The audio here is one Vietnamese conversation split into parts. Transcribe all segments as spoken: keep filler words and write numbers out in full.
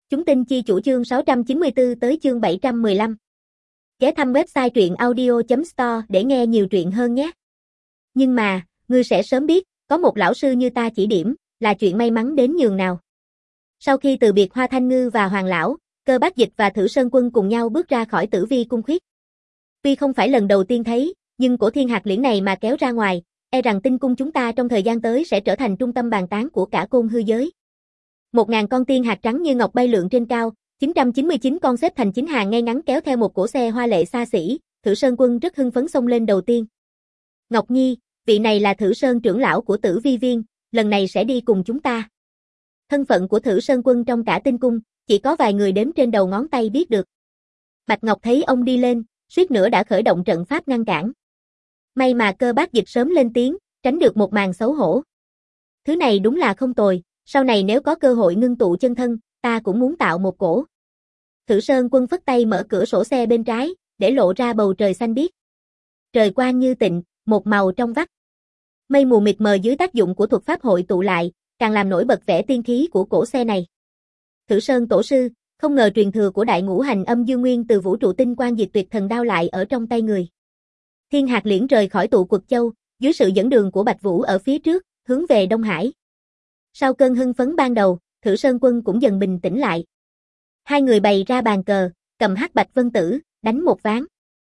Chúng tin chi chủ chương sáu trăm chín mươi tư tới chương bảy trăm mười lăm. Ghé thăm website truyện audio chấm store để nghe nhiều truyện hơn nhé. Nhưng mà, ngươi sẽ sớm biết, có một lão sư như ta chỉ điểm, là chuyện may mắn đến nhường nào. Sau khi từ biệt Hoa Thanh Ngư và Hoàng Lão, Cơ Bác Dịch và Thử Sơn Quân cùng nhau bước ra khỏi Tử Vi cung khuyết. Tuy không phải lần đầu tiên thấy, nhưng cổ thiên hạt liễn này mà kéo ra ngoài, e rằng tinh cung chúng ta trong thời gian tới sẽ trở thành trung tâm bàn tán của cả côn hư giới. Một ngàn con tiên hạt trắng như ngọc bay lượn trên cao, chín trăm chín mươi chín con xếp thành chín hàng ngay ngắn kéo theo một cỗ xe hoa lệ xa xỉ, Thử Sơn Quân rất hưng phấn xông lên đầu tiên. Ngọc Nhi, vị này là Thử Sơn trưởng lão của Tử Vi Viên, lần này sẽ đi cùng chúng ta. Thân phận của Thử Sơn Quân trong cả tinh cung, chỉ có vài người đếm trên đầu ngón tay biết được. Bạch Ngọc thấy ông đi lên, suýt nữa đã khởi động trận pháp ngăn cản. May mà Cơ Bác Dịch sớm lên tiếng, tránh được một màn xấu hổ. Thứ này đúng là không tồi, sau này nếu có cơ hội ngưng tụ chân thân, ta cũng muốn tạo một cổ. Thử Sơn Quân phất tay mở cửa sổ xe bên trái, để lộ ra bầu trời xanh biếc. Trời quang như tịnh, một màu trong vắt. Mây mù mịt mờ dưới tác dụng của thuật pháp hội tụ lại, càng làm nổi bật vẻ tiên khí của cổ xe này. Thử Sơn tổ sư, không ngờ truyền thừa của đại ngũ hành âm dương nguyên từ vũ trụ tinh quang diệt tuyệt thần đao lại ở trong tay người. Thiên hạt liễn rời khỏi tụ quật châu, dưới sự dẫn đường của Bạch Vũ ở phía trước, hướng về Đông Hải. Sau cơn hưng phấn ban đầu, Thử Sơn Quân cũng dần bình tĩnh lại. Hai người bày ra bàn cờ, cầm hắc bạch vân tử, đánh một ván.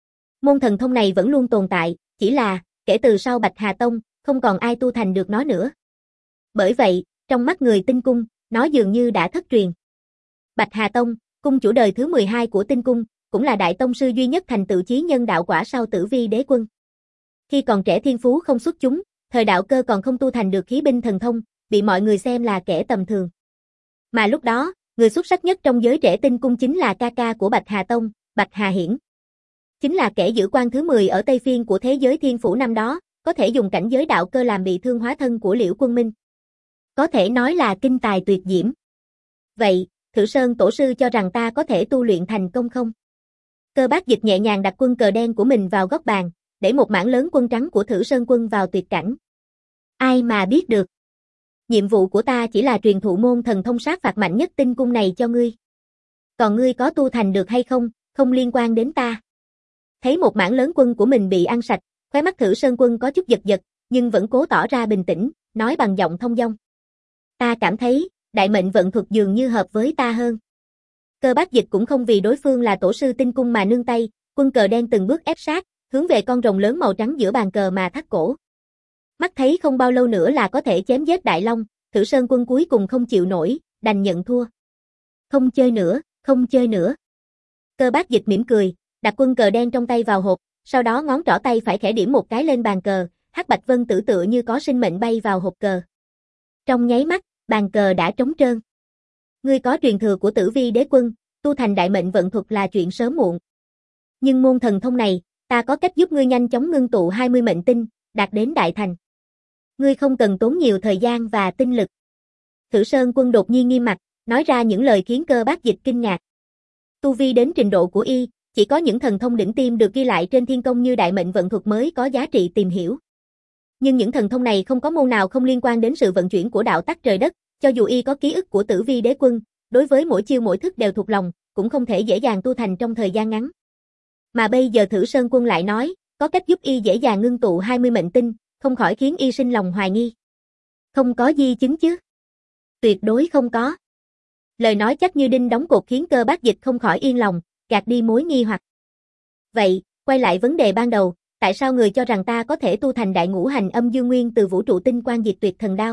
Môn thần thông này vẫn luôn tồn tại, chỉ là, kể từ sau Bạch Hà Tông, không còn ai tu thành được nó nữa. Bởi vậy, trong mắt người tinh cung, nó dường như đã thất truyền. Bạch Hà Tông, cung chủ đời thứ mười hai của tinh cung, cũng là đại tông sư duy nhất thành tựu chí nhân đạo quả sau Tử Vi đế quân. Khi còn trẻ thiên phú không xuất chúng, thời đạo cơ còn không tu thành được khí binh thần thông, bị mọi người xem là kẻ tầm thường. Mà lúc đó, người xuất sắc nhất trong giới trẻ tinh cung chính là ca ca của Bạch Hà Tông, Bạch Hà Hiển. Chính là kẻ giữ quan thứ mười ở Tây Phiên của thế giới thiên phủ năm đó, có thể dùng cảnh giới đạo cơ làm bị thương hóa thân của Liễu Quân Minh. Có thể nói là kinh tài tuyệt diễm. Vậy, Thử Sơn tổ sư cho rằng ta có thể tu luyện thành công không? Cơ Bác Dịch nhẹ nhàng đặt quân cờ đen của mình vào góc bàn, để một mảng lớn quân trắng của Thử Sơn Quân vào tuyệt cảnh. Ai mà biết được. Nhiệm vụ của ta chỉ là truyền thụ môn thần thông sát phạt mạnh nhất tinh cung này cho ngươi. Còn ngươi có tu thành được hay không, không liên quan đến ta. Thấy một mảng lớn quân của mình bị ăn sạch, khóe mắt Thử Sơn Quân có chút giật giật, nhưng vẫn cố tỏ ra bình tĩnh, nói bằng giọng thông dong. Ta cảm thấy, đại mệnh vận thuật dường như hợp với ta hơn. Cơ Bác Dịch cũng không vì đối phương là tổ sư tinh cung mà nương tay, quân cờ đen từng bước ép sát, hướng về con rồng lớn màu trắng giữa bàn cờ mà thắt cổ. Mắt thấy không bao lâu nữa là có thể chém giết Đại Long, Thử Sơn Quân cuối cùng không chịu nổi, đành nhận thua. Không chơi nữa, không chơi nữa. Cơ Bác Dịch mỉm cười, đặt quân cờ đen trong tay vào hộp, sau đó ngón trỏ tay phải khẽ điểm một cái lên bàn cờ, hắc bạch vân tử tựa như có sinh mệnh bay vào hộp cờ. Trong nháy mắt, bàn cờ đã trống trơn. Ngươi có truyền thừa của Tử Vi đế quân, tu thành đại mệnh vận thuật là chuyện sớm muộn. Nhưng môn thần thông này, ta có cách giúp ngươi nhanh chóng ngưng tụ hai mươi mệnh tinh, đạt đến đại thành. Ngươi không cần tốn nhiều thời gian và tinh lực. Thử Sơn Quân đột nhiên nghiêm mặt, nói ra những lời khiến Cơ Bác Dịch kinh ngạc. Tu vi đến trình độ của y, chỉ có những thần thông đỉnh tiêm được ghi lại trên thiên công như đại mệnh vận thuật mới có giá trị tìm hiểu. Nhưng những thần thông này không có môn nào không liên quan đến sự vận chuyển của đạo tắc trời đất, cho dù y có ký ức của Tử Vi đế quân, đối với mỗi chiêu mỗi thức đều thuộc lòng, cũng không thể dễ dàng tu thành trong thời gian ngắn. Mà bây giờ Thử Sơn Quân lại nói, có cách giúp y dễ dàng ngưng tụ hai mươi mệnh tinh, không khỏi khiến y sinh lòng hoài nghi. Không có di chứng chứ? Tuyệt đối không có. Lời nói chắc như đinh đóng cột khiến Cơ Bác Dịch không khỏi yên lòng, gạt đi mối nghi hoặc. Vậy, quay lại vấn đề ban đầu, tại sao người cho rằng ta có thể tu thành đại ngũ hành âm dương nguyên từ vũ trụ tinh quang diệt tuyệt thần đao?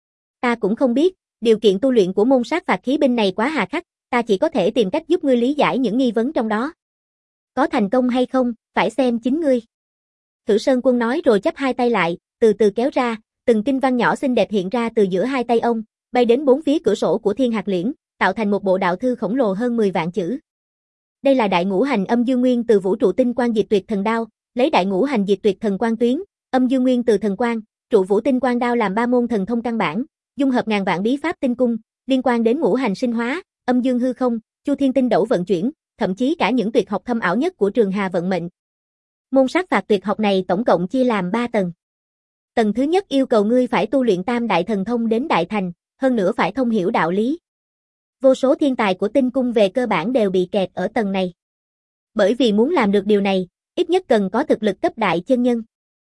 Ta cũng không biết, điều kiện tu luyện của môn sát phạt khí binh này quá hà khắc, ta chỉ có thể tìm cách giúp ngươi lý giải những nghi vấn trong đó. Có thành công hay không, phải xem chính ngươi. Thử Sơn Quân nói rồi chắp hai tay lại, từ từ kéo ra, từng kinh văn nhỏ xinh đẹp hiện ra từ giữa hai tay ông, bay đến bốn phía cửa sổ của Thiên Hạt Liễn, tạo thành một bộ đạo thư khổng lồ hơn mười vạn chữ. Đây là đại ngũ hành âm dương nguyên từ vũ trụ tinh quang diệt tuyệt thần đao, lấy đại ngũ hành diệt tuyệt thần quang tuyến, âm dương nguyên từ thần quang, trụ vũ tinh quang đao làm ba môn thần thông căn bản, dung hợp ngàn vạn bí pháp tinh cung, liên quan đến ngũ hành sinh hóa, âm dương hư không, chu thiên tinh đẩu vận chuyển, thậm chí cả những tuyệt học thâm ảo nhất của Trường Hà vận mệnh. Môn sát phạt tuyệt học này tổng cộng chia làm ba tầng. Tầng thứ nhất yêu cầu ngươi phải tu luyện tam đại thần thông đến đại thành, hơn nữa phải thông hiểu đạo lý. Vô số thiên tài của tinh cung về cơ bản đều bị kẹt ở tầng này. Bởi vì muốn làm được điều này, ít nhất cần có thực lực cấp đại chân nhân.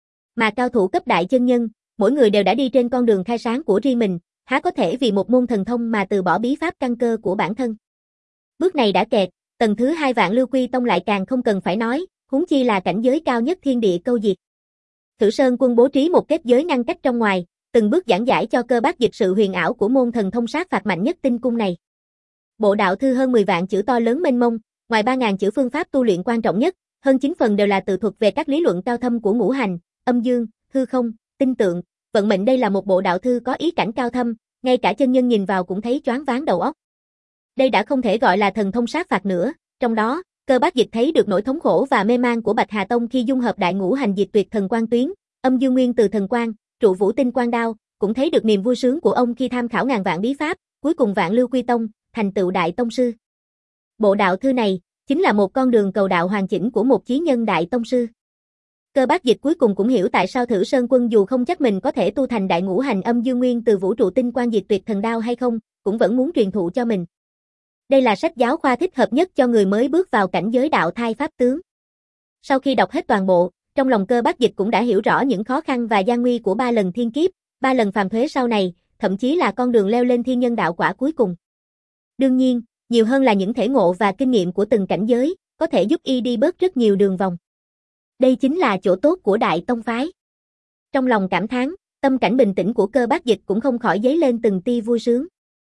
Mà cao thủ cấp đại chân nhân, mỗi người đều đã đi trên con đường khai sáng của riêng mình, há có thể vì một môn thần thông mà từ bỏ bí pháp căn cơ của bản thân. Bước này đã kẹt, tầng thứ hai Vạn Lưu Quy Tông lại càng không cần phải nói, huống chi là cảnh giới cao nhất thiên địa câu diệt. Thử Sơn Quân bố trí một kết giới ngăn cách trong ngoài, từng bước giảng giải cho Cơ Bác Dịch sự huyền ảo của môn thần thông sát phạt mạnh nhất tinh cung này. Bộ đạo thư hơn mười vạn chữ to lớn mênh mông, ngoài ba ngàn chữ phương pháp tu luyện quan trọng nhất, hơn chín phần đều là tự thuật về các lý luận cao thâm của ngũ hành, âm dương, hư không, tinh tượng, vận mệnh. Đây là một bộ đạo thư có ý cảnh cao thâm, ngay cả chân nhân nhìn vào cũng thấy choáng váng đầu óc. Đây đã không thể gọi là thần thông sát phạt nữa, trong đó, Cơ Bác Dịch thấy được nỗi thống khổ và mê man của Bạch Hà Tông khi dung hợp đại ngũ hành diệt tuyệt thần quang tuyến, âm dương nguyên từ thần quang, trụ vũ tinh quang đao, cũng thấy được niềm vui sướng của ông khi tham khảo ngàn vạn bí pháp, cuối cùng Vạn Lưu Quy Tông, thành tựu đại tông sư. Bộ đạo thư này, chính là một con đường cầu đạo hoàn chỉnh của một chí nhân đại tông sư. Cơ Bác Dịch cuối cùng cũng hiểu tại sao Thử Sơn Quân dù không chắc mình có thể tu thành đại ngũ hành âm dương nguyên từ vũ trụ tinh quang diệt tuyệt thần đao hay không, cũng vẫn muốn truyền thụ cho mình. Đây là sách giáo khoa thích hợp nhất cho người mới bước vào cảnh giới đạo thai pháp tướng. Sau khi đọc hết toàn bộ, trong lòng Cơ Bác Dịch cũng đã hiểu rõ những khó khăn và gian nguy của ba lần thiên kiếp, ba lần phàm thuế sau này, thậm chí là con đường leo lên thiên nhân đạo quả cuối cùng. Đương nhiên, nhiều hơn là những thể ngộ và kinh nghiệm của từng cảnh giới, có thể giúp y đi bớt rất nhiều đường vòng. Đây chính là chỗ tốt của đại tông phái. Trong lòng cảm thán, tâm cảnh bình tĩnh của Cơ Bác Dịch cũng không khỏi dấy lên từng tia vui sướng.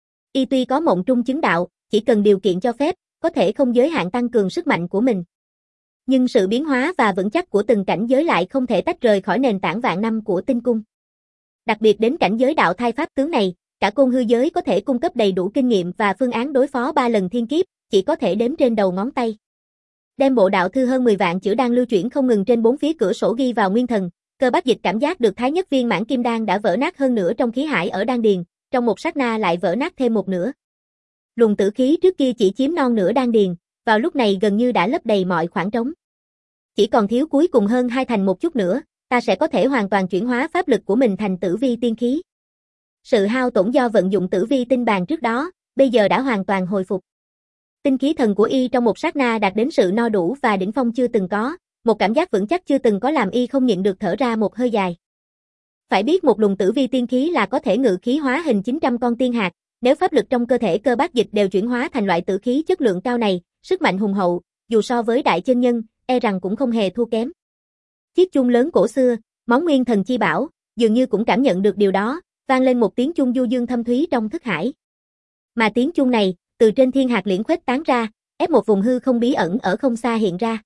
Y tuy có mộng trung chứng đạo, chỉ cần điều kiện cho phép, có thể không giới hạn tăng cường sức mạnh của mình. Nhưng sự biến hóa và vững chắc của từng cảnh giới lại không thể tách rời khỏi nền tảng vạn năm của tinh cung. Đặc biệt đến cảnh giới đạo thai pháp tướng này, cả côn hư giới có thể cung cấp đầy đủ kinh nghiệm và phương án đối phó ba lần thiên kiếp, chỉ có thể đếm trên đầu ngón tay. Đem bộ đạo thư hơn mười vạn chữ đang lưu chuyển không ngừng trên bốn phía cửa sổ ghi vào nguyên thần, Cơ Bác Dịch cảm giác được thái nhất viên mãn kim đan đã vỡ nát hơn nữa trong khí hải ở đan điền, trong một sát na lại vỡ nát thêm một nửa. Luồng tử khí trước kia chỉ chiếm non nửa đan điền, vào lúc này gần như đã lấp đầy mọi khoảng trống. Chỉ còn thiếu cuối cùng hơn hai thành một chút nữa, ta sẽ có thể hoàn toàn chuyển hóa pháp lực của mình thành tử vi tiên khí. Sự hao tổn do vận dụng tử vi tinh bàn trước đó, bây giờ đã hoàn toàn hồi phục. Tinh khí thần của y trong một sát na đạt đến sự no đủ và đỉnh phong chưa từng có, một cảm giác vững chắc chưa từng có làm y không nhịn được thở ra một hơi dài. Phải biết một luồng tử vi tiên khí là có thể ngự khí hóa hình chín trăm con tiên hạt, nếu pháp lực trong cơ thể Cơ Bác Dịch đều chuyển hóa thành loại tử khí chất lượng cao này, sức mạnh hùng hậu, dù so với đại chân nhân, e rằng cũng không hề thua kém. Chiếc chuông lớn cổ xưa, món nguyên thần chi bảo, dường như cũng cảm nhận được điều đó, vang lên một tiếng chuông du dương thâm thúy trong thức hải. Mà tiếng chuông này, từ trên thiên hạt liễn khuếch tán ra, ép một vùng hư không bí ẩn ở không xa hiện ra.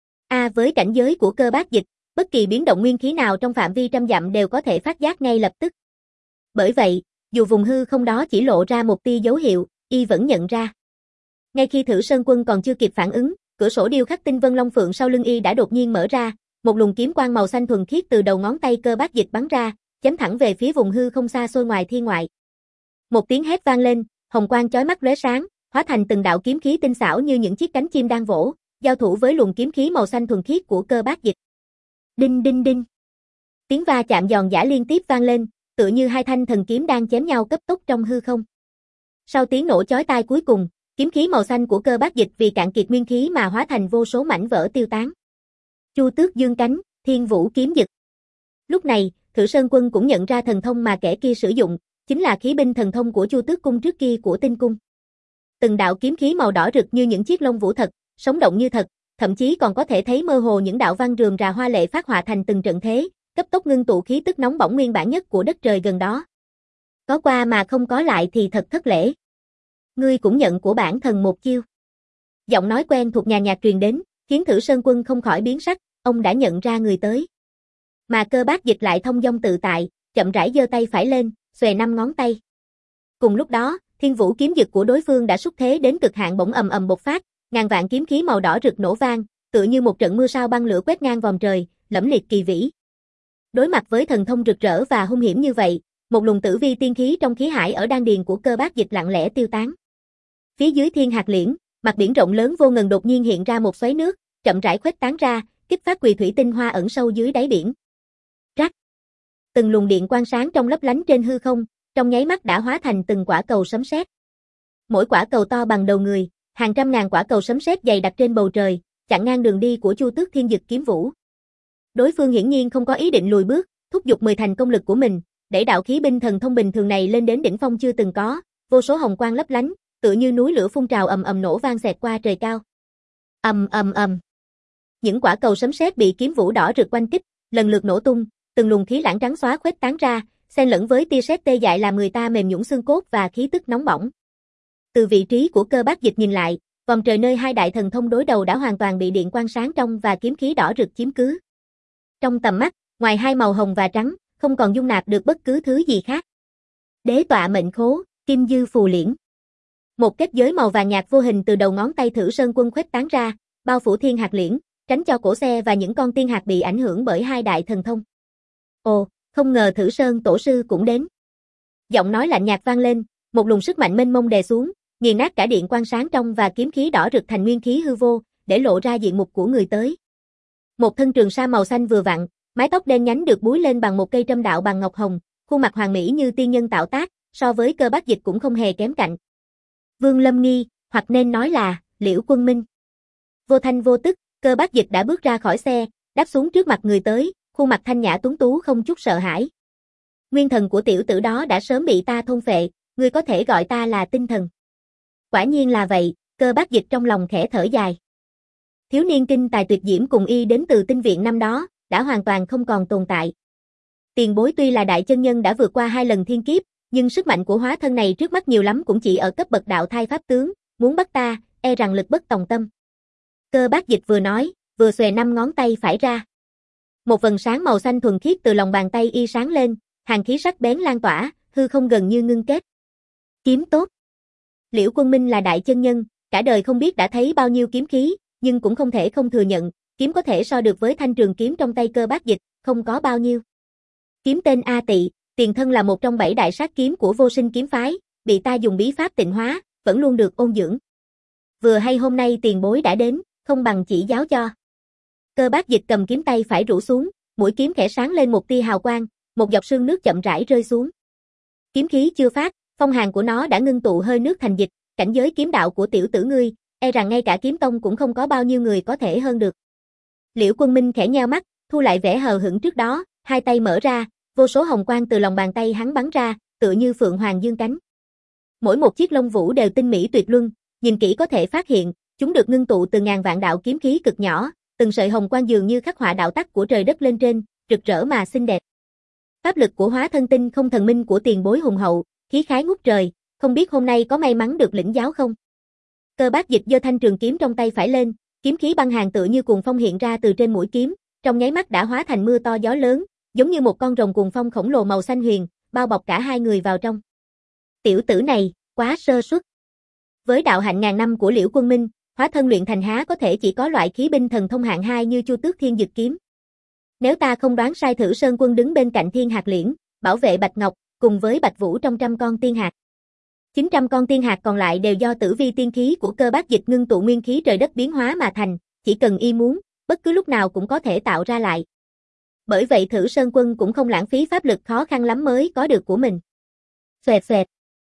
A à, với cảnh giới của Cơ Bác Dịch, bất kỳ biến động nguyên khí nào trong phạm vi trăm dặm đều có thể phát giác ngay lập tức. Bởi vậy, dù vùng hư không đó chỉ lộ ra một tia dấu hiệu, y vẫn nhận ra. Ngay khi Thử Sơn Quân còn chưa kịp phản ứng, cửa sổ điêu khắc tinh vân long phượng sau lưng y đã đột nhiên mở ra, một luồng kiếm quang màu xanh thuần khiết từ đầu ngón tay Cơ Bác Dịch bắn ra, chém thẳng về phía vùng hư không xa xôi ngoài thiên ngoại. Một tiếng hét vang lên, hồng quang chói mắt lóe sáng, hóa thành từng đạo kiếm khí tinh xảo như những chiếc cánh chim đang vỗ, giao thủ với luồng kiếm khí màu xanh thuần khiết của Cơ Bác Dịch. Đinh đinh đinh. Tiếng va chạm giòn giã liên tiếp vang lên, tựa như hai thanh thần kiếm đang chém nhau cấp tốc trong hư không. Sau tiếng nổ chói tai cuối cùng, kiếm khí màu xanh của Cơ Bác Dịch vì cạn kiệt nguyên khí mà hóa thành vô số mảnh vỡ tiêu tán. Chu tước dương cánh, thiên vũ kiếm dực. Lúc này, Thử Sơn Quân cũng nhận ra thần thông mà kẻ kia sử dụng, chính là khí binh thần thông của Chu Tước cung trước kia của Tinh cung. Từng đạo kiếm khí màu đỏ rực như những chiếc lông vũ thật, sống động như thật, thậm chí còn có thể thấy mơ hồ những đạo văn rườm rà hoa lệ phát họa thành từng trận thế, cấp tốc ngưng tụ khí tức nóng bỏng nguyên bản nhất của đất trời gần đó. Có qua mà không có lại thì thật thất lễ. Ngươi cũng nhận của bản thần một chiêu. Giọng nói quen thuộc nhàn nhạt truyền đến, khiến Thử Sơn Quân không khỏi biến sắc, ông đã nhận ra người tới. Mà Cơ Bác Dịch lại thông dong tự tại, chậm rãi giơ tay phải lên, xòe năm ngón tay. Cùng lúc đó, thiên vũ kiếm dực của đối phương đã xúc thế đến cực hạn bỗng ầm ầm bộc phát, ngàn vạn kiếm khí màu đỏ rực nổ vang, tựa như một trận mưa sao băng lửa quét ngang vòm trời, lẫm liệt kỳ vĩ. Đối mặt với thần thông rực rỡ và hung hiểm như vậy, một luồng tử vi tiên khí trong khí hải ở đan điền của Cơ Bác Dịch lặng lẽ tiêu tán. Phía dưới thiên hạt liễn, mặt biển rộng lớn vô ngần đột nhiên hiện ra một xoáy nước, chậm rãi khuếch tán ra, kích phát quỳ thủy tinh hoa ẩn sâu dưới đáy biển. Rắc. Từng luồng điện quang sáng trong lấp lánh trên hư không, trong nháy mắt đã hóa thành từng quả cầu sấm sét. Mỗi quả cầu to bằng đầu người, hàng trăm ngàn quả cầu sấm sét dày đặc trên bầu trời, chặn ngang đường đi của Chu Tước Thiên Dực Kiếm Vũ. Đối phương hiển nhiên không có ý định lùi bước, thúc giục mười thành công lực của mình, đẩy đạo khí binh thần thông bình thường này lên đến đỉnh phong chưa từng có, vô số hồng quang lấp lánh, tựa như núi lửa phun trào ầm ầm nổ vang xẹt qua trời cao. Ầm ầm ầm. Những quả cầu sấm sét bị kiếm vũ đỏ rực quanh kích, lần lượt nổ tung, từng luồng khí lãng trắng xóa khuếch tán ra, xen lẫn với tia sét tê dại làm người ta mềm nhũn xương cốt và khí tức nóng bỏng. Từ vị trí của Cơ Bác Dịch nhìn lại, vòng trời nơi hai đại thần thông đối đầu đã hoàn toàn bị điện quang sáng trong và kiếm khí đỏ rực chiếm cứ. Trong tầm mắt, ngoài hai màu hồng và trắng, không còn dung nạp được bất cứ thứ gì khác. Đế tọa mệnh khố, Kim Dư Phù Liễn. Một kết giới màu vàng nhạt vô hình từ đầu ngón tay Thử Sơn Quân khuếch tán ra, bao phủ thiên hạt liễn, tránh cho cổ xe và những con tiên hạt bị ảnh hưởng bởi hai đại thần thông. Ồ, không ngờ Thử Sơn tổ sư cũng đến. Giọng nói lạnh nhạt vang lên, một luồng sức mạnh mênh mông đè xuống, nghiền nát cả điện quang sáng trong và kiếm khí đỏ rực thành nguyên khí hư vô, để lộ ra diện mục của người tới. Một thân trường sa màu xanh vừa vặn, mái tóc đen nhánh được búi lên bằng một cây trâm đạo bằng ngọc hồng, khuôn mặt hoàn mỹ như tiên nhân tạo tác, so với Cơ Bác Dịch cũng không hề kém cạnh. Vương Lâm Nghi, hoặc nên nói là Liễu Quân Minh. Vô thanh vô tức, Cơ Bác Dịch đã bước ra khỏi xe, đáp xuống trước mặt người tới, khuôn mặt thanh nhã tuấn tú không chút sợ hãi. Nguyên thần của tiểu tử đó đã sớm bị ta thôn phệ, ngươi có thể gọi ta là tinh thần. Quả nhiên là vậy, Cơ Bác Dịch trong lòng khẽ thở dài. Thiếu niên kinh tài tuyệt diễm cùng y đến từ tinh viện năm đó, đã hoàn toàn không còn tồn tại. Tiền bối tuy là đại chân nhân đã vượt qua hai lần thiên kiếp, nhưng sức mạnh của hóa thân này trước mắt nhiều lắm cũng chỉ ở cấp bậc đạo thai pháp tướng, muốn bắt ta, e rằng lực bất tòng tâm. Cơ Bác Dịch vừa nói, vừa xòe năm ngón tay phải ra. Một vầng sáng màu xanh thuần khiết từ lòng bàn tay y sáng lên, hàn khí sắc bén lan tỏa, hư không gần như ngưng kết. Kiếm tốt. Liễu Quân Minh là đại chân nhân, cả đời không biết đã thấy bao nhiêu kiếm khí, nhưng cũng không thể không thừa nhận, kiếm có thể so được với thanh trường kiếm trong tay Cơ Bác Dịch, không có bao nhiêu. Kiếm tên A Tị, tiền thân là một trong bảy đại sát kiếm của Vô Sinh kiếm phái, bị ta dùng bí pháp tịnh hóa, vẫn luôn được ôn dưỡng. Vừa hay hôm nay tiền bối đã đến, không bằng chỉ giáo cho. Cơ Bác Dịch cầm kiếm tay phải rũ xuống, mũi kiếm khẽ sáng lên một tia hào quang, một giọt sương nước chậm rãi rơi xuống. Kiếm khí chưa phát, phong hàn của nó đã ngưng tụ hơi nước thành dịch, cảnh giới kiếm đạo của tiểu tử ngươi, e rằng ngay cả kiếm tông cũng không có bao nhiêu người có thể hơn được. Liễu Quân Minh khẽ nheo mắt, thu lại vẻ hờ hững trước đó, hai tay mở ra, vô số hồng quang từ lòng bàn tay hắn bắn ra, tựa như phượng hoàng dương cánh. Mỗi một chiếc lông vũ đều tinh mỹ tuyệt luân, nhìn kỹ có thể phát hiện, chúng được ngưng tụ từ ngàn vạn đạo kiếm khí cực nhỏ, từng sợi hồng quang dường như khắc họa đạo tắc của trời đất lên trên, rực rỡ mà xinh đẹp. Pháp lực của Hóa Thân Tinh không thần minh của tiền bối hùng hậu, khí khái ngút trời, không biết hôm nay có may mắn được lĩnh giáo không? Cơ Bác Dịch giơ thanh trường kiếm trong tay phải lên, kiếm khí băng hàn tựa như cuồng phong hiện ra từ trên mũi kiếm, trong nháy mắt đã hóa thành mưa to gió lớn, giống như một con rồng cuồng phong khổng lồ màu xanh huyền, bao bọc cả hai người vào trong. Tiểu tử này, quá sơ suất. Với đạo hạnh ngàn năm của Liễu Quân Minh, hóa thân luyện thành há có thể chỉ có loại khí binh thần thông hạng hai như Chu Tước Thiên Dực kiếm. Nếu ta không đoán sai, Thử Sơn Quân đứng bên cạnh Thiên Hạt Liễn, bảo vệ Bạch Ngọc, cùng với Bạch Vũ trong trăm con tiên hạt. chín trăm con tiên hạt còn lại đều do tử vi tiên khí của Cơ Bác Dịch ngưng tụ nguyên khí trời đất biến hóa mà thành, chỉ cần y muốn, bất cứ lúc nào cũng có thể tạo ra lại. Bởi vậy Thử Sơn Quân cũng không lãng phí pháp lực khó khăn lắm mới có được của mình. Xoẹt xoẹt.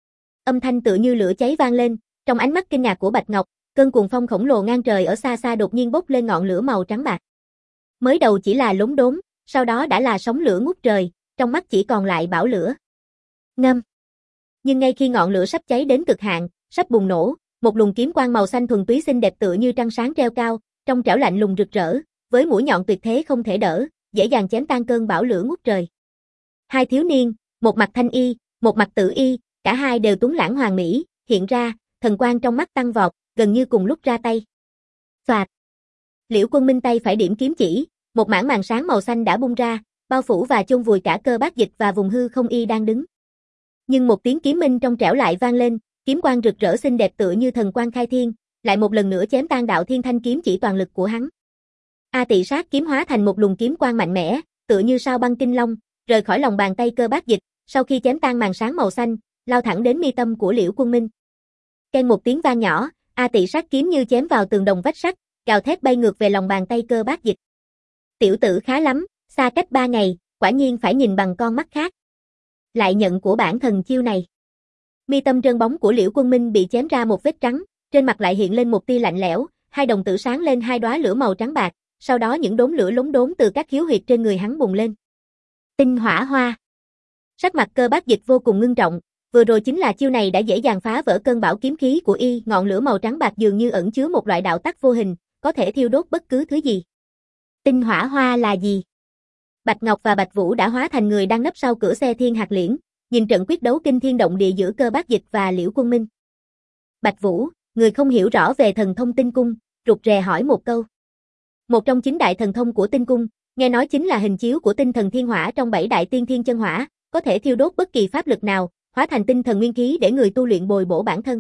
Âm thanh tựa như lửa cháy vang lên, trong ánh mắt kinh ngạc của Bạch Ngọc, cơn cuồng phong khổng lồ ngang trời ở xa xa đột nhiên bốc lên ngọn lửa màu trắng bạc. Mới đầu chỉ là lốm đốm, sau đó đã là sóng lửa ngút trời, trong mắt chỉ còn lại bão lửa. Ngâm. Nhưng ngay khi ngọn lửa sắp cháy đến cực hạn, sắp bùng nổ, một luồng kiếm quang màu xanh thuần túy xinh đẹp tựa như trăng sáng treo cao, trong trẻo lạnh lùng rực rỡ, với mũi nhọn tuyệt thế không thể đỡ, dễ dàng chém tan cơn bão lửa ngút trời. Hai thiếu niên, một mặt thanh y, một mặt tử y, cả hai đều tuấn lãng hoàn mỹ, hiện ra, thần quang trong mắt tăng vọt, gần như cùng lúc ra tay. Xoạt. Liễu Quân Minh tay phải điểm kiếm chỉ, một mảng màn sáng màu xanh đã bung ra, bao phủ và chôn vùi cả Cơ Bác Dịch và vùng hư không y đang đứng. Nhưng một tiếng kiếm minh trong trẻo lại vang lên, kiếm quang rực rỡ xinh đẹp tựa như thần quang khai thiên, lại một lần nữa chém tan đạo thiên thanh kiếm chỉ toàn lực của hắn. A Tị Sát kiếm hóa thành một luồng kiếm quang mạnh mẽ, tựa như sao băng kinh long, rời khỏi lòng bàn tay Cơ Bác Dịch, sau khi chém tan màn sáng màu xanh, lao thẳng đến mi tâm của Liễu Quân Minh. Keng một tiếng vang nhỏ, A Tị Sát kiếm như chém vào tường đồng vách sắt, gào thét bay ngược về lòng bàn tay Cơ Bác Dịch. Tiểu tử khá lắm, xa cách ba ngày, quả nhiên phải nhìn bằng con mắt khác. Lại nhận của bản thần chiêu này. Mi tâm trơn bóng của Liễu Quân Minh bị chém ra một vết trắng, trên mặt lại hiện lên một tia lạnh lẽo, hai đồng tử sáng lên hai đóa lửa màu trắng bạc, sau đó những đốm lửa lốm đốm từ các khiếu huyệt trên người hắn bùng lên. Tinh hỏa hoa. Sắc mặt Cơ Bác Dịch vô cùng ngưng trọng, vừa rồi chính là chiêu này đã dễ dàng phá vỡ cơn bão kiếm khí của y, ngọn lửa màu trắng bạc dường như ẩn chứa một loại đạo tắc vô hình, có thể thiêu đốt bất cứ thứ gì. Tinh hỏa hoa là gì? Bạch Ngọc và Bạch Vũ đã hóa thành người đang nấp sau cửa xe Thiên Hạt Liễn, nhìn trận quyết đấu kinh thiên động địa giữa Cơ Bác Dịch và Liễu Quân Minh. Bạch Vũ, người không hiểu rõ về thần thông tinh cung, rụt rè hỏi một câu. Một trong chín đại thần thông của tinh cung, nghe nói chính là hình chiếu của tinh thần thiên hỏa trong bảy đại tiên thiên chân hỏa, có thể thiêu đốt bất kỳ pháp lực nào, hóa thành tinh thần nguyên khí để người tu luyện bồi bổ bản thân.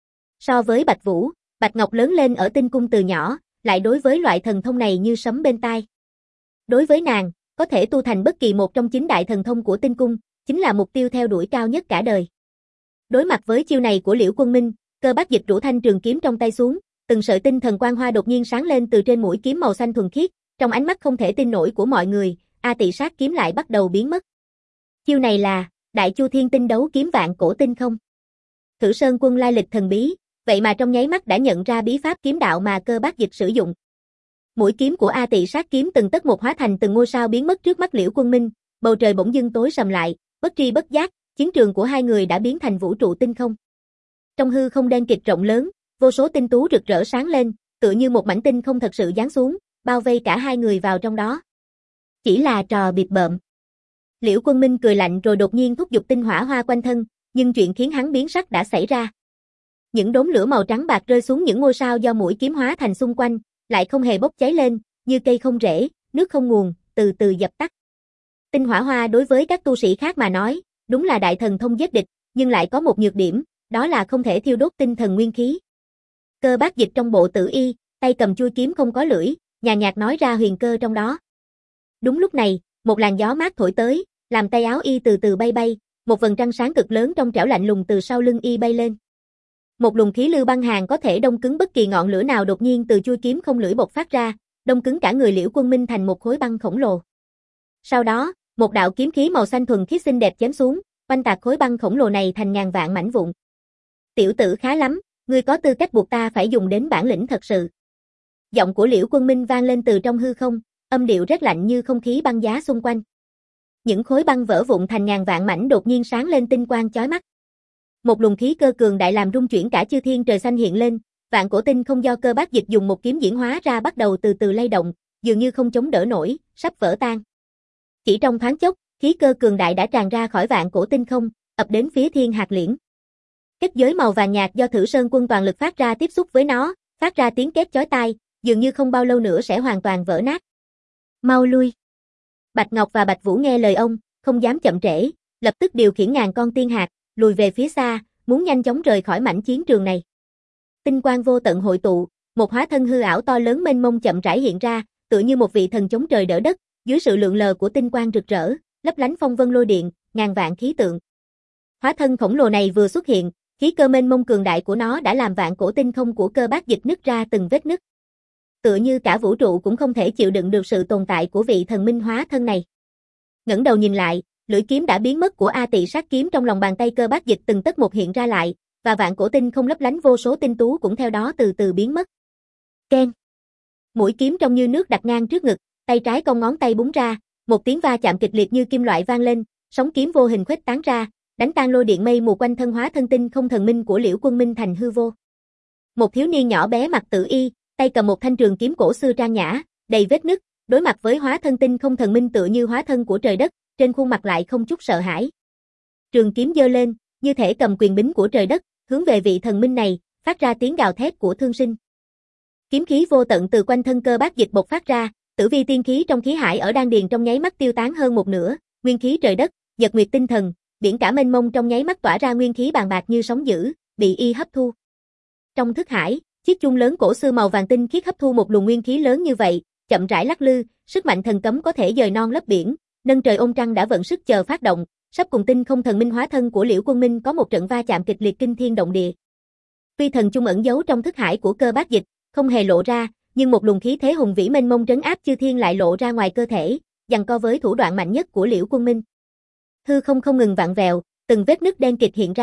So với Bạch Vũ, Bạch Ngọc lớn lên ở tinh cung từ nhỏ, lại đối với loại thần thông này như sấm bên tai. Đối với nàng, có thể tu thành bất kỳ một trong chín đại thần thông của tinh cung, chính là mục tiêu theo đuổi cao nhất cả đời. Đối mặt với chiêu này của Liễu Quân Minh, Cơ Bác Dịch rũ thanh trường kiếm trong tay xuống, từng sợi tinh thần quang hoa đột nhiên sáng lên từ trên mũi kiếm màu xanh thuần khiết, trong ánh mắt không thể tin nổi của mọi người, A Tị Sát kiếm lại bắt đầu biến mất. Chiêu này là Đại Chu Thiên Tinh đấu kiếm vạn cổ tinh không? Thử Sơn Quân lai lịch thần bí, vậy mà trong nháy mắt đã nhận ra bí pháp kiếm đạo mà Cơ Bác Dịch sử dụng. Mũi kiếm của A Tị Sát kiếm từng tấc một hóa thành từng ngôi sao biến mất trước mắt Liễu Quân Minh, bầu trời bỗng dưng tối sầm lại, bất tri bất giác, chiến trường của hai người đã biến thành vũ trụ tinh không. Trong hư không đen kịt rộng lớn, vô số tinh tú rực rỡ sáng lên, tựa như một mảnh tinh không thật sự giáng xuống, bao vây cả hai người vào trong đó. Chỉ là trò bịp bợm. Liễu Quân Minh cười lạnh rồi đột nhiên thúc giục tinh hỏa hoa quanh thân, nhưng chuyện khiến hắn biến sắc đã xảy ra. Những đốm lửa màu trắng bạc rơi xuống những ngôi sao do mũi kiếm hóa thành xung quanh, lại không hề bốc cháy lên, như cây không rễ, nước không nguồn, từ từ dập tắt. Tinh hỏa hoa đối với các tu sĩ khác mà nói, đúng là đại thần thông giết địch, nhưng lại có một nhược điểm, đó là không thể thiêu đốt tinh thần nguyên khí. Cơ Bác Dịch trong bộ tử y, tay cầm chuôi kiếm không có lưỡi, nhàn nhạt nói ra huyền cơ trong đó. Đúng lúc này, một làn gió mát thổi tới, làm tay áo y từ từ bay bay, một vầng trăng sáng cực lớn trong trẻo lạnh lùng từ sau lưng y bay lên. Một luồng khí lưu băng hàn có thể đông cứng bất kỳ ngọn lửa nào đột nhiên từ chuôi kiếm không lưỡi bộc phát ra, đông cứng cả người Liễu Quân Minh thành một khối băng khổng lồ. Sau đó, một đạo kiếm khí màu xanh thuần khiết xinh đẹp chém xuống, oanh tạc khối băng khổng lồ này thành ngàn vạn mảnh vụn. Tiểu tử khá lắm, ngươi có tư cách buộc ta phải dùng đến bản lĩnh thật sự. Giọng của Liễu Quân Minh vang lên từ trong hư không, âm điệu rét lạnh như không khí băng giá xung quanh. Những khối băng vỡ vụn thành ngàn vạn mảnh đột nhiên sáng lên tinh quang chói mắt. Một luồng khí cơ cường đại làm rung chuyển cả chư thiên trời xanh hiện lên, vạn cổ tinh không do Cơ Bác Dịch dùng một kiếm diễn hóa ra bắt đầu từ từ lay động, dường như không chống đỡ nổi, sắp vỡ tan. Chỉ trong thoáng chốc, khí cơ cường đại đã tràn ra khỏi vạn cổ tinh không, ập đến phía Thiên Hạt Liễn. Kết giới màu vàng nhạt do Thử Sơn Quân toàn lực phát ra tiếp xúc với nó, phát ra tiếng két chói tai, dường như không bao lâu nữa sẽ hoàn toàn vỡ nát. Mau lui. Bạch Ngọc và Bạch Vũ nghe lời ông, không dám chậm trễ, lập tức điều khiển ngàn con tiên hạt, lùi về phía xa, muốn nhanh chóng rời khỏi mảnh chiến trường này. Tinh quang vô tận hội tụ, một hóa thân hư ảo to lớn mênh mông chậm rãi hiện ra, tựa như một vị thần chống trời đỡ đất, dưới sự lượn lờ của tinh quang rực rỡ, lấp lánh phong vân lôi điện, ngàn vạn khí tượng. Hóa thân khổng lồ này vừa xuất hiện, khí cơ mênh mông cường đại của nó đã làm vạn cổ tinh không của Cơ Bác Dịch nứt ra từng vết nứt. Tựa như cả vũ trụ cũng không thể chịu đựng được sự tồn tại của vị thần minh hóa thân này. Ngẩng đầu nhìn lại, lưỡi kiếm đã biến mất của A Tị Sát kiếm trong lòng bàn tay Cơ Bác Dịch từng tấc một hiện ra lại, và vạn cổ tinh không lấp lánh vô số tinh tú cũng theo đó từ từ biến mất. Keng. Mũi kiếm trông như nước đặt ngang trước ngực, tay trái cong ngón tay búng ra, một tiếng va chạm kịch liệt như kim loại vang lên, sóng kiếm vô hình khuếch tán ra, đánh tan lôi điện mây mù quanh thân hóa thân tinh không thần minh của Liễu Quân Minh thành hư vô. Một thiếu niên nhỏ bé mặc tử y, tay cầm một thanh trường kiếm cổ xưa trang nhã, đầy vết nứt, đối mặt với hóa thân tinh không thần minh tựa như hóa thân của trời đất, trên khuôn mặt lại không chút sợ hãi. Trường kiếm giơ lên, như thể cầm quyền bính của trời đất, hướng về vị thần minh này, phát ra tiếng gào thét của thương sinh. Kiếm khí vô tận từ quanh thân Cơ Bác Dịch bộc phát ra, tử vi tiên khí trong khí hải ở đan điền trong nháy mắt tiêu tán hơn một nửa, nguyên khí trời đất, nhật nguyệt tinh thần, biển cả mênh mông trong nháy mắt tỏa ra nguyên khí bàn bạc như sóng dữ, bị y hấp thu. Trong thức hải, chiếc chung lớn cổ xưa màu vàng tinh khiết hấp thu một luồng nguyên khí lớn như vậy, chậm rãi lắc lư, sức mạnh thần cấm có thể dời non lấp biển, nâng trời ôm trăng đã vận sức chờ phát động, sắp cùng tinh không thần minh hóa thân của Liễu Quân Minh có một trận va chạm kịch liệt kinh thiên động địa. Tuy thần chung ẩn giấu trong thức hải của Cơ Bác Dịch, không hề lộ ra, nhưng một luồng khí thế hùng vĩ mênh mông trấn áp chư thiên lại lộ ra ngoài cơ thể, giằng co với thủ đoạn mạnh nhất của Liễu Quân Minh. Hư không không ngừng vặn vẹo, từng vết nứt đen kịt hiện ra,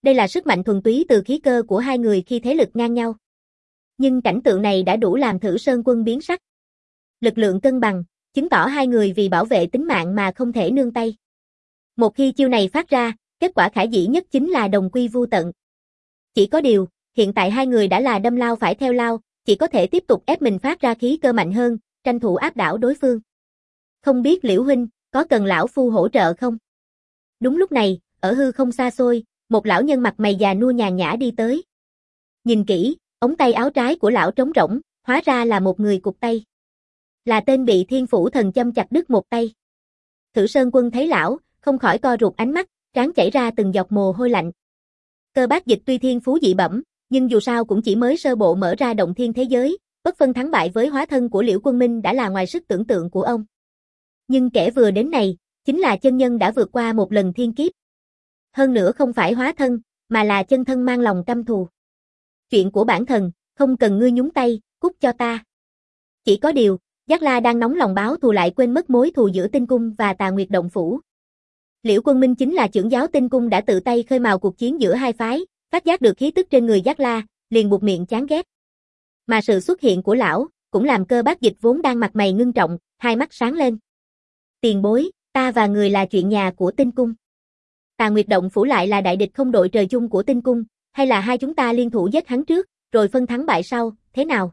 Đây là sức mạnh thuần túy từ khí cơ của hai người khi thế lực ngang nhau. Nhưng cảnh tượng này đã đủ làm Thử Sơn Quân biến sắc. Lực lượng cân bằng, chứng tỏ hai người vì bảo vệ tính mạng mà không thể nương tay. Một khi chiêu này phát ra, kết quả khả dĩ nhất chính là đồng quy vu tận. Chỉ có điều, hiện tại hai người đã là đâm lao phải theo lao, chỉ có thể tiếp tục ép mình phát ra khí cơ mạnh hơn, tranh thủ áp đảo đối phương. Không biết Liễu huynh, có cần lão phu hỗ trợ không? Đúng lúc này, ở hư không xa xôi, một lão nhân mặt mày già nua nhàn nhã đi tới. Nhìn kỹ, ống tay áo trái của lão trống rỗng, hóa ra là một người cụt tay. Là tên bị Thiên Phủ Thần Châm chặt đứt một tay. Thử Sơn Quân thấy lão, không khỏi co rụt ánh mắt, trán chảy ra từng giọt mồ hôi lạnh. Cơ Bác Dịch tuy thiên phú dị bẩm, nhưng dù sao cũng chỉ mới sơ bộ mở ra động thiên thế giới, bất phân thắng bại với hóa thân của Liễu Quân Minh đã là ngoài sức tưởng tượng của ông. Nhưng kẻ vừa đến này, chính là chân nhân đã vượt qua một lần thiên kiếp. Hơn nữa không phải hóa thân, mà là chân thân mang lòng căm thù. Chuyện của bản thần, không cần ngươi nhúng tay, cút cho ta. Chỉ có điều, Giác La đang nóng lòng báo thù lại quên mất mối thù giữa Tinh Cung và Tà Nguyệt Động Phủ. Liễu Quân Minh chính là trưởng giáo Tinh Cung đã tự tay khơi mào cuộc chiến giữa hai phái, phát giác được khí tức trên người Giác La, liền buột miệng chán ghét. Mà sự xuất hiện của lão, cũng làm Cơ Bác Dịch vốn đang mặt mày ngưng trọng, hai mắt sáng lên. Tiền bối, ta và người là chuyện nhà của Tinh Cung. Tà Nguyệt Động Phủ lại là đại địch không đội trời chung của Tinh Cung, hay là hai chúng ta liên thủ giết hắn trước, rồi phân thắng bại sau, thế nào?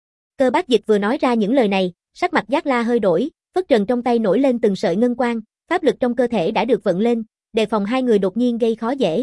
Cơ Bác Dịch vừa nói ra những lời này, sắc mặt Giác La hơi đổi, phất trần trong tay nổi lên từng sợi ngân quang, pháp lực trong cơ thể đã được vận lên, đề phòng hai người đột nhiên gây khó dễ.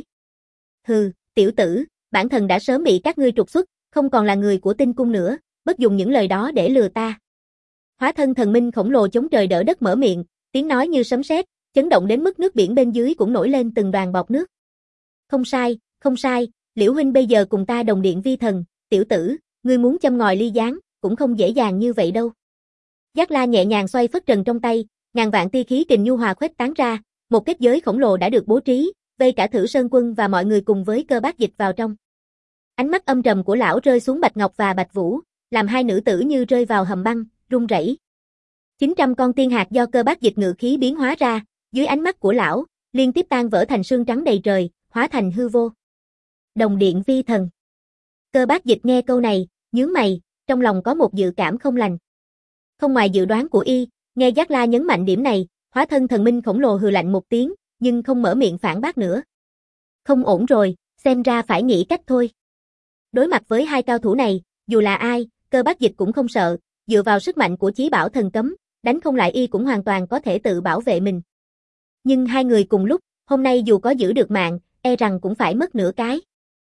Hừ, tiểu tử, bản thần đã sớm bị các ngươi trục xuất, không còn là người của Tinh Cung nữa, bất dùng những lời đó để lừa ta. Hóa thân thần minh khổng lồ chống trời đỡ đất mở miệng, tiếng nói như sấm sét, chấn động đến mức nước biển bên dưới cũng nổi lên từng đoàn bọt nước. Không sai, không sai, Liễu huynh bây giờ cùng ta đồng điện vi thần, tiểu tử, ngươi muốn châm ngòi ly gián, cũng không dễ dàng như vậy đâu. Giác La nhẹ nhàng xoay phất trần trong tay, ngàn vạn tia khí kình nhu hòa khuếch tán ra, một kết giới khổng lồ đã được bố trí, vây cả Thử Sơn Quân và mọi người cùng với Cơ Bác Dịch vào trong. Ánh mắt âm trầm của lão rơi xuống Bạch Ngọc và Bạch Vũ, làm hai nữ tử như rơi vào hầm băng, run rẩy. chín trăm con tiên hạt do Cơ Bác Dịch ngự khí biến hóa ra, dưới ánh mắt của lão, liên tiếp tan vỡ thành sương trắng đầy trời, hóa thành hư vô. Đồng điện vi thần. Cơ Bác Dịch nghe câu này, nhướng mày, trong lòng có một dự cảm không lành. Không ngoài dự đoán của y, nghe Giác La nhấn mạnh điểm này, hóa thân thần minh khổng lồ hừ lạnh một tiếng, nhưng không mở miệng phản bác nữa. Không ổn rồi, xem ra phải nghĩ cách thôi. Đối mặt với hai cao thủ này, dù là ai, Cơ Bác Dịch cũng không sợ, dựa vào sức mạnh của chí bảo thần cấm, đánh không lại y cũng hoàn toàn có thể tự bảo vệ mình. Nhưng hai người cùng lúc, hôm nay dù có giữ được mạng, e rằng cũng phải mất nửa cái.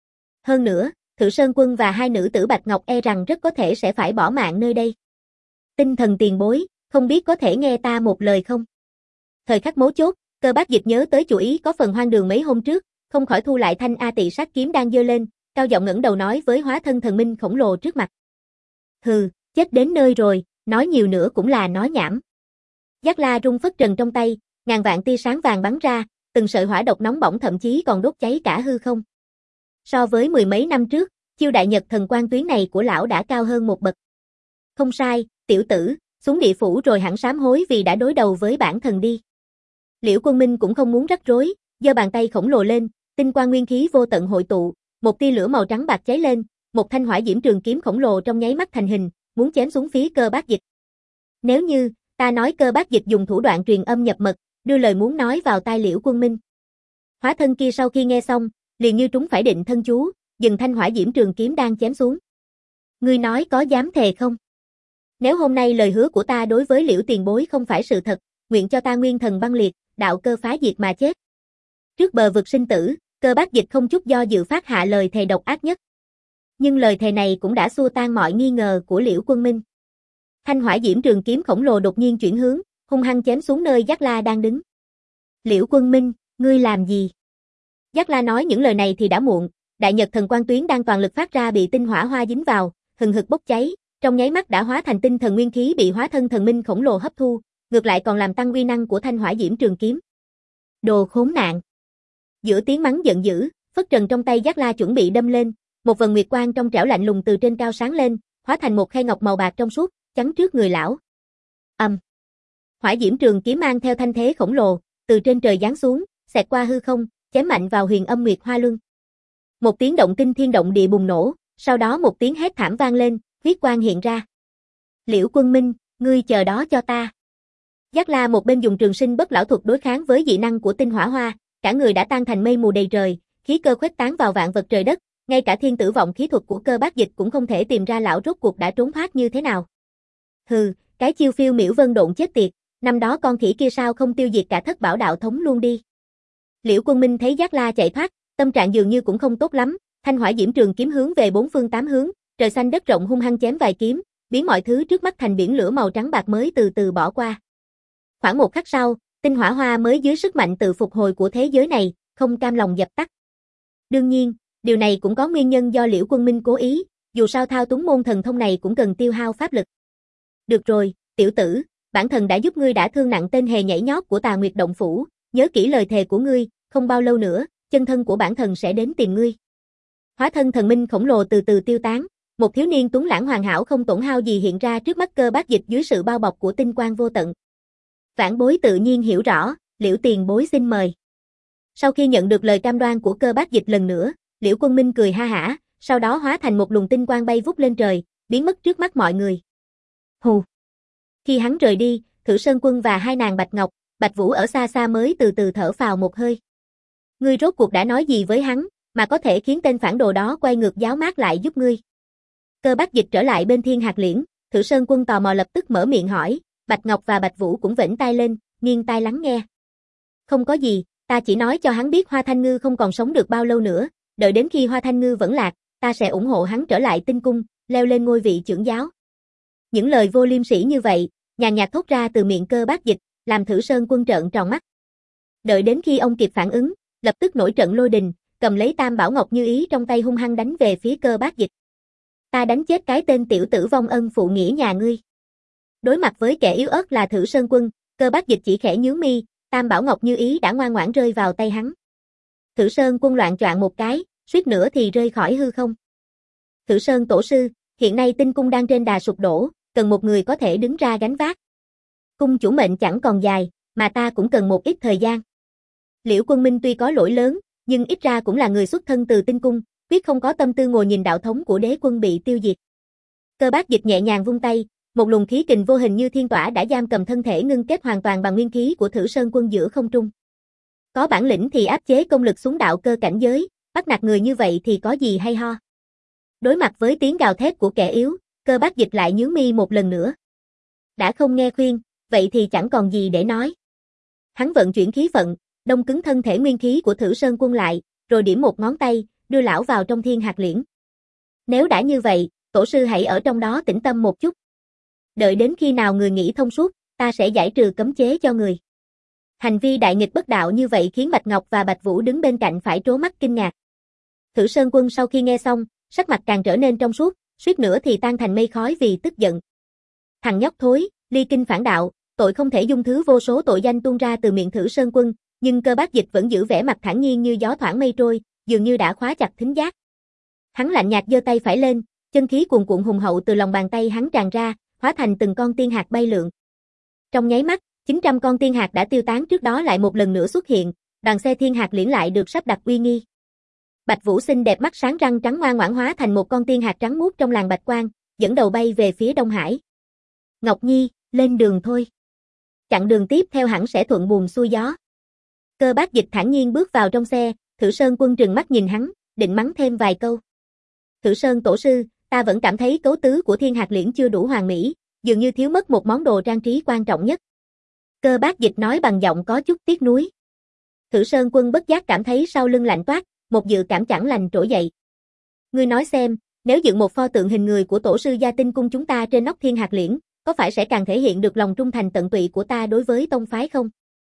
Hơn nữa, Thử Sơn Quân và hai nữ tử Bạch Ngọc e rằng rất có thể sẽ phải bỏ mạng nơi đây. Tinh thần tiền bối, không biết có thể nghe ta một lời không? Thời khắc mấu chốt, Cơ Bác Dịch nhớ tới chủ ý có phần hoang đường mấy hôm trước, không khỏi thu lại thanh A Tị sát kiếm đang giơ lên, cao giọng ngẩng đầu nói với hóa thân thần minh khổng lồ trước mặt. Hừ, chết đến nơi rồi, nói nhiều nữa cũng là nói nhảm. Giác La rung phất trần trong tay, ngàn vạn tia sáng vàng bắn ra, từng sợi hỏa độc nóng bỏng thậm chí còn đốt cháy cả hư không. So với mười mấy năm trước, chiêu đại nhật thần quang tuyến này của lão đã cao hơn một bậc. Không sai, tiểu tử, xuống địa phủ rồi hẳn sám hối vì đã đối đầu với bản thần đi. Liễu Quân Minh cũng không muốn rắc rối, giơ bàn tay khổng lồ lên, tinh quang nguyên khí vô tận hội tụ, một tia lửa màu trắng bạc cháy lên, một thanh hỏa diễm trường kiếm khổng lồ trong nháy mắt thành hình, muốn chém xuống phía Cơ Bác Dịch. Nếu như, ta nói Cơ Bác Dịch dùng thủ đoạn truyền âm nhập mật, đưa lời muốn nói vào tai Liễu Quân Minh. Hóa thân kia sau khi nghe xong, liền như trúng phải định thân chú, dừng thanh hỏa diễm trường kiếm đang chém xuống. Ngươi nói có dám thề không? Nếu hôm nay lời hứa của ta đối với Liễu tiền bối không phải sự thật, nguyện cho ta nguyên thần băng liệt, đạo cơ phá diệt mà chết. Trước bờ vực sinh tử, Cơ Bác Dịch không chút do dự phát hạ lời thề độc ác nhất. Nhưng lời thề này cũng đã xua tan mọi nghi ngờ của Liễu Quân Minh. Thanh hỏa diễm trường kiếm khổng lồ đột nhiên chuyển hướng, hung hăng chém xuống nơi Giác La đang đứng. Liễu Quân Minh, ngươi làm gì? Giác La nói những lời này thì đã muộn, đại nhật thần quang tuyến đang toàn lực phát ra bị tinh hỏa hoa dính vào, hừng hực bốc cháy, trong nháy mắt đã hóa thành tinh thần nguyên khí bị hóa thân thần minh khổng lồ hấp thu, ngược lại còn làm tăng uy năng của thanh hỏa diễm trường kiếm. Đồ khốn nạn! Giữa tiếng mắng giận dữ, phất trần trong tay Giác La chuẩn bị đâm lên, một vần nguyệt quang trong trẻo lạnh lùng từ trên cao sáng lên, hóa thành một khay ngọc màu bạc trong suốt, chắn trước người lão. Ầm! Um. Hỏa diễm trường kiếm mang theo thanh thế khổng lồ, từ trên trời giáng xuống, xẹt qua hư không, chém mạnh vào Huyền Âm Nguyệt Hoa Luân. Một tiếng động kinh thiên động địa bùng nổ, sau đó một tiếng hét thảm vang lên, huyết quang hiện ra. Liễu Quân Minh, ngươi chờ đó cho ta. Giác La một bên dùng trường sinh bất lão thuật đối kháng với dị năng của tinh hỏa hoa, cả người đã tan thành mây mù đầy trời, khí cơ khuếch tán vào vạn vật trời đất, ngay cả thiên tử vọng khí thuật của Cơ Bác Dịch cũng không thể tìm ra lão rốt cuộc đã trốn thoát như thế nào. Hừ, cái chiêu phiêu miểu vân độn chết tiệt, năm đó con khỉ kia sao không tiêu diệt cả thất bảo đạo thống luôn đi. Liễu Quân Minh thấy Giác La chạy thoát, tâm trạng dường như cũng không tốt lắm, thanh hỏa diễm trường kiếm hướng về bốn phương tám hướng, trời xanh đất rộng hung hăng chém vài kiếm, biến mọi thứ trước mắt thành biển lửa màu trắng bạc mới từ từ bỏ qua. Khoảng một khắc sau, tinh hỏa hoa mới dưới sức mạnh tự phục hồi của thế giới này, không cam lòng dập tắt. Đương nhiên, điều này cũng có nguyên nhân do Liễu Quân Minh cố ý, dù sao thao túng môn thần thông này cũng cần tiêu hao pháp lực. Được rồi, tiểu tử, bản thần đã giúp ngươi đã thương nặng tên hề nhảy nhót của Tà Nguyệt Động Phủ, nhớ kỹ lời thề của ngươi, không bao lâu nữa, chân thân của bản thần sẽ đến tìm ngươi. Hóa thân thần minh khổng lồ từ từ tiêu tán, một thiếu niên tuấn lãng hoàn hảo không tổn hao gì hiện ra trước mắt Cơ Bác Dịch dưới sự bao bọc của tinh quang vô tận. Vãn bối tự nhiên hiểu rõ, Liễu tiền bối xin mời. Sau khi nhận được lời cam đoan của Cơ Bác Dịch lần nữa, Liễu Quân Minh cười ha hả, sau đó hóa thành một luồng tinh quang bay vút lên trời, biến mất trước mắt mọi người. Hù. Khi hắn rời đi, Thử Sơn Quân và hai nàng Bạch Ngọc, Bạch Vũ ở xa xa mới từ từ thở phào một hơi. Ngươi rốt cuộc đã nói gì với hắn, mà có thể khiến tên phản đồ đó quay ngược giáo mát lại giúp ngươi? Cơ Bác Dịch trở lại bên Thiên Hạt Liễn, Thử Sơn Quân tò mò lập tức mở miệng hỏi, Bạch Ngọc và Bạch Vũ cũng vểnh tai lên, nghiêng tai lắng nghe. Không có gì, ta chỉ nói cho hắn biết Hoa Thanh Ngư không còn sống được bao lâu nữa, đợi đến khi Hoa Thanh Ngư vẫn lạc, ta sẽ ủng hộ hắn trở lại tinh cung, leo lên ngôi vị trưởng giáo. Những lời vô liêm sỉ như vậy, nhàn nhạt thốt ra từ miệng Cơ Bác Dịch, làm Thử Sơn Quân trợn tròn mắt. Đợi đến khi ông kịp phản ứng, lập tức nổi trận lôi đình, cầm lấy Tam Bảo Ngọc Như Ý trong tay hung hăng đánh về phía Cơ Bác Dịch. Ta đánh chết cái tên tiểu tử vong ân phụ nghĩa nhà ngươi. Đối mặt với kẻ yếu ớt là Thử Sơn Quân, Cơ Bác Dịch chỉ khẽ nhướng mi, Tam Bảo Ngọc Như Ý đã ngoan ngoãn rơi vào tay hắn. Thử Sơn Quân loạn choạng một cái, suýt nữa thì rơi khỏi hư không. Thử Sơn tổ sư, hiện nay tinh cung đang trên đà sụp đổ, cần một người có thể đứng ra gánh vác. Cung chủ mệnh chẳng còn dài, mà ta cũng cần một ít thời gian. Liễu Quân Minh tuy có lỗi lớn, nhưng ít ra cũng là người xuất thân từ tinh cung, quyết không có tâm tư ngồi nhìn đạo thống của đế quân bị tiêu diệt. Cơ Bác Dịch nhẹ nhàng vung tay, một luồng khí kình vô hình như thiên tỏa đã giam cầm thân thể ngưng kết hoàn toàn bằng nguyên khí của Thử Sơn Quân giữa không trung. Có bản lĩnh thì áp chế công lực xuống đạo cơ cảnh giới, bắt nạt người như vậy thì có gì hay ho. Đối mặt với tiếng gào thét của kẻ yếu, Cơ Bác Dịch lại nhướng mi một lần nữa. Đã không nghe khuyên, vậy thì chẳng còn gì để nói. Hắn vận chuyển khí vận, đông cứng thân thể nguyên khí của Thử Sơn Quân lại, rồi điểm một ngón tay, đưa lão vào trong Thiên Hạt Liễn. Nếu đã như vậy, tổ sư hãy ở trong đó tĩnh tâm một chút. Đợi đến khi nào người nghĩ thông suốt, ta sẽ giải trừ cấm chế cho người. Hành vi đại nghịch bất đạo như vậy khiến Bạch Ngọc và Bạch Vũ đứng bên cạnh phải trố mắt kinh ngạc. Thử Sơn Quân sau khi nghe xong, sắc mặt càng trở nên trong suốt, suýt nữa thì tan thành mây khói vì tức giận. Thằng nhóc thối, ly kinh phản đạo, tội không thể dung thứ vô số tội danh tuôn ra từ miệng Thử Sơn Quân, nhưng Cơ Bác Dịch vẫn giữ vẻ mặt thản nhiên như gió thoảng mây trôi, dường như đã khóa chặt thính giác. Hắn lạnh nhạt giơ tay phải lên, chân khí cuồn cuộn hùng hậu từ lòng bàn tay hắn tràn ra, hóa thành từng con tiên hạt bay lượn. Trong nháy mắt, chín trăm con tiên hạt đã tiêu tán trước đó lại một lần nữa xuất hiện, đoàn xe Thiên Hạt Liễn lại được sắp đặt uy nghi. Bạch Vũ xinh đẹp mắt sáng răng trắng ngoan ngoãn hóa thành một con tiên hạt trắng muốt trong làn bạch quang, dẫn đầu bay về phía Đông Hải. Ngọc Nhi, lên đường thôi. Chặng đường tiếp theo hẳn sẽ thuận buồm xuôi gió. Cơ Bác Dịch thản nhiên bước vào trong xe, Thử Sơn Quân trừng mắt nhìn hắn, định mắng thêm vài câu. Thử Sơn tổ sư, ta vẫn cảm thấy cấu tứ của Thiên Hạt Liễn chưa đủ hoàn mỹ, dường như thiếu mất một món đồ trang trí quan trọng nhất. Cơ Bác Dịch nói bằng giọng có chút tiếc nuối. Thử Sơn Quân bất giác cảm thấy sau lưng lạnh toát, một dự cảm chẳng lành trỗi dậy. Ngươi nói xem, nếu dựng một pho tượng hình người của tổ sư gia tinh cung chúng ta trên nóc Thiên Hạt Liễn, có phải sẽ càng thể hiện được lòng trung thành tận tụy của ta đối với tông phái không?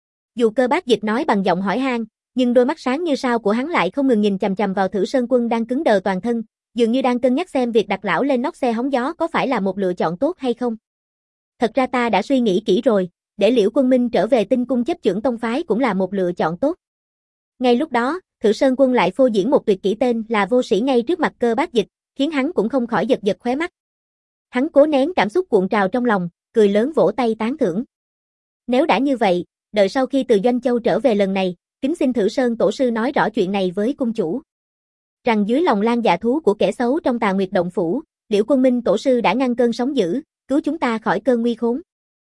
Dù Cơ Bác Dịch nói bằng giọng hỏi han, nhưng đôi mắt sáng như sao của hắn lại không ngừng nhìn chằm chằm vào Thử Sơn Quân đang cứng đờ toàn thân, dường như đang cân nhắc xem việc đặt lão lên nóc xe hóng gió có phải là một lựa chọn tốt hay không. Thật ra ta đã suy nghĩ kỹ rồi, để Liễu Quân Minh trở về tinh cung chấp chưởng tông phái cũng là một lựa chọn tốt. Ngay lúc đó, Thử Sơn Quân lại phô diễn một tuyệt kỹ tên là vô sĩ ngay trước mặt Cơ Bác Dịch, khiến hắn cũng không khỏi giật giật khóe mắt. Hắn cố nén cảm xúc cuộn trào trong lòng, cười lớn vỗ tay tán thưởng. Nếu đã như vậy, đợi sau khi từ Doanh Châu trở về lần này, kính xin Thử Sơn tổ sư nói rõ chuyện này với cung chủ. rằng dưới lòng lan dạ thú của kẻ xấu trong Tà Nguyệt Động Phủ, Liễu Quân Minh tổ sư đã ngăn cơn sóng dữ, cứu chúng ta khỏi cơn nguy khốn.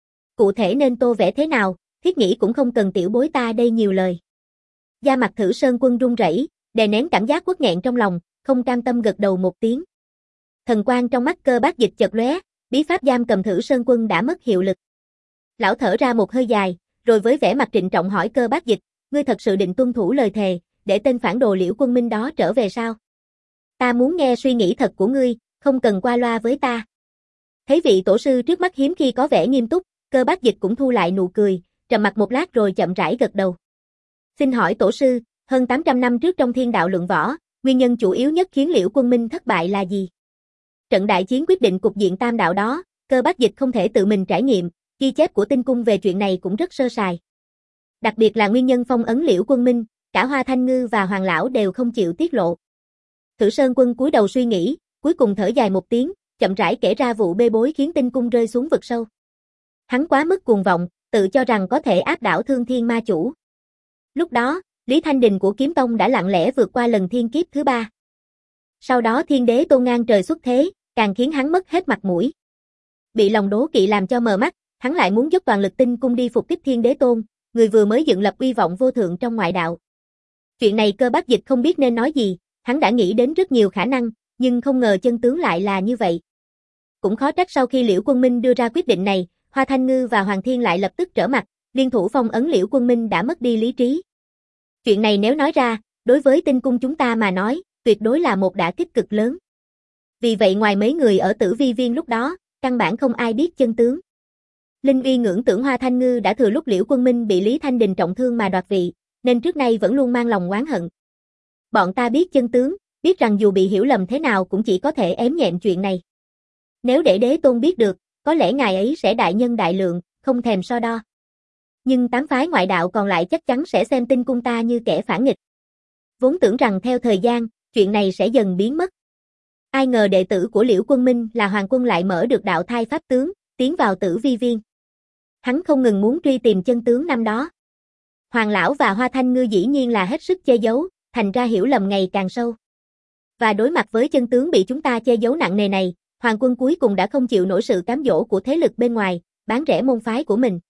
Cụ thể nên tô vẽ thế nào, thiết nghĩ cũng không cần tiểu bối ta đây nhiều lời. Da mặt Thử Sơn Quân run rẩy, đè nén cảm giác uất nghẹn trong lòng, không cam tâm gật đầu một tiếng. Thần quang trong mắt Cơ Bác Dịch chợt lóe, bí pháp giam cầm Thử Sơn Quân đã mất hiệu lực. Lão thở ra một hơi dài, rồi với vẻ mặt trịnh trọng hỏi Cơ Bác Dịch, ngươi thật sự định tuân thủ lời thề, để tên phản đồ Liễu Quân Minh đó trở về sao? Ta muốn nghe suy nghĩ thật của ngươi, không cần qua loa với ta. Thấy vị tổ sư trước mắt hiếm khi có vẻ nghiêm túc, Cơ Bác Dịch cũng thu lại nụ cười, trầm mặc một lát rồi chậm rãi gật đầu. Xin hỏi tổ sư, hơn tám trăm năm trước trong thiên đạo luận võ, nguyên nhân chủ yếu nhất khiến Liễu Quân Minh thất bại là gì? Trận đại chiến quyết định cục diện tam đạo đó, Cơ Bác Dịch không thể tự mình trải nghiệm, ghi chép của Tinh Cung về chuyện này cũng rất sơ sài. Đặc biệt là nguyên nhân phong ấn Liễu Quân Minh, cả Hoa Thanh Ngư và Hoàng Lão đều không chịu tiết lộ. Thử Sơn Quân cúi đầu suy nghĩ, cuối cùng thở dài một tiếng, chậm rãi kể ra vụ bê bối khiến Tinh Cung rơi xuống vực sâu. Hắn quá mức cuồng vọng, tự cho rằng có thể áp đảo Thương Thiên Ma Chủ. Lúc đó, Lý Thanh Đình của Kiếm Tông đã lặng lẽ vượt qua lần thiên kiếp thứ ba. Sau đó Thiên Đế Tôn ngang trời xuất thế, càng khiến hắn mất hết mặt mũi. Bị lòng đố kỵ làm cho mờ mắt, hắn lại muốn dốc toàn lực Tinh Cung đi phục kích Thiên Đế Tôn, người vừa mới dựng lập uy vọng vô thượng trong ngoại đạo. Chuyện này Cơ Bác Dịch không biết nên nói gì, hắn đã nghĩ đến rất nhiều khả năng, nhưng không ngờ chân tướng lại là như vậy. Cũng khó trách sau khi Liễu Quân Minh đưa ra quyết định này, Hoa Thanh Ngư và Hoàng Thiên lại lập tức trở mặt, liên thủ phong ấn Liễu Quân Minh đã mất đi lý trí. Chuyện này nếu nói ra, đối với Tinh Cung chúng ta mà nói, tuyệt đối là một đả kích cực lớn. Vì vậy ngoài mấy người ở Tử Vi Viên lúc đó, căn bản không ai biết chân tướng. Linh Uy ngưỡng tưởng Hoa Thanh Ngư đã thừa lúc Liễu Quân Minh bị Lý Thanh Đình trọng thương mà đoạt vị, nên trước nay vẫn luôn mang lòng oán hận. Bọn ta biết chân tướng, biết rằng dù bị hiểu lầm thế nào cũng chỉ có thể ém nhẹm chuyện này. Nếu để Đế Tôn biết được, có lẽ ngài ấy sẽ đại nhân đại lượng, không thèm so đo. Nhưng tám phái ngoại đạo còn lại chắc chắn sẽ xem Tinh Cung ta như kẻ phản nghịch. Vốn tưởng rằng theo thời gian, chuyện này sẽ dần biến mất. Ai ngờ đệ tử của Liễu Quân Minh là Hoàng Quân lại mở được đạo thai pháp tướng, tiến vào Tử Vi Viên. Hắn không ngừng muốn truy tìm chân tướng năm đó. Hoàng Lão và Hoa Thanh Ngư dĩ nhiên là hết sức che giấu, thành ra hiểu lầm ngày càng sâu. Và đối mặt với chân tướng bị chúng ta che giấu nặng nề này, Hoàng Quân cuối cùng đã không chịu nổi sự cám dỗ của thế lực bên ngoài, bán rẻ môn phái của mình.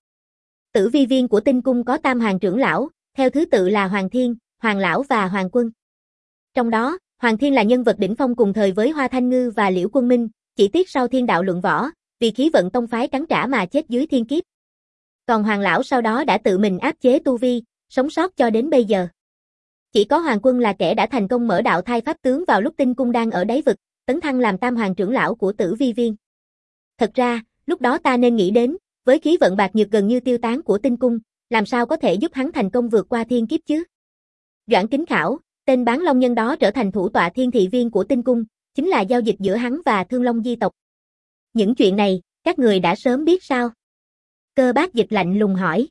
Tử Vi Viên của Tinh Cung có tam hoàng trưởng lão, theo thứ tự là Hoàng Thiên, Hoàng Lão và Hoàng Quân. Trong đó, Hoàng Thiên là nhân vật đỉnh phong cùng thời với Hoa Thanh Ngư và Liễu Quân Minh, chỉ tiếc sau thiên đạo luận võ, vì khí vận tông phái cắn trả mà chết dưới thiên kiếp. Còn Hoàng Lão sau đó đã tự mình áp chế tu vi, sống sót cho đến bây giờ. Chỉ có Hoàng Quân là kẻ đã thành công mở đạo thai pháp tướng vào lúc Tinh Cung đang ở đáy vực, tấn thăng làm tam hoàng trưởng lão của Tử Vi Viên. Thật ra, lúc đó ta nên nghĩ đến, với khí vận bạc nhược gần như tiêu tán của Tinh Cung, làm sao có thể giúp hắn thành công vượt qua thiên kiếp chứ? Doãn Kính Khảo, tên bán long nhân đó trở thành thủ tọa thiên thị viên của Tinh Cung, chính là giao dịch giữa hắn và Thương Long Di tộc. Những chuyện này, các người đã sớm biết sao? Cơ Bác Dịch lạnh lùng hỏi.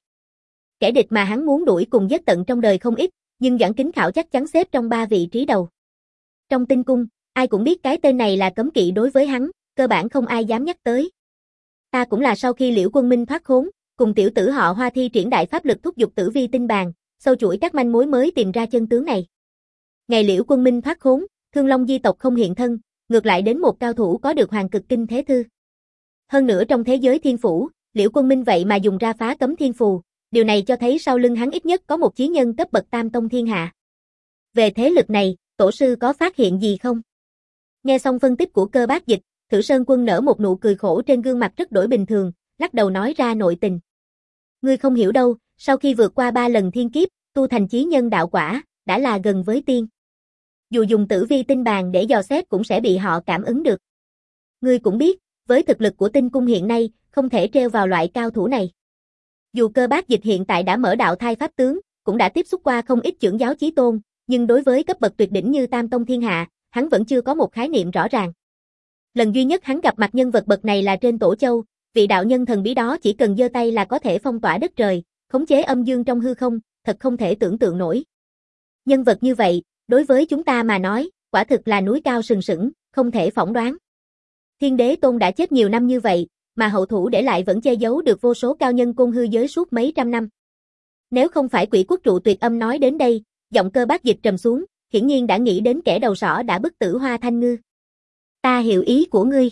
Kẻ địch mà hắn muốn đuổi cùng giết tận trong đời không ít, nhưng Doãn Kính Khảo chắc chắn xếp trong ba vị trí đầu. Trong Tinh Cung, ai cũng biết cái tên này là cấm kỵ đối với hắn, cơ bản không ai dám nhắc tới. Ta cũng là sau khi Liễu Quân Minh thoát khốn, cùng tiểu tử họ Hoa thi triển đại pháp lực thúc giục Tử Vi tinh bàn, sâu chuỗi các manh mối mới tìm ra chân tướng này. Ngày Liễu Quân Minh thoát khốn, Thương Long Di tộc không hiện thân, ngược lại đến một cao thủ có được Hoàng Cực Kinh Thế Thư. Hơn nữa trong thế giới thiên phủ, Liễu Quân Minh vậy mà dùng ra phá cấm thiên phù, điều này cho thấy sau lưng hắn ít nhất có một chí nhân cấp bậc tam tông thiên hạ. Về thế lực này, tổ sư có phát hiện gì không? Nghe xong phân tích của Cơ Bác Dịch, Thử Sơn Quân nở một nụ cười khổ trên gương mặt rất đổi bình thường, lắc đầu nói ra nội tình. Ngươi không hiểu đâu, sau khi vượt qua ba lần thiên kiếp, tu thành chí nhân đạo quả, đã là gần với tiên. Dù dùng Tử Vi tinh bàn để dò xét cũng sẽ bị họ cảm ứng được. Ngươi cũng biết, với thực lực của Tinh Cung hiện nay, không thể treo vào loại cao thủ này. Dù Cơ Bác Dịch hiện tại đã mở đạo thai pháp tướng, cũng đã tiếp xúc qua không ít trưởng giáo chí tôn, nhưng đối với cấp bậc tuyệt đỉnh như Tam Tông Thiên Hạ, hắn vẫn chưa có một khái niệm rõ ràng. Lần duy nhất hắn gặp mặt nhân vật bậc này là trên Tổ Châu, vị đạo nhân thần bí đó chỉ cần giơ tay là có thể phong tỏa đất trời, khống chế âm dương trong hư không, thật không thể tưởng tượng nổi. Nhân vật như vậy, đối với chúng ta mà nói, quả thực là núi cao sừng sững, không thể phỏng đoán. Thiên Đế Tôn đã chết nhiều năm như vậy, mà hậu thủ để lại vẫn che giấu được vô số cao nhân côn hư giới suốt mấy trăm năm. Nếu không phải Quỷ Quốc trụ tuyệt âm nói đến đây, giọng Cơ Bác Dịch trầm xuống, hiển nhiên đã nghĩ đến kẻ đầu sỏ đã bức tử Hoa Thanh Ngư. Ta hiểu ý của ngươi.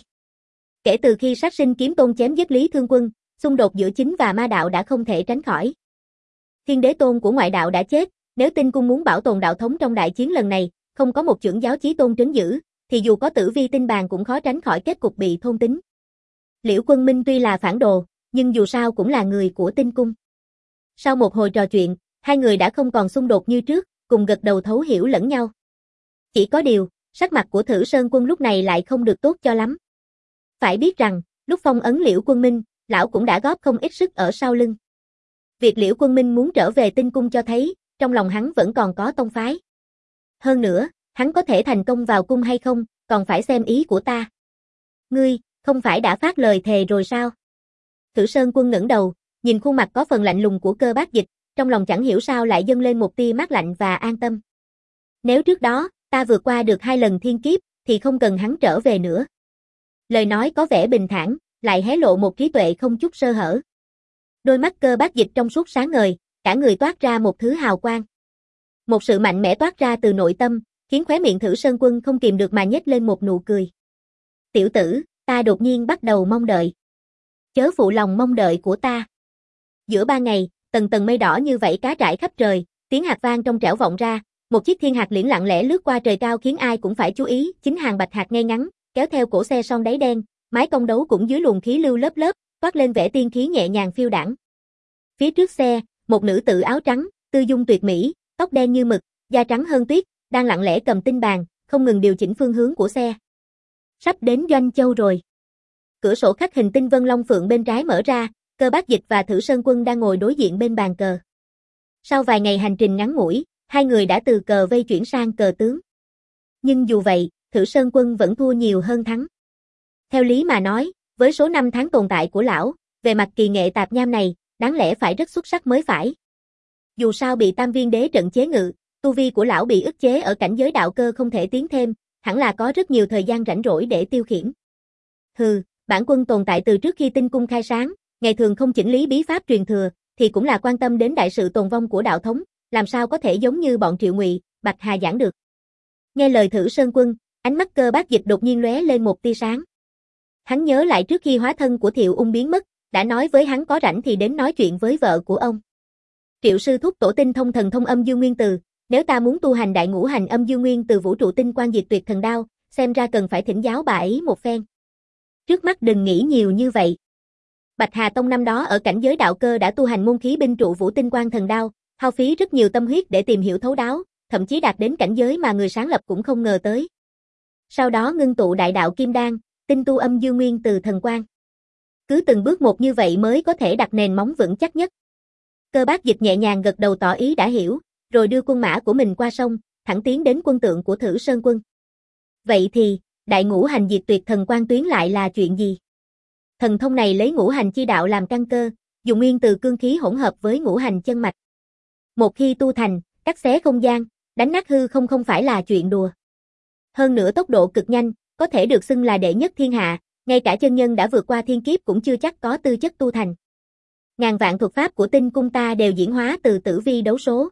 Kể từ khi sát sinh kiếm tôn chém giết Lý Thương Quân, xung đột giữa chính và ma đạo đã không thể tránh khỏi. Thiên đế tôn của ngoại đạo đã chết, nếu Tinh Cung muốn bảo tồn đạo thống trong đại chiến lần này, không có một chưởng giáo chí tôn trấn giữ, thì dù có tử vi tinh bàn cũng khó tránh khỏi kết cục bị thôn tính. Liễu Quân Minh tuy là phản đồ, nhưng dù sao cũng là người của Tinh Cung. Sau một hồi trò chuyện, hai người đã không còn xung đột như trước, cùng gật đầu thấu hiểu lẫn nhau. Chỉ có điều, sắc mặt của Thử Sơn Quân lúc này lại không được tốt cho lắm. Phải biết rằng, lúc phong ấn Liễu Quân Minh, lão cũng đã góp không ít sức ở sau lưng. Việc Liễu Quân Minh muốn trở về Tinh Cung cho thấy, trong lòng hắn vẫn còn có tông phái. Hơn nữa, hắn có thể thành công vào cung hay không, còn phải xem ý của ta. Ngươi, không phải đã phát lời thề rồi sao? Thử Sơn Quân ngẩng đầu, nhìn khuôn mặt có phần lạnh lùng của Cơ Bác Dịch, trong lòng chẳng hiểu sao lại dâng lên một tia mát lạnh và an tâm. Nếu trước đó, ta vượt qua được hai lần thiên kiếp, thì không cần hắn trở về nữa. Lời nói có vẻ bình thản, lại hé lộ một trí tuệ không chút sơ hở. Đôi mắt Cơ Bác Dịch trong suốt sáng ngời, cả người toát ra một thứ hào quang. Một sự mạnh mẽ toát ra từ nội tâm, khiến khóe miệng Thử Sơn Quân không kìm được mà nhếch lên một nụ cười. Tiểu tử, ta đột nhiên bắt đầu mong đợi. Chớ phụ lòng mong đợi của ta. Giữa ba ngày, tầng tầng mây đỏ như vảy cá trải khắp trời, tiếng hạt vang trong trẻo vọng ra, một chiếc thiên hạt liễn lặng lẽ lướt qua trời cao khiến ai cũng phải chú ý, chính hàng bạch hạt ngay ngắn, kéo theo cổ xe son đáy đen, mái cong đấu cũng dưới luồng khí lưu lớp lớp, toát lên vẻ tiên khí nhẹ nhàng phiêu đãng. Phía trước xe, một nữ tử áo trắng, tư dung tuyệt mỹ, tóc đen như mực, da trắng hơn tuyết, đang lặng lẽ cầm tinh bàn, không ngừng điều chỉnh phương hướng của xe. Sắp đến Doanh Châu rồi. Cửa sổ khắc hình tinh vân long phượng bên trái mở ra, Cơ Bác Dịch và Thử Sơn Quân đang ngồi đối diện bên bàn cờ. Sau vài ngày hành trình ngắn ngủi, hai người đã từ cờ vây chuyển sang cờ tướng. Nhưng dù vậy, Thử Sơn Quân vẫn thua nhiều hơn thắng. Theo lý mà nói, với số năm tháng tồn tại của lão, về mặt kỳ nghệ tạp nham này, đáng lẽ phải rất xuất sắc mới phải. Dù sao bị Tam Viên Đế trận chế ngự, tu vi của lão bị ức chế ở cảnh giới đạo cơ không thể tiến thêm, hẳn là có rất nhiều thời gian rảnh rỗi để tiêu khiển. Hừ, bản quân tồn tại từ trước khi Tinh Cung khai sáng, ngày thường không chỉnh lý bí pháp truyền thừa, thì cũng là quan tâm đến đại sự tồn vong của đạo thống, làm sao có thể giống như bọn Triệu Ngụy, Bạch Hà giảng được. Nghe lời Thử Sơn Quân, ánh mắt Cơ Bác Dịch đột nhiên lóe lên một tia sáng. Hắn nhớ lại trước khi hóa thân của Thiệu Ung biến mất, đã nói với hắn có rảnh thì đến nói chuyện với vợ của ông. Triệu sư thúc tổ tinh thông thần thông âm dương nguyên từ, nếu ta muốn tu hành đại ngũ hành âm dương nguyên từ vũ trụ tinh quan diệt tuyệt thần đao, xem ra cần phải thỉnh giáo bà ấy một phen. Trước mắt đừng nghĩ nhiều như vậy. Bạch Hà Tông năm đó ở cảnh giới đạo cơ đã tu hành môn khí binh trụ vũ tinh quan thần đao, hao phí rất nhiều tâm huyết để tìm hiểu thấu đáo, thậm chí đạt đến cảnh giới mà người sáng lập cũng không ngờ tới. Sau đó ngưng tụ đại đạo kim đan, tinh tu âm dương nguyên từ thần quang. Cứ từng bước một như vậy mới có thể đặt nền móng vững chắc nhất. Cơ Bác Dịch nhẹ nhàng gật đầu tỏ ý đã hiểu, rồi đưa quân mã của mình qua sông, thẳng tiến đến quân tượng của Thử Sơn Quân. Vậy thì, đại ngũ hành diệt tuyệt thần quang tuyến lại là chuyện gì? Thần thông này lấy ngũ hành chi đạo làm căn cơ, dùng nguyên từ cương khí hỗn hợp với ngũ hành chân mạch. Một khi tu thành, cắt xé không gian, đánh nát hư không không phải là chuyện đùa. Hơn nữa tốc độ cực nhanh, có thể được xưng là đệ nhất thiên hạ, ngay cả chân nhân đã vượt qua thiên kiếp cũng chưa chắc có tư chất tu thành. Ngàn vạn thuật pháp của Tinh Cung ta đều diễn hóa từ tử vi đấu số.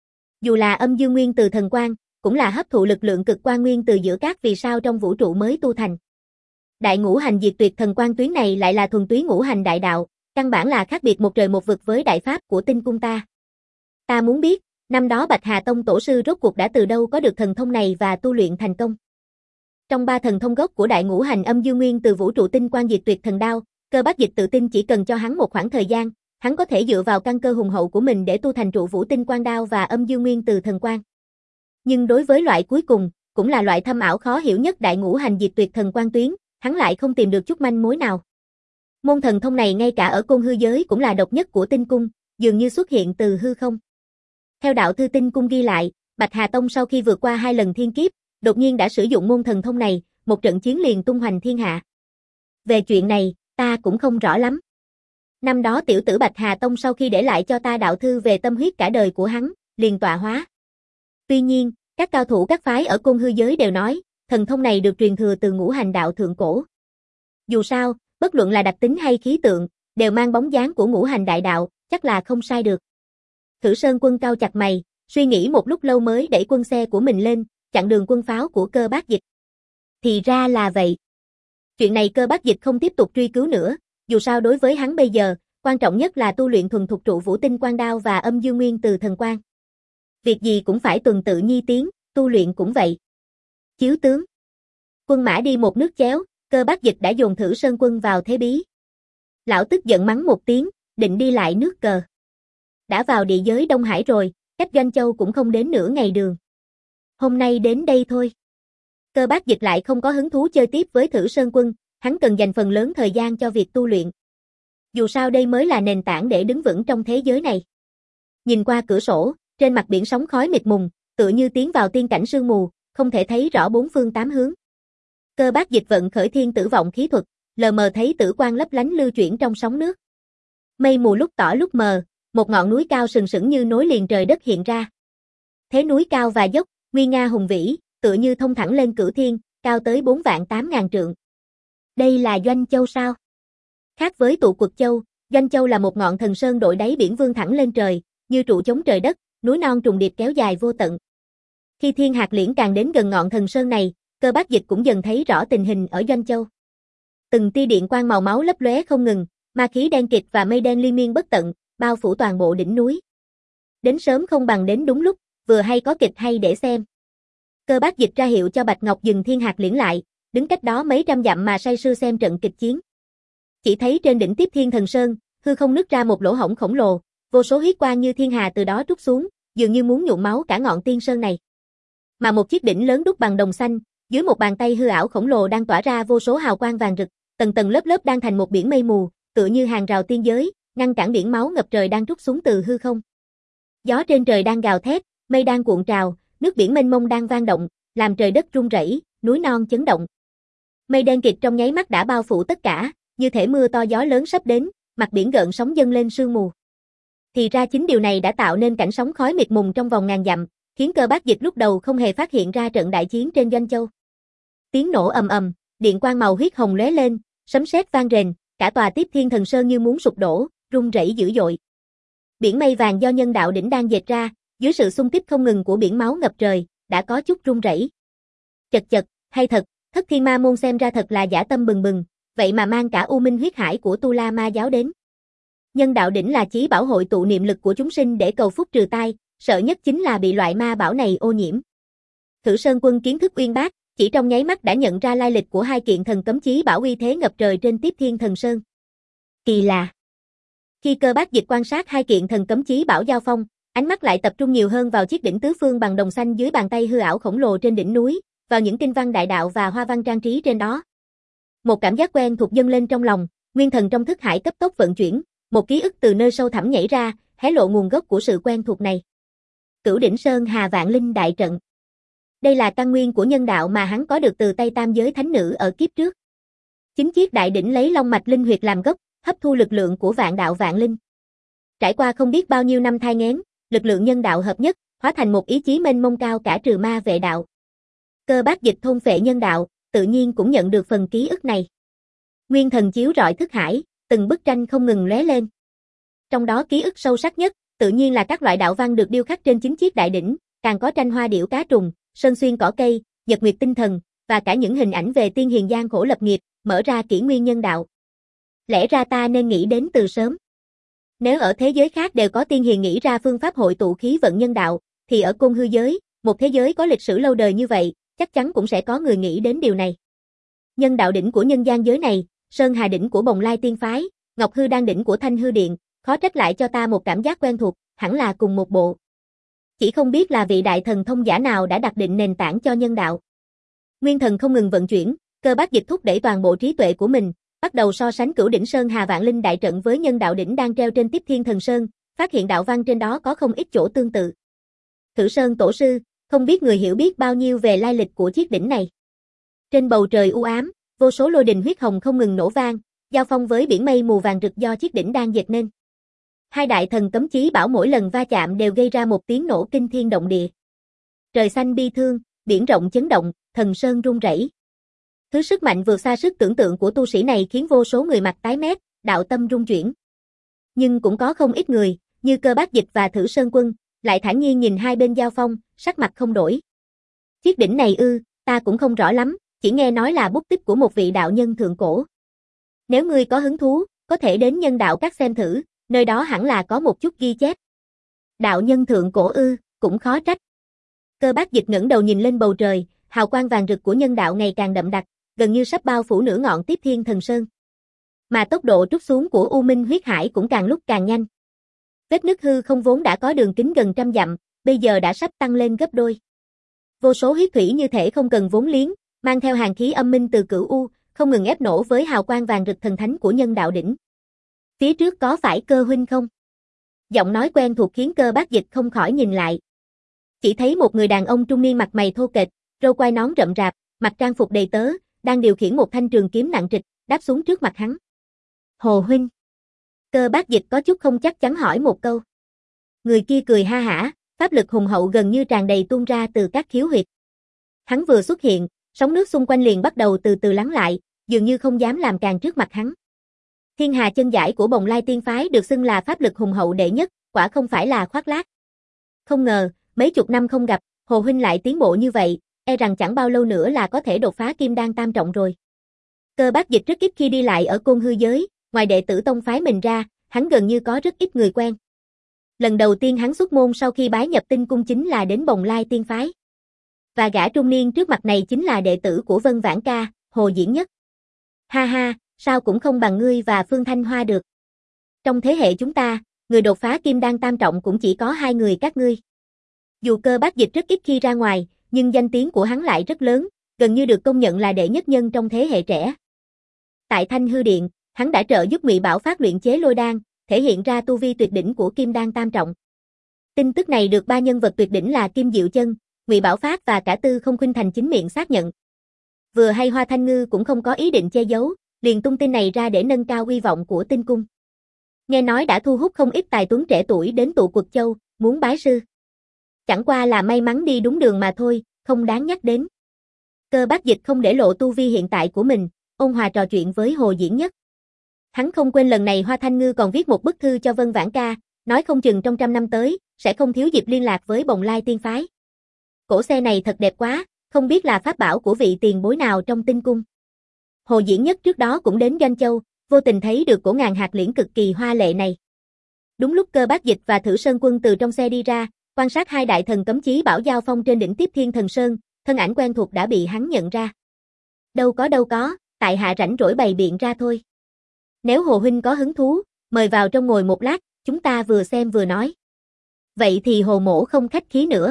Dù là âm dương nguyên từ thần quang, cũng là hấp thụ lực lượng cực quang nguyên từ giữa các vì sao trong vũ trụ mới tu thành. Đại ngũ hành diệt tuyệt thần quang tuyến này lại là thuần túy ngũ hành đại đạo, căn bản là khác biệt một trời một vực với đại pháp của Tinh Cung ta. Ta muốn biết, năm đó Bạch Hà Tông tổ sư rốt cuộc đã từ đâu có được thần thông này và tu luyện thành công. Trong ba thần thông gốc của đại ngũ hành âm dương nguyên từ vũ trụ tinh quan diệt tuyệt thần đao, Cơ Bác Dịch tự tin chỉ cần cho hắn một khoảng thời gian, hắn có thể dựa vào căn cơ hùng hậu của mình để tu thành trụ vũ tinh quan đao và âm dương nguyên từ thần quang. Nhưng đối với loại cuối cùng, cũng là loại thâm ảo khó hiểu nhất đại ngũ hành diệt tuyệt thần quang tuyến, hắn lại không tìm được chút manh mối nào. Môn thần thông này ngay cả ở Côn hư giới cũng là độc nhất của Tinh Cung, dường như xuất hiện từ hư không. Theo đạo thư Tinh Cung ghi lại, Bạch Hà Tông sau khi vượt qua hai lần thiên kiếp, đột nhiên đã sử dụng môn thần thông này, một trận chiến liền tung hoành thiên hạ. Về chuyện này, ta cũng không rõ lắm. Năm đó tiểu tử Bạch Hà Tông sau khi để lại cho ta đạo thư về tâm huyết cả đời của hắn, liền tọa hóa. Tuy nhiên, các cao thủ các phái ở Côn hư giới đều nói, thần thông này được truyền thừa từ ngũ hành đạo thượng cổ. Dù sao, bất luận là đặc tính hay khí tượng, đều mang bóng dáng của ngũ hành đại đạo, chắc là không sai được. Thử Sơn Quân cau chặt mày, Suy nghĩ một lúc lâu mới đẩy quân xe của mình lên, chặn đường quân pháo của Cơ Bác Dịch. Thì ra là vậy. Chuyện này Cơ Bác Dịch không tiếp tục truy cứu nữa, dù sao đối với hắn bây giờ, quan trọng nhất là tu luyện thuần thục trụ vũ tinh quang đao và âm dương nguyên từ thần quang. Việc gì cũng phải tuần tự nhi tiến, tu luyện cũng vậy. Chiếu tướng. Quân mã đi một nước chéo, Cơ Bác Dịch đã dồn Thử Sơn quân vào thế bí. Lão tức giận mắng một tiếng, định đi lại nước Cờ. Đã vào địa giới Đông Hải rồi, cách Doanh Châu cũng không đến nửa ngày đường. Hôm nay đến đây thôi. Cơ Bác Dịch lại không có hứng thú chơi tiếp với Thử Sơn quân, hắn cần dành phần lớn thời gian cho việc tu luyện. Dù sao đây mới là nền tảng để đứng vững trong thế giới này. Nhìn qua cửa sổ, trên mặt biển sóng khói mịt mùng, tựa như tiến vào tiên cảnh sương mù, không thể thấy rõ bốn phương tám hướng. Cơ Bác Dịch vận khởi thiên tử vọng khí thuật, lờ mờ thấy tử quang lấp lánh lưu chuyển trong sóng nước. Mây mù lúc tỏ lúc mờ, một ngọn núi cao sừng sững như nối liền trời đất hiện ra. Thế núi cao và dốc, nguy nga hùng vĩ, tựa như thông thẳng lên cửu thiên, cao tới bốn vạn tám ngàn trượng. Đây là Doanh Châu sao? Khác với Tụ Quật Châu, Doanh Châu là một ngọn thần sơn đội đáy biển vươn thẳng lên trời, như trụ chống trời đất, núi non trùng điệp kéo dài vô tận. Khi Thiên Hạc Liễn càng đến gần ngọn thần sơn này, Cơ Bác Dịch cũng dần thấy rõ tình hình ở Doanh Châu. Từng tia điện quang màu máu lấp lóe không ngừng, ma khí đen kịt và mây đen liên miên bất tận, bao phủ toàn bộ đỉnh núi. Đến sớm không bằng đến đúng lúc, vừa hay có kịch hay để xem. Cơ Bác Dịch ra hiệu cho Bạch Ngọc dừng Thiên Hạc Liễn lại, đứng cách đó mấy trăm dặm mà say sưa xem trận kịch chiến. Chỉ thấy trên đỉnh Tiếp Thiên Thần Sơn, hư không nứt ra một lỗ hổng khổng lồ, vô số huyết quang như thiên hà từ đó trút xuống, dường như muốn nhuộm máu cả ngọn tiên sơn này. Mà một chiếc đỉnh lớn đúc bằng đồng xanh, dưới một bàn tay hư ảo khổng lồ đang tỏa ra vô số hào quang vàng rực, tầng tầng lớp lớp đang thành một biển mây mù, tựa như hàng rào tiên giới, ngăn cản biển máu ngập trời đang trút xuống từ hư không. Gió trên trời đang gào thét, mây đang cuộn trào, nước biển mênh mông đang vang động, làm trời đất rung rẩy, núi non chấn động. Mây đen kịt trong nháy mắt đã bao phủ tất cả, như thể mưa to gió lớn sắp đến, mặt biển gợn sóng dâng lên sương mù. Thì ra chính điều này đã tạo nên cảnh sóng khói mịt mùng trong vòng ngàn dặm, khiến Cơ Bác Dịch lúc đầu không hề phát hiện ra trận đại chiến trên Doanh Châu. Tiếng nổ ầm ầm, điện quang màu huyết hồng lóe lên, sấm sét vang rền, cả tòa Tiếp Thiên Thần Sơn như muốn sụp đổ, rung rẩy dữ dội. Biển mây vàng do Nhân Đạo đỉnh đang dệt ra, dưới sự xung kích không ngừng của biển máu ngập trời, đã có chút rung rẩy. Chật chật, hay thật, Thất Thiên Ma môn xem ra thật là dã tâm bừng bừng, vậy mà mang cả U Minh huyết hải của Tu La Ma giáo đến. Nhân Đạo đỉnh là chí bảo hội tụ niệm lực của chúng sinh để cầu phúc trừ tai, sợ nhất chính là bị loại ma bảo này ô nhiễm. Thử Sơn quân kiến thức uyên bác, chỉ trong nháy mắt đã nhận ra lai lịch của hai kiện thần cấm chí bảo uy thế ngập trời trên Tiếp Thiên Thần Sơn. Kỳ lạ. Khi Cơ Bác Dịch quan sát hai kiện thần cấm chí bảo giao phong, ánh mắt lại tập trung nhiều hơn vào chiếc đỉnh tứ phương bằng đồng xanh dưới bàn tay hư ảo khổng lồ trên đỉnh núi, vào những kinh văn đại đạo và hoa văn trang trí trên đó. Một cảm giác quen thuộc dâng lên trong lòng, nguyên thần trong thức hải cấp tốc vận chuyển, một ký ức từ nơi sâu thẳm nhảy ra, hé lộ nguồn gốc của sự quen thuộc này. Cửu Đỉnh Sơn Hà Vạn Linh đại trận. Đây là căn nguyên của nhân đạo mà hắn có được từ tay tam giới thánh nữ ở kiếp trước. Chính chiếc đại đỉnh lấy long mạch linh huyệt làm gốc, hấp thu lực lượng của vạn đạo vạn linh. Trải qua không biết bao nhiêu năm thai nghén, lực lượng nhân đạo hợp nhất, hóa thành một ý chí mênh mông cao cả trừ ma vệ đạo. Cơ Bác Dịch thôn phệ nhân đạo, tự nhiên cũng nhận được phần ký ức này. Nguyên thần chiếu rọi thức hải, từng bức tranh không ngừng lóe lên. Trong đó ký ức sâu sắc nhất, tự nhiên là các loại đạo văn được điêu khắc trên chính chiếc đại đỉnh, càng có tranh hoa điểu cá trùng, sơn xuyên cỏ cây, nhật nguyệt tinh thần, và cả những hình ảnh về tiên hiền gian khổ lập nghiệp, mở ra kỷ nguyên nhân đạo. Lẽ ra ta nên nghĩ đến từ sớm. Nếu ở thế giới khác đều có tiên hiền nghĩ ra phương pháp hội tụ khí vận nhân đạo, thì ở Côn Hư giới, một thế giới có lịch sử lâu đời như vậy, chắc chắn cũng sẽ có người nghĩ đến điều này. Nhân đạo đỉnh của nhân gian giới này, Sơn Hà đỉnh của Bồng Lai tiên phái, Ngọc Hư Đan đỉnh của Thanh Hư điện, khó trách lại cho ta một cảm giác quen thuộc, hẳn là cùng một bộ. Chỉ không biết là vị đại thần thông giả nào đã đặt định nền tảng cho nhân đạo. Nguyên thần không ngừng vận chuyển, Cơ Bác Dịch thúc đẩy toàn bộ trí tuệ của mình, bắt đầu so sánh Cửu Đỉnh Sơn Hà Vạn Linh đại trận với nhân đạo đỉnh đang treo trên Tiếp Thiên Thần Sơn, phát hiện đạo văn trên đó có không ít chỗ tương tự. Thử Sơn tổ sư, không biết người hiểu biết bao nhiêu về lai lịch của chiếc đỉnh này. Trên bầu trời u ám, vô số lôi đình huyết hồng không ngừng nổ vang, giao phong với biển mây mù vàng rực do chiếc đỉnh đang dệt nên. Hai đại thần cấm chí bảo mỗi lần va chạm đều gây ra một tiếng nổ kinh thiên động địa. Trời xanh bi thương, biển rộng chấn động, thần sơn rung rẩy. Thứ sức mạnh vượt xa sức tưởng tượng của tu sĩ này khiến vô số người mặt tái mét, đạo tâm rung chuyển. Nhưng cũng có không ít người, như Cơ Bác Dịch và Thử Sơn quân, lại thản nhiên nhìn hai bên giao phong, sắc mặt không đổi. Chiếc đỉnh này ư, ta cũng không rõ lắm, chỉ nghe nói là bút tích của một vị đạo nhân thượng cổ. Nếu ngươi có hứng thú, có thể đến Nhân Đạo Các xem thử, nơi đó hẳn là có một chút ghi chép. Đạo nhân thượng cổ ư, cũng khó trách. Cơ Bác Dịch ngẩng đầu nhìn lên bầu trời, hào quang vàng rực của nhân đạo ngày càng đậm đặc, gần như sắp bao phủ nửa ngọn Tiếp Thiên Thần Sơn. Mà tốc độ trút xuống của U Minh huyết hải cũng càng lúc càng nhanh. Vết nứt hư không vốn đã có đường kính gần trăm dặm, bây giờ đã sắp tăng lên gấp đôi. Vô số huyết thủy như thể không cần vốn liếng, mang theo hàn khí âm minh từ cửu u, không ngừng ép nổ với hào quang vàng rực thần thánh của nhân đạo đỉnh. Phía trước có phải Cơ huynh không? Giọng nói quen thuộc khiến Cơ Bác Dịch không khỏi nhìn lại. Chỉ thấy một người đàn ông trung niên mặt mày thô kệch, râu quai nón rậm rạp, mặc trang phục đầy tớ, đang điều khiển một thanh trường kiếm nặng trịch, đáp xuống trước mặt hắn. Hồ huynh. Cơ Bác Dịch có chút không chắc chắn hỏi một câu. Người kia cười ha hả, pháp lực hùng hậu gần như tràn đầy tuôn ra từ các khiếu huyệt. Hắn vừa xuất hiện, sóng nước xung quanh liền bắt đầu từ từ lắng lại, dường như không dám làm càn trước mặt hắn. Thiên Hà chân giải của Bồng Lai Tiên phái được xưng là pháp lực hùng hậu đệ nhất, quả không phải là khoác lác. Không ngờ, mấy chục năm không gặp, Hồ huynh lại tiến bộ như vậy, e rằng chẳng bao lâu nữa là có thể đột phá kim đan tam trọng rồi. Cơ Bác Dịch rất ít khi đi lại ở Côn Hư giới, ngoài đệ tử tông phái mình ra, hắn gần như có rất ít người quen. Lần đầu tiên hắn xuất môn sau khi bái nhập Tinh cung chính là đến Bồng Lai Tiên phái. Và gã trung niên trước mặt này chính là đệ tử của Vân Vãn Ca, Hồ Diễn Nhất. Ha ha, sao cũng không bằng ngươi và Phương Thanh Hoa được. Trong thế hệ chúng ta, người đột phá kim đan tam trọng cũng chỉ có hai người các ngươi. Dù Cơ Bác Dịch rất ít khi ra ngoài, nhưng danh tiếng của hắn lại rất lớn, gần như được công nhận là đệ nhất nhân trong thế hệ trẻ. Tại Thanh Hư Điện, hắn đã trợ giúp Ngụy Bảo Phát luyện chế lôi đan, thể hiện ra tu vi tuyệt đỉnh của kim đan tam trọng. Tin tức này được ba nhân vật tuyệt đỉnh là Kim Diệu Chân, Ngụy Bảo Phát và cả Tư Không Khuynh Thành chính miệng xác nhận. Vừa hay Hoa Thanh Ngư cũng không có ý định che giấu, liền tung tin này ra để nâng cao uy vọng của Tinh cung. Nghe nói đã thu hút không ít tài tuấn trẻ tuổi đến tụ Quật Châu, muốn bái sư. Chẳng qua là may mắn đi đúng đường mà thôi, không đáng nhắc đến. Cơ Bác Dịch không để lộ tu vi hiện tại của mình, ôn hòa trò chuyện với Hồ Diễn Nhất. Hắn không quên lần này Hoa Thanh Ngư còn viết một bức thư cho Vân Vãn Ca, nói không chừng trong trăm năm tới, sẽ không thiếu dịp liên lạc với Bồng Lai Tiên phái. Cổ xe này thật đẹp quá, không biết là pháp bảo của vị tiền bối nào trong Tinh cung. Hồ Diễn Nhất trước đó cũng đến Doanh Châu, vô tình thấy được cổ ngàn hạt liễn cực kỳ hoa lệ này. Đúng lúc Cơ Bác Dịch và Thử Sơn Quân từ trong xe đi ra, quan sát hai đại thần cấm chí bảo giao phong trên đỉnh Tiếp Thiên Thần Sơn, thân ảnh quen thuộc đã bị hắn nhận ra. Đâu có đâu có, tại hạ rảnh rỗi bày biện ra thôi. Nếu Hồ huynh có hứng thú, mời vào trong ngồi một lát, chúng ta vừa xem vừa nói. Vậy thì Hồ mỗ không khách khí nữa.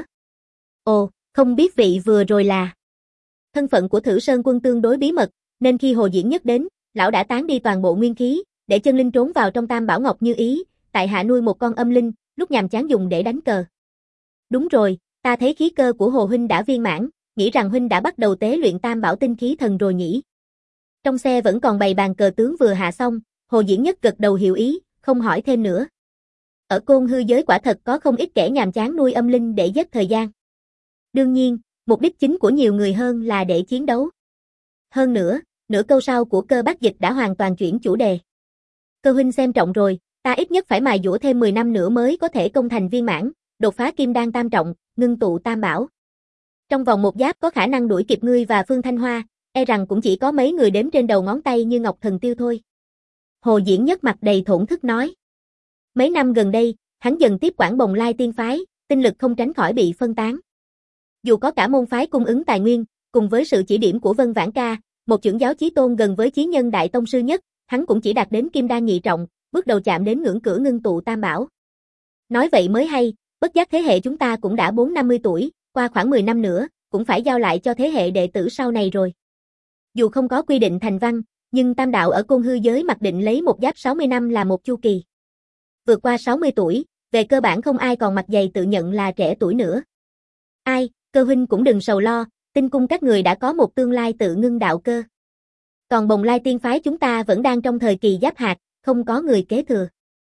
Ồ, không biết vị vừa rồi là. Thân phận của Thử Sơn Quân tương đối bí mật, nên khi Hồ Diễn Nhất đến, lão đã tán đi toàn bộ nguyên khí, để chân linh trốn vào trong Tam Bảo Ngọc như ý, tại hạ nuôi một con âm linh, lúc nhàm chán dùng để đánh cờ. Đúng rồi, ta thấy khí cơ của Hồ huynh đã viên mãn, nghĩ rằng huynh đã bắt đầu tế luyện Tam Bảo tinh khí thần rồi nhỉ. Trong xe vẫn còn bày bàn cờ tướng vừa hạ xong, Hồ Diễn Nhất gật đầu hiểu ý, không hỏi thêm nữa. Ở Côn Hư giới quả thật có không ít kẻ nhàm chán nuôi âm linh để giết thời gian. Đương nhiên, mục đích chính của nhiều người hơn là để chiến đấu. Hơn nữa, nửa câu sau của Cơ Bác Dịch đã hoàn toàn chuyển chủ đề. Cơ huynh xem trọng rồi, ta ít nhất phải mài dũa thêm mười năm nữa mới có thể công thành viên mãn, đột phá kim đan tam trọng, ngưng tụ tam bảo. Trong vòng một giáp có khả năng đuổi kịp ngươi và Phương Thanh Hoa, e rằng cũng chỉ có mấy người đếm trên đầu ngón tay như Ngọc Thần Tiêu thôi. Hồ Diễn Nhất mặt đầy thổn thức nói. Mấy năm gần đây, hắn dần tiếp quản Bồng Lai Tiên phái, tinh lực không tránh khỏi bị phân tán. Dù có cả môn phái cung ứng tài nguyên, cùng với sự chỉ điểm của Vân Vãn Ca, một trưởng giáo chí tôn gần với chí nhân đại tông sư nhất, hắn cũng chỉ đạt đến kim đan nhị trọng, bước đầu chạm đến ngưỡng cửa ngưng tụ tam bảo. Nói vậy mới hay, bất giác thế hệ chúng ta cũng đã bốn năm mươi tuổi, qua khoảng mười năm nữa, cũng phải giao lại cho thế hệ đệ tử sau này rồi. Dù không có quy định thành văn, nhưng tam đạo ở Côn Hư giới mặc định lấy một giáp sáu mươi năm là một chu kỳ. Vượt qua sáu mươi tuổi, về cơ bản không ai còn mặt dày tự nhận là trẻ tuổi nữa. Ai, Cơ huynh cũng đừng sầu lo, Tinh cung các người đã có một tương lai tự ngưng đạo cơ. Còn Bồng Lai Tiên phái chúng ta vẫn đang trong thời kỳ giáp hạt, không có người kế thừa.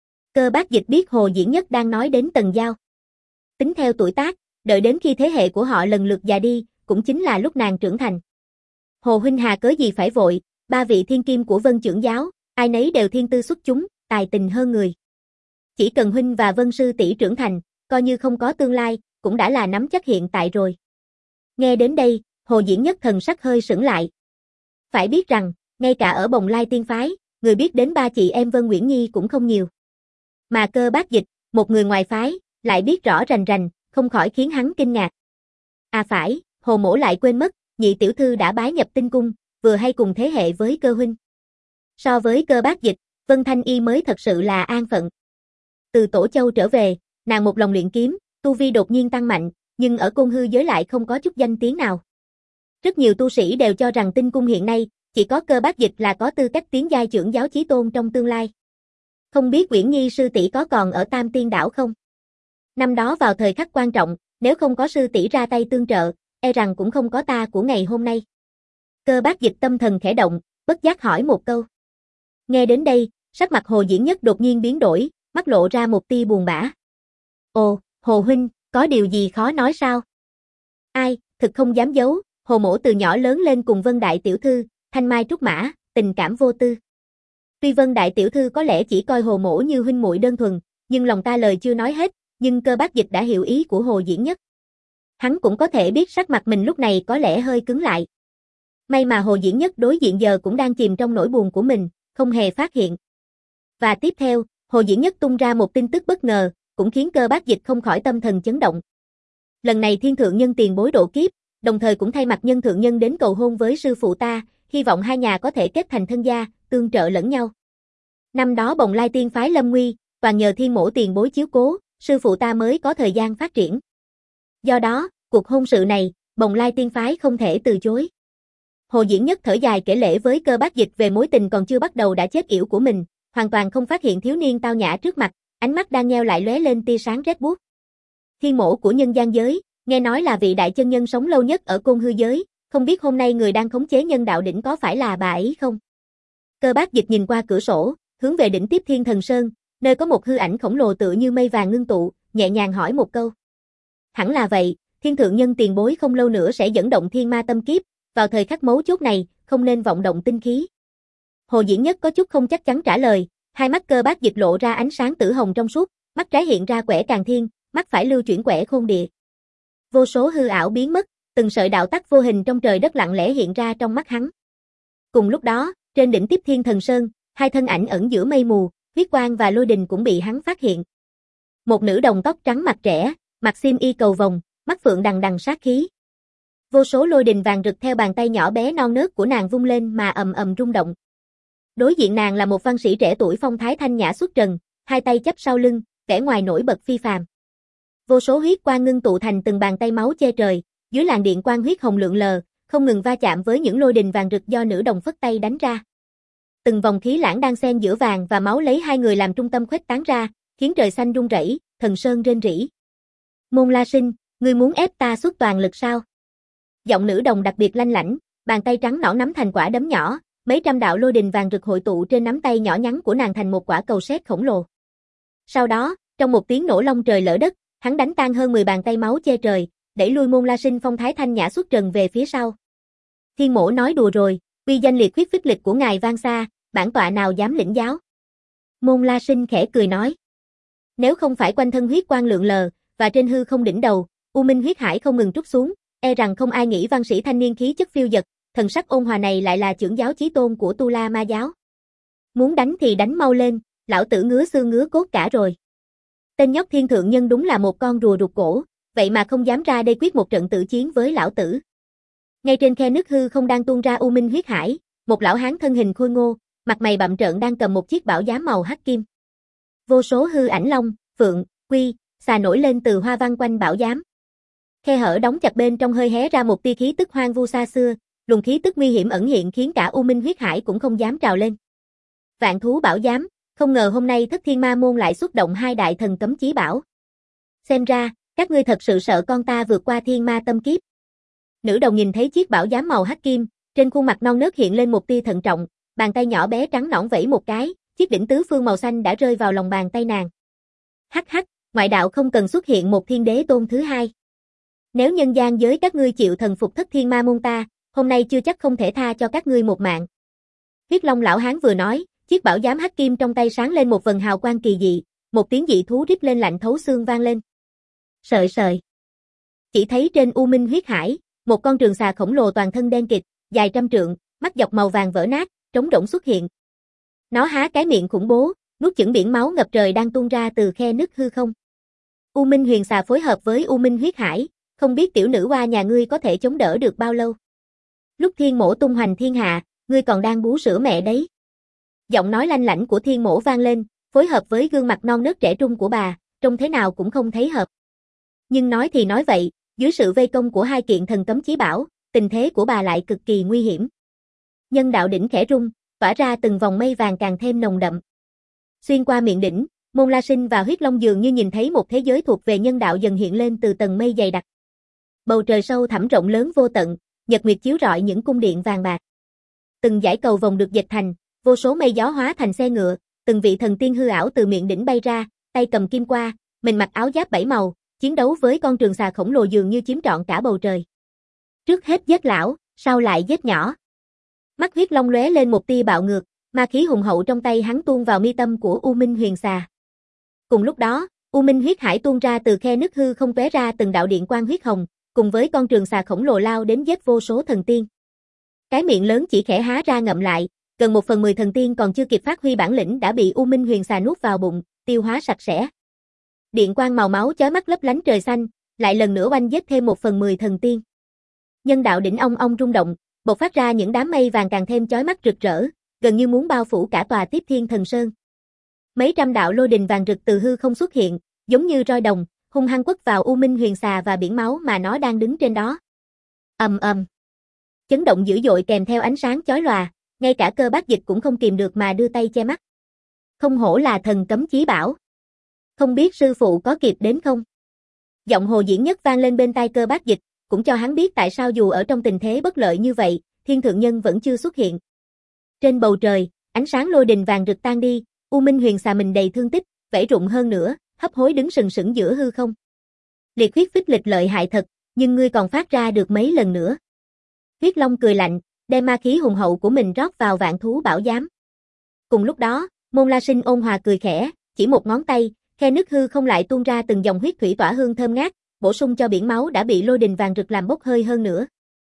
Cơ Bác Dịch biết Hồ Diễn Nhất đang nói đến Tần Giao. Tính theo tuổi tác, đợi đến khi thế hệ của họ lần lượt già đi, cũng chính là lúc nàng trưởng thành. Hồ huynh hà cớ gì phải vội, ba vị thiên kim của Vân trưởng giáo, ai nấy đều thiên tư xuất chúng, tài tình hơn người. Chỉ cần huynh và Vân sư tỷ trưởng thành, coi như không có tương lai, cũng đã là nắm chắc hiện tại rồi. Nghe đến đây, Hồ Diễn Nhất thần sắc hơi sững lại. Phải biết rằng, ngay cả ở Bồng Lai Tiên Phái, người biết đến ba chị em Vân Nguyễn Nhi cũng không nhiều. Mà Cơ Bác Dịch, một người ngoài phái, lại biết rõ rành rành, không khỏi khiến hắn kinh ngạc. À phải, Hồ mỗ lại quên mất, nhị tiểu thư đã bái nhập Tinh Cung, vừa hay cùng thế hệ với Cơ huynh. So với Cơ Bác Dịch, Vân Thanh Y mới thật sự là an phận. Từ Tổ Châu trở về, nàng một lòng luyện kiếm, tu vi đột nhiên tăng mạnh, nhưng ở Côn Hư giới lại không có chút danh tiếng nào. Rất nhiều tu sĩ đều cho rằng Tinh Cung hiện nay, chỉ có Cơ Bác Dịch là có tư cách tiến giai trưởng giáo chí tôn trong tương lai. Không biết Uyển Nhi sư tỷ có còn ở Tam Tiên Đảo không? Năm đó vào thời khắc quan trọng, nếu không có sư tỷ ra tay tương trợ, e rằng cũng không có ta của ngày hôm nay. Cơ Bác Dịch tâm thần khẽ động, bất giác hỏi một câu. Nghe đến đây, sắc mặt Hồ Diễn Nhất đột nhiên biến đổi, mắt lộ ra một tia buồn bã. Ồ, Hồ huynh, có điều gì khó nói sao? Ai, thực không dám giấu, Hồ mỗ từ nhỏ lớn lên cùng Vân đại tiểu thư, thanh mai trúc mã, tình cảm vô tư. Tuy Vân đại tiểu thư có lẽ chỉ coi Hồ mỗ như huynh muội đơn thuần, nhưng lòng ta lời chưa nói hết, nhưng Cơ Bác Dịch đã hiểu ý của Hồ Diễn Nhất. Hắn cũng có thể biết sắc mặt mình lúc này có lẽ hơi cứng lại. May mà Hồ Diễn Nhất đối diện giờ cũng đang chìm trong nỗi buồn của mình, không hề phát hiện. Và tiếp theo, Hồ Diễn Nhất tung ra một tin tức bất ngờ, cũng khiến Cơ Bác Dịch không khỏi tâm thần chấn động. Lần này Thiên Thượng Nhân tiền bối độ kiếp, đồng thời cũng thay mặt Nhân Thượng Nhân đến cầu hôn với sư phụ ta, hy vọng hai nhà có thể kết thành thân gia, tương trợ lẫn nhau. Năm đó Bồng Lai Tiên Phái lâm nguy, toàn nhờ Thiên mỗ tiền bối chiếu cố, sư phụ ta mới có thời gian phát triển. Do đó, cuộc hôn sự này, Bồng Lai Tiên Phái không thể từ chối. Hồ Diễn Nhất thở dài kể lể với Cơ Bác Dịch về mối tình còn chưa bắt đầu đã chết yểu của mình, hoàn toàn không phát hiện thiếu niên tao nhã trước mặt, ánh mắt đang nheo lại lóe lên tia sáng rét buốt. Thiên mỗ của nhân gian giới, nghe nói là vị đại chân nhân sống lâu nhất ở Côn Hư giới, không biết hôm nay người đang khống chế nhân đạo đỉnh có phải là bà ấy không? Cơ Bác Dịch nhìn qua cửa sổ, hướng về đỉnh tiếp Thiên Thần Sơn, nơi có một hư ảnh khổng lồ tựa như mây vàng ngưng tụ, nhẹ nhàng hỏi một câu. Hẳn là vậy, Thiên Thượng Nhân tiền bối không lâu nữa sẽ dẫn động thiên ma tâm kiếp, vào thời khắc mấu chốt này, không nên vọng động tinh khí. Hồ Diễn Nhất có chút không chắc chắn trả lời, hai mắt Cơ Bác Dịch lộ ra ánh sáng tử hồng trong suốt, mắt trái hiện ra quẻ càng thiên, mắt phải lưu chuyển quẻ khôn địa. Vô số hư ảo biến mất, từng sợi đạo tắc vô hình trong trời đất lặng lẽ hiện ra trong mắt hắn. Cùng lúc đó, trên đỉnh tiếp Thiên Thần Sơn, hai thân ảnh ẩn giữa mây mù, huyết quang và lôi đình cũng bị hắn phát hiện. Một nữ đồng tóc trắng mặt trẻ, mặc xiêm y cầu vồng, mắt phượng đằng đằng sát khí. Vô số lôi đình vàng rực theo bàn tay nhỏ bé non nớt của nàng vung lên mà ầm ầm rung động. Đối diện nàng là một văn sĩ trẻ tuổi phong thái thanh nhã xuất trần, hai tay chắp sau lưng, vẻ ngoài nổi bật phi phàm. Vô số huyết quang ngưng tụ thành từng bàn tay máu che trời, dưới làn điện quang huyết hồng lượn lờ, không ngừng va chạm với những lôi đình vàng rực do nữ đồng phất tay đánh ra. Từng vòng khí lãng đang xen giữa vàng và máu lấy hai người làm trung tâm khuếch tán ra, khiến trời xanh rung rẩy, thần sơn rên rỉ. Môn La Sinh, ngươi muốn ép ta xuất toàn lực sao? Giọng nữ đồng đặc biệt lanh lảnh, bàn tay trắng nõn nắm thành quả đấm nhỏ, mấy trăm đạo lôi đình vàng rực hội tụ trên nắm tay nhỏ nhắn của nàng thành một quả cầu sét khổng lồ. Sau đó, trong một tiếng nổ long trời lở đất, hắn đánh tan hơn mười bàn tay máu che trời, đẩy lui Môn La Sinh phong thái thanh nhã xuất trần về phía sau. Thiên mỗ nói đùa rồi, uy danh liệt huyết phích lịch của ngài vang xa, bản tọa nào dám lĩnh giáo. Môn La Sinh khẽ cười nói. Nếu không phải quanh thân huyết quang lượn lờ, và trên hư không đỉnh đầu, u minh huyết hải không ngừng trút xuống, e rằng không ai nghĩ văn sĩ thanh niên khí chất phiêu dật, thần sắc ôn hòa này lại là trưởng giáo chí tôn của Tu La Ma giáo. Muốn đánh thì đánh mau lên, lão tử ngứa xương ngứa cốt cả rồi. Tên nhóc Thiên Thượng Nhân đúng là một con rùa rụt cổ, vậy mà không dám ra đây quyết một trận tự chiến với lão tử. Ngay trên khe nước hư không đang tuôn ra u minh huyết hải, một lão hán thân hình khôi ngô, mặt mày bặm trợn đang cầm một chiếc bảo giám màu hắc kim. Vô số hư ảnh long, phượng, quy, xà nổi lên từ hoa văn quanh bảo giám. Khe hở đóng chặt bên trong hơi hé ra một tia khí tức hoang vu xa xưa, luồng khí tức nguy hiểm ẩn hiện khiến cả u minh huyết hải cũng không dám trào lên. Vạn thú bảo giám, không ngờ hôm nay Thất Thiên Ma môn lại xuất động hai đại thần cấm chí bảo. Xem ra, các ngươi thật sự sợ con ta vượt qua thiên ma tâm kiếp. Nữ đồng nhìn thấy chiếc bảo giám màu hắc kim, trên khuôn mặt non nớt hiện lên một tia thận trọng, bàn tay nhỏ bé trắng nõn vẫy một cái, chiếc đỉnh tứ phương màu xanh đã rơi vào lòng bàn tay nàng. Hắc hắc, ngoại đạo không cần xuất hiện một thiên đế tôn thứ hai. Nếu nhân gian giới các ngươi chịu thần phục Thất Thiên Ma môn ta, hôm nay chưa chắc không thể tha cho các ngươi một mạng. Huyết Long lão hán vừa nói, chiếc bảo giám hắc kim trong tay sáng lên một vần hào quang kỳ dị, một tiếng dị thú rít lên lạnh thấu xương vang lên. Sợi sợi. Chỉ thấy trên U Minh huyết hải, một con trường xà khổng lồ toàn thân đen kịt, dài trăm trượng, mắt dọc màu vàng vỡ nát, trống rỗng xuất hiện. Nó há cái miệng khủng bố, nuốt chửng biển máu ngập trời đang tuôn ra từ khe nứt hư không. U Minh huyền xà phối hợp với U Minh huyết hải, không biết tiểu nữ hoa nhà ngươi có thể chống đỡ được bao lâu. Lúc thiên mổ tung hoành thiên hạ, ngươi còn đang bú sữa mẹ đấy. Giọng nói lanh lảnh của thiên mổ vang lên, phối hợp với gương mặt non nớt trẻ trung của bà, trông thế nào cũng không thấy hợp. Nhưng nói thì nói vậy, dưới sự vây công của hai kiện thần cấm chí bảo, tình thế của bà lại cực kỳ nguy hiểm. Nhân đạo đỉnh khẽ rung, tỏa ra từng vòng mây vàng càng thêm nồng đậm. Xuyên qua miệng đỉnh, Môn La Sinh và Huyết Long dường như nhìn thấy một thế giới thuộc về nhân đạo dần hiện lên từ tầng mây dày đặc. Bầu trời sâu thẳm rộng lớn vô tận, nhật nguyệt chiếu rọi những cung điện vàng bạc. Từng dải cầu vồng được dệt thành, vô số mây gió hóa thành xe ngựa, từng vị thần tiên hư ảo từ miệng đỉnh bay ra, tay cầm kim qua, mình mặc áo giáp bảy màu, chiến đấu với con trường xà khổng lồ dường như chiếm trọn cả bầu trời. Trước hết giết lão, sau lại giết nhỏ. Mắt Huyết Long lóe lên một tia bạo ngược, ma khí hùng hậu trong tay hắn tuôn vào mi tâm của U Minh huyền xà. Cùng lúc đó, U Minh huyết hải tuôn ra từ khe nứt hư không tóe ra từng đạo điện quang huyết hồng, cùng với con trường xà khổng lồ lao đến giết vô số thần tiên. Cái miệng lớn chỉ khẽ há ra ngậm lại, gần một phần mười thần tiên còn chưa kịp phát huy bản lĩnh đã bị U Minh huyền xà nuốt vào bụng, tiêu hóa sạch sẽ. Điện quang màu máu chói mắt lấp lánh trời xanh, lại lần nữa oanh giết thêm một phần mười thần tiên. Nhân đạo đỉnh ong ong rung động, bộc phát ra những đám mây vàng càng thêm chói mắt rực rỡ, gần như muốn bao phủ cả tòa Tiếp Thiên Thần Sơn. Mấy trăm đạo lôi đình vàng rực từ hư không xuất hiện, giống như roi đồng, hung hăng quất vào U Minh huyền xà và biển máu mà nó đang đứng trên đó. Ầm ầm. Chấn động dữ dội kèm theo ánh sáng chói lòa, ngay cả Cơ Bác Dịch cũng không kìm được mà đưa tay che mắt. Không hổ là thần cấm chí bảo. Không biết sư phụ có kịp đến không? Giọng Hồ Diễn Nhất vang lên bên tai Cơ Bác Dịch, cũng cho hắn biết tại sao dù ở trong tình thế bất lợi như vậy, Thiên Thượng Nhân vẫn chưa xuất hiện. Trên bầu trời, ánh sáng lôi đình vàng rực tan đi, U Minh huyền xà mình đầy thương tích, vẫy rụng hơn nữa, hấp hối đứng sừng sững giữa hư không. Liệt huyết phích lịch lợi hại thật, nhưng ngươi còn phát ra được mấy lần nữa. Huyết Long cười lạnh, đem ma khí hùng hậu của mình rót vào vạn thú bảo giám. Cùng lúc đó, Môn La Sinh ôn hòa cười khẽ, chỉ một ngón tay, khe nứt hư không lại tuôn ra từng dòng huyết thủy tỏa hương thơm ngát, bổ sung cho biển máu đã bị lôi đình vàng rực làm bốc hơi hơn nữa.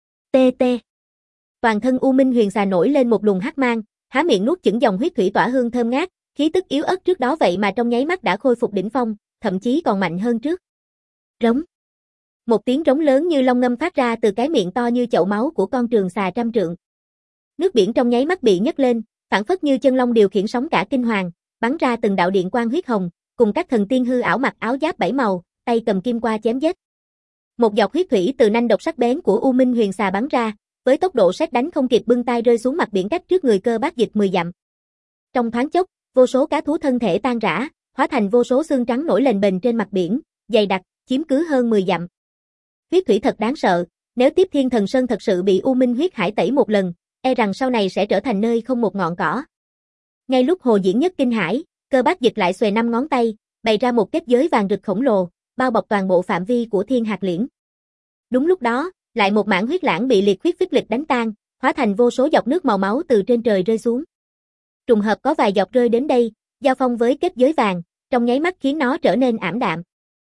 Tê tê. Toàn thân U Minh huyền xà nổi lên một luồng hắc mang, há miệng nuốt chửng dòng huyết thủy tỏa hương thơm ngát, khí tức yếu ớt trước đó vậy mà trong nháy mắt đã khôi phục đỉnh phong, thậm chí còn mạnh hơn trước. Rống. Một tiếng rống lớn như long ngâm phát ra từ cái miệng to như chậu máu của con trường xà trăm trượng. Nước biển trong nháy mắt bị nhấc lên, phảng phất như chân long điều khiển sóng cả kinh hoàng, bắn ra từng đạo điện quang huyết hồng, cùng các thần tiên hư ảo mặc áo giáp bảy màu, tay cầm kim qua chém giết. Một giọt huyết thủy từ nanh độc sắc bén của U Minh huyền xà bắn ra, với tốc độ sét đánh không kịp bưng tay rơi xuống mặt biển cách trước người Cơ Bác Dịch mười dặm. Trong thoáng chốc, vô số cá thú thân thể tan rã, hóa thành vô số xương trắng nổi lềnh bềnh trên mặt biển, dày đặc, chiếm cứ hơn mười dặm. Huyết thủy thật đáng sợ, nếu Tiếp Thiên Thần Sơn thật sự bị U Minh huyết hải tẩy một lần, e rằng sau này sẽ trở thành nơi không một ngọn cỏ. Ngay lúc Hồ Diễn Nhất kinh hãi, Cơ Bác Dịch lại xuề năm ngón tay, bày ra một kết giới vàng rực khổng lồ, bao bọc toàn bộ phạm vi của Thiên Hạt Liễn. Đúng lúc đó, lại một mảng huyết lãng bị liệt huyết phích lịch đánh tan, hóa thành vô số giọt nước màu máu từ trên trời rơi xuống. Trùng hợp có vài giọt rơi đến đây, giao phong với kết giới vàng, trong nháy mắt khiến nó trở nên ảm đạm.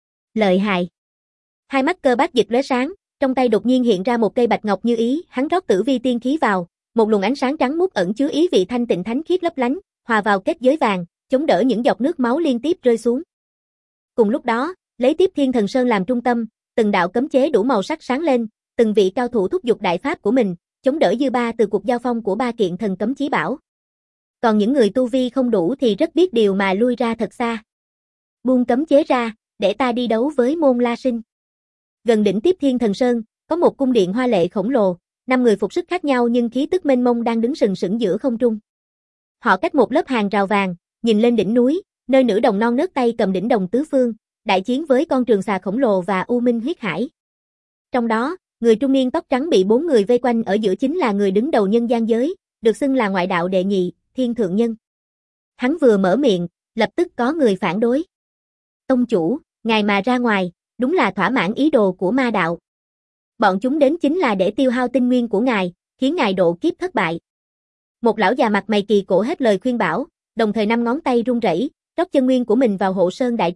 Lợi hại. Hai mắt Cơ Bác Dịch lóe sáng, trong tay đột nhiên hiện ra một cây bạch ngọc như ý, hắn rót tử vi tiên khí vào, một luồng ánh sáng trắng muốt ẩn chứa ý vị thanh tịnh thánh khiết lấp lánh, hòa vào kết giới vàng, chống đỡ những giọt nước máu liên tiếp rơi xuống. Cùng lúc đó, lấy Tiếp Thiên Thần Sơn làm trung tâm, từng đạo cấm chế đủ màu sắc sáng lên, từng vị cao thủ thúc giục đại pháp của mình, chống đỡ dư ba từ cuộc giao phong của ba kiện thần cấm chí bảo. Còn những người tu vi không đủ thì rất biết điều mà lui ra thật xa. Buông cấm chế ra, để ta đi đấu với Môn La Sinh. Gần đỉnh Tiếp Thiên Thần Sơn, có một cung điện hoa lệ khổng lồ, năm người phục sức khác nhau nhưng khí tức mênh mông đang đứng sừng sững giữa không trung. Họ cách một lớp hàng rào vàng, nhìn lên đỉnh núi, nơi nữ đồng non nớt tay cầm đỉnh đồng tứ phương, đại chiến với con trường xà khổng lồ và U Minh huyết hải. Trong đó, người trung niên tóc trắng bị bốn người vây quanh ở giữa chính là người đứng đầu nhân gian giới, được xưng là ngoại đạo đệ nhị, Thiên Thượng Nhân. Hắn vừa mở miệng, lập tức có người phản đối. Tông chủ, ngài mà ra ngoài, đúng là thỏa mãn ý đồ của ma đạo. Bọn chúng đến chính là để tiêu hao tinh nguyên của ngài, khiến ngài độ kiếp thất bại. Một lão già mặt mày kỳ cổ hết lời khuyên bảo, đồng thời năm ngón tay run rẩy, rót chân nguyên của mình vào hộ sơn đại trận,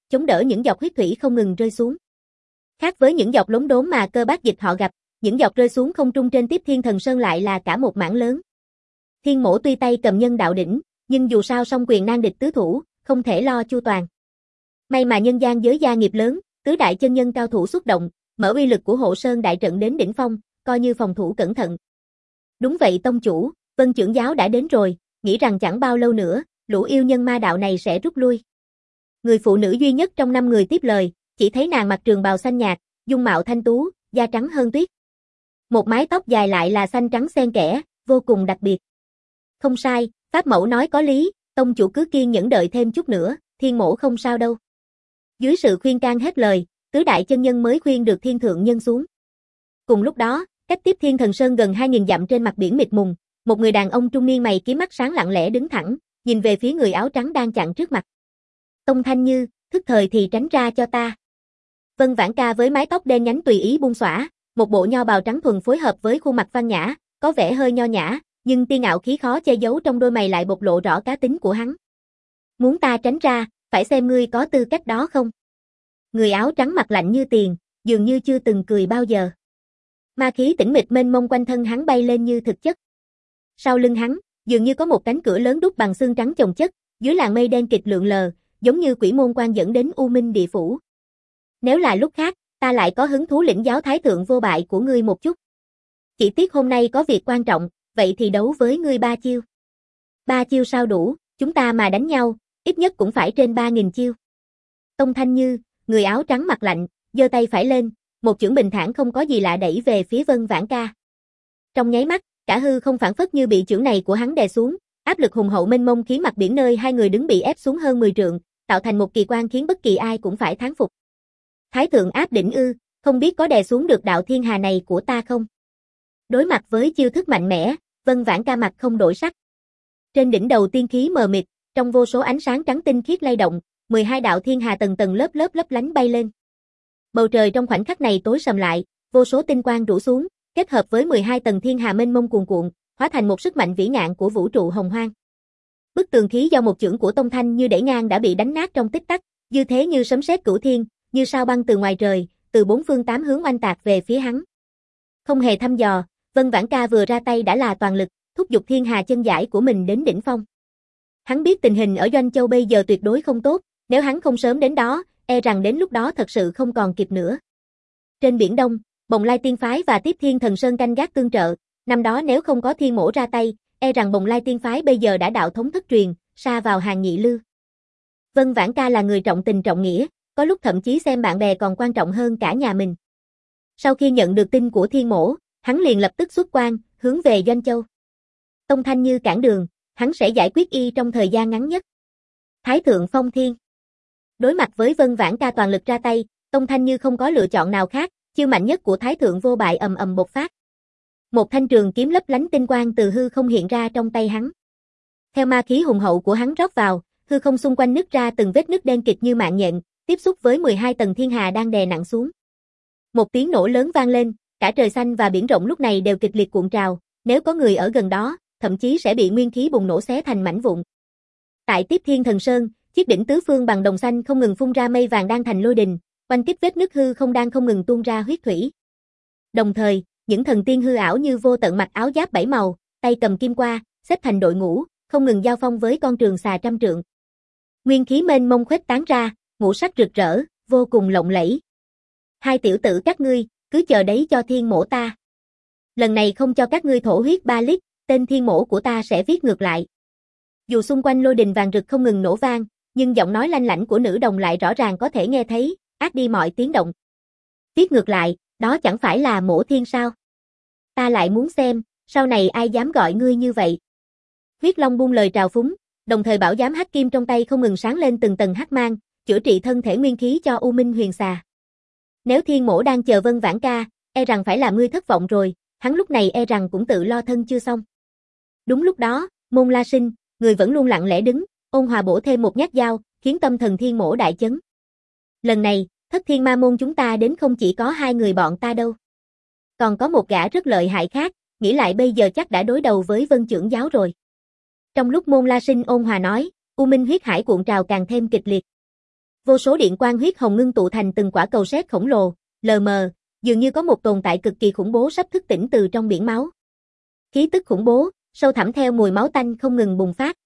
chống đỡ những giọt huyết thủy không ngừng rơi xuống. Khác với những giọt lốm đốm mà Cơ Bác Dịch họ gặp, những giọt rơi xuống không trung trên Tiếp Thiên Thần Sơn lại là cả một mảng lớn. Thiên Mỗ tuy tay cầm nhân đạo đỉnh, nhưng dù sao song quyền nan địch tứ thủ, không thể lo chu toàn. May mà nhân gian giới gia nghiệp lớn, tứ đại chân nhân cao thủ xuất động, mở uy lực của Hộ Sơn đại trận đến đỉnh phong, coi như phòng thủ cẩn thận. Đúng vậy tông chủ, Vân trưởng giáo đã đến rồi, nghĩ rằng chẳng bao lâu nữa, lũ yêu nhân ma đạo này sẽ rút lui. Người phụ nữ duy nhất trong năm người tiếp lời, chỉ thấy nàng mặc trường bào xanh nhạt, dung mạo thanh tú, da trắng hơn tuyết. Một mái tóc dài lại là xanh trắng xen kẽ, vô cùng đặc biệt. Không sai, Pháp Mẫu nói có lý, tông chủ cứ kiên nhẫn đợi thêm chút nữa, Thiên Mỗ không sao đâu. Dưới sự khuyên can hết lời, tứ đại chân nhân mới khuyên được Thiên Thượng Nhân xuống. Cùng lúc đó, cách Tiếp Thiên Thần Sơn gần hai nghìn dặm trên mặt biển mịt mùng, một người đàn ông trung niên mày kiếm mắt sáng lặng lẽ đứng thẳng, nhìn về phía người áo trắng đang chặn trước mặt. Tông Thanh Như, thức thời thì tránh ra cho ta. Vân Vãn Ca với mái tóc đen nhánh tùy ý buông xõa, một bộ nho bào trắng thuần phối hợp với khuôn mặt văn nhã, có vẻ hơi nho nhã, nhưng tiên ngạo khí khó che giấu trong đôi mày lại bộc lộ rõ cá tính của hắn. Muốn ta tránh ra, phải xem ngươi có tư cách đó không? Người áo trắng mặt lạnh như tiền, dường như chưa từng cười bao giờ. Ma khí tĩnh mịch mênh mông quanh thân hắn bay lên như thực chất. Sau lưng hắn, dường như có một cánh cửa lớn đúc bằng xương trắng chồng chất, dưới làn mây đen kịt lượn lờ, giống như quỷ môn quan dẫn đến U Minh địa phủ. Nếu là lúc khác, ta lại có hứng thú lĩnh giáo thái thượng vô bại của ngươi một chút. Chỉ tiếc hôm nay có việc quan trọng, vậy thì đấu với ngươi ba chiêu. Ba chiêu sao đủ, chúng ta mà đánh nhau, ít nhất cũng phải trên ba nghìn chiêu. Tông Thanh Như, người áo trắng mặt lạnh, giơ tay phải lên, một chưởng bình thản không có gì lạ đẩy về phía Vân Vãn Ca. Trong nháy mắt, cả hư không phảng phất như bị chưởng này của hắn đè xuống, áp lực hùng hậu mênh mông khiến mặt biển nơi hai người đứng bị ép xuống hơn mười trượng, tạo thành một kỳ quan khiến bất kỳ ai cũng phải thán phục. Thái thượng áp đỉnh ư, không biết có đè xuống được đạo thiên hà này của ta không? Đối mặt với chiêu thức mạnh mẽ, Vân Vãn Ca mặt không đổi sắc. Trên đỉnh đầu tiên khí mờ mịt, trong vô số ánh sáng trắng tinh khiết lay động, mười hai đạo thiên hà tầng tầng lớp lớp lấp lánh bay lên. Bầu trời trong khoảnh khắc này tối sầm lại, vô số tinh quang rủ xuống, kết hợp với mười hai tầng thiên hà mênh mông cuồn cuộn, hóa thành một sức mạnh vĩ ngạn của vũ trụ hồng hoang. Bức tường khí do một chưởng của Tông Thanh Như đẩy ngang đã bị đánh nát trong tích tắc, dư thế như sấm sét cửu thiên, như sao băng từ ngoài trời, từ bốn phương tám hướng oanh tạc về phía hắn. Không hề thăm dò, Vân Vãn Ca vừa ra tay đã là toàn lực, thúc giục thiên hà chân giải của mình đến đỉnh phong. Hắn biết tình hình ở Doanh Châu bây giờ tuyệt đối không tốt, nếu hắn không sớm đến đó, e rằng đến lúc đó thật sự không còn kịp nữa. Trên biển Đông, Bồng Lai Tiên Phái và Tiếp Thiên Thần Sơn canh gác tương trợ, năm đó nếu không có Thiên Mỗ ra tay, e rằng Bồng Lai Tiên Phái bây giờ đã đạo thống thất truyền, sa vào hàng nhị lưu. Vân Vãn Ca là người trọng tình trọng nghĩa, có lúc thậm chí xem bạn bè còn quan trọng hơn cả nhà mình. Sau khi nhận được tin của Thiên Mỗ, hắn liền lập tức xuất quan, hướng về Doanh Châu. Tông Thanh Như cản đường, hắn sẽ giải quyết y trong thời gian ngắn nhất. Thái thượng phong thiên. Đối mặt với Vân Vãn Ca toàn lực ra tay, Tông Thanh Như không có lựa chọn nào khác, chiêu mạnh nhất của Thái thượng vô bại ầm ầm bộc phát. Một thanh trường kiếm lấp lánh tinh quang từ hư không hiện ra trong tay hắn. Theo ma khí hùng hậu của hắn rót vào, hư không xung quanh nứt ra từng vết nứt đen kịt như mạng nhện, tiếp xúc với mười hai tầng thiên hà đang đè nặng xuống. Một tiếng nổ lớn vang lên, cả trời xanh và biển rộng lúc này đều kịch liệt cuộn trào, nếu có người ở gần đó, thậm chí sẽ bị nguyên khí bùng nổ xé thành mảnh vụn. Tại Tiếp Thiên Thần Sơn, chiếc đỉnh tứ phương bằng đồng xanh không ngừng phun ra mây vàng đang thành lôi đình, quanh kích vết nứt hư không đang không ngừng tuôn ra huyết thủy. Đồng thời, những thần tiên hư ảo như vô tận mặc áo giáp bảy màu, tay cầm kim qua, xếp thành đội ngũ, không ngừng giao phong với con trường xà trăm trượng. Nguyên khí mênh mông khuếch tán ra, ngũ sắc rực rỡ, vô cùng lộng lẫy. Hai tiểu tử các ngươi, cứ chờ đấy cho Thiên Mỗ ta. Lần này không cho các ngươi thổ huyết ba lít, tên Thiên Mỗ của ta sẽ viết ngược lại. Dù xung quanh lôi đình vàng rực không ngừng nổ vang, nhưng giọng nói lanh lảnh của nữ đồng lại rõ ràng có thể nghe thấy, át đi mọi tiếng động. Viết ngược lại, đó chẳng phải là Mỗ Thiên sao? Ta lại muốn xem, sau này ai dám gọi ngươi như vậy? Huyết Long buông lời trào phúng, đồng thời bảo giám hắc kim trong tay không ngừng sáng lên từng tầng hắc mang, chữa trị thân thể nguyên khí cho U Minh Huyền Xà. Nếu Thiên Mỗ đang chờ Vân Vãn Ca, e rằng phải làm ngươi thất vọng rồi, hắn lúc này e rằng cũng tự lo thân chưa xong. Đúng lúc đó, Môn La Sinh, người vẫn luôn lặng lẽ đứng, ôn hòa bổ thêm một nhát dao, khiến tâm thần Thiên Mỗ đại chấn. Lần này, Thất Thiên Ma Môn chúng ta đến không chỉ có hai người bọn ta đâu. Còn có một gã rất lợi hại khác, nghĩ lại bây giờ chắc đã đối đầu với Vân trưởng giáo rồi. Trong lúc Môn La Sinh ôn hòa nói, U Minh huyết hải cuộn trào càng thêm kịch liệt. Vô số điện quang huyết hồng ngưng tụ thành từng quả cầu sét khổng lồ, lờ mờ, dường như có một tồn tại cực kỳ khủng bố sắp thức tỉnh từ trong biển máu. Khí tức khủng bố, sâu thẳm theo mùi máu tanh không ngừng bùng phát.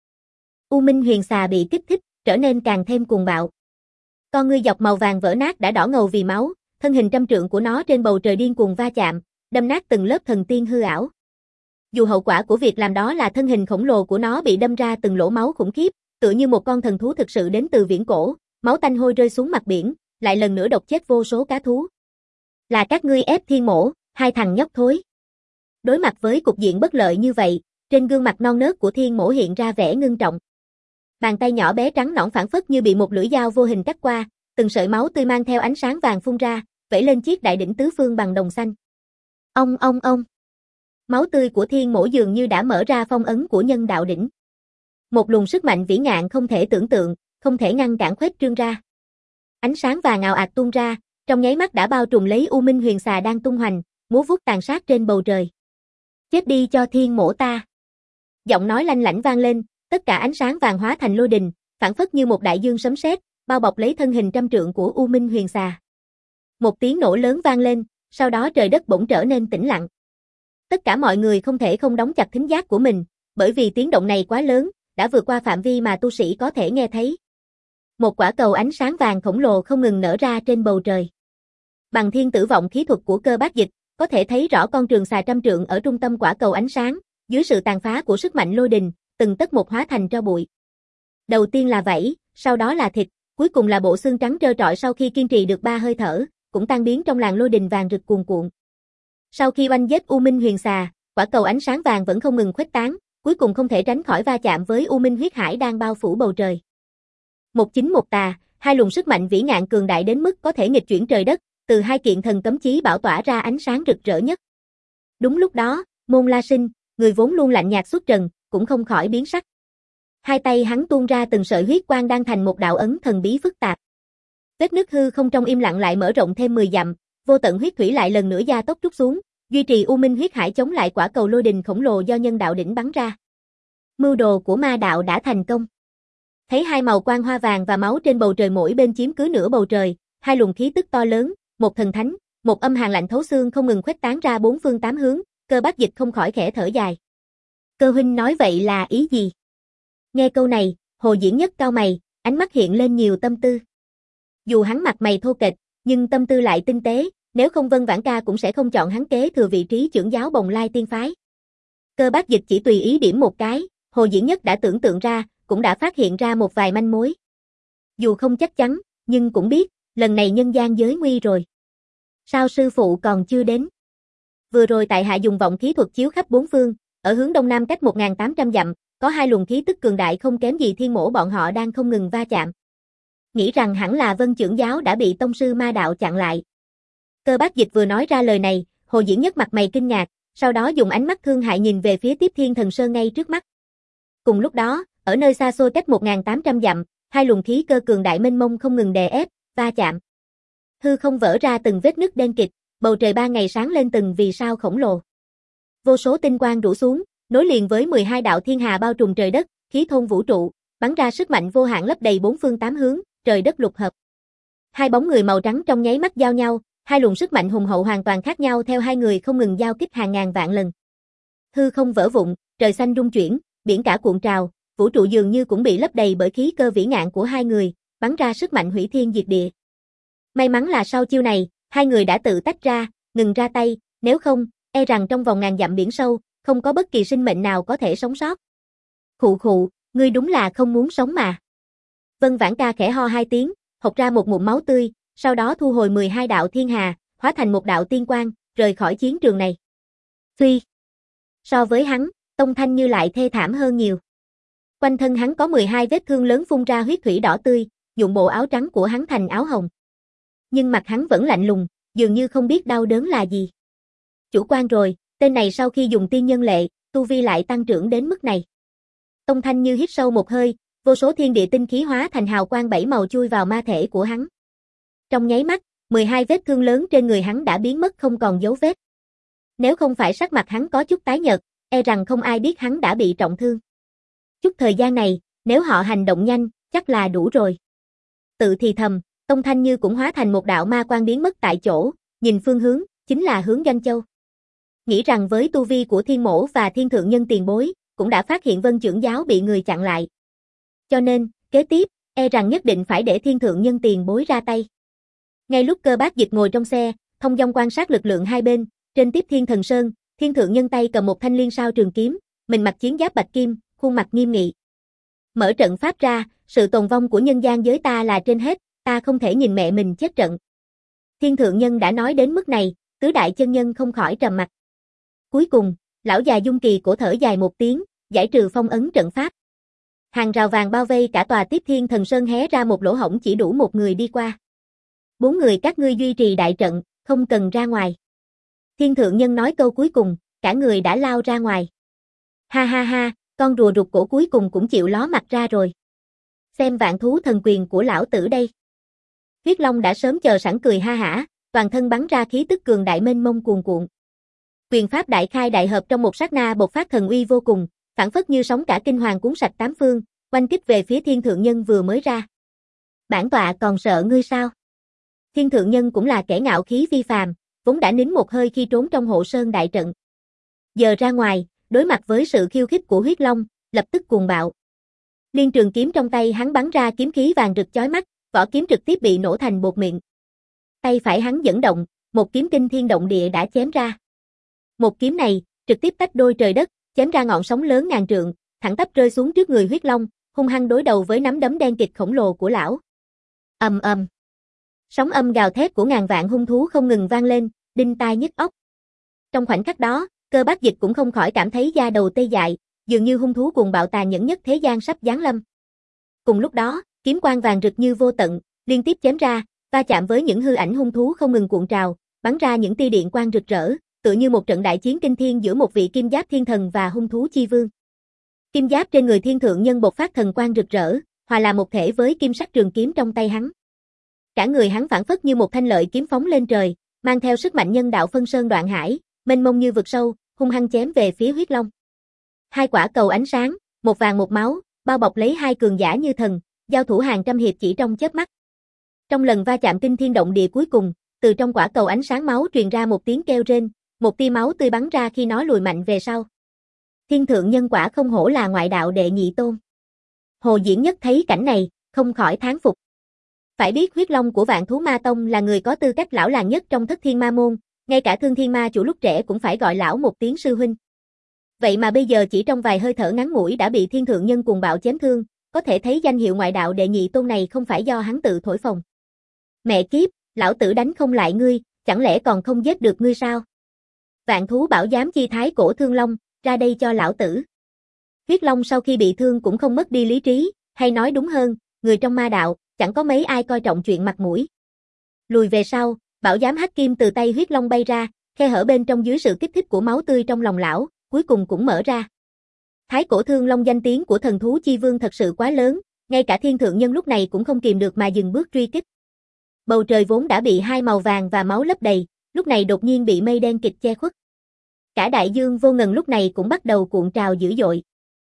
U Minh Huyền Xà bị kích thích, trở nên càng thêm cuồng bạo. Con ngươi dọc màu vàng vỡ nát đã đỏ ngầu vì máu, thân hình trăm trượng của nó trên bầu trời điên cuồng va chạm, đâm nát từng lớp thần tiên hư ảo. Dù hậu quả của việc làm đó là thân hình khổng lồ của nó bị đâm ra từng lỗ máu khủng khiếp, tựa như một con thần thú thực sự đến từ viễn cổ, máu tanh hôi rơi xuống mặt biển, lại lần nữa độc chết vô số cá thú. Là các ngươi ép Thiên Mỗ, hai thằng nhóc thối. Đối mặt với cục diện bất lợi như vậy, trên gương mặt non nớt của Thiên Mỗ hiện ra vẻ ngưng trọng. Bàn tay nhỏ bé trắng nõn phảng phất như bị một lưỡi dao vô hình cắt qua, từng sợi máu tươi mang theo ánh sáng vàng phun ra, vẩy lên chiếc đại đỉnh tứ phương bằng đồng xanh. Ông ông ông. Máu tươi của Thiên Mỗ dường như đã mở ra phong ấn của nhân đạo đỉnh. Một luồng sức mạnh vĩ ngạn không thể tưởng tượng, không thể ngăn cản khuếch trương ra. Ánh sáng vàng ào ạt tuôn ra, trong nháy mắt đã bao trùm lấy U Minh Huyền Xà đang tung hoành, múa vuốt tàn sát trên bầu trời. Chết đi cho Thiên Mỗ ta. Giọng nói lanh lảnh vang lên, tất cả ánh sáng vàng hóa thành lôi đình, phảng phất như một đại dương sấm sét, bao bọc lấy thân hình trăm trượng của U Minh Huyền Xà. Một tiếng nổ lớn vang lên, sau đó trời đất bỗng trở nên tĩnh lặng. Tất cả mọi người không thể không đóng chặt thính giác của mình, bởi vì tiếng động này quá lớn, đã vượt qua phạm vi mà tu sĩ có thể nghe thấy. Một quả cầu ánh sáng vàng khổng lồ không ngừng nở ra trên bầu trời. Bằng thiên tử vọng khí thuật của Cơ Bác Dịch, có thể thấy rõ con trường xà trăm trượng ở trung tâm quả cầu ánh sáng, dưới sự tàn phá của sức mạnh lôi đình, từng tấc một hóa thành tro bụi. Đầu tiên là vảy, sau đó là thịt, cuối cùng là bộ xương trắng trơ trọi sau khi kiên trì được ba hơi thở, cũng tan biến trong làn lôi đình vàng rực cuồn cuộn. Sau khi oanh giết U Minh Huyền Xà, quả cầu ánh sáng vàng vẫn không ngừng khuếch tán, cuối cùng không thể tránh khỏi va chạm với U Minh huyết hải đang bao phủ bầu trời. Một chính một tà, hai luồng sức mạnh vĩ ngạn cường đại đến mức có thể nghịch chuyển trời đất, từ hai kiện thần cấm chí bảo tỏa ra ánh sáng rực rỡ nhất. Đúng lúc đó, Môn La Sinh, người vốn luôn lạnh nhạt xuất trần, cũng không khỏi biến sắc. Hai tay hắn tuôn ra từng sợi huyết quang đang thành một đạo ấn thần bí phức tạp. Vết nứt hư không trong im lặng lại mở rộng thêm mười dặm, vô tận huyết thủy lại lần nữa gia tốc trút xuống, duy trì U Minh huyết hải chống lại quả cầu lôi đình khổng lồ do nhân đạo đỉnh bắn ra. Mưu đồ của ma đạo đã thành công. Thấy hai màu quang hoa vàng và máu trên bầu trời mỗi bên chiếm cứ nửa bầu trời, hai luồng khí tức to lớn, một thần thánh, một âm hàn lạnh thấu xương không ngừng khuếch tán ra bốn phương tám hướng, Cơ Bác Dịch không khỏi khẽ thở dài. Cơ huynh nói vậy là ý gì? Nghe câu này, Hồ Diễn Nhất cau mày, ánh mắt hiện lên nhiều tâm tư. Dù hắn mặt mày thô kệch, nhưng tâm tư lại tinh tế, nếu không Vân Vãn Ca cũng sẽ không chọn hắn kế thừa vị trí trưởng giáo Bồng Lai Tiên phái. Cơ Bác Dịch chỉ tùy ý điểm một cái, Hồ Diễn Nhất đã tưởng tượng ra, cũng đã phát hiện ra một vài manh mối. Dù không chắc chắn, nhưng cũng biết, lần này nhân gian giới nguy rồi. Sao sư phụ còn chưa đến? Vừa rồi tại hạ dùng vọng khí thuật chiếu khắp bốn phương, ở hướng đông nam cách một nghìn tám trăm dặm, có hai luồng khí tức cường đại không kém gì Thiên Mỗ bọn họ đang không ngừng va chạm. Nghĩ rằng hẳn là Vân trưởng giáo đã bị tông sư ma đạo chặn lại. Cơ Bác Dịch vừa nói ra lời này, Hồ Diễn Nhất mặt mày kinh ngạc, sau đó dùng ánh mắt thương hại nhìn về phía Tiếp Thiên Thần Sơn ngay trước mắt. Cùng lúc đó, ở nơi xa xôi cách một nghìn tám trăm dặm, hai luồng khí cơ cường đại mênh mông không ngừng đè ép, va chạm. Hư không vỡ ra từng vết nứt đen kịt, bầu trời ba ngày sáng lên từng vì sao khổng lồ. Vô số tinh quang rủ xuống, nối liền với mười hai đạo thiên hà bao trùm trời đất, khí thôn vũ trụ, bắn ra sức mạnh vô hạn lấp đầy bốn phương tám hướng, trời đất lục hợp. Hai bóng người màu trắng trong nháy mắt giao nhau, hai luồng sức mạnh hùng hậu hoàn toàn khác nhau theo hai người không ngừng giao kích hàng ngàn vạn lần. Hư không vỡ vụn, trời xanh rung chuyển, biển cả cuộn trào, vũ trụ dường như cũng bị lấp đầy bởi khí cơ vĩ ngạn của hai người, bắn ra sức mạnh hủy thiên diệt địa. May mắn là sau chiêu này, hai người đã tự tách ra, ngừng ra tay, nếu không, e rằng trong vòng ngàn dặm biển sâu, không có bất kỳ sinh mệnh nào có thể sống sót. Khụ khụ, ngươi đúng là không muốn sống mà. Vân Vãn Ca khẽ ho hai tiếng, hộc ra một ngụm máu tươi, sau đó thu hồi mười hai đạo thiên hà, hóa thành một đạo tiên quang, rời khỏi chiến trường này. Phi. So với hắn, Tông Thanh Như lại thê thảm hơn nhiều. Quanh thân hắn có mười hai vết thương lớn phun ra huyết thủy đỏ tươi, nhuộm bộ áo trắng của hắn thành áo hồng. Nhưng mặt hắn vẫn lạnh lùng, dường như không biết đau đớn là gì. Chủ quan rồi, tên này sau khi dùng tiên nhân lệ, tu vi lại tăng trưởng đến mức này. Tông Thanh Như hít sâu một hơi, vô số thiên địa tinh khí hóa thành hào quang bảy màu chui vào ma thể của hắn. Trong nháy mắt, mười hai vết thương lớn trên người hắn đã biến mất không còn dấu vết. Nếu không phải sắc mặt hắn có chút tái nhợt, e rằng không ai biết hắn đã bị trọng thương. Chút thời gian này, nếu họ hành động nhanh, chắc là đủ rồi. tự thì thầm, Tông Thanh Như cũng hóa thành một đạo ma quang biến mất tại chỗ, nhìn phương hướng, chính là hướng Doanh Châu. Nghĩ rằng với tu vi của Thiên Mỗ và Thiên Thượng Nhân tiền bối, cũng đã phát hiện Vân trưởng giáo bị người chặn lại. Cho nên, kế tiếp, e rằng nhất định phải để Thiên Thượng Nhân tiền bối ra tay. Ngay lúc Cơ Bác Dịch ngồi trong xe, thông dong quan sát lực lượng hai bên, trên Tiếp Thiên Thần Sơn, Thiên Thượng Nhân tay cầm một thanh liên sao trường kiếm, mình mặc chiến giáp bạch kim, khuôn mặt nghiêm nghị. Mở trận pháp ra, sự tồn vong của nhân gian giới ta là trên hết, ta không thể nhìn mẹ mình chết trận. Thiên Thượng Nhân đã nói đến mức này, tứ đại chân nhân không khỏi trầm mặc. Cuối cùng, lão già Dung Kỳ cổ thở dài một tiếng, giải trừ phong ấn trận pháp. Hàng rào vàng bao vây cả tòa Tiếp Thiên Thần Sơn hé ra một lỗ hổng chỉ đủ một người đi qua. Bốn người các ngươi duy trì đại trận, không cần ra ngoài. Thiên Thượng Nhân nói câu cuối cùng, cả người đã lao ra ngoài. Ha ha ha, con rùa rụt cổ cuối cùng cũng chịu ló mặt ra rồi. Xem vạn thú thần quyền của lão tử đây. Huyết Long đã sớm chờ sẵn cười ha hả, toàn thân bắn ra khí tức cường đại mênh mông cuồn cuộn. Quyền pháp đại khai đại hợp trong một sát na bộc phát thần uy vô cùng, phảng phất như sóng cả kinh hoàng cuốn sạch tám phương, oanh kích về phía Thiên Thượng Nhân vừa mới ra. Bản tọa còn sợ ngươi sao? Thiên Thượng Nhân cũng là kẻ ngạo khí phi phàm, vốn đã nín một hơi khi trốn trong hộ sơn đại trận. Giờ ra ngoài, đối mặt với sự khiêu khích của Huyết Long, lập tức cuồng bạo. Liên trường kiếm trong tay hắn bắn ra kiếm khí vàng rực chói mắt, vỏ kiếm trực tiếp bị nổ thành bột mịn. Tay phải hắn dẫn động, một kiếm kinh thiên động địa đã chém ra. Một kiếm này, trực tiếp tách đôi trời đất, chém ra ngọn sóng lớn ngàn trượng, thẳng tắp rơi xuống trước người Huyết Long, hung hăng đối đầu với nắm đấm đen kịt khổng lồ của lão. Ầm ầm. Sóng âm gào thét của ngàn vạn hung thú không ngừng vang lên, đinh tai nhức óc. Trong khoảnh khắc đó, Cơ Bác Dịch cũng không khỏi cảm thấy da đầu tê dại, dường như hung thú cuồng bạo tàn nhẫn nhất thế gian sắp giáng lâm. Cùng lúc đó, kiếm quang vàng rực như vô tận, liên tiếp chém ra, va chạm với những hư ảnh hung thú không ngừng cuộn trào, bắn ra những tia điện quang rực rỡ, tựa như một trận đại chiến kinh thiên giữa một vị kim giáp thiên thần và hung thú chi vương. Kim giáp trên người Thiên Thượng Nhân bộc phát thần quang rực rỡ, hòa là một thể với kim sắc trường kiếm trong tay hắn. Cả người hắn phảng phất như một thanh lợi kiếm phóng lên trời, mang theo sức mạnh nhân đạo phân sơn đoạn hải, mênh mông như vực sâu, hung hăng chém về phía Huyết Long. Hai quả cầu ánh sáng, một vàng một máu, bao bọc lấy hai cường giả như thần, giao thủ hàng trăm hiệp chỉ trong chớp mắt. Trong lần va chạm kinh thiên động địa cuối cùng, từ trong quả cầu ánh sáng máu truyền ra một tiếng kêu rên, một tia máu tươi bắn ra khi nó lùi mạnh về sau. Thiên Thượng Nhân quả không hổ là ngoại đạo đệ nhị tôn. Hồ Diễn Nhất thấy cảnh này, không khỏi thán phục. Phải biết Huyết Long của Vạn Thú Ma Tông là người có tư cách lão làng nhất trong Thất Thiên Ma Môn, ngay cả Thương Thiên Ma chủ lúc trẻ cũng phải gọi lão một tiếng sư huynh. Vậy mà bây giờ chỉ trong vài hơi thở ngắn ngủi đã bị Thiên Thượng Nhân cuồng bạo chém thương, có thể thấy danh hiệu ngoại đạo đệ nhị tôn này không phải do hắn tự thổi phồng. Mẹ kiếp, lão tử đánh không lại ngươi, chẳng lẽ còn không giết được ngươi sao? Vạn Thú bảo giám chi thái cổ Thương Long, ra đây cho lão tử. Huyết Long sau khi bị thương cũng không mất đi lý trí, hay nói đúng hơn, người trong ma đạo, chẳng có mấy ai coi trọng chuyện mặt mũi. Lùi về sau, bảo giám hắc kim từ tay Huyết Long bay ra, khe hở bên trong dưới sự kích thích của máu tươi trong lòng lão, cuối cùng cũng mở ra. Thái cổ Thương Long danh tiếng của thần thú chi vương thật sự quá lớn, ngay cả Thiên Thượng Nhân lúc này cũng không kìm được mà dừng bước truy kích. Bầu trời vốn đã bị hai màu vàng và máu lấp đầy, lúc này đột nhiên bị mây đen kịt che khuất. Cả đại dương vô ngần lúc này cũng bắt đầu cuộn trào dữ dội.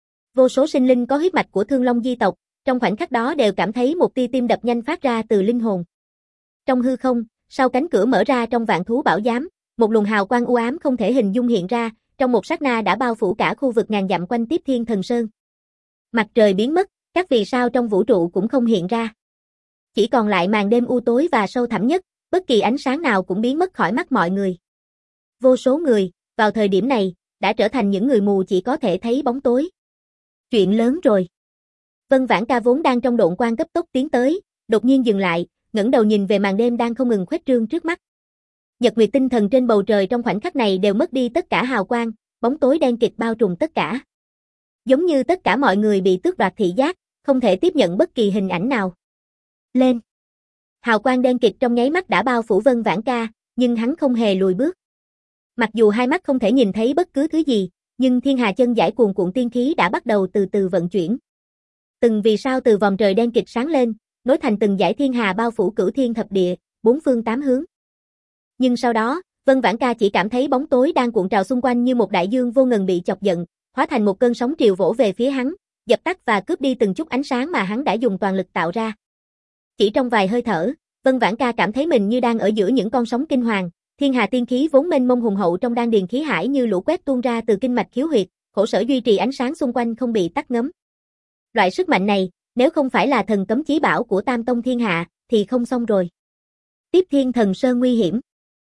Vô số sinh linh có huyết mạch của Thương Long di tộc, trong khoảnh khắc đó đều cảm thấy một tia tim đập nhanh phát ra từ linh hồn. Trong hư không, sau cánh cửa mở ra trong Vạn Thú bảo giám, một luồng hào quang u ám không thể hình dung hiện ra, trong một sát na đã bao phủ cả khu vực ngàn dặm quanh Tiếp Thiên Thần Sơn. Mặt trời biến mất, các vì sao trong vũ trụ cũng không hiện ra. Chỉ còn lại màn đêm u tối và sâu thẳm nhất, bất kỳ ánh sáng nào cũng biến mất khỏi mắt mọi người. Vô số người, vào thời điểm này, đã trở thành những người mù chỉ có thể thấy bóng tối. Chuyện lớn rồi. Vân Vãn Ca vốn đang trong độn quang cấp tốc tiến tới, đột nhiên dừng lại, ngẩng đầu nhìn về màn đêm đang không ngừng khuếch trương trước mắt. Nhật nguyệt tinh thần trên bầu trời trong khoảnh khắc này đều mất đi tất cả hào quang, bóng tối đen kịt bao trùm tất cả. Giống như tất cả mọi người bị tước đoạt thị giác, không thể tiếp nhận bất kỳ hình ảnh nào. Lên. Hào quang đen kịt trong nháy mắt đã bao phủ Vân Vãn Ca, nhưng hắn không hề lùi bước. Mặc dù hai mắt không thể nhìn thấy bất cứ thứ gì, nhưng thiên hà chân giải cuồn cuộn tiên khí đã bắt đầu từ từ vận chuyển. Từng vì sao từ vòng trời đen kịt sáng lên, nối thành từng dải thiên hà bao phủ cửu thiên thập địa, bốn phương tám hướng. Nhưng sau đó, Vân Vãn Ca chỉ cảm thấy bóng tối đang cuộn trào xung quanh như một đại dương vô ngần bị chọc giận, hóa thành một cơn sóng triều vỗ về phía hắn, dập tắt và cướp đi từng chút ánh sáng mà hắn đã dùng toàn lực tạo ra. Chỉ trong vài hơi thở, Vân Vãn Ca cảm thấy mình như đang ở giữa những con sóng kinh hoàng, thiên hà tiên khí vốn mênh mông hùng hậu trong đan điền khí hải như lũ quét tuôn ra từ kinh mạch khiếu huyệt, khổ sở duy trì ánh sáng xung quanh không bị tắt ngấm. Loại sức mạnh này, nếu không phải là thần cấm chí bảo của Tam Tông Thiên Hạ, thì không xong rồi. Tiếp Thiên Thần Sơn nguy hiểm.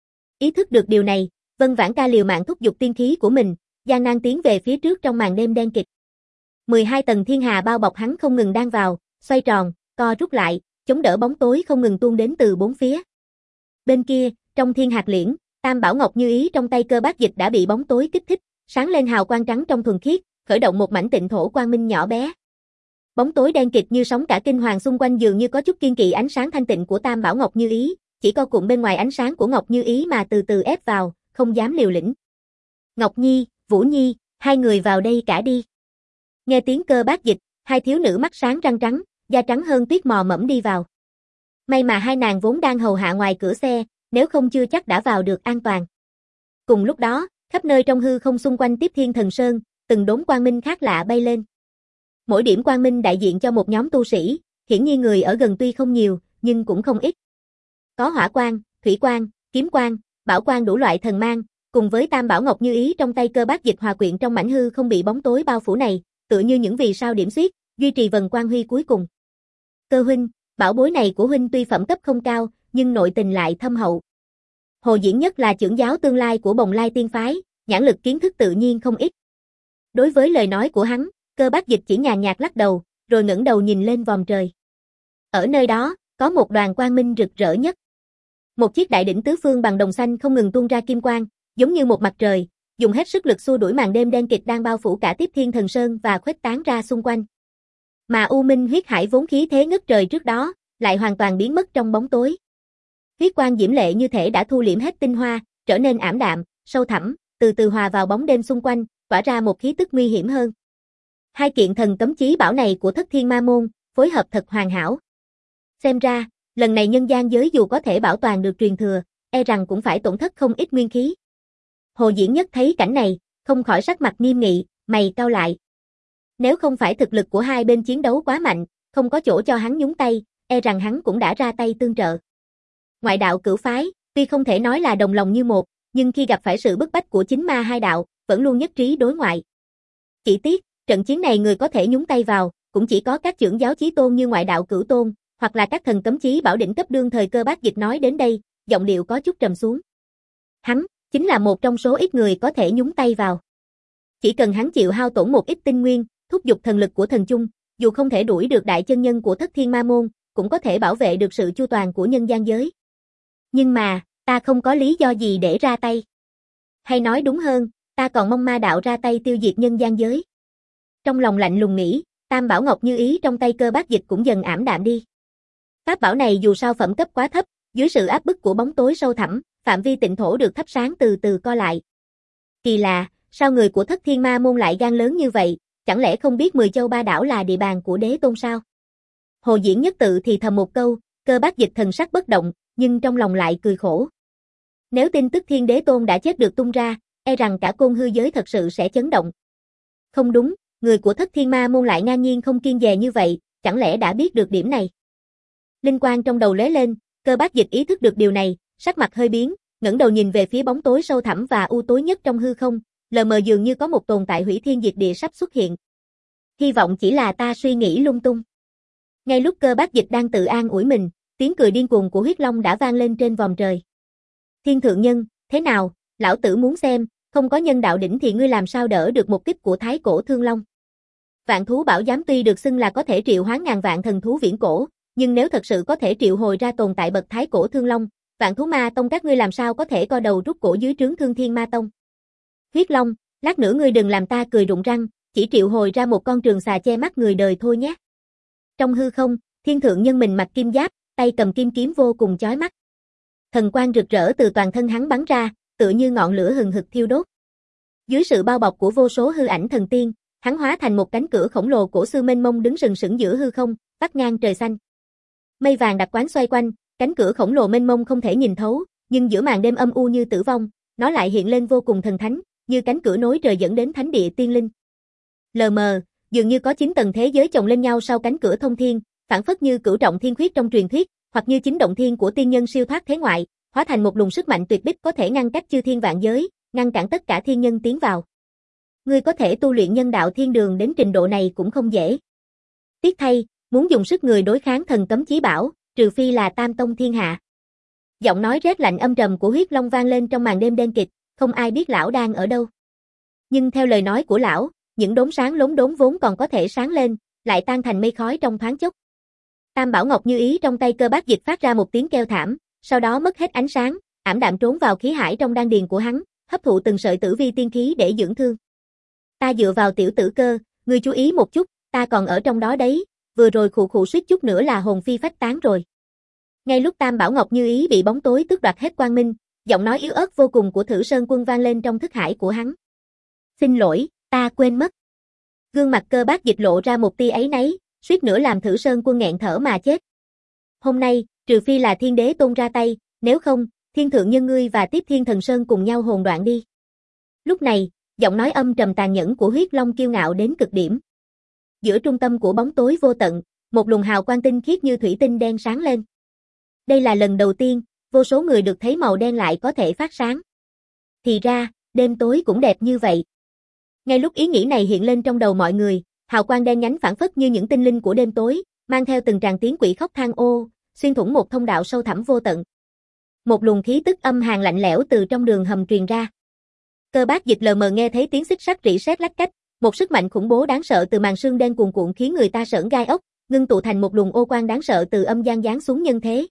Ý thức được điều này, Vân Vãn Ca liều mạng thúc giục tiên khí của mình, gian nan tiến về phía trước trong màn đêm đen kịt. mười hai tầng thiên hà bao bọc hắn không ngừng đan vào, xoay tròn, co rút lại, chống đỡ bóng tối không ngừng tuôn đến từ bốn phía. Bên kia, trong thiên hạt liễn, Tam Bảo Ngọc Như Ý trong tay Cơ Bát Dịch đã bị bóng tối kích thích, sáng lên hào quang trắng trong thuần khiết, khởi động một mảnh tịnh thổ quang minh nhỏ bé. Bóng tối đen kịt như sóng cả kinh hoàng xung quanh dường như có chút kiên kỵ ánh sáng thanh tịnh của Tam Bảo Ngọc Như Ý, chỉ co cụm bên ngoài ánh sáng của Ngọc Như Ý mà từ từ ép vào, không dám liều lĩnh. Ngọc Nhi, Vũ Nhi, hai người vào đây cả đi. Nghe tiếng Cơ Bát Dịch, hai thiếu nữ mắt sáng răng trắng, da trắng hơn tuyết mò mẫm đi vào. May mà hai nàng vốn đang hầu hạ ngoài cửa xe, nếu không chưa chắc đã vào được an toàn. Cùng lúc đó, khắp nơi trong hư không xung quanh Tiếp Thiên Thần Sơn, từng đốm quang minh khác lạ bay lên. Mỗi điểm quang minh đại diện cho một nhóm tu sĩ, hiển nhiên người ở gần tuy không nhiều, nhưng cũng không ít. Có hỏa quang, thủy quang, kiếm quang, bảo quang đủ loại thần mang, cùng với Tam Bảo Ngọc Như Ý trong tay Cơ Bát Dịch hòa quyện trong mảnh hư không bị bóng tối bao phủ này, tựa như những vì sao điểm xuyết, duy trì vần quang huy cuối cùng. Cơ huynh, bảo bối này của huynh tuy phẩm cấp không cao, nhưng nội tình lại thâm hậu. Hồ Diễn Nhất là trưởng giáo tương lai của Bồng Lai Tiên phái, nhãn lực kiến thức tự nhiên không ít. Đối với lời nói của hắn, Cơ Bát Dịch chỉ nhàn nhạt lắc đầu, rồi ngẩng đầu nhìn lên vòm trời. Ở nơi đó, có một đoàn quang minh rực rỡ nhất. Một chiếc đại đỉnh tứ phương bằng đồng xanh không ngừng tuôn ra kim quang, giống như một mặt trời, dùng hết sức lực xua đuổi màn đêm đen kịt đang bao phủ cả Tiếp Thiên Thần Sơn và khuếch tán ra xung quanh. Mà U Minh huyết hải vốn khí thế ngất trời trước đó, lại hoàn toàn biến mất trong bóng tối. Huyết quang diễm lệ như thể đã thu liễm hết tinh hoa, trở nên ảm đạm, sâu thẳm, từ từ hòa vào bóng đêm xung quanh, tỏa ra một khí tức nguy hiểm hơn. Hai kiện thần cấm chí bảo này của Thất Thiên Ma Môn, phối hợp thật hoàn hảo. Xem ra, lần này nhân gian giới dù có thể bảo toàn được truyền thừa, e rằng cũng phải tổn thất không ít nguyên khí. Hồ Diễn Nhất thấy cảnh này, không khỏi sắc mặt nghiêm nghị, mày cau lại. Nếu không phải thực lực của hai bên chiến đấu quá mạnh, không có chỗ cho hắn nhúng tay, e rằng hắn cũng đã ra tay tương trợ. Ngoại đạo cửu phái, tuy không thể nói là đồng lòng như một, nhưng khi gặp phải sự bức bách của chính ma hai đạo, vẫn luôn nhất trí đối ngoại. Chỉ tiếc, trận chiến này người có thể nhúng tay vào, cũng chỉ có các trưởng giáo chí tôn như ngoại đạo cửu tôn, hoặc là các thần cấm chí bảo đỉnh cấp đương thời Cơ Bát Dịch nói đến đây, giọng điệu có chút trầm xuống. Hắn, chính là một trong số ít người có thể nhúng tay vào. Chỉ cần hắn chịu hao tổn một ít tinh nguyên, thúc giục thần lực của thần chung, dù không thể đuổi được đại chân nhân của Thất Thiên Ma Môn, cũng có thể bảo vệ được sự chu toàn của nhân gian giới. Nhưng mà, ta không có lý do gì để ra tay. Hay nói đúng hơn, ta còn mong ma đạo ra tay tiêu diệt nhân gian giới. Trong lòng lạnh lùng nghĩ, Tam Bảo Ngọc Như Ý trong tay Cơ Bát Dịch cũng dần ảm đạm đi. Pháp bảo này dù sao phẩm cấp quá thấp, dưới sự áp bức của bóng tối sâu thẳm, phạm vi tịnh thổ được thắp sáng từ từ co lại. Kỳ lạ, sao người của Thất Thiên Ma Môn lại gan lớn như vậy, chẳng lẽ không biết Mười Châu Ba Đảo là địa bàn của đế tôn sao? Hồ Diễn Nhất tự thì thầm một câu, Cơ Bát Dịch thần sắc bất động, nhưng trong lòng lại cười khổ. Nếu tin tức Thiên Đế Tôn đã chết được tung ra, e rằng cả côn hư giới thật sự sẽ chấn động. Không đúng, người của Thất Thiên Ma Môn lại ngang nhiên không kiêng dè như vậy, chẳng lẽ đã biết được điểm này? Linh quang trong đầu lóe lên, Cơ Bát Dịch ý thức được điều này, sắc mặt hơi biến, ngẩng đầu nhìn về phía bóng tối sâu thẳm và u tối nhất trong hư không, lờ mờ dường như có một tồn tại hủy thiên diệt địa sắp xuất hiện. Hy vọng chỉ là ta suy nghĩ lung tung. Ngay lúc Cơ Bát Dịch đang tự an ủi mình, tiếng cười điên cuồng của huyết long đã vang lên trên vòm trời. Thiên thượng nhân, thế nào, lão tử muốn xem, không có nhân đạo đỉnh thì ngươi làm sao đỡ được một kích của thái cổ thương long. Vạn thú bảo giám tuy được xưng là có thể triệu hoán ngàn vạn thần thú viễn cổ, nhưng nếu thật sự có thể triệu hồi ra tồn tại bậc thái cổ thương long, vạn thú ma tông các ngươi làm sao có thể co đầu rút cổ dưới trướng Thương Thiên Ma Tông. Huyết long, lát nữa ngươi đừng làm ta cười rụng răng, chỉ triệu hồi ra một con trường xà che mắt người đời thôi nhé. Trong hư không, thiên thượng nhân mình mặc kim giáp, tay cầm kim kiếm vô cùng chói mắt. Thần quang rực rỡ từ toàn thân hắn bắn ra, tựa như ngọn lửa hừng hực thiêu đốt. Dưới sự bao bọc của vô số hư ảnh thần tiên, hắn hóa thành một cánh cửa khổng lồ cổ xưa mênh mông đứng sừng sững giữa hư không, vắt ngang trời xanh. Mây vàng đặc quán xoay quanh, cánh cửa khổng lồ mênh mông không thể nhìn thấu, nhưng giữa màn đêm âm u như tử vong, nó lại hiện lên vô cùng thần thánh, như cánh cửa nối trời dẫn đến thánh địa tiên linh. Lờ mờ, dường như có chín tầng thế giới chồng lên nhau sau cánh cửa thông thiên, phản phất như cửu trọng thiên khuyết trong truyền thuyết, hoặc như chính động thiên của tiên nhân siêu thoát thế ngoại, hóa thành một luồng sức mạnh tuyệt bích có thể ngăn cách chư thiên vạn giới, ngăn cản tất cả thiên nhân tiến vào. Ngươi có thể tu luyện nhân đạo thiên đường đến trình độ này cũng không dễ. Tiếc thay, muốn dùng sức người đối kháng thần cấm chí bảo, trừ phi là tam tông thiên hạ. Giọng nói rét lạnh âm trầm của Huyết Long vang lên trong màn đêm đen kịt, không ai biết lão đang ở đâu. Nhưng theo lời nói của lão, những đốm sáng lốm đốm vốn còn có thể sáng lên, lại tan thành mây khói trong thoáng chốc. Tam bảo ngọc như ý trong tay Cơ Bác Dịch phát ra một tiếng kêu thảm, sau đó mất hết ánh sáng, ảm đạm trốn vào khí hải trong đan điền của hắn, hấp thụ từng sợi tử vi tiên khí để dưỡng thương. Ta dựa vào tiểu tử Cơ, ngươi chú ý một chút, ta còn ở trong đó đấy, vừa rồi khụ khụ suýt chút nữa là hồn phi phách tán rồi. Ngay lúc Tam bảo ngọc như ý bị bóng tối tước đoạt hết quang minh, giọng nói yếu ớt vô cùng của Thử Sơn Quân vang lên trong thức hải của hắn. Xin lỗi, ta quên mất. Gương mặt Cơ Bác Dịch lộ ra một tia áy náy, suýt nữa làm Thử Sơn Quân nghẹn thở mà chết. Hôm nay, trừ phi là Thiên Đế Tôn ra tay, nếu không, Thiên Thượng Nhân ngươi và Tiếp Thiên Thần Sơn cùng nhau hồn đoạn đi. Lúc này, giọng nói âm trầm tàn nhẫn của Huyết Long kiêu ngạo đến cực điểm. Giữa trung tâm của bóng tối vô tận, một luồng hào quang tinh khiết như thủy tinh đen sáng lên. Đây là lần đầu tiên, vô số người được thấy màu đen lại có thể phát sáng. Thì ra, đêm tối cũng đẹp như vậy. Ngay lúc ý nghĩ này hiện lên trong đầu mọi người, hào quang đen nhánh phảng phất như những tinh linh của đêm tối, mang theo từng tràng tiếng quỷ khóc than ô, xuyên thủng một thông đạo sâu thẳm vô tận. Một luồng khí tức âm hàn lạnh lẽo từ trong đường hầm truyền ra. Cơ Bác Dịch lờ mờ nghe thấy tiếng xích sắt rỉ sét lách cách, một sức mạnh khủng bố đáng sợ từ màn sương đen cuồn cuộn khiến người ta sởn gai ốc, ngưng tụ thành một luồng ô quang đáng sợ từ âm gian giáng xuống nhân thế.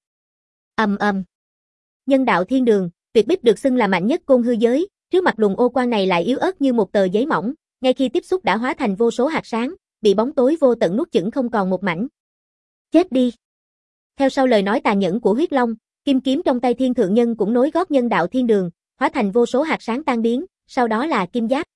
Ầm ầm. Nhân đạo thiên đường, tuyệt bích được xưng là mạnh nhất côn hư giới, trước mặt luồng ô quang này lại yếu ớt như một tờ giấy mỏng, ngay khi tiếp xúc đã hóa thành vô số hạt sáng, bị bóng tối vô tận nuốt chửng không còn một mảnh. Chết đi. Theo sau lời nói tàn nhẫn của Huyết Long, kim kiếm trong tay Thiên Thượng Nhân cũng nối gót nhân đạo thiên đường, hóa thành vô số hạt sáng tan biến, sau đó là kim giáp.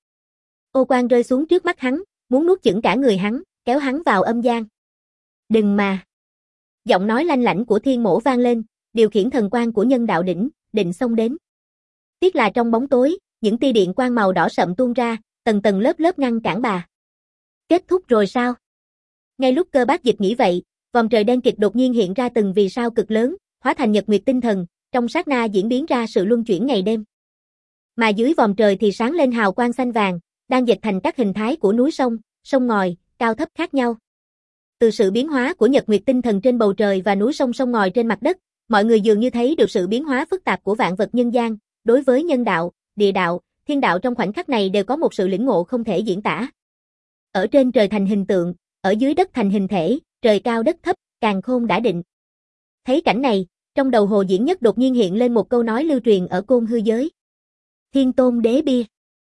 Ô quang rơi xuống trước mắt hắn, muốn nuốt chửng cả người hắn, kéo hắn vào âm gian. Đừng mà. Giọng nói lanh lảnh của Thiên Mỗ vang lên, điều khiển thần quang của nhân đạo đỉnh, định xông đến. Tiếc là trong bóng tối, những tia điện quang màu đỏ sậm tuôn ra, tầng tầng lớp lớp ngăn cản bà. Kết thúc rồi sao? Ngay lúc Cơ Bác Dịch nghĩ vậy, vòng trời đen kịt đột nhiên hiện ra từng vì sao cực lớn, hóa thành nhật nguyệt tinh thần, trong sát na diễn biến ra sự luân chuyển ngày đêm. Mà dưới vòng trời thì sáng lên hào quang xanh vàng, đang dệt thành các hình thái của núi sông, sông ngòi, cao thấp khác nhau. Từ sự biến hóa của nhật nguyệt tinh thần trên bầu trời và núi sông sông ngòi trên mặt đất, mọi người dường như thấy được sự biến hóa phức tạp của vạn vật nhân gian, đối với nhân đạo, địa đạo, thiên đạo trong khoảnh khắc này đều có một sự lĩnh ngộ không thể diễn tả. Ở trên trời thành hình tượng, ở dưới đất thành hình thể, trời cao đất thấp, càn khôn đã định. Thấy cảnh này, trong đầu Hồ Diễn Nhất đột nhiên hiện lên một câu nói lưu truyền ở côn hư giới. Thiên Tôn Đế Bia.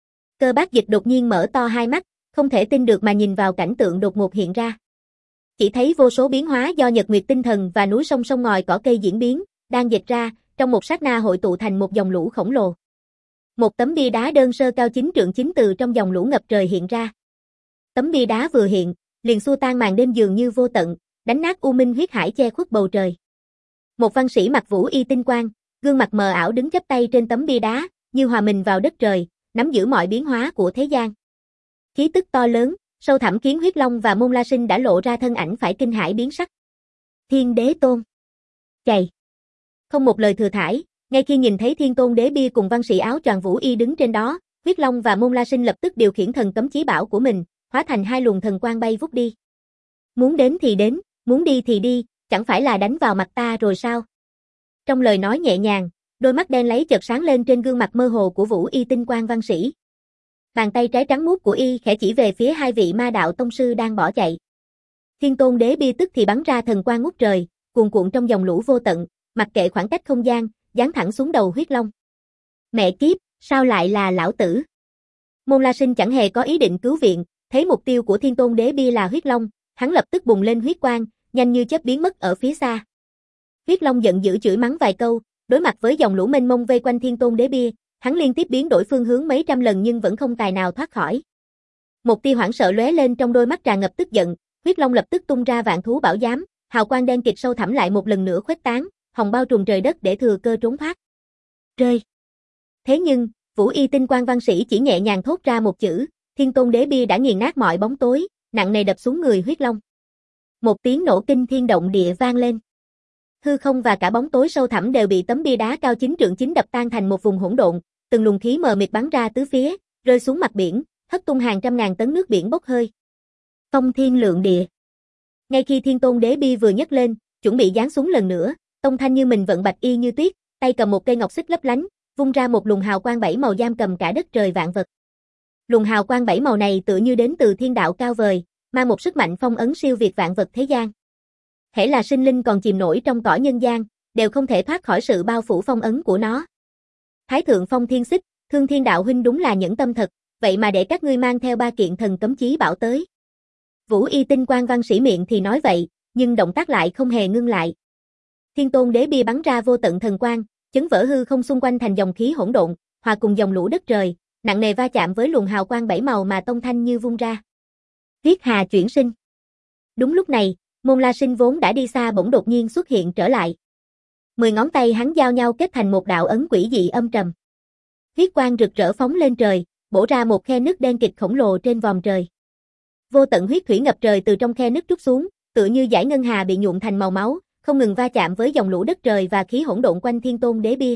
Cơ Bác Dịch đột nhiên mở to hai mắt, không thể tin được mà nhìn vào cảnh tượng đột ngột hiện ra. Chỉ thấy vô số biến hóa do nhật nguyệt tinh thần và núi sông sông ngòi cỏ cây diễn biến, đang dệt ra, trong một sát na hội tụ thành một dòng lũ khổng lồ. Một tấm bia đá đơn sơ cao chín trượng chính từ trong dòng lũ ngập trời hiện ra. Tấm bia đá vừa hiện, liền xua tan màn đêm dường như vô tận, đánh nát u minh huyết hải che khuất bầu trời. Một văn sĩ mặc vũ y tinh quang, gương mặt mờ ảo đứng chắp tay trên tấm bia đá, như hòa mình vào đất trời, nắm giữ mọi biến hóa của thế gian. Khí tức to lớn, sâu thẳm khiến Huyết Long và Môn La Sinh đã lộ ra thân ảnh phải kinh hãi biến sắc. Thiên Đế Tôn. Chày. Không một lời thừa thãi, ngay khi nhìn thấy Thiên Tôn Đế Bia cùng văn sĩ áo choàng vũ y đứng trên đó, Huyết Long và Môn La Sinh lập tức điều khiển thần cấm chí bảo của mình, hóa thành hai luồng thần quang bay vút đi. Muốn đến thì đến, muốn đi thì đi, chẳng phải là đánh vào mặt ta rồi sao? Trong lời nói nhẹ nhàng, đôi mắt đen lấy chợt sáng lên trên gương mặt mơ hồ của vũ y tinh quang văn sĩ. Bàn tay trái trắng muốt của y khẽ chỉ về phía hai vị ma đạo tông sư đang bỏ chạy. Thiên Tôn Đế Bia tức thì bắn ra thần quang ngút trời, cuồn cuộn trong dòng lũ vô tận, mặc kệ khoảng cách không gian, giáng thẳng xuống đầu Huyết Long. Mẹ kiếp, sao lại là lão tử? Môn La Sinh chẳng hề có ý định cứu viện, thấy mục tiêu của Thiên Tôn Đế Bia là Huyết Long, hắn lập tức bùng lên huyết quang, nhanh như chớp biến mất ở phía xa. Huyết Long giận dữ chửi mắng vài câu, đối mặt với dòng lũ mênh mông vây quanh Thiên Tôn Đế Bia, hắn liên tiếp biến đổi phương hướng mấy trăm lần nhưng vẫn không tài nào thoát khỏi. Một tia hoảng sợ lóe lên trong đôi mắt tràn ngập tức giận, Huyết Long lập tức tung ra vạn thú bảo giám, hào quang đen kịt sâu thẳm lại một lần nữa khuếch tán, hồng bao trùm trời đất để thừa cơ trốn thoát. Rơi. Thế nhưng, vũ y tinh quang văn sĩ chỉ nhẹ nhàng thốt ra một chữ, Thiên Tôn Đế Bia đã nghiền nát mọi bóng tối, nặng nề đập xuống người Huyết Long. Một tiếng nổ kinh thiên động địa vang lên. Hư không và cả bóng tối sâu thẳm đều bị tấm bia đá cao chín trượng chính đập tan thành một vùng hỗn độn, từng luồng khí mờ mịt bắn ra tứ phía, rơi xuống mặt biển, hất tung hàng trăm ngàn tấn nước biển bốc hơi. Phong thiên lượng địa. Ngay khi Thiên Tôn Đế Bi vừa nhấc lên, chuẩn bị giáng xuống lần nữa, Tông Thanh như mình vận bạch y như tuyết, tay cầm một cây ngọc xích lấp lánh, vung ra một luồng hào quang bảy màu giam cầm cả đất trời vạn vật. Luồng hào quang bảy màu này tựa như đến từ thiên đạo cao vời, mang một sức mạnh phong ấn siêu việt vạn vật thế gian. Hễ là sinh linh còn chìm nổi trong cõi nhân gian, đều không thể thoát khỏi sự bao phủ phong ấn của nó. Thái thượng Phong Thiên Xích, Thương Thiên đạo huynh đúng là nhẫn tâm thật, vậy mà để các ngươi mang theo ba kiện thần cấm chí bảo tới. Vũ Y Tinh Quang văn sĩ miệng thì nói vậy, nhưng động tác lại không hề ngưng lại. Thiên Tôn Đế Bia bắn ra vô tận thần quang, chấn vỡ hư không xung quanh thành dòng khí hỗn độn, hòa cùng dòng lũ đất trời, nặng nề va chạm với luồng hào quang bảy màu mà Tông Thanh Như vung ra. Huyết Hà chuyển sinh. Đúng lúc này, Môn La Sinh vốn đã đi xa bỗng đột nhiên xuất hiện trở lại. Mười ngón tay hắn giao nhau kết thành một đạo ấn quỷ dị âm trầm. Huyết quang rực rỡ phóng lên trời, bổ ra một khe nứt đen kịt khổng lồ trên vòm trời. Vô tận huyết thủy ngập trời từ trong khe nứt trút xuống, tựa như dải ngân hà bị nhuộm thành màu máu, không ngừng va chạm với dòng lũ đất trời và khí hỗn độn quanh Thiên Tôn Đế Bia.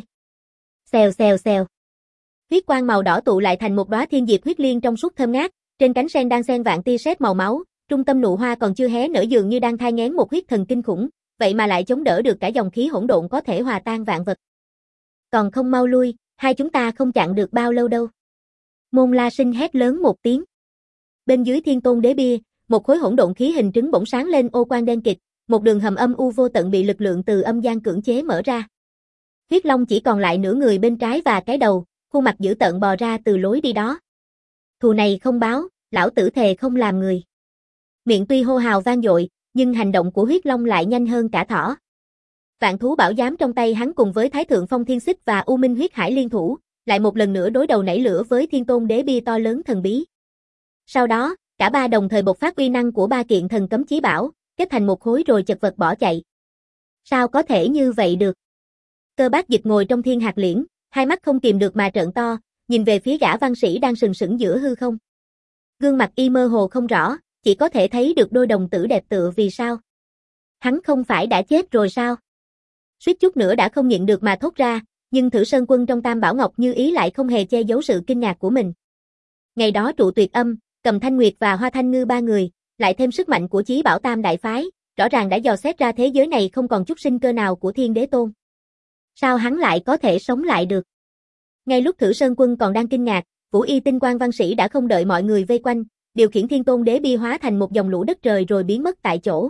Xèo xèo xèo. Huyết quang màu đỏ tụ lại thành một đóa thiên diệp huyết liên trong suốt thơm ngát, trên cánh sen đang xen vạn tia sét màu máu, trung tâm nụ hoa còn chưa hé nở dường như đang thai nghén một huyết thần kinh khủng, vậy mà lại chống đỡ được cả dòng khí hỗn độn có thể hòa tan vạn vật. Còn không mau lui, hai chúng ta không chặn được bao lâu đâu. Môn La Sinh hét lớn một tiếng. Bên dưới Thiên Tôn Đế Bia, một khối hỗn độn khí hình trứng bỗng sáng lên ô quang đen kịt, một đường hầm âm u vô tận bị lực lượng từ âm gian cưỡng chế mở ra. Huyết Long chỉ còn lại nửa người bên trái và cái đầu, khuôn mặt dữ tợn bò ra từ lối đi đó. Thù này không báo, lão tử thề không làm người. Miệng tuy hô hào vang dội, nhưng hành động của Huyết Long lại nhanh hơn cả thỏ. Vạn thú bảo giám trong tay hắn cùng với Thái thượng Phong Thiên Xích và U Minh Huyết Hải liên thủ, lại một lần nữa đối đầu nảy lửa với Thiên Tôn Đế Bia to lớn thần bí. Sau đó, cả ba đồng thời bộc phát uy năng của ba kiện thần cấm chí bảo, kết thành một khối rồi chật vật bỏ chạy. Sao có thể như vậy được? Cơ Bác Dịch ngồi trong thiên hạt liễn, hai mắt không kìm được mà trợn to, nhìn về phía gã văn sĩ đang sừng sững giữa hư không. Gương mặt y mơ hồ không rõ, chỉ có thể thấy được đôi đồng tử đẹp tựa vì sao. Hắn không phải đã chết rồi sao? Suýt chút nữa đã không nhịn được mà thốt ra, nhưng Thử Sơn Quân trong Tam Bảo Ngọc Như Ý lại không hề che giấu sự kinh ngạc của mình. Ngày đó Trụ Tuyệt Âm, Cầm Thanh Nguyệt và Hoa Thanh Ngư ba người, lại thêm sức mạnh của Chí Bảo Tam Đại Phái, rõ ràng đã dò xét ra thế giới này không còn chút sinh cơ nào của Thiên Đế Tôn. Sao hắn lại có thể sống lại được? Ngay lúc Thử Sơn Quân còn đang kinh ngạc, Vũ Y Tinh Quang văn sĩ đã không đợi mọi người vây quanh, điều khiển Thiên Tôn Đế Bia hóa thành một dòng lũ đất trời rồi biến mất tại chỗ.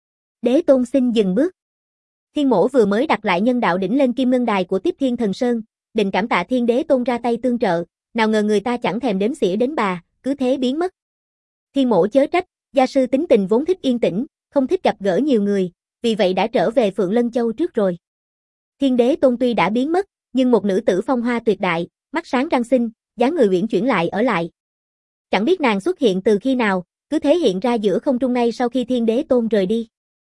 Đế Tôn xin dừng bước. Thiên Mỗ vừa mới đặt lại nhân đạo đỉnh lên Kim Ngân Đài của Tiếp Thiên Thần Sơn, định cảm tạ Thiên Đế Tôn ra tay tương trợ, nào ngờ người ta chẳng thèm đếm xỉa đến bà, cứ thế biến mất. Thiên Mỗ chớ trách, gia sư tính tình vốn thích yên tĩnh, không thích gặp gỡ nhiều người, vì vậy đã trở về Phượng Lân Châu trước rồi. Thiên Đế Tôn tuy đã biến mất, nhưng một nữ tử phong hoa tuyệt đại, mắt sáng răng xinh, dáng người uyển chuyển lại ở lại. Chẳng biết nàng xuất hiện từ khi nào, cứ thế hiện ra giữa không trung ngay sau khi Thiên Đế Tôn rời đi.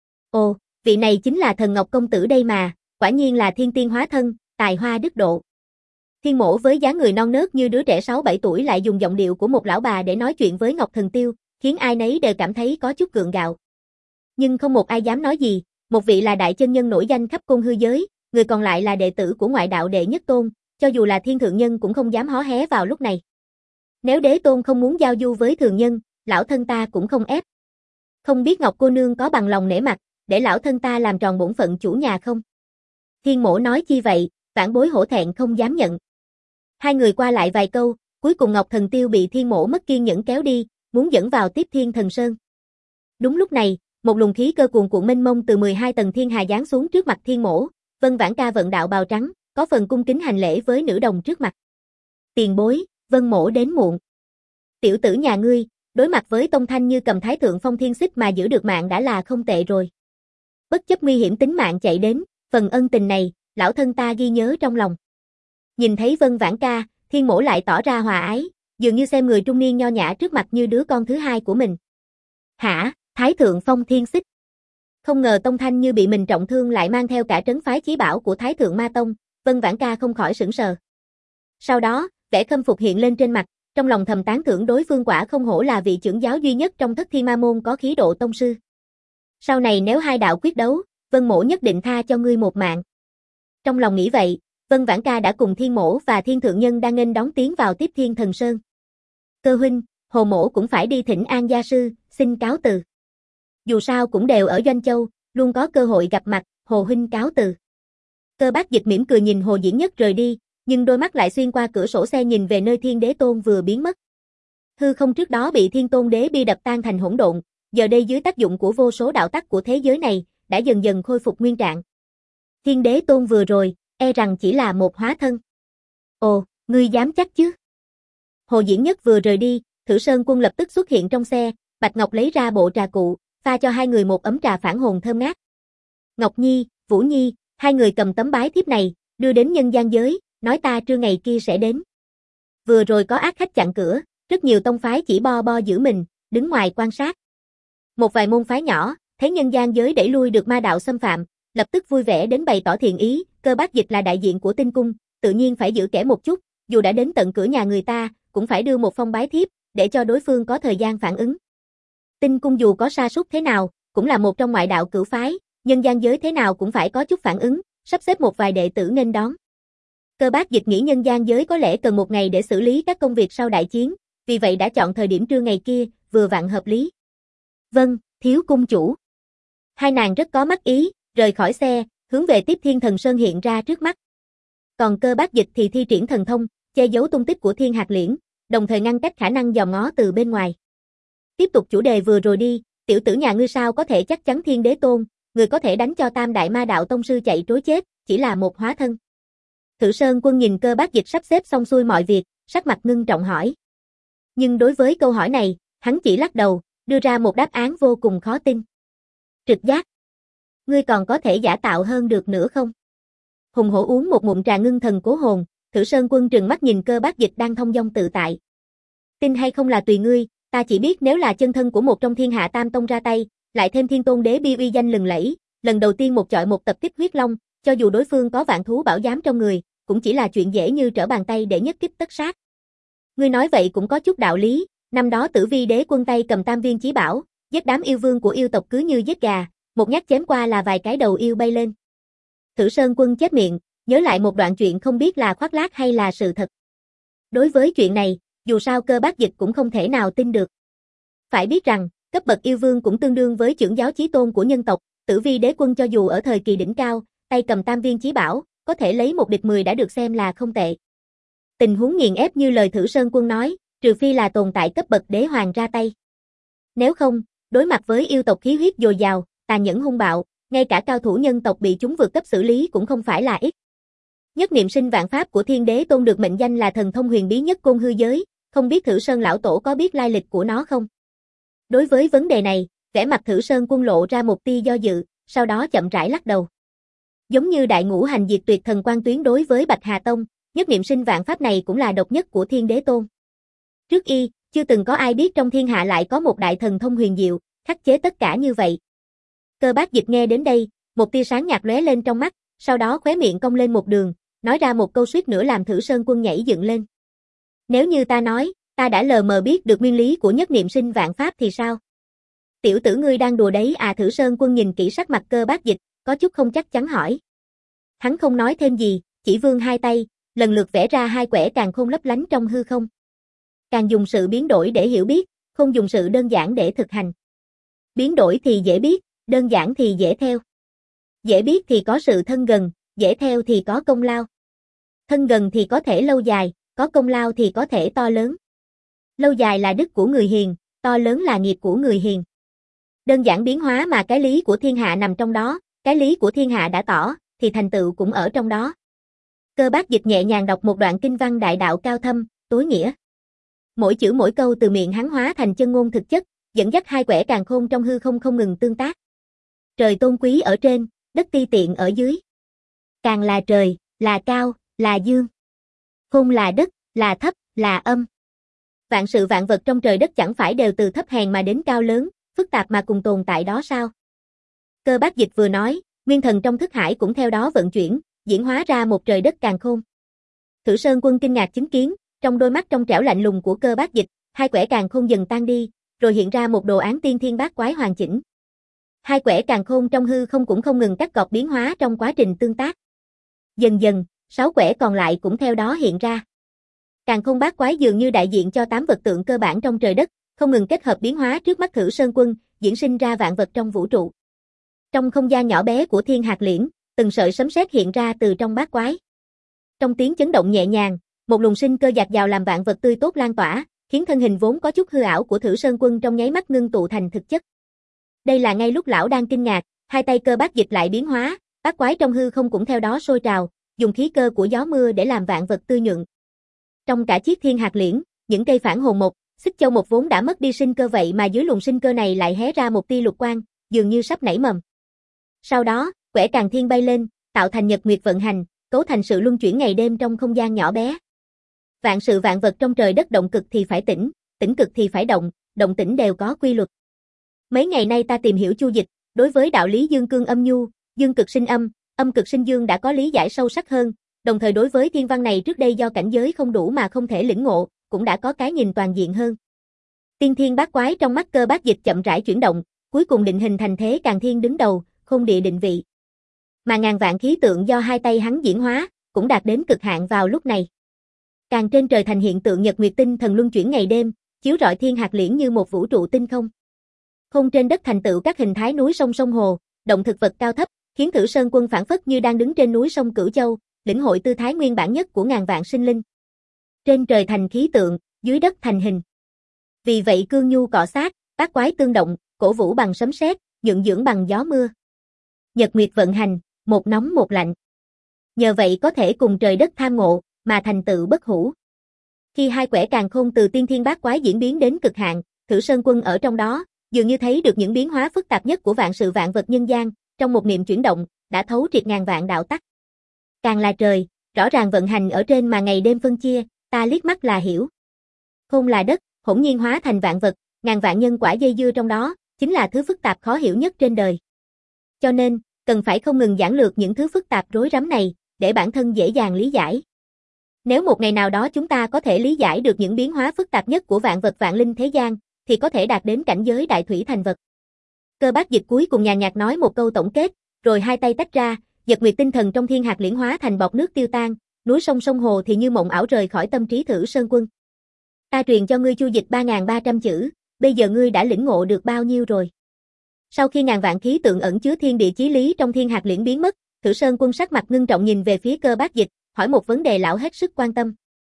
Ồ, vị này chính là Thần Ngọc công tử đây mà, quả nhiên là thiên tiên hóa thân, tài hoa đức độ. Thiên Mỗ với dáng người non nớt như đứa trẻ sáu bảy tuổi lại dùng giọng điệu của một lão bà để nói chuyện với Ngọc Thần Tiêu, khiến ai nấy đều cảm thấy có chút gượng gạo. Nhưng không một ai dám nói gì, một vị là đại chân nhân nổi danh khắp côn hư giới, người còn lại là đệ tử của ngoại đạo đệ nhất tôn, cho dù là thiên thượng nhân cũng không dám hó hé vào lúc này. Nếu Đế Tôn không muốn giao du với thường nhân, lão thân ta cũng không ép. Không biết Ngọc cô nương có bằng lòng nể mặt, để lão thân ta làm tròn bổn phận chủ nhà không? Thiên Mỗ nói chi vậy, vãn bối hổ thẹn không dám nhận. Hai người qua lại vài câu, cuối cùng Ngọc Thần Tiêu bị Thiên Mỗ mất kiên nhẫn kéo đi, muốn dẫn vào Tiếp Thiên Thần Sơn. Đúng lúc này, một luồng khí cơ cuồn cuộn mênh mông từ mười hai tầng thiên hà giáng xuống trước mặt Thiên Mỗ, Vân Vãn Ca vận đạo bào trắng, có phần cung kính hành lễ với nữ đồng trước mặt. Tiền bối, Vân Mỗ đến muộn. Tiểu tử nhà ngươi, đối mặt với Tông Thanh Như cầm Thái thượng Phong Thiên Xích mà giữ được mạng đã là không tệ rồi. Bất chấp nguy hiểm tính mạng chạy đến, phần ân tình này, lão thân ta ghi nhớ trong lòng. Nhìn thấy Vân Vãn Ca, Thiên Mỗ lại tỏ ra hòa ái, dường như xem người trung niên nho nhã trước mặt như đứa con thứ hai của mình. Hả, Thái thượng Phong Thiên Xích? Không ngờ Tông Thanh Như bị mình trọng thương lại mang theo cả trấn phái chí bảo của Thái thượng Ma Tông, Vân Vãn Ca không khỏi sửng sờ. Sau đó, vẻ khâm phục hiện lên trên mặt, trong lòng thầm tán thưởng đối phương quả không hổ là vị trưởng giáo duy nhất trong Thất Thiên Ma môn có khí độ tông sư. Sau này nếu hai đạo quyết đấu, Vân Mỗ nhất định tha cho ngươi một mạng. Trong lòng nghĩ vậy, Vân Vãn Ca đã cùng Thiên Mỗ và Thiên Thượng Nhân đang nghênh đón tiến vào tiếp Thiên Thần Sơn. Cơ huynh, Hồ Mỗ cũng phải đi thỉnh An gia sư, xin cáo từ. Dù sao cũng đều ở Doanh Châu, luôn có cơ hội gặp mặt, Hồ huynh cáo từ. Cơ Bác Dịch mỉm cười nhìn Hồ Diễn Nhất rời đi, nhưng đôi mắt lại xuyên qua cửa sổ xe nhìn về nơi Thiên Đế Tôn vừa biến mất. Hư không trước đó bị Thiên Tôn Đế Bi đập tan thành hỗn độn, giờ đây dưới tác dụng của vô số đạo tắc của thế giới này, đã dần dần khôi phục nguyên trạng. Thiên Đế Tôn vừa rồi, e rằng chỉ là một hóa thân. Ồ, ngươi dám chắc chứ? Hồ Diễn Nhất vừa rời đi, Thử Sơn Quân lập tức xuất hiện trong xe, Bạch Ngọc lấy ra bộ trà cụ, pha cho hai người một ấm trà phản hồn thơm ngát. Ngọc Nhi, Vũ Nhi, hai người cầm tấm bái thiếp này, đưa đến nhân gian giới, nói ta trưa ngày kia sẽ đến. Vừa rồi có ác khách chặn cửa, rất nhiều tông phái chỉ bo bo giữ mình, đứng ngoài quan sát. Một vài môn phái nhỏ, thấy nhân gian giới đẩy lui được ma đạo xâm phạm, lập tức vui vẻ đến bày tỏ thiện ý, Cơ Bác Dịch là đại diện của Tinh Cung, tự nhiên phải giữ kẻ một chút, dù đã đến tận cửa nhà người ta, cũng phải đưa một phong bái thiếp, để cho đối phương có thời gian phản ứng. Tinh Cung dù có sa sút thế nào, cũng là một trong ngoại đạo cửu phái, nhân gian giới thế nào cũng phải có chút phản ứng, sắp xếp một vài đệ tử nghênh đón. Cơ Bác Dịch nghĩ nhân gian giới có lẽ cần một ngày để xử lý các công việc sau đại chiến, vì vậy đã chọn thời điểm trưa ngày kia, vừa vặn hợp lý. Vâng, thiếu cung chủ. Hai nàng rất có mắt ý, rời khỏi xe, hướng về tiếp Thiên Thần Sơn hiện ra trước mắt. Còn Cơ Bác Dịch thì thi triển thần thông, che giấu tung tích của Thiên Hạt Liễn, đồng thời ngăn cách khả năng dòm ngó từ bên ngoài. Tiếp tục chủ đề vừa rồi đi, tiểu tử nhà ngươi sao có thể chắc chắn Thiên Đế Tôn, người có thể đánh cho Tam Đại Ma Đạo Tông Sư chạy trối chết, chỉ là một hóa thân. Thử Sơn Quân nhìn Cơ Bác Dịch sắp xếp xong xuôi mọi việc, sắc mặt ngưng trọng hỏi. Nhưng đối với câu hỏi này, hắn chỉ lắc đầu, đưa ra một đáp án vô cùng khó tin. Trực giác. Ngươi còn có thể giả tạo hơn được nữa không? Hùng hổ uống một ngụm trà ngưng thần cố hồn, Thử Sơn Quân trừng mắt nhìn Cơ Bác Dịch đang thông dong tự tại. Tin hay không là tùy ngươi, ta chỉ biết nếu là chân thân của một trong thiên hạ tam tông ra tay, lại thêm Thiên Tôn Đế Bi uy danh lừng lẫy, lần đầu tiên một chọi một tập kích huyết long, cho dù đối phương có vạn thú bảo giám trong người, cũng chỉ là chuyện dễ như trở bàn tay để nhất kích tất sát. Ngươi nói vậy cũng có chút đạo lý, năm đó Tử Vi Đế quân tay cầm tam viên chí bảo, giết đám yêu vương của yêu tộc cứ như giết gà, một nhát chém qua là vài cái đầu yêu bay lên. Thử Sơn Quân chép miệng, nhớ lại một đoạn chuyện không biết là khoác lác hay là sự thật. Đối với chuyện này, dù sao Cơ Bác Dịch cũng không thể nào tin được. Phải biết rằng, cấp bậc yêu vương cũng tương đương với trưởng giáo chí tôn của nhân tộc, Tử Vi Đế quân cho dù ở thời kỳ đỉnh cao, tay cầm tam viên chí bảo, có thể lấy một địch mười đã được xem là không tệ. Tình huống nghiền ép như lời Thử Sơn Quân nói, trừ phi là tồn tại cấp bậc đế hoàng ra tay. Nếu không, đối mặt với yêu tộc khí huyết dồi dào, tàn nhẫn hung bạo, ngay cả cao thủ nhân tộc bị chúng vượt cấp xử lý cũng không phải là ít. Nhất niệm sinh vạn pháp của Thiên Đế Tôn được mệnh danh là thần thông huyền bí nhất côn hư giới, không biết Thử Sơn lão tổ có biết lai lịch của nó không? Đối với vấn đề này, vẻ mặt Thử Sơn Quân lộ ra một tia do dự, sau đó chậm rãi lắc đầu. Giống như đại ngũ hành diệt tuyệt thần quan tuyến đối với Bạch Hà Tông, nhất niệm sinh vạn pháp này cũng là độc nhất của Thiên Đế Tôn. Trước y, chưa từng có ai biết trong thiên hạ lại có một đại thần thông huyền diệu, khắc chế tất cả như vậy. Cơ Bác Dịch nghe đến đây, một tia sáng nhạt lóe lên trong mắt, sau đó khóe miệng cong lên một đường, nói ra một câu suýt nữa làm Thử Sơn Quân nhảy dựng lên. Nếu như ta nói, ta đã lờ mờ biết được nguyên lý của nhất niệm sinh vạn pháp thì sao? Tiểu tử ngươi đang đùa đấy à? Thử Sơn Quân nhìn kỹ sắc mặt Cơ Bác Dịch, có chút không chắc chắn hỏi. Hắn không nói thêm gì, chỉ vươn hai tay, lần lượt vẽ ra hai quẻ càn khôn lấp lánh trong hư không. Càng dùng sự biến đổi để hiểu biết, không dùng sự đơn giản để thực hành. Biến đổi thì dễ biết, đơn giản thì dễ theo. Dễ biết thì có sự thân gần, dễ theo thì có công lao. Thân gần thì có thể lâu dài, có công lao thì có thể to lớn. Lâu dài là đức của người hiền, to lớn là nghiệp của người hiền. Đơn giản biến hóa mà cái lý của thiên hạ nằm trong đó, cái lý của thiên hạ đã tỏ, thì thành tựu cũng ở trong đó. Cơ Bác Dịch nhẹ nhàng đọc một đoạn kinh văn đại đạo cao thâm, tối nghĩa. Mỗi chữ mỗi câu từ miệng hắn hóa thành chân ngôn thực chất, dẫn dắt hai quẻ càn khôn trong hư không không ngừng tương tác. Trời tôn quý ở trên, đất ti tiện ở dưới. Càng là trời, là cao, là dương. Khôn là đất, là thấp, là âm. Vạn sự vạn vật trong trời đất chẳng phải đều từ thấp hèn mà đến cao lớn, phức tạp mà cùng tồn tại đó sao? Cơ Bác Dịch vừa nói, nguyên thần trong thức hải cũng theo đó vận chuyển, diễn hóa ra một trời đất càn khôn. Thử Sơn Quân kinh ngạc chứng kiến, trong đôi mắt trong trẻo lạnh lùng của Cơ Bác Dịch, hai quẻ càn khôn dần tan đi, rồi hiện ra một đồ án tiên thiên bát quái hoàn chỉnh. Hai quẻ càn khôn trong hư không cũng không ngừng cắt gọt biến hóa trong quá trình tương tác. Dần dần, sáu quẻ còn lại cũng theo đó hiện ra. Càn khôn bát quái dường như đại diện cho tám vật tượng cơ bản trong trời đất, không ngừng kết hợp biến hóa trước mắt Thử Sơn Quân, diễn sinh ra vạn vật trong vũ trụ. Trong không gian nhỏ bé của Thiên Hạt Liễn, từng sợi sấm sét hiện ra từ trong bát quái. Trong tiếng chấn động nhẹ nhàng, một luồng sinh cơ dạt dào làm vạn vật tươi tốt lan tỏa, khiến thân hình vốn có chút hư ảo của Thử Sơn Quân trong nháy mắt ngưng tụ thành thực chất. Đây là ngay lúc lão đang kinh ngạc, hai tay cơ bát dịch lại biến hóa, bát quái trong hư không cũng theo đó sôi trào, dùng khí cơ của gió mưa để làm vạn vật tươi nhuận. Trong cả chiếc Thiên Hạt Liễn, những cây phản hồn mộc, xích châu mộc vốn đã mất đi sinh cơ vậy mà dưới luồng sinh cơ này lại hé ra một tia lục quang, dường như sắp nảy mầm. Sau đó, quẻ càng thiên bay lên, tạo thành nhật nguyệt vận hành, cấu thành sự luân chuyển ngày đêm trong không gian nhỏ bé. Vạn sự vạn vật trong trời đất động cực thì phải tĩnh, tĩnh cực thì phải động, động tĩnh đều có quy luật. Mấy ngày nay ta tìm hiểu chu dịch, đối với đạo lý dương cương âm nhu, dương cực sinh âm, âm cực sinh dương đã có lý giải sâu sắc hơn, đồng thời đối với thiên văn này trước đây do cảnh giới không đủ mà không thể lĩnh ngộ, cũng đã có cái nhìn toàn diện hơn. Tiên thiên bát quái trong mắt cơ bát dịch chậm rãi chuyển động, cuối cùng định hình thành thế càng thiên đứng đầu, không địa định vị. Mà ngàn vạn khí tượng do hai tay hắn diễn hóa, cũng đạt đến cực hạn vào lúc này. Càng trên trời thành hiện tượng nhật nguyệt tinh thần luân chuyển ngày đêm, chiếu rọi Thiên Hạt Liễn như một vũ trụ tinh không. Không trên đất thành tựu các hình thái núi sông sông hồ, động thực vật cao thấp, khiến Thử Sơn Quân phảng phất như đang đứng trên núi sông Cửu Châu, lĩnh hội tư thái nguyên bản nhất của ngàn vạn sinh linh. Trên trời thành khí tượng, dưới đất thành hình. Vì vậy cương nhu cọ sát, bát quái tương động, cổ vũ bằng sấm sét, nhuận dưỡng bằng gió mưa. Nhật nguyệt vận hành, một nóng một lạnh. Nhờ vậy có thể cùng trời đất tham ngộ, mà thành tựu bất hủ. Khi hai quẻ càn khôn từ tiên thiên bát quái diễn biến đến cực hạn, Thử Sơn Quân ở trong đó, dường như thấy được những biến hóa phức tạp nhất của vạn sự vạn vật nhân gian, trong một niệm chuyển động, đã thấu triệt ngàn vạn đạo tắc. Càng là trời, rõ ràng vận hành ở trên mà ngày đêm phân chia, ta liếc mắt là hiểu. Khôn là đất, hỗn nhiên hóa thành vạn vật, ngàn vạn nhân quả dây dưa trong đó, chính là thứ phức tạp khó hiểu nhất trên đời. Cho nên, cần phải không ngừng giảng lược những thứ phức tạp rối rắm này, để bản thân dễ dàng lý giải. Nếu một ngày nào đó chúng ta có thể lý giải được những biến hóa phức tạp nhất của vạn vật vạn linh thế gian, thì có thể đạt đến cảnh giới đại thủy thành vật. Cơ bát dịch cuối cùng nhàn nhạt nói một câu tổng kết, rồi hai tay tách ra, nhật nguyệt tinh thần trong Thiên Hạt Liễn hóa thành bọt nước tiêu tan, núi sông sông hồ thì như mộng ảo rời khỏi tâm trí Thử Sơn Quân. Ta truyền cho ngươi chu dịch ba nghìn ba trăm chữ, bây giờ ngươi đã lĩnh ngộ được bao nhiêu rồi? Sau khi ngàn vạn khí tượng ẩn chứa thiên địa chí lý trong Thiên Hạt Liễn biến mất, Thử Sơn Quân sắc mặt ngưng trọng nhìn về phía cơ bát dịch, hỏi một vấn đề lão hết sức quan tâm.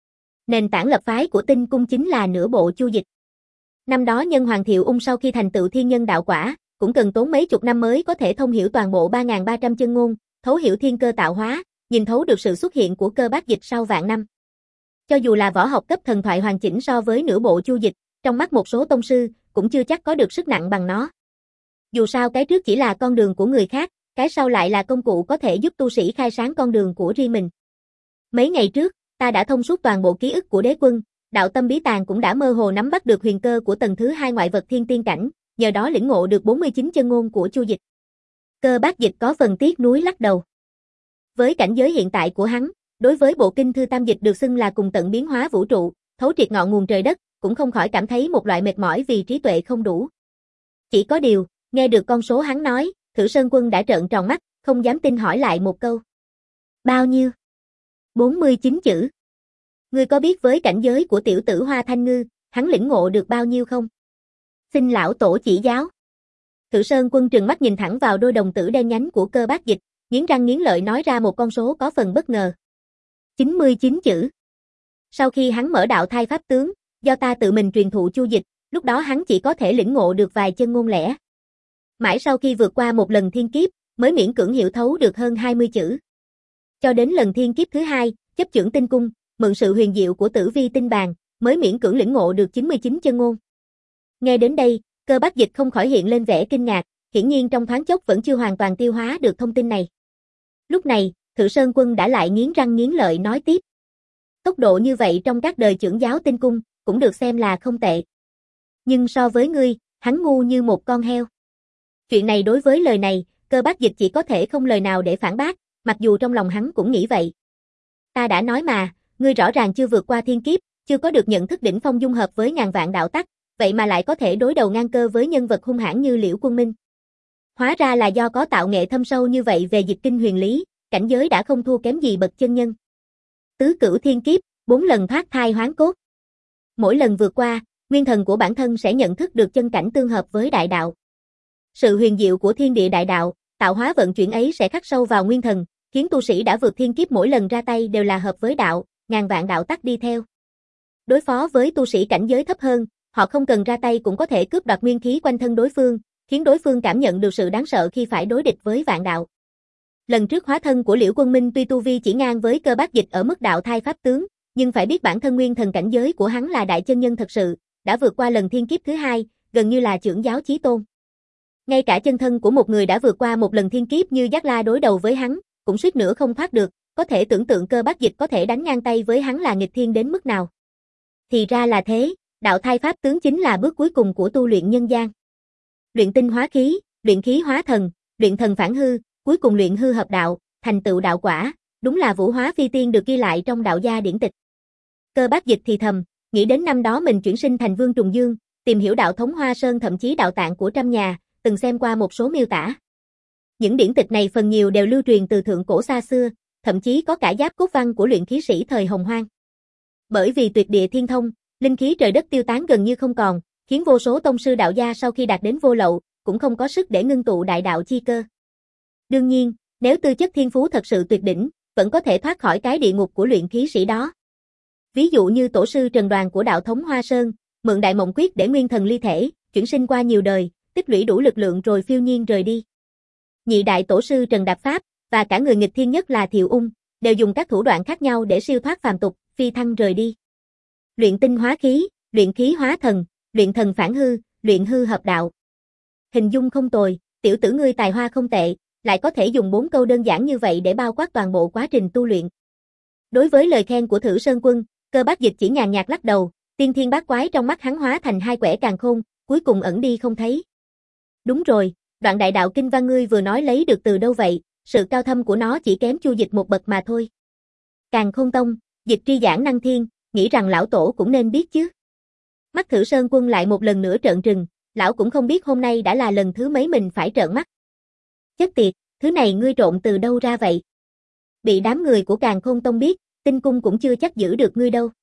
Nền tảng lập phái của tinh cung chính là nửa bộ chu dịch. Năm đó Nhân Hoàng Thiệu Ung sau khi thành tựu thiên nhân đạo quả, cũng cần tốn mấy chục năm mới có thể thông hiểu toàn bộ ba nghìn ba trăm chân ngôn, thấu hiểu thiên cơ tạo hóa, nhìn thấu được sự xuất hiện của cơ bát dịch sau vạn năm. Cho dù là võ học cấp thần thoại hoàn chỉnh so với nửa bộ chu dịch, trong mắt một số tông sư, cũng chưa chắc có được sức nặng bằng nó. Dù sao cái trước chỉ là con đường của người khác, cái sau lại là công cụ có thể giúp tu sĩ khai sáng con đường của riêng mình. Mấy ngày trước, ta đã thông suốt toàn bộ ký ức của đế quân, đạo tâm bí tàng cũng đã mơ hồ nắm bắt được huyền cơ của tầng thứ hai ngoại vật thiên tiên cảnh, nhờ đó lĩnh ngộ được bốn mươi chín chân ngôn của chu dịch. Cơ bát dịch có phần tiếc nuối lắc đầu. Với cảnh giới hiện tại của hắn, đối với bộ kinh thư tam dịch được xưng là cùng tận biến hóa vũ trụ, thấu triệt ngọn nguồn trời đất, cũng không khỏi cảm thấy một loại mệt mỏi vì trí tuệ không đủ. Chỉ có điều, nghe được con số hắn nói, Thử Sơn Quân đã trợn tròn mắt, không dám tin hỏi lại một câu. Bao nhiêu? bốn mươi chín chữ. Ngươi có biết với cảnh giới của tiểu tử Hoa Thanh Ngư, hắn lĩnh ngộ được bao nhiêu không? Xin lão tổ chỉ giáo. Thử Sơn Quân trừng mắt nhìn thẳng vào đôi đồng tử đen nhánh của cơ bát dịch, nghiến răng nghiến lợi nói ra một con số có phần bất ngờ. chín mươi chín chữ. Sau khi hắn mở đạo thai pháp tướng, do ta tự mình truyền thụ chu dịch, lúc đó hắn chỉ có thể lĩnh ngộ được vài chân ngôn lẻ. Mãi sau khi vượt qua một lần thiên kiếp, mới miễn cưỡng hiểu thấu được hơn hai mươi chữ. Cho đến lần thiên kiếp thứ hai, chấp chưởng tinh cung, mượn sự huyền diệu của tử vi tinh bàn, mới miễn cưỡng lĩnh ngộ được chín mươi chín chân ngôn. Nghe đến đây, cơ bát dịch không khỏi hiện lên vẻ kinh ngạc, hiển nhiên trong thoáng chốc vẫn chưa hoàn toàn tiêu hóa được thông tin này. Lúc này, Thử Sơn Quân đã lại nghiến răng nghiến lợi nói tiếp. Tốc độ như vậy trong các đời trưởng giáo tinh cung, cũng được xem là không tệ. Nhưng so với ngươi, hắn ngu như một con heo. Chuyện này đối với lời này, cơ bát dịch chỉ có thể không lời nào để phản bác, mặc dù trong lòng hắn cũng nghĩ vậy. Ta đã nói mà, ngươi rõ ràng chưa vượt qua thiên kiếp, chưa có được nhận thức đỉnh phong dung hợp với ngàn vạn đạo tắc, vậy mà lại có thể đối đầu ngang cơ với nhân vật hung hãn như Liễu Quân Minh. Hóa ra là do có tạo nghệ thâm sâu như vậy về dịch kinh huyền lý, cảnh giới đã không thua kém gì bậc chân nhân. Tứ cửu thiên kiếp, bốn lần thoát thai hoán cốt. Mỗi lần vượt qua, nguyên thần của bản thân sẽ nhận thức được chân cảnh tương hợp với đại đạo. Sự huyền diệu của thiên địa đại đạo, tạo hóa vận chuyển ấy sẽ khắc sâu vào nguyên thần, khiến tu sĩ đã vượt thiên kiếp mỗi lần ra tay đều là hợp với đạo, ngàn vạn đạo tắc đi theo. Đối phó với tu sĩ cảnh giới thấp hơn, họ không cần ra tay cũng có thể cướp đoạt nguyên khí quanh thân đối phương, khiến đối phương cảm nhận được sự đáng sợ khi phải đối địch với vạn đạo. Lần trước hóa thân của Liễu Quân Minh tuy tu vi chỉ ngang với Cơ Bác Dịch ở mức đạo thai pháp tướng, nhưng phải biết bản thân nguyên thần cảnh giới của hắn là đại chân nhân thật sự, đã vượt qua lần thiên kiếp thứ hai, gần như là chưởng giáo chí tôn. Ngay cả chân thân của một người đã vượt qua một lần thiên kiếp như Giác La đối đầu với hắn, cũng suýt nữa không thoát được, có thể tưởng tượng Cơ Bác Dịch có thể đánh ngang tay với hắn là nghịch thiên đến mức nào. Thì ra là thế, đạo thai pháp tướng chính là bước cuối cùng của tu luyện nhân gian. Luyện tinh hóa khí, luyện khí hóa thần, luyện thần phản hư, cuối cùng luyện hư hợp đạo, thành tựu đạo quả, đúng là vũ hóa phi tiên được ghi lại trong đạo gia điển tịch. Cơ Bác Dịch thì thầm, nghĩ đến năm đó mình chuyển sinh thành Vương Trùng Dương, tìm hiểu đạo thống Hoa Sơn thậm chí đạo tạng của Trăm Nhà, từng xem qua một số miêu tả. Những điển tịch này phần nhiều đều lưu truyền từ thượng cổ xa xưa, thậm chí có cả giáp cốt văn của luyện khí sĩ thời Hồng Hoang. Bởi vì tuyệt địa thiên thông, linh khí trời đất tiêu tán gần như không còn, khiến vô số tông sư đạo gia sau khi đạt đến vô lậu, cũng không có sức để ngưng tụ đại đạo chi cơ. Đương nhiên, nếu tư chất thiên phú thật sự tuyệt đỉnh, vẫn có thể thoát khỏi cái địa ngục của luyện khí sĩ đó. Ví dụ như tổ sư Trần Đoàn của đạo thống Hoa Sơn, mượn đại mộng quyết để nguyên thần ly thể, chuyển sinh qua nhiều đời, tích lũy đủ lực lượng rồi phiêu nhiên rời đi. Nhị đại tổ sư Trần Đạp Pháp, và cả người nghịch thiên nhất là Thiệu Ung, đều dùng các thủ đoạn khác nhau để siêu thoát phàm tục, phi thăng rời đi. Luyện tinh hóa khí, luyện khí hóa thần, luyện thần phản hư, luyện hư hợp đạo. Hình dung không tồi, tiểu tử ngươi tài hoa không tệ, lại có thể dùng bốn câu đơn giản như vậy để bao quát toàn bộ quá trình tu luyện. Đối với lời khen của Thử Sơn Quân, Cơ Bác Dịch chỉ nhàn nhạt lắc đầu, tiên thiên bát quái trong mắt hắn hóa thành hai quẻ càn khôn, cuối cùng ẩn đi không thấy. Đúng rồi, đoạn đại đạo kinh văn ngươi vừa nói lấy được từ đâu vậy, sự cao thâm của nó chỉ kém Chu Dịch một bậc mà thôi. Càn Khôn Tông, Dịch tri giảng năng thiên, nghĩ rằng lão tổ cũng nên biết chứ. Mắt Thử Sơn Quân lại một lần nữa trợn trừng, lão cũng không biết hôm nay đã là lần thứ mấy mình phải trợn mắt. Chết tiệt, thứ này ngươi trộn từ đâu ra vậy? Bị đám người của Càn Khôn Tông biết, Tinh Cung cũng chưa chắc giữ được ngươi đâu.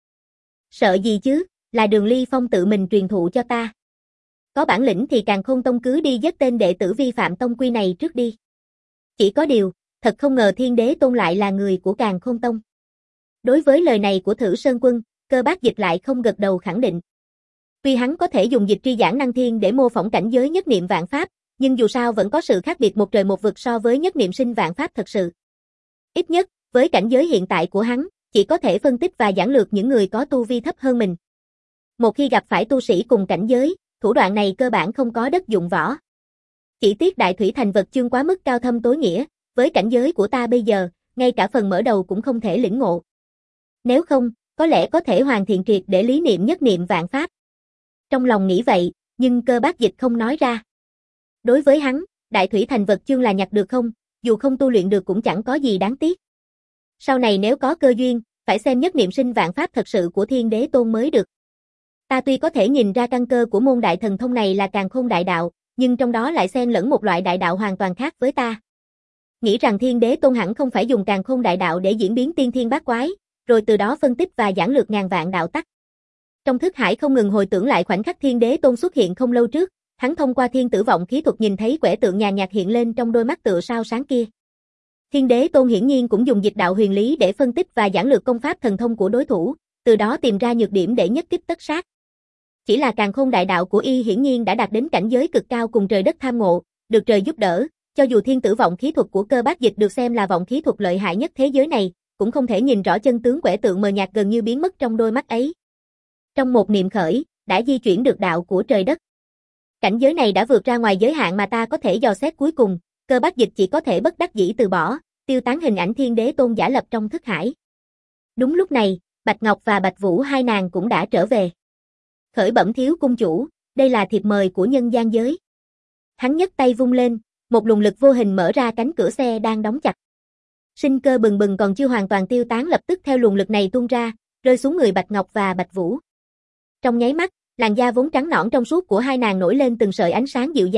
Sợ gì chứ, là Đường Ly Phong tự mình truyền thụ cho ta. Có bản lĩnh thì Càn Khôn Tông cứ đi giết tên đệ tử vi phạm tông quy này trước đi. Chỉ có điều, thật không ngờ Thiên Đế Tôn lại là người của Càn Khôn Tông. Đối với lời này của Thử Sơn Quân, Cơ Bác Dịch lại không gật đầu khẳng định. Tuy hắn có thể dùng dịch tri giảng năng thiên để mô phỏng cảnh giới nhất niệm vạn pháp, nhưng dù sao vẫn có sự khác biệt một trời một vực so với nhất niệm sinh vạn pháp thật sự. Ít nhất, với cảnh giới hiện tại của hắn, chỉ có thể phân tích và giảng lược những người có tu vi thấp hơn mình. Một khi gặp phải tu sĩ cùng cảnh giới, thủ đoạn này cơ bản không có đất dụng võ. Chỉ tiếc Đại Thủy Thành vật chương quá mức cao thâm tối nghĩa, với cảnh giới của ta bây giờ, ngay cả phần mở đầu cũng không thể lĩnh ngộ. Nếu không, có lẽ có thể hoàn thiện triệt để lý niệm nhất niệm vạn pháp. Trong lòng nghĩ vậy, nhưng Cơ Bác Dịch không nói ra. Đối với hắn, Đại Thủy Thành vật chương là nhặt được không, dù không tu luyện được cũng chẳng có gì đáng tiếc. Sau này nếu có cơ duyên, phải xem nhất niệm sinh vạn pháp thật sự của Thiên Đế Tôn mới được. Ta tuy có thể nhìn ra căn cơ của môn đại thần thông này là Càn Khôn đại đạo, nhưng trong đó lại xen lẫn một loại đại đạo hoàn toàn khác với ta. Nghĩ rằng Thiên Đế Tôn hẳn không phải dùng Càn Khôn đại đạo để diễn biến tiên thiên bát quái, rồi từ đó phân tích và giảng lược ngàn vạn đạo tắc. Trong thức hải không ngừng hồi tưởng lại khoảnh khắc Thiên Đế Tôn xuất hiện không lâu trước, hắn thông qua thiên tử vọng khí thuật nhìn thấy quẻ tượng nhàn nhạt hiện lên trong đôi mắt tựa sao sáng kia. Thiên Đế Tôn hiển nhiên cũng dùng dịch đạo huyền lý để phân tích và giảng lược công pháp thần thông của đối thủ, từ đó tìm ra nhược điểm để nhất kích tất sát. Chỉ là Càn Khôn đại đạo của y hiển nhiên đã đạt đến cảnh giới cực cao cùng trời đất tham ngộ, được trời giúp đỡ, cho dù thiên tử vọng khí thuật của Cơ Bác Dịch được xem là vọng khí thuật lợi hại nhất thế giới này, cũng không thể nhìn rõ chân tướng quẻ tượng mờ nhạt gần như biến mất trong đôi mắt ấy. Trong một niệm khởi, đã di chuyển được đạo của trời đất. Cảnh giới này đã vượt ra ngoài giới hạn mà ta có thể dò xét cuối cùng, Cơ Bác Dịch chỉ có thể bất đắc dĩ từ bỏ, tiêu tán hình ảnh Thiên Đế Tôn giả lập trong thức hải. Đúng lúc này, Bạch Ngọc và Bạch Vũ hai nàng cũng đã trở về. Khởi bẩm thiếu cung chủ, đây là thiệp mời của nhân gian giới. Hắn nhấc tay vung lên, một luồng lực vô hình mở ra cánh cửa xe đang đóng chặt. Sinh cơ bừng bừng còn chưa hoàn toàn tiêu tán lập tức theo luồng lực này tuôn ra, rơi xuống người Bạch Ngọc và Bạch Vũ. Trong nháy mắt, làn da vốn trắng nõn trong suốt của hai nàng nổi lên từng sợi ánh sáng dịu dàng,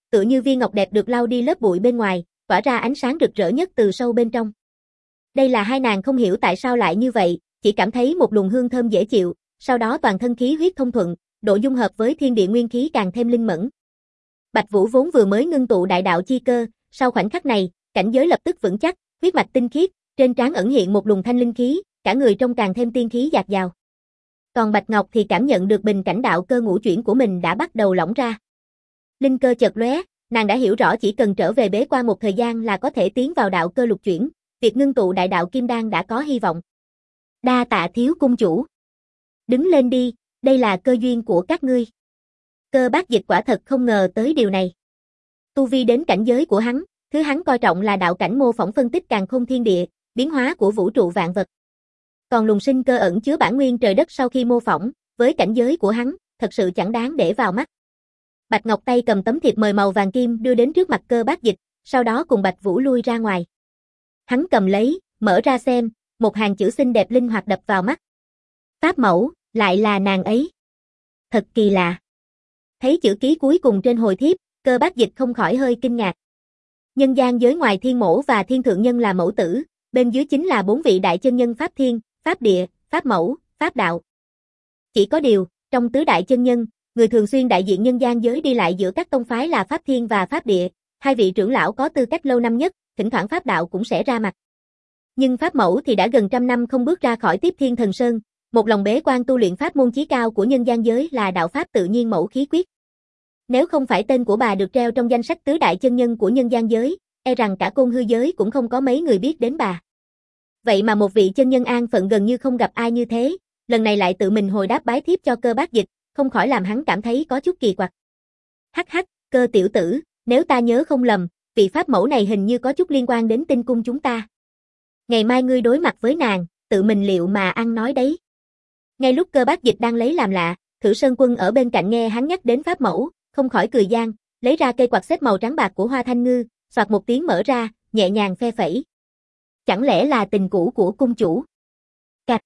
tựa như viên ngọc đẹp được lau đi lớp bụi bên ngoài, tỏa ra ánh sáng rực rỡ nhất từ sâu bên trong. Đây là hai nàng không hiểu tại sao lại như vậy, chỉ cảm thấy một luồng hương thơm dễ chịu, sau đó toàn thân khí huyết thông thuận, độ dung hợp với thiên địa nguyên khí càng thêm linh mẫn. Bạch Vũ vốn vừa mới ngưng tụ đại đạo chi cơ, sau khoảnh khắc này, cảnh giới lập tức vững chắc, huyết mạch tinh khiết, trên trán ẩn hiện một luồng thanh linh khí, cả người trông càng thêm tiên khí dạt dào. Còn Bạch Ngọc thì cảm nhận được bình cảnh đạo cơ ngũ chuyển của mình đã bắt đầu lỏng ra. Linh cơ chợt lóe, nàng đã hiểu rõ chỉ cần trở về bế quan một thời gian là có thể tiến vào đạo cơ lục chuyển, việc ngưng tụ đại đạo kim đan đã có hy vọng. Đa tạ thiếu cung chủ. Đứng lên đi, đây là cơ duyên của các ngươi. Cơ Bác Dịch quả thật không ngờ tới điều này. Tu vi đến cảnh giới của hắn, thứ hắn coi trọng là đạo cảnh mô phỏng phân tích càn khôn thiên địa, biến hóa của vũ trụ vạn vật. Còn luồng sinh cơ ẩn chứa bản nguyên trời đất sau khi mô phỏng, với cảnh giới của hắn, thật sự chẳng đáng để vào mắt. Bạch Ngọc tay cầm tấm thiệp mời màu vàng kim đưa đến trước mặt Cơ Bác Dịch, sau đó cùng Bạch Vũ lui ra ngoài. Hắn cầm lấy, mở ra xem, một hàng chữ xinh đẹp linh hoạt đập vào mắt. Pháp mẫu, lại là nàng ấy. Thật kỳ lạ. Thấy chữ ký cuối cùng trên hồi thiếp, Cơ Bác Dịch không khỏi hơi kinh ngạc. Nhân gian giới ngoài Thiên Mẫu và Thiên Thượng Nhân là mẫu tử, bên dưới chính là bốn vị đại chân nhân Pháp Thiên, Pháp Địa, Pháp Mẫu, Pháp Đạo. Chỉ có điều, trong tứ đại chân nhân, người thường xuyên đại diện nhân gian giới đi lại giữa các tông phái là Pháp Thiên và Pháp Địa, hai vị trưởng lão có tư cách lâu năm nhất, thỉnh thoảng Pháp Đạo cũng sẽ ra mặt. Nhưng Pháp Mẫu thì đã gần trăm năm không bước ra khỏi Tiếp Thiên Thần Sơn, một lòng bế quan tu luyện pháp môn chí cao của nhân gian giới là đạo pháp tự nhiên mẫu khí quyết. Nếu không phải tên của bà được treo trong danh sách tứ đại chân nhân của nhân gian giới, e rằng cả côn hư giới cũng không có mấy người biết đến bà. Vậy mà một vị chân nhân an phận gần như không gặp ai như thế, lần này lại tự mình hồi đáp bái thiếp cho Cơ Bác Dịch, không khỏi làm hắn cảm thấy có chút kỳ quặc. Hắc hắc, Cơ tiểu tử, nếu ta nhớ không lầm, vị pháp mẫu này hình như có chút liên quan đến tinh cung chúng ta. Ngày mai ngươi đối mặt với nàng, tự mình liệu mà ăn nói đấy. Ngay lúc Cơ Bác Dịch đang lấy làm lạ, Thử Sơn Quân ở bên cạnh nghe hắn nhắc đến pháp mẫu, không khỏi cười gian, lấy ra cây quạt xếp màu trắng bạc của Hoa Thanh Ngư, xoạt một tiếng mở ra, nhẹ nhàng phe phẩy. Chẳng lẽ là tình cũ của cung chủ? Cạch.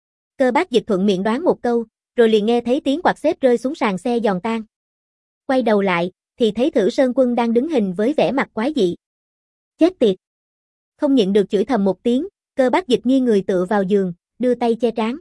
Cơ Bác Dịch thuận miệng đoán một câu, rồi liền nghe thấy tiếng quạt xếp rơi xuống sàn xe giòn tan. Quay đầu lại, thì thấy Thử Sơn Quân đang đứng hình với vẻ mặt quái dị. Chết tiệt. Không nhịn được chửi thầm một tiếng, Cơ Bác Dịch nghiêng người tựa vào giường, đưa tay che trán.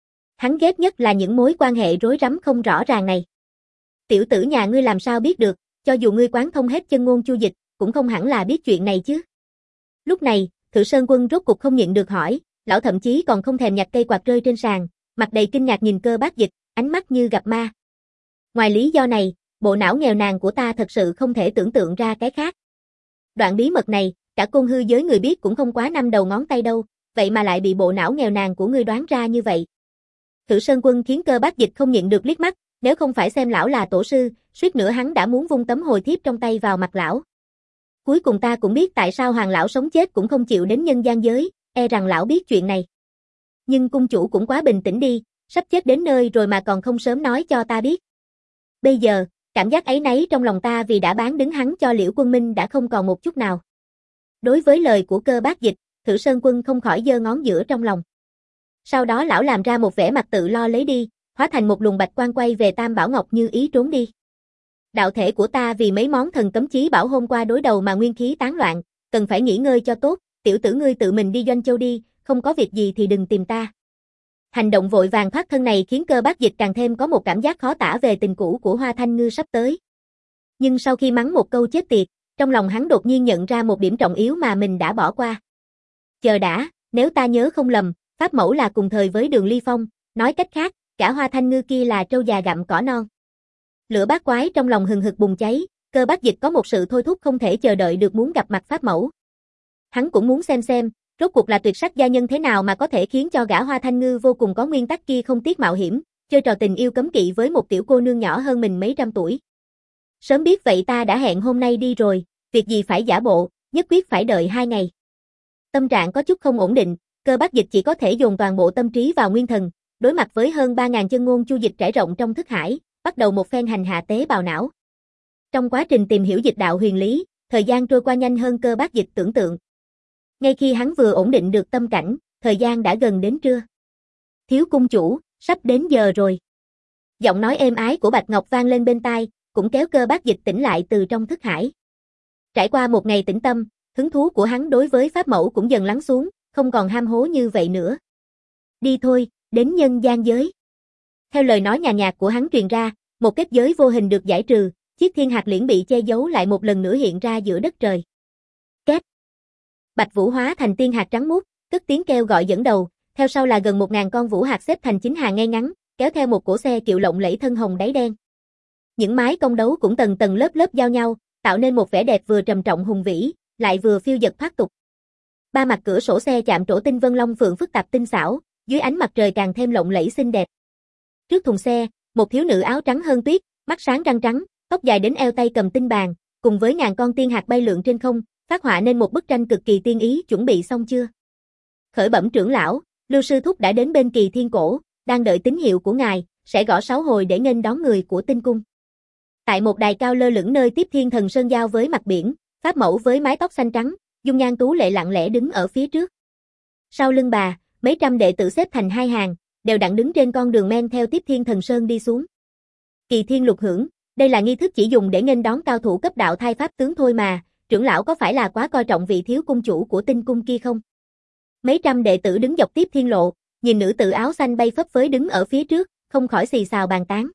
Hắn ghét nhất là những mối quan hệ rối rắm không rõ ràng này. Tiểu tử nhà ngươi làm sao biết được, cho dù ngươi quán thông hết chân ngôn chu dịch, cũng không hẳn là biết chuyện này chứ. Lúc này, Thử Sơn Quân rốt cục không nhịn được hỏi, lão thậm chí còn không thèm nhặt cây quạt rơi trên sàn, mặt đầy kinh ngạc nhìn Cơ Bác Dịch, ánh mắt như gặp ma. Ngoài lý do này, bộ não nghèo nàn của ta thật sự không thể tưởng tượng ra cái khác. Đoạn bí mật này, cả côn hư giới người biết cũng không quá năm đầu ngón tay đâu, vậy mà lại bị bộ não nghèo nàn của ngươi đoán ra như vậy. Thử Sơn Quân khiến Cơ Bác Dịch không nhịn được liếc mắt, nếu không phải xem lão là tổ sư, suýt nữa hắn đã muốn vung tấm hồi thiếp trong tay vào mặt lão. Cuối cùng ta cũng biết tại sao Hoàng lão sống chết cũng không chịu đến nhân gian giới, e rằng lão biết chuyện này. Nhưng cung chủ cũng quá bình tĩnh đi, sắp chết đến nơi rồi mà còn không sớm nói cho ta biết. Bây giờ, cảm giác áy náy trong lòng ta vì đã bán đứng hắn cho Liễu Quân Minh đã không còn một chút nào. Đối với lời của Cơ Bác Dịch, Thử Sơn Quân không khỏi giơ ngón giữa trong lòng. Sau đó lão làm ra một vẻ mặt tự lo lấy đi, hóa thành một luồng bạch quang quay về Tam Bảo Ngọc như ý trốn đi. Đạo thể của ta vì mấy món thần cấm chí bảo hôm qua đối đầu mà nguyên khí tán loạn, cần phải nghỉ ngơi cho tốt, tiểu tử ngươi tự mình đi Doanh Châu đi, không có việc gì thì đừng tìm ta. Hành động vội vàng thoát thân này khiến Cơ Bác Dịch càng thêm có một cảm giác khó tả về tình cũ của Hoa Thanh Ngư sắp tới. Nhưng sau khi mắng một câu chết tiệt, trong lòng hắn đột nhiên nhận ra một điểm trọng yếu mà mình đã bỏ qua. Chờ đã, nếu ta nhớ không lầm, Pháp Mẫu là cùng thời với Đường Ly Phong, nói cách khác, cả Hoa Thanh Ngư kia là trâu già gặm cỏ non. Lửa bát quái trong lòng hừng hực bùng cháy, Cơ Bác Dịch có một sự thôi thúc không thể chờ đợi được muốn gặp mặt Pháp Mẫu. Hắn cũng muốn xem xem, rốt cuộc là tuyệt sắc gia nhân thế nào mà có thể khiến cho gã Hoa Thanh Ngư vô cùng có nguyên tắc kia không tiếc mạo hiểm, chơi trò tình yêu cấm kỵ với một tiểu cô nương nhỏ hơn mình mấy trăm tuổi. Sớm biết vậy ta đã hẹn hôm nay đi rồi, việc gì phải giả bộ, nhất quyết phải đợi hai ngày. Tâm trạng có chút không ổn định, Cơ Bác Dịch chỉ có thể dồn toàn bộ tâm trí vào nguyên thần, đối mặt với hơn ba ngàn chân ngôn chu dịch trải rộng trong thức hải, bắt đầu một phen hành hạ tế bào não. Trong quá trình tìm hiểu dịch đạo huyền lý, thời gian trôi qua nhanh hơn Cơ Bác Dịch tưởng tượng. Ngay khi hắn vừa ổn định được tâm cảnh, thời gian đã gần đến trưa. Thiếu cung chủ, sắp đến giờ rồi. Giọng nói êm ái của Bạch Ngọc vang lên bên tai, cũng kéo Cơ Bác Dịch tỉnh lại từ trong thức hải. Trải qua một ngày tĩnh tâm, hứng thú của hắn đối với pháp mẫu cũng dần lắng xuống, không còn ham hố như vậy nữa. Đi thôi, đến nhân gian giới. Theo lời nói nhàn nhạt của hắn truyền ra, một kết giới vô hình được giải trừ, chiếc thiên hạt liễn bị che giấu lại một lần nữa hiện ra giữa đất trời. Két. Bạch Vũ hóa thành tiên hạt trắng muốt, cất tiếng kêu gọi dẫn đầu, theo sau là gần một ngàn con vũ hạt xếp thành chín hàng ngay ngắn, kéo theo một cỗ xe kiệu lộng lẫy thân hồng đáy đen. Những mái công đấu cũng tầng tầng lớp lớp giao nhau, tạo nên một vẻ đẹp vừa trầm trọng hùng vĩ, lại vừa phiêu dật thoát tục. Ba mặt cửa sổ xe chạm trổ tinh vân long phượng phức tạp tinh xảo, dưới ánh mặt trời càng thêm lộng lẫy xinh đẹp. Trước thùng xe, một thiếu nữ áo trắng hơn tuyết, mắt sáng răng trắng, tóc dài đến eo tay cầm tinh bàn, cùng với ngàn con tiên hạt bay lượn trên không, phát họa nên một bức tranh cực kỳ tiên ý. Chuẩn bị xong chưa? Khởi bẩm trưởng lão, Lưu sư thúc đã đến bên Kỳ Thiên cổ, đang đợi tín hiệu của ngài, sẽ gõ sáu hồi để nghênh đón người của tinh cung. Tại một đài cao lơ lửng nơi tiếp Thiên Thần Sơn giao với mặt biển, pháp mẫu với mái tóc xanh trắng, dung nhan tú lệ lặng lẽ đứng ở phía trước. Sau lưng bà, mấy trăm đệ tử xếp thành hai hàng, đều đặn đứng trên con đường men theo tiếp Thiên Thần Sơn đi xuống. Kỳ Thiên Lục hưởng, đây là nghi thức chỉ dùng để nghênh đón cao thủ cấp đạo thai pháp tướng thôi mà, trưởng lão có phải là quá coi trọng vị thiếu cung chủ của tinh cung kia không? Mấy trăm đệ tử đứng dọc tiếp thiên lộ, nhìn nữ tử áo xanh bay phấp phới đứng ở phía trước, không khỏi xì xào bàn tán.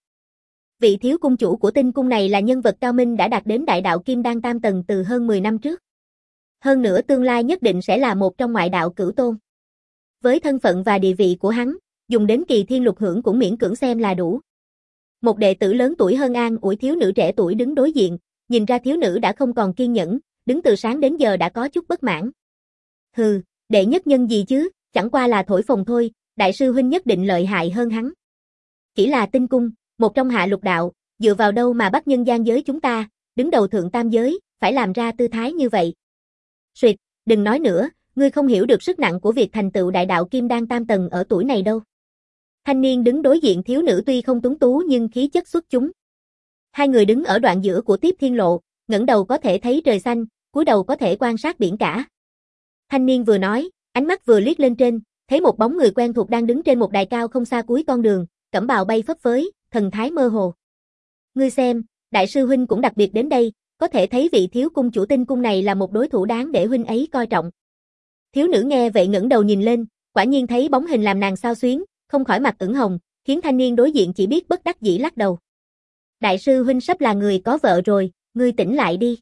Vị thiếu cung chủ của tinh cung này là nhân vật cao minh đã đạt đến đại đạo kim đan tam tầng từ hơn mười năm trước. Hơn nữa tương lai nhất định sẽ là một trong ngoại đạo cửu tôn. Với thân phận và địa vị của hắn, dùng đến Kỳ Thiên Lục hưởng cũng miễn cưỡng xem là đủ. Một đệ tử lớn tuổi hơn an ủi thiếu nữ trẻ tuổi đứng đối diện, nhìn ra thiếu nữ đã không còn kiên nhẫn, đứng từ sáng đến giờ đã có chút bất mãn. Hừ, đệ nhất nhân gì chứ, chẳng qua là thổi phồng thôi, đại sư huynh nhất định lợi hại hơn hắn. Chỉ là tinh cung, một trong hạ lục đạo, dựa vào đâu mà bắt nhân gian giới chúng ta, đứng đầu thượng tam giới, phải làm ra tư thái như vậy. Suyệt, đừng nói nữa, ngươi không hiểu được sức nặng của việc thành tựu đại đạo kim đan tam tầng ở tuổi này đâu. Thanh niên đứng đối diện thiếu nữ tuy không tuấn tú nhưng khí chất xuất chúng. Hai người đứng ở đoạn giữa của tiếp thiên lộ, ngẩng đầu có thể thấy trời xanh, cúi đầu có thể quan sát biển cả. Thanh niên vừa nói, ánh mắt vừa liếc lên trên, thấy một bóng người quen thuộc đang đứng trên một đài cao không xa cuối con đường, cẩm bào bay phấp phới, thần thái mơ hồ. Ngươi xem, đại sư huynh cũng đặc biệt đến đây, có thể thấy vị thiếu cung chủ tinh cung này là một đối thủ đáng để huynh ấy coi trọng. Thiếu nữ nghe vậy ngẩng đầu nhìn lên, quả nhiên thấy bóng hình làm nàng xao xuyến, không khỏi mặt ửng hồng, khiến thanh niên đối diện chỉ biết bất đắc dĩ lắc đầu. Đại sư huynh sắp là người có vợ rồi, ngươi tỉnh lại đi.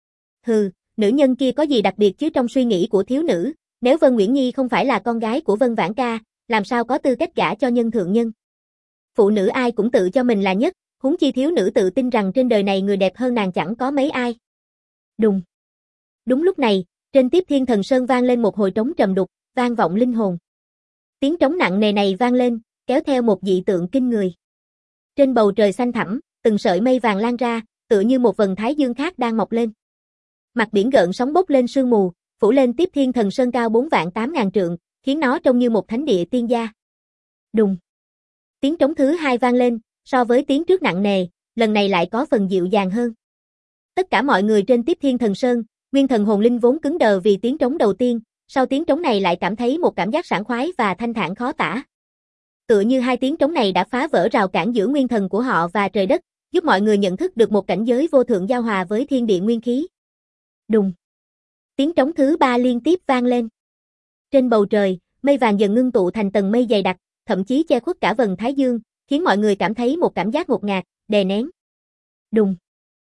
Hừ, nữ nhân kia có gì đặc biệt chứ? Trong suy nghĩ của thiếu nữ, nếu Vân Nguyễn Nhi không phải là con gái của Vân Vãn Ca, làm sao có tư cách gả cho nhân thượng nhân. Phụ nữ ai cũng tự cho mình là nhất, huống chi thiếu nữ tự tin rằng trên đời này người đẹp hơn nàng chẳng có mấy ai. Đùng. Đúng lúc này, trên tiếp Thiên Thần Sơn vang lên một hồi trống trầm đục, vang vọng linh hồn. Tiếng trống nặng nề này vang lên, kéo theo một dị tượng kinh người. Trên bầu trời xanh thẳm, từng sợi mây vàng lan ra, tựa như một vầng thái dương khác đang mọc lên. Mặt biển gợn sóng bốc lên sương mù, phủ lên tiếp Thiên Thần Sơn cao bốn vạn tám ngàn trượng, khiến nó trông như một thánh địa tiên gia. Đùng. Tiếng trống thứ hai vang lên, so với tiếng trước nặng nề, lần này lại có phần dịu dàng hơn. Tất cả mọi người trên tiếp Thiên Thần Sơn, nguyên thần hồn linh vốn cứng đờ vì tiếng trống đầu tiên, sau tiếng trống này lại cảm thấy một cảm giác sảng khoái và thanh thản khó tả. Tựa như hai tiếng trống này đã phá vỡ rào cản giữa nguyên thần của họ và trời đất, giúp mọi người nhận thức được một cảnh giới vô thượng giao hòa với thiên địa nguyên khí. Đùng. Tiếng trống thứ ba liên tiếp vang lên. Trên bầu trời, mây vàng dần ngưng tụ thành tầng mây dày đặc, thậm chí che khuất cả vầng thái dương, khiến mọi người cảm thấy một cảm giác ngột ngạt, đè nén. Đùng.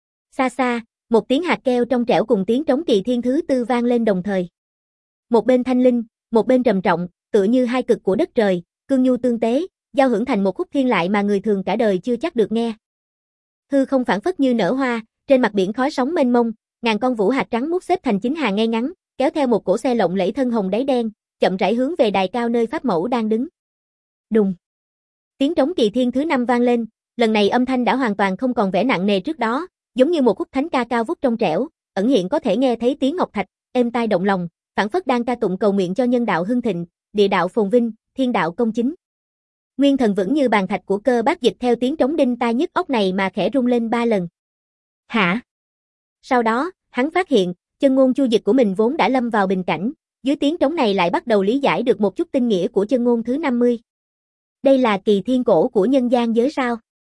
Xa xa, một tiếng hạt keo trong trẻo cùng tiếng trống Kỳ Thiên thứ tư vang lên đồng thời. Một bên thanh linh, một bên trầm trọng, tựa như hai cực của đất trời, cương nhu tương tế, giao hưởng thành một khúc thiên lại mà người thường cả đời chưa chắc được nghe. Hư không phảng phất như nở hoa, trên mặt biển khói sóng mênh mông, ngàn con vũ hạt trắng mút xếp thành chín hàng ngay ngắn, kéo theo một cỗ xe lộng lẫy thân hồng đáy đen, chậm rãi hướng về đài cao nơi pháp mẫu đang đứng. Đùng. Tiếng trống Kỳ Thiên thứ năm vang lên, lần này âm thanh đã hoàn toàn không còn vẻ nặng nề trước đó, giống như một khúc thánh ca cao vút trong trẻo, ẩn hiện có thể nghe thấy tiếng ngọc thạch, êm tai động lòng, phảng phất đang ca tụng cầu nguyện cho nhân đạo hưng thịnh, địa đạo phồn vinh, thiên đạo công chính. Nguyên thần vững như bàn thạch của Cơ Bác Dịch theo tiếng trống đinh tai nhức óc này mà khẽ rung lên ba lần. Hả? Sau đó, hắn phát hiện, chân ngôn chu dịch của mình vốn đã lâm vào bình cảnh, dưới tiếng trống này lại bắt đầu lý giải được một chút tinh nghĩa của chân ngôn thứ năm mươi. Đây là Kỳ Thiên cổ của nhân gian giới sao?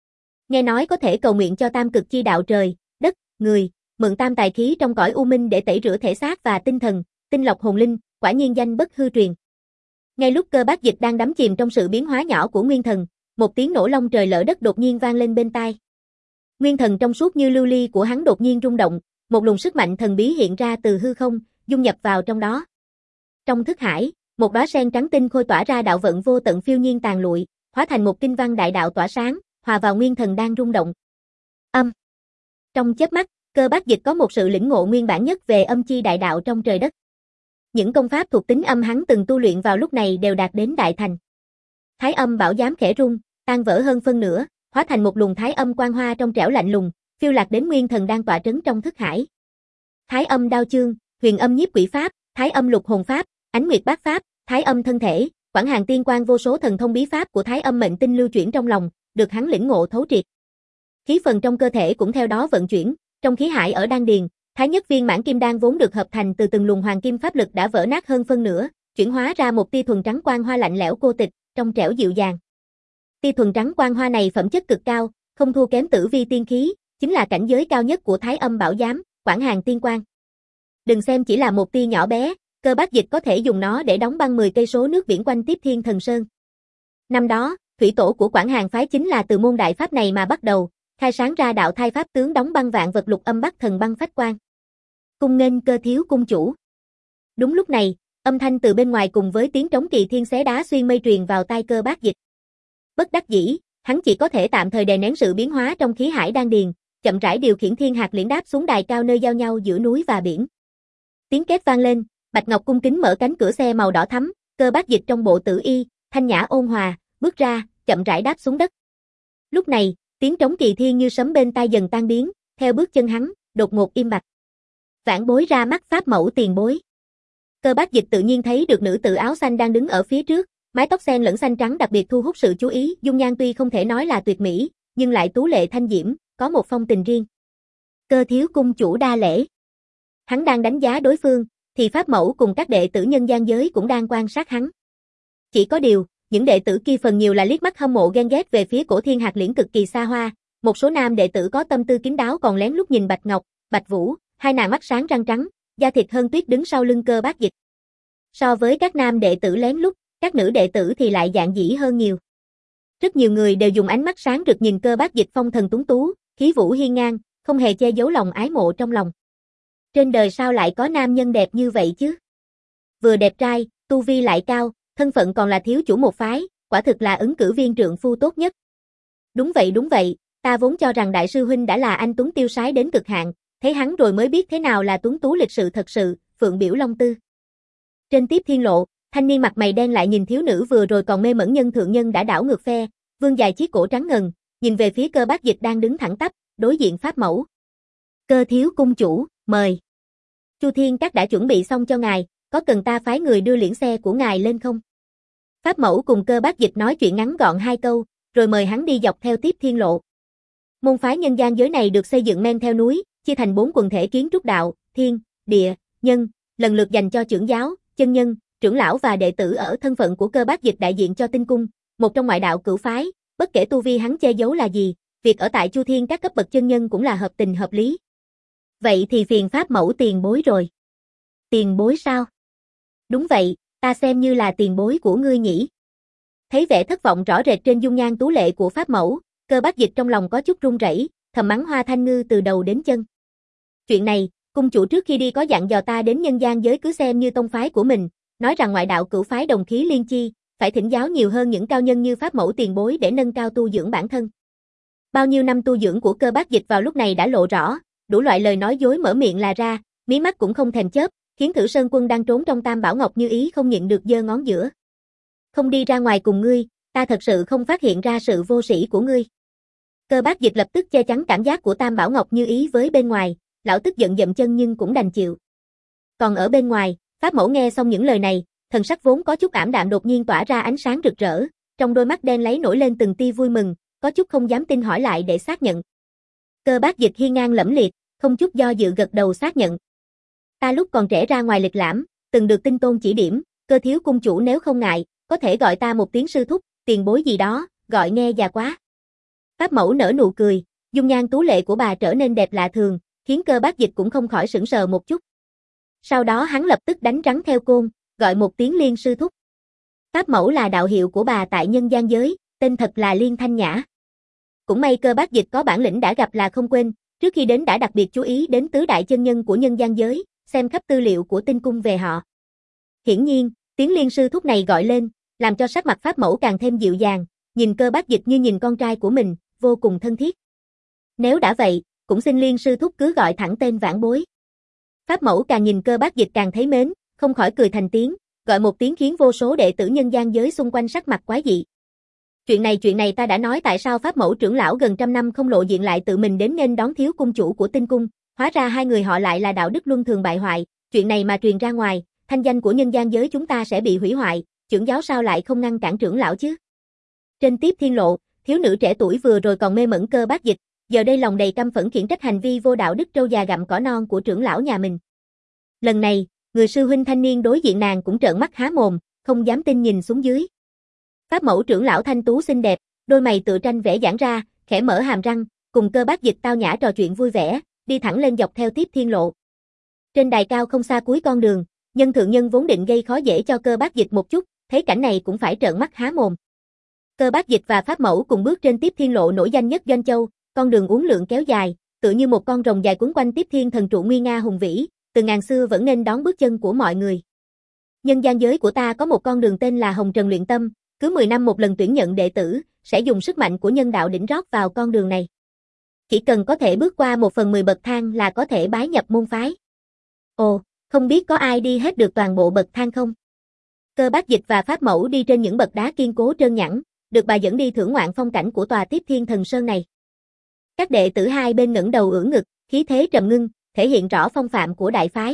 Nghe nói có thể cầu nguyện cho tam cực chi đạo trời, đất, người, mượn tam tài khí trong cõi u minh để tẩy rửa thể xác và tinh thần, tinh lọc hồn linh, quả nhiên danh bất hư truyền. Ngay lúc Cơ Bác Dịch đang đắm chìm trong sự biến hóa nhỏ của Nguyên Thần, một tiếng nổ long trời lở đất đột nhiên vang lên bên tai. Nguyên Thần trong suốt như lưu ly của hắn đột nhiên rung động, một luồng sức mạnh thần bí hiện ra từ hư không, dung nhập vào trong đó. Trong thức hải, một đóa sen trắng tinh khôi tỏa ra đạo vận vô tận phiêu nhiên tàn lụi, hóa thành một kinh văn đại đạo tỏa sáng, hòa vào Nguyên Thần đang rung động. Âm. Trong chớp mắt, Cơ Bác Dịch có một sự lĩnh ngộ nguyên bản nhất về âm chi đại đạo trong trời đất. Những công pháp thuộc tính âm hắn từng tu luyện vào lúc này đều đạt đến đại thành. Thái âm bảo giám khẽ rung, tan vỡ hơn phân nửa, hóa thành một luồng thái âm quang hoa trong trẻo lạnh lùng, phiêu lạc đến Nguyên Thần đang tọa trấn trong thức hải. Thái âm đao chương, huyền âm nhiếp quỷ pháp, thái âm lục hồn pháp, ánh nguyệt bát pháp, thái âm thân thể, quảng hàng tiên quan vô số thần thông bí pháp của thái âm mệnh tinh lưu chuyển trong lòng, được hắn lĩnh ngộ thấu triệt. Khí phần trong cơ thể cũng theo đó vận chuyển, trong khí hải ở đan điền, thái nhất viên mãn kim đan vốn được hợp thành từ từng luồng hoàng kim pháp lực đã vỡ nát hơn phân nửa, chuyển hóa ra một tia thuần trắng quang hoa lạnh lẽo cô tịch, trong trẻo dịu dàng. Tia thuần trắng quang hoa này phẩm chất cực cao, không thua kém tử vi tiên khí, chính là cảnh giới cao nhất của thái âm bảo giám, quảng hàng tiên quan. Đừng xem chỉ là một tia nhỏ bé, Cơ Bác Dịch có thể dùng nó để đóng băng mười cây số nước biển quanh Tiếp Thiên Thần Sơn. Năm đó, thủy tổ của Quảng Hàng phái chính là từ môn đại pháp này mà bắt đầu, khai sáng ra đạo thai pháp tướng đóng băng vạn vật lục âm bắc thần băng phách quang. Cung nghênh Cơ thiếu cung chủ. Đúng lúc này, âm thanh từ bên ngoài cùng với tiếng trống kỳ thiên xé đá xuyên mây truyền vào tai Cơ Bác Dịch. Bất đắc dĩ, hắn chỉ có thể tạm thời đè nén sự biến hóa trong khí hải đan điền, chậm rãi điều khiển thiên hạt liễn đáp xuống đài cao nơi giao nhau giữa núi và biển. Tiếng két vang lên, Bạch Ngọc cung kính mở cánh cửa xe màu đỏ thắm, Cơ Bác Dịch trong bộ tử y, thanh nhã ôn hòa, bước ra, chậm rãi đáp xuống đất. Lúc này, tiếng trống kỳ thiên như sấm bên tai dần tan biến, theo bước chân hắn, đột ngột im bặt. Vãn bối ra mắt pháp mẫu tiền bối. Cơ Bác Dịch tự nhiên thấy được nữ tử áo xanh đang đứng ở phía trước, mái tóc xen lẫn xanh trắng đặc biệt thu hút sự chú ý, dung nhan tuy không thể nói là tuyệt mỹ, nhưng lại tú lệ thanh diễm, có một phong tình riêng. Cơ thiếu cung chủ đa lễ. Hắn đang đánh giá đối phương, thì pháp mẫu cùng các đệ tử nhân gian giới cũng đang quan sát hắn. Chỉ có điều, những đệ tử kia phần nhiều là liếc mắt hâm mộ ghen ghét về phía cổ thiên hạt liễn cực kỳ xa hoa, một số nam đệ tử có tâm tư kín đáo còn lén lút nhìn Bạch Ngọc, Bạch Vũ, hai nàng mắt sáng răng trắng, da thịt hơn tuyết đứng sau lưng Cơ Bác Dịch. So với các nam đệ tử lén lút, các nữ đệ tử thì lại dạn dĩ hơn nhiều. Rất nhiều người đều dùng ánh mắt sáng rực nhìn Cơ Bác Dịch phong thần tuấn tú, khí vũ hiên ngang, không hề che giấu lòng ái mộ trong lòng. Trên đời sao lại có nam nhân đẹp như vậy chứ? Vừa đẹp trai, tu vi lại cao, thân phận còn là thiếu chủ một phái, quả thực là ứng cử viên trượng phu tốt nhất. Đúng vậy đúng vậy, ta vốn cho rằng đại sư huynh đã là anh tuấn tiêu sái đến cực hạn, thấy hắn rồi mới biết thế nào là tuấn tú lịch sự thật sự, phượng biểu long tư. Trên Tiếp Thiên lộ, thanh niên mặt mày đen lại nhìn thiếu nữ vừa rồi còn mê mẩn nhân thượng nhân đã đảo ngược phe, vương dài chiếc cổ trắng ngần, nhìn về phía Cơ Bác Dịch đang đứng thẳng tắp, đối diện pháp mẫu. Cơ thiếu cung chủ, mời. Chu Thiên Các đã chuẩn bị xong cho ngài, có cần ta phái người đưa liễn xe của ngài lên không? Pháp mẫu cùng Cơ Bác Dịch nói chuyện ngắn gọn hai câu, rồi mời hắn đi dọc theo Tiếp Thiên lộ. Môn phái nhân gian giới này được xây dựng men theo núi, chia thành bốn quần thể kiến trúc đạo, thiên, địa, nhân, lần lượt dành cho trưởng giáo, chân nhân, trưởng lão và đệ tử ở thân phận của Cơ Bác Dịch đại diện cho Tinh Cung, một trong ngoại đạo cửu phái, bất kể tu vi hắn che giấu là gì, việc ở tại Chu Thiên Các cấp bậc chân nhân cũng là hợp tình hợp lý. Vậy thì phiền pháp mẫu tiền bối rồi. Tiền bối sao? Đúng vậy, ta xem như là tiền bối của ngươi nhỉ. Thấy vẻ thất vọng rõ rệt trên dung nhan tú lệ của pháp mẫu, Cơ Bác Dịch trong lòng có chút run rẩy, thầm mắng Hoa Thanh Ngư từ đầu đến chân. Chuyện này, cung chủ trước khi đi có dặn dò ta đến nhân gian giới cứ xem như tông phái của mình, nói rằng ngoại đạo cửu phái đồng khí liên chi, phải thỉnh giáo nhiều hơn những cao nhân như pháp mẫu tiền bối để nâng cao tu dưỡng bản thân. Bao nhiêu năm tu dưỡng của Cơ Bác Dịch vào lúc này đã lộ rõ, đủ loại lời nói dối mở miệng là ra, mí mắt cũng không thèm chớp, khiến Thử Sơn Quân đang trốn trong Tam Bảo Ngọc Như Ý không nhịn được giơ ngón giữa. Không đi ra ngoài cùng ngươi, ta thật sự không phát hiện ra sự vô sĩ của ngươi. Cơ Bác Dịch lập tức che chắn cảm giác của Tam Bảo Ngọc Như Ý với bên ngoài, lão tức giận dậm chân nhưng cũng đành chịu. Còn ở bên ngoài, pháp mẫu nghe xong những lời này, thần sắc vốn có chút ảm đạm đột nhiên tỏa ra ánh sáng rực rỡ, trong đôi mắt đen lấy nổi lên từng tia vui mừng, có chút không dám tin hỏi lại để xác nhận. Cơ Bác Dịch hiên ngang lẫm liệt, không chút do dự gật đầu xác nhận. Ta lúc còn trẻ ra ngoài lịch lãm, từng được Tinh Tôn chỉ điểm, Cơ thiếu cung chủ nếu không ngại, có thể gọi ta một tiếng sư thúc, tiền bối gì đó, gọi nghe già quá. Pháp mẫu nở nụ cười, dung nhan tú lệ của bà trở nên đẹp lạ thường, khiến Cơ Bác Dịch cũng không khỏi sững sờ một chút. Sau đó hắn lập tức đánh rắn theo côn, gọi một tiếng Liên sư thúc. Pháp mẫu là đạo hiệu của bà tại nhân gian giới, tên thật là Liên Thanh Nhã. Cũng may Cơ Bác Dịch có bản lĩnh đã gặp là không quên, trước khi đến đã đặc biệt chú ý đến tứ đại chân nhân của nhân gian giới, xem khắp tư liệu của tinh cung về họ. Hiển nhiên, tiếng Liên sư thúc này gọi lên, làm cho sắc mặt Pháp mẫu càng thêm dịu dàng, nhìn Cơ Bác Dịch như nhìn con trai của mình, vô cùng thân thiết. Nếu đã vậy, cũng xin Liên sư thúc cứ gọi thẳng tên vãn bối. Pháp mẫu càng nhìn Cơ Bác Dịch càng thấy mến, không khỏi cười thành tiếng, gọi một tiếng khiến vô số đệ tử nhân gian giới xung quanh sắc mặt quái dị. Chuyện này chuyện này ta đã nói tại sao Pháp mẫu trưởng lão gần trăm năm không lộ diện lại tự mình đến nên đón thiếu cung chủ của tinh cung, hóa ra hai người họ lại là đạo đức luân thường bại hoại, chuyện này mà truyền ra ngoài, thanh danh của nhân gian giới chúng ta sẽ bị hủy hoại, trưởng giáo sao lại không ngăn cản trưởng lão chứ? Trên Tiếp Thiên Lộ, thiếu nữ trẻ tuổi vừa rồi còn mê mẩn Cơ Bác Dịch, giờ đây lòng đầy căm phẫn khiển trách hành vi vô đạo đức trâu già gặm cỏ non của trưởng lão nhà mình. Lần này, người sư huynh thanh niên đối diện nàng cũng trợn mắt há mồm, không dám tin nhìn xuống dưới. Pháp mẫu trưởng lão thanh tú xinh đẹp, đôi mày tựa tranh vẽ giãn ra, khẽ mở hàm răng, cùng Cơ Bác Dịch tao nhã trò chuyện vui vẻ, đi thẳng lên dọc theo Tiếp Thiên Lộ. Trên đài cao không xa cuối con đường, nhân thượng nhân vốn định gây khó dễ cho Cơ Bác Dịch một chút, thấy cảnh này cũng phải trợn mắt há mồm. Cơ Bác Dịch và Pháp mẫu cùng bước trên Tiếp Thiên Lộ nổi danh nhất Doanh Châu, con đường uốn lượn kéo dài, tựa như một con rồng dài quấn quanh Tiếp Thiên thần trụ nguy nga hùng vĩ, từ ngàn xưa vẫn nên đón bước chân của mọi người. Nhân gian giới của ta có một con đường tên là Hồng Trần Luyện Tâm, cứ mười năm một lần tuyển nhận đệ tử, sẽ dùng sức mạnh của nhân đạo đỉnh rót vào con đường này. Chỉ cần có thể bước qua một phần mười bậc thang là có thể bái nhập môn phái. Ồ, không biết có ai đi hết được toàn bộ bậc thang không? Cơ Bác Dịch và Pháp mẫu đi trên những bậc đá kiên cố trơn nhẵn, được bà dẫn đi thưởng ngoạn phong cảnh của tòa Tiếp Thiên Thần Sơn này. Các đệ tử hai bên ngẩng đầu ưỡn ngực, khí thế trầm ngưng, thể hiện rõ phong phạm của đại phái.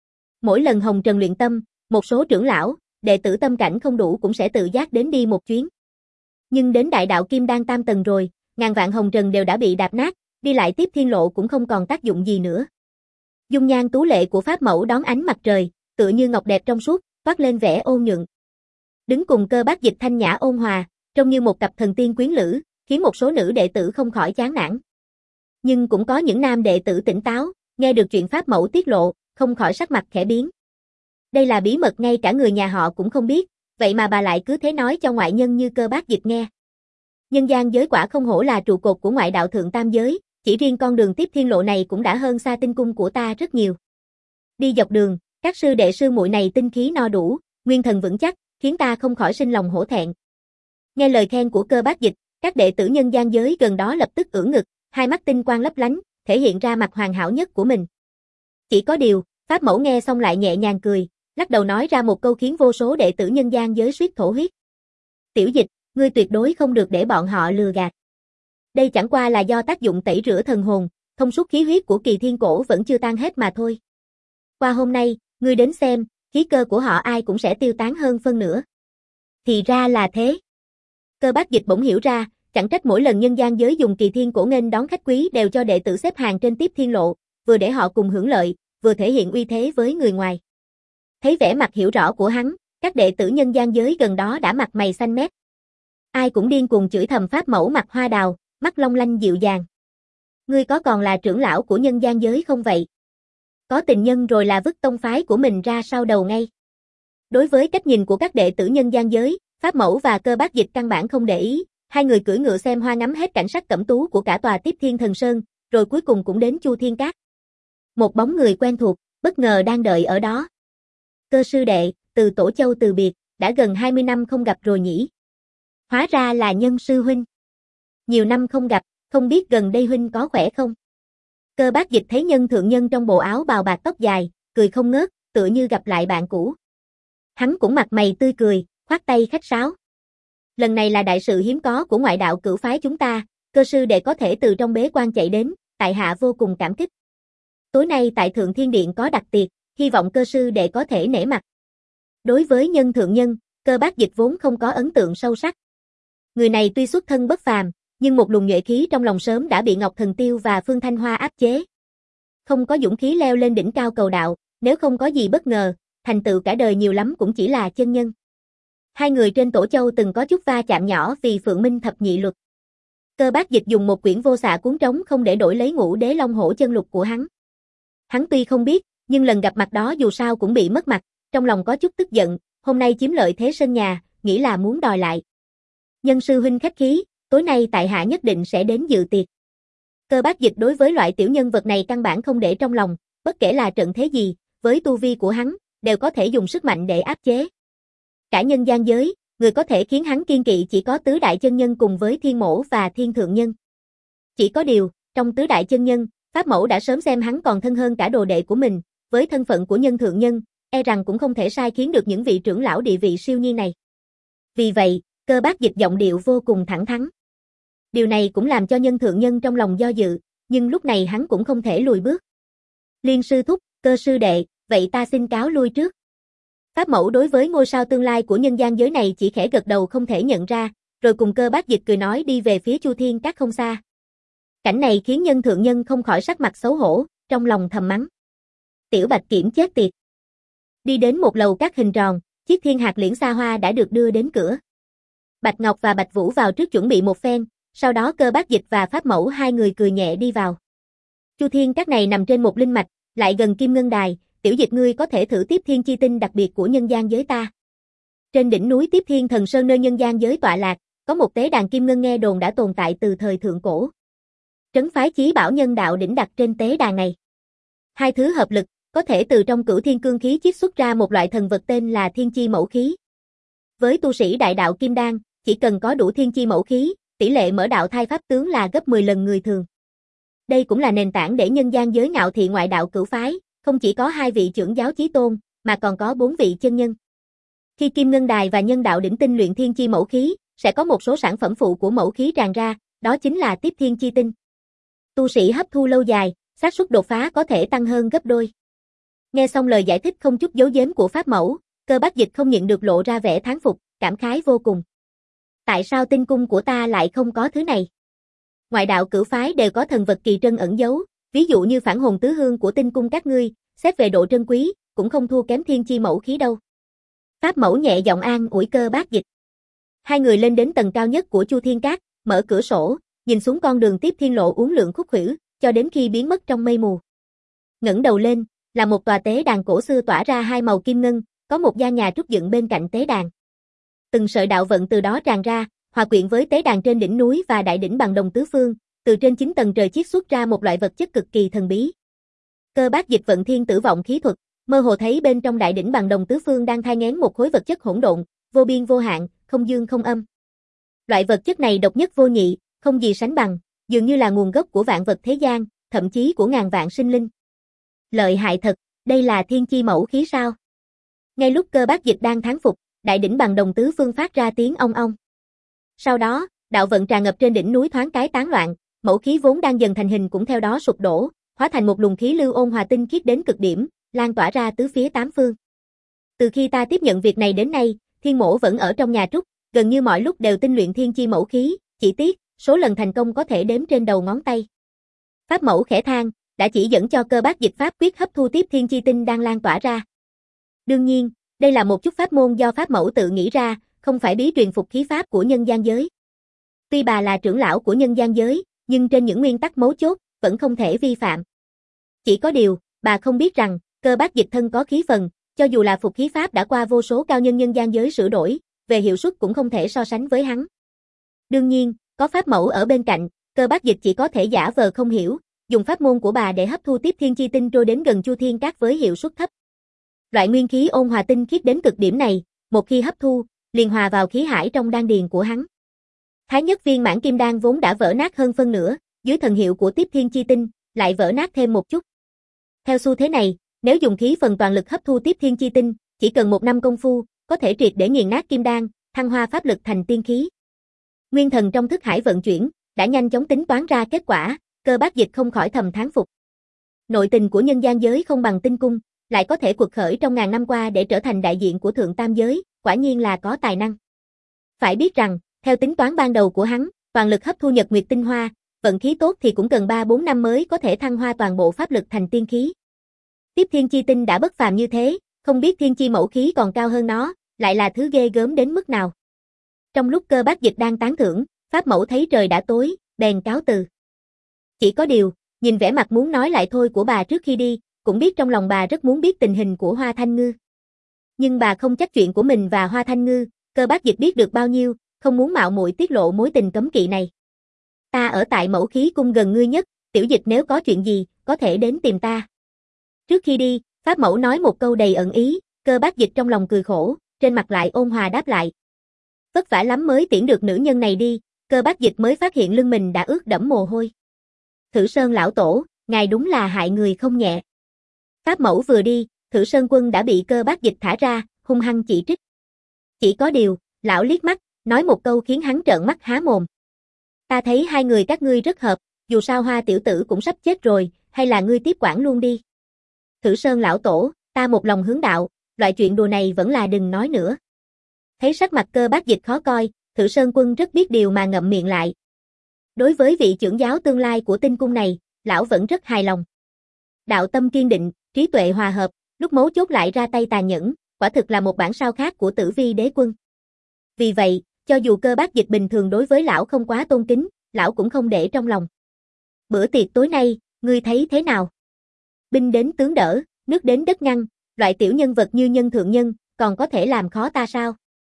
Mỗi lần Hồng Trần Luyện Tâm, một số trưởng lão, đệ tử tâm cảnh không đủ cũng sẽ tự giác đến đi một chuyến. Nhưng đến đại đạo Kim Đan tam tầng rồi, ngàn vạn hồng trần đều đã bị đạp nát, đi lại Tiếp Thiên Lộ cũng không còn tác dụng gì nữa. Dung nhan tú lệ của Pháp mẫu đón ánh mặt trời, tựa như ngọc đẹp trong suốt, toát lên vẻ ôn nhuận. Đứng cùng Cơ Bác Dịch thanh nhã ôn hòa, trông như một cặp thần tiên quyến lữ, khiến một số nữ đệ tử không khỏi chán nản. Nhưng cũng có những nam đệ tử tỉnh táo, nghe được chuyện Pháp mẫu tiết lộ, không khỏi sắc mặt khẽ biến. Đây là bí mật ngay cả người nhà họ cũng không biết, vậy mà bà lại cứ thế nói cho ngoại nhân như Cơ Bác Dịch nghe. Nhân gian giới quả không hổ là trụ cột của ngoại đạo thượng tam giới, chỉ riêng con đường Tiếp Thiên Lộ này cũng đã hơn xa tinh cung của ta rất nhiều. Đi dọc đường, các sư đệ sư muội này tinh khí no đủ, nguyên thần vững chắc, khiến ta không khỏi sinh lòng hổ thẹn. Nghe lời khen của Cơ Bác Dịch, các đệ tử nhân gian giới gần đó lập tức ưỡn ngực, hai mắt tinh quang lấp lánh, thể hiện ra mặt hoàn hảo nhất của mình. Chỉ có điều, Pháp mẫu nghe xong lại nhẹ nhàng cười, lắc đầu nói ra một câu khiến vô số đệ tử nhân gian giới suýt thổ huyết. Tiểu Dịch, ngươi tuyệt đối không được để bọn họ lừa gạt. Đây chẳng qua là do tác dụng tẩy rửa thần hồn, thông suốt khí huyết của Kỳ Thiên Cổ vẫn chưa tan hết mà thôi. Qua hôm nay, ngươi đến xem, khí cơ của họ ai cũng sẽ tiêu tán hơn phân nửa. Thì ra là thế. Cơ Bác Dịch bỗng hiểu ra, chẳng trách mỗi lần nhân gian giới dùng Kỳ Thiên Cổ nghênh đón khách quý đều cho đệ tử xếp hàng trên Tiếp Thiên Lộ, vừa để họ cùng hưởng lợi, vừa thể hiện uy thế với người ngoài. Thấy vẻ mặt hiểu rõ của hắn, các đệ tử nhân gian giới gần đó đã mặt mày xanh mét. Ai cũng điên cuồng chửi thầm Pháp mẫu mặt hoa đào, mắt long lanh dịu dàng. Ngươi có còn là trưởng lão của nhân gian giới không vậy? Có tình nhân rồi là vứt tông phái của mình ra sau đầu ngay. Đối với cách nhìn của các đệ tử nhân gian giới, Pháp mẫu và Cơ Bác Dịch căn bản không để ý, hai người cưỡi ngựa xem hoa ngắm hết cảnh sắc cẩm tú của cả tòa Tiếp Thiên Thần Sơn, rồi cuối cùng cũng đến Chu Thiên Cát. Một bóng người quen thuộc, bất ngờ đang đợi ở đó. Cơ sư đệ, từ Tổ Châu từ biệt, đã gần hai mươi năm không gặp rồi nhỉ? Hóa ra là Nhân sư huynh. Nhiều năm không gặp, không biết gần đây huynh có khỏe không? Cơ Bác Dịch thấy Nhân thượng nhân trong bộ áo bào bạc tóc dài, cười không ngớt, tựa như gặp lại bạn cũ. Hắn cũng mặt mày tươi cười, khoát tay khách sáo. Lần này là đại sự hiếm có của ngoại đạo cửu phái chúng ta, Cơ sư đệ có thể từ trong bế quan chạy đến, tại hạ vô cùng cảm kích. Tối nay tại Thượng Thiên Điện có đặc tiệc, hy vọng Cơ sư đệ có thể nể mặt. Đối với Nhân thượng nhân, Cơ Bác Dịch vốn không có ấn tượng sâu sắc. Người này tuy xuất thân bất phàm, nhưng một luồng nhuệ khí trong lòng sớm đã bị Ngọc Thần Tiêu và Phương Thanh Hoa áp chế. Không có dũng khí leo lên đỉnh cao cầu đạo, nếu không có gì bất ngờ, thành tựu cả đời nhiều lắm cũng chỉ là chân nhân. Hai người trên Tổ Châu từng có chút va chạm nhỏ vì Phượng Minh thập nhị luật. Cơ Bác Dịch dùng một quyển vô xạ cuốn trống không để đổi lấy Ngũ Đế Long Hổ chân lục của hắn. Hắn tuy không biết, nhưng lần gặp mặt đó dù sao cũng bị mất mặt, trong lòng có chút tức giận, hôm nay chiếm lợi thế sân nhà, nghĩ là muốn đòi lại. Nhân sư huynh khách khí, tối nay tại hạ nhất định sẽ đến dự tiệc. Cơ Bác Dịch đối với loại tiểu nhân vật này căn bản không để trong lòng, bất kể là trận thế gì, với tu vi của hắn, đều có thể dùng sức mạnh để áp chế. Cả nhân gian giới, người có thể khiến hắn kiên kỵ chỉ có tứ đại chân nhân cùng với Thiên Mỗ và Thiên Thượng Nhân. Chỉ có điều, trong tứ đại chân nhân, Pháp Mẫu đã sớm xem hắn còn thân hơn cả đồ đệ của mình, với thân phận của nhân thượng nhân, e rằng cũng không thể sai khiến được những vị trưởng lão địa vị siêu nhiên này. Vì vậy, Cơ Bác Dịch giọng điệu vô cùng thẳng thắn. Điều này cũng làm cho nhân thượng nhân trong lòng do dự, nhưng lúc này hắn cũng không thể lùi bước. Liên sư thúc, Cơ sư đệ, vậy ta xin cáo lui trước. Pháp Mẫu đối với ngôi sao tương lai của nhân gian giới này chỉ khẽ gật đầu không thể nhận ra, rồi cùng Cơ Bác Dịch cười nói đi về phía Chu Thiên Các không xa. Cảnh này khiến nhân thượng nhân không khỏi sắc mặt xấu hổ, trong lòng thầm mắng. Tiểu Bạch Kiểm chết tiệt. Đi đến một lầu các hình tròn, chiếc thiên hạt liễn xa hoa đã được đưa đến cửa. Bạch Ngọc và Bạch Vũ vào trước chuẩn bị một phen, sau đó Cơ Bác Dịch và Pháp Mẫu hai người cười nhẹ đi vào. Chu Thiên Các này nằm trên một linh mạch, lại gần Kim Ngân Đài, Tiểu Dịch ngươi có thể thử tiếp thiên chi tinh đặc biệt của nhân gian giới ta. Trên đỉnh núi Tiếp Thiên Thần Sơn nơi nhân gian giới tọa lạc, có một tế đàn kim ngân nghe đồn đã tồn tại từ thời thượng cổ. Trấn phái Chí Bảo nhân đạo đỉnh đặt trên tế đàn này. Hai thứ hợp lực, có thể từ trong cửu thiên cương khí chiết xuất ra một loại thần vật tên là thiên chi mẫu khí. Với tu sĩ đại đạo kim đan, chỉ cần có đủ thiên chi mẫu khí, tỷ lệ mở đạo thai pháp tướng là gấp mười lần người thường. Đây cũng là nền tảng để nhân gian giới ngạo thị ngoại đạo cửu phái, không chỉ có hai vị trưởng giáo chí tôn, mà còn có bốn vị chân nhân. Khi Kim Ngân Đài và nhân đạo đỉnh tinh luyện thiên chi mẫu khí, sẽ có một số sản phẩm phụ của mẫu khí tràn ra, đó chính là tiếp thiên chi tinh. Tu sĩ hấp thu lâu dài, xác suất đột phá có thể tăng hơn gấp đôi. Nghe xong lời giải thích không chút giấu giếm của Pháp Mẫu, Cơ Bác Dịch không nhịn được lộ ra vẻ thán phục, cảm khái vô cùng. Tại sao tinh cung của ta lại không có thứ này? Ngoại đạo cửu phái đều có thần vật kỳ trân ẩn giấu, ví dụ như phản hồn tứ hương của tinh cung các ngươi, xét về độ trân quý, cũng không thua kém thiên chi mẫu khí đâu. Pháp Mẫu nhẹ giọng an ủi Cơ Bác Dịch. Hai người lên đến tầng cao nhất của Chu Thiên Các, mở cửa sổ, nhìn xuống con đường Tiếp Thiên Lộ uốn lượn khúc khuỷu, cho đến khi biến mất trong mây mù. Ngẩng đầu lên, là một tòa tế đàn cổ xưa tỏa ra hai màu kim ngân, có một gian nhà trúc dựng bên cạnh tế đàn. Từng sợi đạo vận từ đó tràn ra, hòa quyện với tế đàn trên đỉnh núi và đại đỉnh bằng đồng tứ phương, từ trên chín tầng trời chiết xuất ra một loại vật chất cực kỳ thần bí. Cơ Bác Dịch vận thiên tử vọng khí thuật, mơ hồ thấy bên trong đại đỉnh bằng đồng tứ phương đang thai nghén một khối vật chất hỗn độn, vô biên vô hạn, không dương không âm. Loại vật chất này độc nhất vô nhị, không gì sánh bằng, dường như là nguồn gốc của vạn vật thế gian, thậm chí của ngàn vạn sinh linh. Lợi hại thật, đây là thiên chi mẫu khí sao? Ngay lúc Cơ Bác Dịch đang thán phục, đại đỉnh bằng đồng tứ phương phát ra tiếng ong ong. Sau đó, đạo vận tràn ngập trên đỉnh núi thoáng cái tán loạn, mẫu khí vốn đang dần thành hình cũng theo đó sụp đổ, hóa thành một luồng khí lưu ôn hòa tinh khiết đến cực điểm, lan tỏa ra tứ phía tám phương. Từ khi ta tiếp nhận việc này đến nay, Thiên Mỗ vẫn ở trong nhà trúc, gần như mọi lúc đều tinh luyện thiên chi mẫu khí, chỉ tiếc, số lần thành công có thể đếm trên đầu ngón tay. Pháp Mẫu khẽ than, đã chỉ dẫn cho Cơ Bác Dịch pháp quyết hấp thu tiếp thiên chi tinh đang lan tỏa ra. Đương nhiên, đây là một chút pháp môn do Pháp Mẫu tự nghĩ ra, không phải bí truyền phục khí pháp của nhân gian giới. Tuy bà là trưởng lão của nhân gian giới, nhưng trên những nguyên tắc mấu chốt, vẫn không thể vi phạm. Chỉ có điều, bà không biết rằng, Cơ Bác Dịch thân có khí phần, cho dù là phục khí pháp đã qua vô số cao nhân nhân gian giới sửa đổi, về hiệu suất cũng không thể so sánh với hắn. Đương nhiên, có Pháp Mẫu ở bên cạnh, Cơ Bác Dịch chỉ có thể giả vờ không hiểu, dùng pháp môn của bà để hấp thu tiếp thiên chi tinh trôi đến gần Chu Thiên Các với hiệu suất thấp. Loại nguyên khí ôn hòa tinh khiết đến cực điểm này, một khi hấp thu, liền hòa vào khí hải trong đan điền của hắn. Thái nhất viên mãn kim đan vốn đã vỡ nát hơn phân nửa, dưới thần hiệu của tiếp thiên chi tinh, lại vỡ nát thêm một chút. Theo xu thế này, nếu dùng khí phần toàn lực hấp thu tiếp thiên chi tinh, chỉ cần một năm công phu, có thể triệt để nghiền nát kim đan, thăng hoa pháp lực thành tiên khí. Nguyên thần trong thức hải vận chuyển, đã nhanh chóng tính toán ra kết quả, Cơ Bác Dịch không khỏi thầm thán phục. Nội tình của nhân gian giới không bằng tinh cung, lại có thể quật khởi trong ngàn năm qua để trở thành đại diện của thượng tam giới, quả nhiên là có tài năng. Phải biết rằng, theo tính toán ban đầu của hắn, toàn lực hấp thu nhật nguyệt tinh hoa, vận khí tốt thì cũng cần ba bốn năm mới có thể thăng hoa toàn bộ pháp lực thành tiên khí. Tiếp thiên chi tinh đã bất phàm như thế, không biết thiên chi mẫu khí còn cao hơn nó, lại là thứ ghê gớm đến mức nào. Trong lúc Cơ Bác Dịch đang tán thưởng, Pháp Mẫu thấy trời đã tối, bèn cáo từ. Chỉ có điều, nhìn vẻ mặt muốn nói lại thôi của bà trước khi đi, cũng biết trong lòng bà rất muốn biết tình hình của Hoa Thanh Ngư. Nhưng bà không chắc chuyện của mình và Hoa Thanh Ngư, Cơ Bác Dịch biết được bao nhiêu, không muốn mạo muội tiết lộ mối tình cấm kỵ này. Ta ở tại Mẫu Khí Cung gần ngươi nhất, Tiểu Dịch nếu có chuyện gì, có thể đến tìm ta. Trước khi đi, Pháp Mẫu nói một câu đầy ẩn ý, Cơ Bác Dịch trong lòng cười khổ, trên mặt lại ôn hòa đáp lại. Vất vả lắm mới tiễn được nữ nhân này đi, Cơ Bác Dịch mới phát hiện lưng mình đã ướt đẫm mồ hôi. Thử Sơn lão tổ, ngài đúng là hại người không nhẹ. Pháp Mẫu vừa đi, Thử Sơn Quân đã bị Cơ Bác Dịch thả ra, hung hăng chỉ trích. Chỉ có điều, lão liếc mắt, nói một câu khiến hắn trợn mắt há mồm. Ta thấy hai người các ngươi rất hợp, dù sao Hoa tiểu tử cũng sắp chết rồi, hay là ngươi tiếp quản luôn đi. Thử Sơn lão tổ, ta một lòng hướng đạo, loại chuyện đùa này vẫn là đừng nói nữa. Thấy sắc mặt Cơ Bác Dịch khó coi, Thử Sơn Quân rất biết điều mà ngậm miệng lại. Đối với vị trưởng giáo tương lai của tinh cung này, lão vẫn rất hài lòng. Đạo tâm kiên định, trí tuệ hòa hợp, lúc mấu chốt lại ra tay tàn nhẫn, quả thực là một bản sao khác của Tử Vi Đế Quân. Vì vậy, cho dù Cơ Bác Dịch bình thường đối với lão không quá tôn kính, lão cũng không để trong lòng. Bữa tiệc tối nay, ngươi thấy thế nào? Binh đến tướng đỡ, nước đến đất ngăn, loại tiểu nhân vật như nhân thượng nhân, còn có thể làm khó ta sao?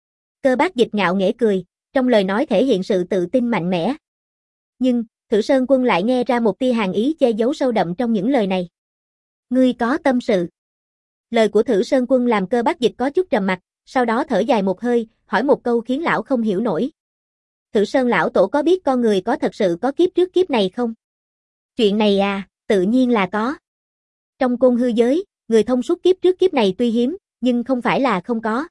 Cơ Bác Dịch ngạo nghễ cười, trong lời nói thể hiện sự tự tin mạnh mẽ. Nhưng, Thử Sơn Quân lại nghe ra một tia hàn ý che giấu sâu đậm trong những lời này. Ngươi có tâm sự. Lời của Thử Sơn Quân làm Cơ Bác Dịch có chút trầm mặc, sau đó thở dài một hơi, hỏi một câu khiến lão không hiểu nổi. Thử Sơn lão tổ có biết con người có thật sự có kiếp trước kiếp này không? Chuyện này à, tự nhiên là có. Trong côn hư giới, người thông suốt kiếp trước kiếp này tuy hiếm, nhưng không phải là không có.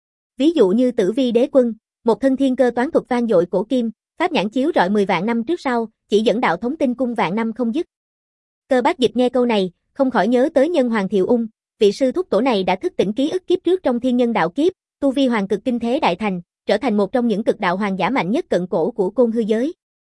Ví dụ như Tử Vi Đế Quân, một thân thiên cơ toán thuật vang dội cổ kim, pháp nhãn chiếu rọi mười vạn năm trước sau, chỉ dẫn đạo thống tinh cung vạn năm không dứt. Cơ Bác Dịch nghe câu này, không khỏi nhớ tới Nhân Hoàng Thiệu Ung, vị sư thúc tổ này đã thức tỉnh ký ức kiếp trước trong thiên nhân đạo kiếp, tu vi hoàng cực kinh thế đại thành, trở thành một trong những cực đạo hoàng giả mạnh nhất cận cổ của côn hư giới.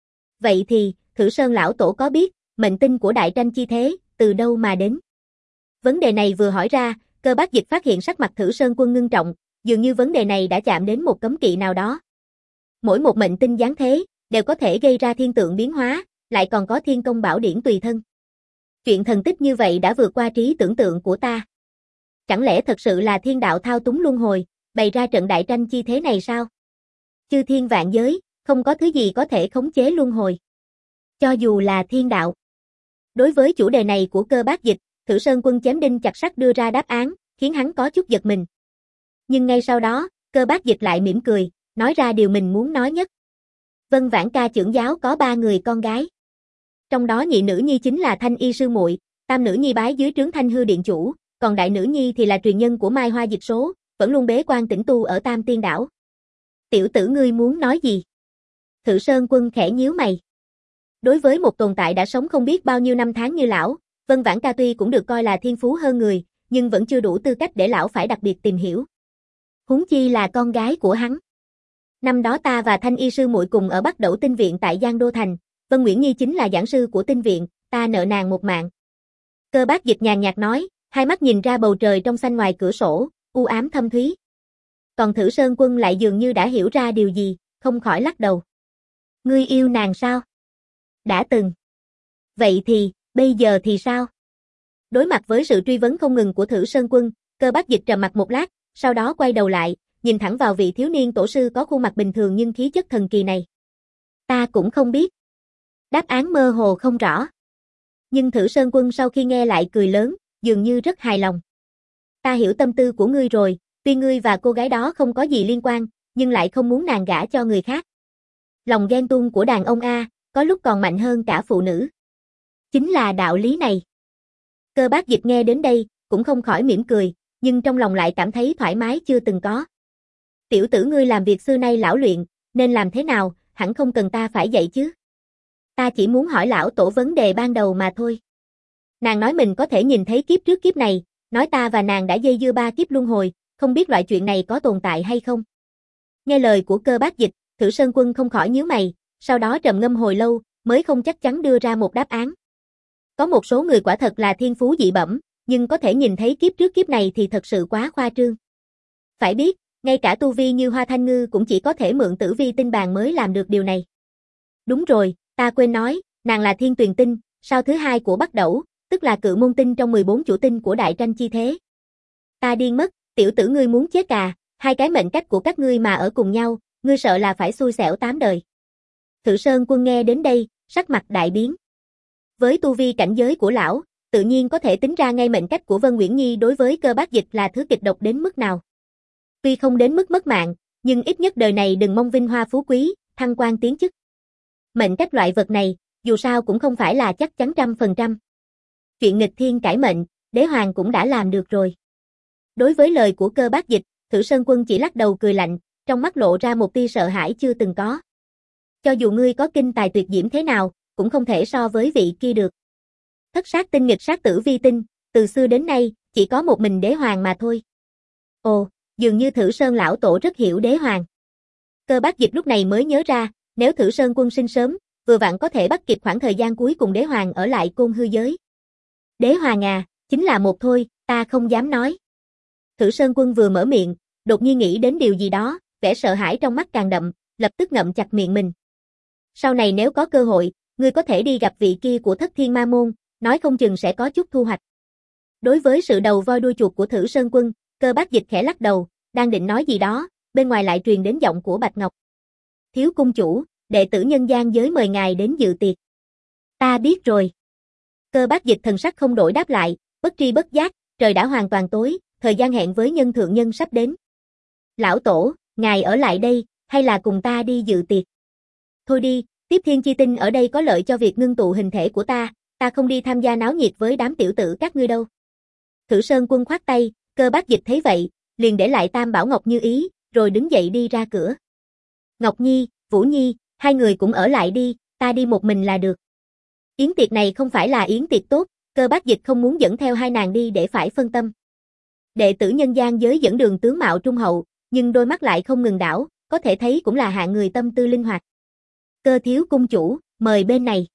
Vậy thì, Thử Sơn lão tổ có biết, mệnh tinh của đại tranh chi thế, từ đâu mà đến? Vấn đề này vừa hỏi ra, Cơ Bác Dịch phát hiện sắc mặt Thử Sơn Quân ngưng trọng, dường như vấn đề này đã chạm đến một cấm kỵ nào đó. Mỗi một mệnh tinh giáng thế, đều có thể gây ra thiên tượng biến hóa, lại còn có thiên công bảo điển tùy thân. Chuyện thần tích như vậy đã vượt qua trí tưởng tượng của ta. Chẳng lẽ thật sự là thiên đạo thao túng luân hồi, bày ra trận đại tranh chi thế này sao? Chư thiên vạn giới, không có thứ gì có thể khống chế luân hồi. Cho dù là thiên đạo. Đối với chủ đề này của Cơ Bác Dịch, Thử Sơn Quân chém đinh chặt sắt đưa ra đáp án, khiến hắn có chút giật mình. Nhưng ngay sau đó, Cơ Bác Dịch lại mỉm cười, nói ra điều mình muốn nói nhất. Vân Vãn Ca trưởng giáo có ba người con gái. Trong đó nhị nữ nhi chính là Thanh Y sư muội, tam nữ nhi bái dưới trướng Thanh Hư điện chủ, còn đại nữ nhi thì là truyền nhân của Mai Hoa Dịch Số, vẫn luôn bế quan tĩnh tu ở Tam Tiên đảo. Tiểu tử ngươi muốn nói gì? Thử Sơn Quân khẽ nhíu mày. Đối với một tồn tại đã sống không biết bao nhiêu năm tháng như lão, Vân Vãn Ca tuy cũng được coi là thiên phú hơn người, nhưng vẫn chưa đủ tư cách để lão phải đặc biệt tìm hiểu. Huống chi là con gái của hắn. Năm đó ta và Thanh Y sư muội cùng ở Bắc Đẩu Tinh viện tại Giang Đô Thành, Vân Nguyễn Nhi chính là giảng sư của tinh viện, ta nợ nàng một mạng. Cơ Bác Dịch nhàn nhạt nói, hai mắt nhìn ra bầu trời trong xanh ngoài cửa sổ, u ám thâm thúy. Còn Thử Sơn Quân lại dường như đã hiểu ra điều gì, không khỏi lắc đầu. Ngươi yêu nàng sao? Đã từng. Vậy thì, bây giờ thì sao? Đối mặt với sự truy vấn không ngừng của Thử Sơn Quân, Cơ Bác Dịch trầm mặc một lát, sau đó quay đầu lại, nhìn thẳng vào vị thiếu niên tổ sư có khuôn mặt bình thường nhưng khí chất thần kỳ này. Ta cũng không biết. Đáp án mơ hồ không rõ. Nhưng Thử Sơn Quân sau khi nghe lại cười lớn, dường như rất hài lòng. Ta hiểu tâm tư của ngươi rồi, tuy ngươi và cô gái đó không có gì liên quan, nhưng lại không muốn nàng gả cho người khác. Lòng ghen tuông của đàn ông A, có lúc còn mạnh hơn cả phụ nữ. Chính là đạo lý này. Cơ Bác Dịch nghe đến đây, cũng không khỏi mỉm cười, nhưng trong lòng lại cảm thấy thoải mái chưa từng có. Tiểu tử ngươi làm việc xưa nay lão luyện, nên làm thế nào, hẳn không cần ta phải dạy chứ. Ta chỉ muốn hỏi lão tổ vấn đề ban đầu mà thôi. Nàng nói mình có thể nhìn thấy kiếp trước kiếp này, nói ta và nàng đã dây dưa ba kiếp luân hồi, không biết loại chuyện này có tồn tại hay không. Nghe lời của Cơ Bác Dịch, Thử Sơn Quân không khỏi nhíu mày, sau đó trầm ngâm hồi lâu, mới không chắc chắn đưa ra một đáp án. Có một số người quả thật là thiên phú dị bẩm, nhưng có thể nhìn thấy kiếp trước kiếp này thì thật sự quá khoa trương. Phải biết, ngay cả tu vi như Hoa Thanh Ngư cũng chỉ có thể mượn tử vi tinh bàn mới làm được điều này. Đúng rồi, Ta quên nói, nàng là thiên tuyền tinh, sao thứ hai của Bắc Đẩu, tức là cự môn tinh trong mười bốn chủ tinh của đại tranh chi thế. Ta điên mất, tiểu tử ngươi muốn chết à, hai cái mệnh cách của các ngươi mà ở cùng nhau, ngươi sợ là phải xui xẻo tám đời. Thử Sơn Quân nghe đến đây, sắc mặt đại biến. Với tu vi cảnh giới của lão, tự nhiên có thể tính ra ngay mệnh cách của Vân Uyển Nhi đối với Cơ Bác Dịch là thứ kịch độc đến mức nào. Tuy không đến mức mất mạng, nhưng ít nhất đời này đừng mong vinh hoa phú quý, thăng quan tiến chức. Mệnh cách loại vật này, dù sao cũng không phải là chắc chắn trăm phần trăm. Chuyện nghịch thiên cải mệnh, đế hoàng cũng đã làm được rồi. Đối với lời của Cơ Bác Dịch, Thử Sơn Quân chỉ lắc đầu cười lạnh, trong mắt lộ ra một tia sợ hãi chưa từng có. Cho dù ngươi có kinh tài tuyệt diễm thế nào, cũng không thể so với vị kia được. Thất sát tinh nghịch sát tử vi tinh, từ xưa đến nay, chỉ có một mình đế hoàng mà thôi. Ồ, dường như Thử Sơn lão tổ rất hiểu đế hoàng. Cơ Bác Dịch lúc này mới nhớ ra, nếu Thử Sơn Quân sinh sớm, vừa vặn có thể bắt kịp khoảng thời gian cuối cùng đế hoàng ở lại Côn Hư giới. Đế hoàng à, chính là một thôi, ta không dám nói. Thử Sơn Quân vừa mở miệng, đột nhiên nghĩ đến điều gì đó, vẻ sợ hãi trong mắt càng đậm, lập tức ngậm chặt miệng mình. Sau này nếu có cơ hội, ngươi có thể đi gặp vị kia của Thất Thiên Ma Môn, nói không chừng sẽ có chút thu hoạch. Đối với sự đầu voi đuôi chuột của Thử Sơn Quân, Cơ Bác Dịch khẽ lắc đầu, đang định nói gì đó, bên ngoài lại truyền đến giọng của Bạch Ngọc. Thiếu cung chủ, đệ tử nhân gian giới mời ngài đến dự tiệc. Ta biết rồi. Cơ Bác Dịch thần sắc không đổi đáp lại, bất tri bất giác, trời đã hoàn toàn tối, thời gian hẹn với nhân thượng nhân sắp đến. Lão tổ, ngài ở lại đây, hay là cùng ta đi dự tiệc? Thôi đi, tiếp thiên chi tinh ở đây có lợi cho việc ngưng tụ hình thể của ta, ta không đi tham gia náo nhiệt với đám tiểu tử các ngươi đâu. Thử Sơn Quân khoát tay, Cơ Bác Dịch thấy vậy, liền để lại Tam Bảo Ngọc Như ý, rồi đứng dậy đi ra cửa. Ngọc Nhi, Vũ Nhi, hai người cũng ở lại đi, ta đi một mình là được. Yến tiệc này không phải là yến tiệc tốt, Cơ Bác Dịch không muốn dẫn theo hai nàng đi để phải phân tâm. Đệ tử nhân gian giới dẫn đường tướng mạo trung hậu, nhưng đôi mắt lại không ngừng đảo, có thể thấy cũng là hạng người tâm tư linh hoạt. Cơ thiếu cung chủ, mời bên này.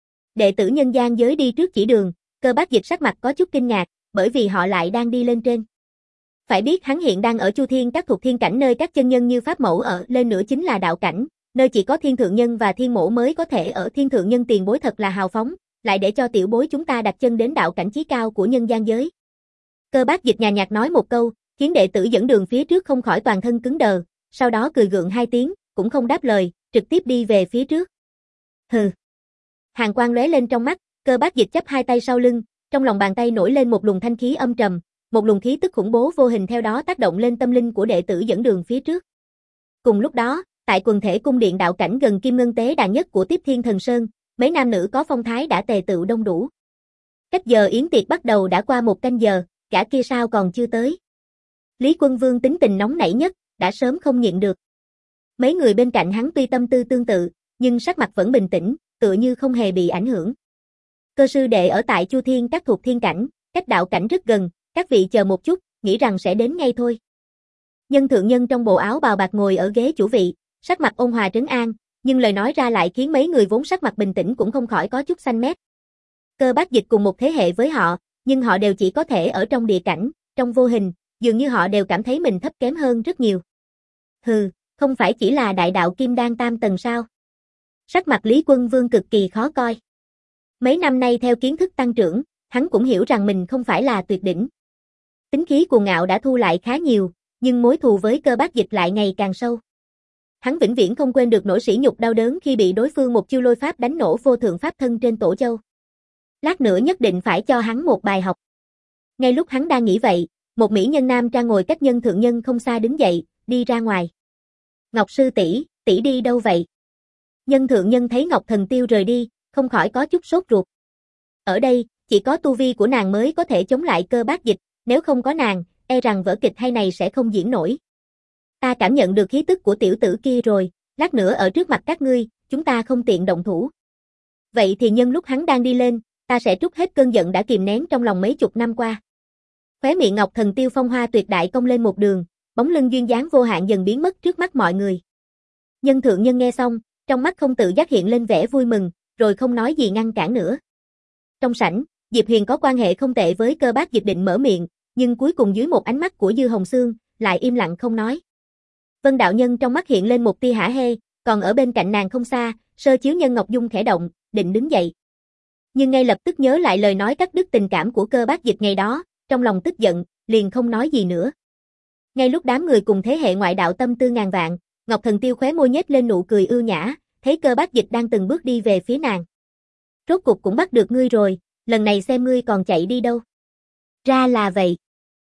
Đệ tử nhân gian giới đi trước chỉ đường, Cơ Bác Dịch sắc mặt có chút kinh ngạc, bởi vì họ lại đang đi lên trên. Phải biết hắn hiện đang ở Chu Thiên các thuộc thiên cảnh nơi các chân nhân như Pháp Mẫu ở, lên nữa chính là đạo cảnh, nơi chỉ có thiên thượng nhân và thiên mẫu mới có thể ở. Thiên thượng nhân tiền bối thật là hào phóng, lại để cho tiểu bối chúng ta đặt chân đến đạo cảnh chí cao của nhân gian giới. Cơ Bác Dịch nhàn nhạt nói một câu, khiến đệ tử dẫn đường phía trước không khỏi toàn thân cứng đờ, sau đó cười gượng hai tiếng, cũng không đáp lời, trực tiếp đi về phía trước. Hừ. Hàn quang lóe lên trong mắt, Cơ Bác Dịch chắp hai tay sau lưng, trong lòng bàn tay nổi lên một luồng thanh khí âm trầm, một luồng khí tức khủng bố vô hình theo đó tác động lên tâm linh của đệ tử dẫn đường phía trước. Cùng lúc đó, tại quần thể cung điện đạo cảnh gần Kim Ngân Tế đàn nhất của Tiếp Thiên Thần Sơn, mấy nam nữ có phong thái đã tề tựu đông đủ. Cách giờ yến tiệc bắt đầu đã qua một canh giờ, gã kia sao còn chưa tới. Lý Quân Vương tính tình nóng nảy nhất, đã sớm không nhịn được. Mấy người bên cạnh hắn tuy tâm tư tương tự, nhưng sắc mặt vẫn bình tĩnh, tựa như không hề bị ảnh hưởng. Cơ sư đệ ở tại Chu Thiên các thuộc thiên cảnh, cách đạo cảnh rất gần, các vị chờ một chút, nghĩ rằng sẽ đến ngay thôi. Nhân thượng nhân trong bộ áo bào bạc ngồi ở ghế chủ vị, sắc mặt ôn hòa trấn an, nhưng lời nói ra lại khiến mấy người vốn sắc mặt bình tĩnh cũng không khỏi có chút xanh mét. Cơ Bác Dịch cùng một thế hệ với họ, nhưng họ đều chỉ có thể ở trong địa cảnh, trong vô hình, dường như họ đều cảm thấy mình thấp kém hơn rất nhiều. Hừ, không phải chỉ là đại đạo kim đan tam tầng sao? Sắc mặt Lý Quân Vương cực kỳ khó coi. Mấy năm nay theo kiến thức tăng trưởng, hắn cũng hiểu rằng mình không phải là tuyệt đỉnh. Tính khí cuồng ngạo đã thu lại khá nhiều, nhưng mối thù với Cơ Bác Dịch lại ngày càng sâu. Hắn vĩnh viễn không quên được nỗi sỉ nhục đau đớn khi bị đối phương một chiêu lôi pháp đánh nổ vô thượng pháp thân trên tổ châu. Lát nữa nhất định phải cho hắn một bài học. Ngay lúc hắn đang nghĩ vậy, một mỹ nhân nam trang ngồi cách nhân thượng nhân không xa đứng dậy, đi ra ngoài. Ngọc sư tỷ, tỷ đi đâu vậy? Nhân thượng nhân thấy Ngọc Thần Tiêu rời đi, không khỏi có chút sốt ruột. Ở đây, chỉ có tu vi của nàng mới có thể chống lại Cơ Bác Dịch, nếu không có nàng, e rằng vở kịch hay này sẽ không diễn nổi. Ta cảm nhận được khí tức của tiểu tử kia rồi, lát nữa ở trước mặt các ngươi, chúng ta không tiện động thủ. Vậy thì nhân lúc hắn đang đi lên, ta sẽ trút hết cơn giận đã kìm nén trong lòng mấy chục năm qua. Khóe miệng Ngọc Thần Tiêu phong hoa tuyệt đại cong lên một đường, bóng lưng duyên dáng vô hạn dần biến mất trước mắt mọi người. Nhân thượng nhân nghe xong, trong mắt không tự giác hiện lên vẻ vui mừng, rồi không nói gì ngăn cản nữa. Trong sảnh, Diệp Huyền có quan hệ không tệ với Cơ Bác Dịch định mở miệng, nhưng cuối cùng dưới một ánh mắt của Dư Hồng Xương, lại im lặng không nói. Vân đạo nhân trong mắt hiện lên một tia hả hê, còn ở bên cạnh nàng không xa, Sơ chiếu nhân Ngọc Dung khẽ động, định đứng dậy. Nhưng ngay lập tức nhớ lại lời nói cắt đứt tình cảm của Cơ Bác Dịch ngày đó, trong lòng tức giận, liền không nói gì nữa. Ngay lúc đám người cùng thế hệ ngoại đạo tâm tư ngàn vạn, Ngọc Thần Tiêu khóe môi nhếch lên nụ cười ưu nhã, thấy Cơ Bác Dịch đang từng bước đi về phía nàng. Rốt cục cũng bắt được ngươi rồi, lần này xem ngươi còn chạy đi đâu. Ra là vậy.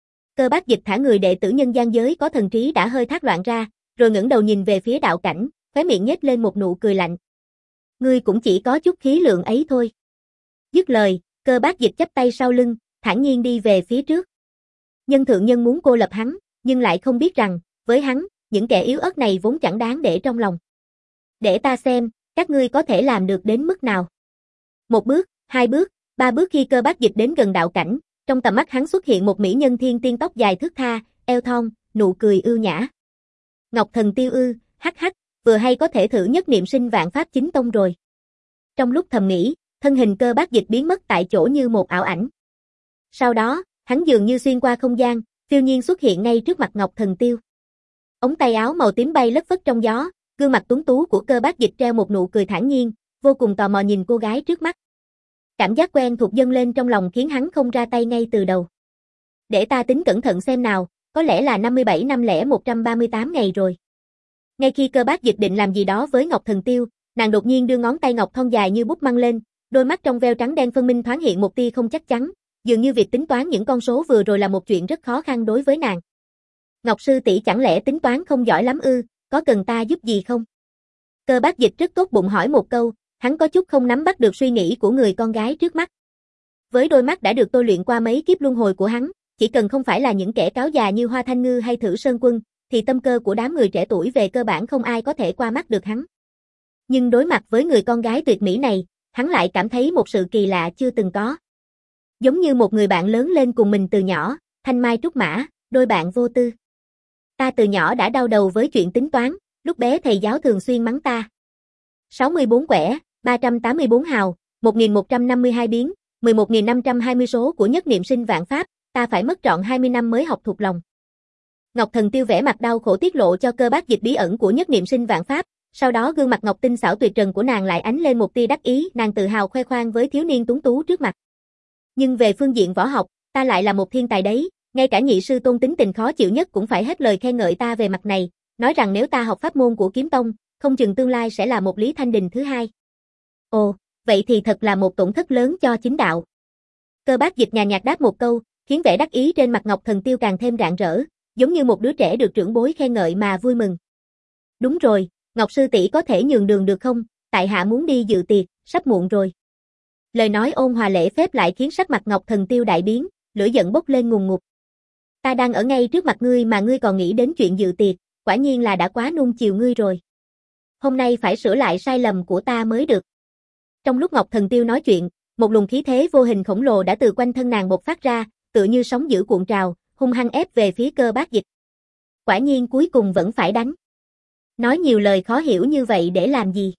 Cơ Bác Dịch thả người đệ tử nhân gian giới có thần trí đã hơi thác loạn ra, rồi ngẩng đầu nhìn về phía đạo cảnh, khóe miệng nhếch lên một nụ cười lạnh. Ngươi cũng chỉ có chút khí lượng ấy thôi. Dứt lời, Cơ Bác Dịch chắp tay sau lưng, thản nhiên đi về phía trước. Nhân thượng nhân muốn cô lập hắn, nhưng lại không biết rằng, với hắn, những kẻ yếu ớt này vốn chẳng đáng để trong lòng. Để ta xem, các ngươi có thể làm được đến mức nào. Một bước, hai bước, ba bước khi Cơ Bác Dịch đến gần đạo cảnh, trong tầm mắt hắn xuất hiện một mỹ nhân thiên tiên tóc dài thướt tha, eo thon, nụ cười ưu nhã. Ngọc Thần Tiêu ư, hắc hắc, vừa hay có thể thử nhất niệm sinh vạn pháp chính tông rồi. Trong lúc thầm nghĩ, thân hình Cơ Bác Dịch biến mất tại chỗ như một ảo ảnh. Sau đó, hắn dường như xuyên qua không gian, phiêu nhiên xuất hiện ngay trước mặt Ngọc Thần Tiêu. Ống tay áo màu tím bay lất phất trong gió, gương mặt tuấn tú của Cơ Bác Dịch treo một nụ cười thản nhiên, vô cùng tò mò nhìn cô gái trước mắt. Cảm giác quen thuộc dâng lên trong lòng khiến hắn không ra tay ngay từ đầu. Để ta tính cẩn thận xem nào, có lẽ là năm mươi bảy năm lẻ một trăm ba mươi tám ngày rồi. Ngay khi Cơ Bác Dịch định làm gì đó với Ngọc Thần Tiêu, nàng đột nhiên đưa ngón tay ngọc thon dài như bút măng lên, đôi mắt trong veo trắng đen phân minh thoáng hiện một tia không chắc chắn, dường như việc tính toán những con số vừa rồi là một chuyện rất khó khăn đối với nàng. Ngọc sư tỷ chẳng lẽ tính toán không giỏi lắm ư, có cần ta giúp gì không? Cơ Bác Dịch rất tốt bụng hỏi một câu, hắn có chút không nắm bắt được suy nghĩ của người con gái trước mắt. Với đôi mắt đã được tôi luyện qua mấy kiếp luân hồi của hắn, chỉ cần không phải là những kẻ cáo già như Hoa Thanh Ngư hay Thử Sơn Quân, thì tâm cơ của đám người trẻ tuổi về cơ bản không ai có thể qua mắt được hắn. Nhưng đối mặt với người con gái tuyệt mỹ này, hắn lại cảm thấy một sự kỳ lạ chưa từng có. Giống như một người bạn lớn lên cùng mình từ nhỏ, thanh mai trúc mã, đôi bạn vô tư. Ta từ nhỏ đã đau đầu với chuyện tính toán, lúc bé thầy giáo thường xuyên mắng ta. sáu mươi bốn quẻ, ba trăm tám mươi bốn hào, một nghìn một trăm năm mươi hai biến, mười một nghìn năm trăm hai mươi số của nhất niệm sinh vạn pháp, ta phải mất trọn hai mươi năm mới học thuộc lòng. Ngọc Thần Tiêu vẻ mặt đau khổ tiết lộ cho Cơ Bác Dịch bí ẩn của nhất niệm sinh vạn pháp, sau đó gương mặt ngọc tinh xảo tuyệt trần của nàng lại ánh lên một tia đắc ý, nàng tự hào khoe khoang với thiếu niên tuấn tú trước mặt. Nhưng về phương diện võ học, ta lại là một thiên tài đấy, ngay cả nhị sư tôn tính tình khó chịu nhất cũng phải hết lời khen ngợi ta về mặt này, nói rằng nếu ta học pháp môn của kiếm tông, không chừng tương lai sẽ là một Lý Thanh Đình thứ hai. Ồ, vậy thì thật là một tổn thất lớn cho chính đạo. Cơ Bác Dịch nhàn nhạt đáp một câu, khiến vẻ đắc ý trên mặt Ngọc Thần Tiêu càng thêm rạng rỡ, giống như một đứa trẻ được trưởng bối khen ngợi mà vui mừng. Đúng rồi, Ngọc sư tỷ có thể nhường đường được không, tại hạ muốn đi dự tiệc, sắp muộn rồi. Lời nói ôn hòa lễ phép lại khiến sắc mặt Ngọc Thần Tiêu đại biến, lửa giận bốc lên ngùn ngụt. Ta đang ở ngay trước mặt ngươi mà ngươi còn nghĩ đến chuyện dự tiệc, quả nhiên là đã quá nuông chiều ngươi rồi. Hôm nay phải sửa lại sai lầm của ta mới được. Trong lúc Ngọc Thần Tiêu nói chuyện, một luồng khí thế vô hình khổng lồ đã từ quanh thân nàng bộc phát ra, tựa như sóng dữ cuộn trào, hung hăng ép về phía Cơ Bác Dịch. Quả nhiên cuối cùng vẫn phải đánh. Nói nhiều lời khó hiểu như vậy để làm gì?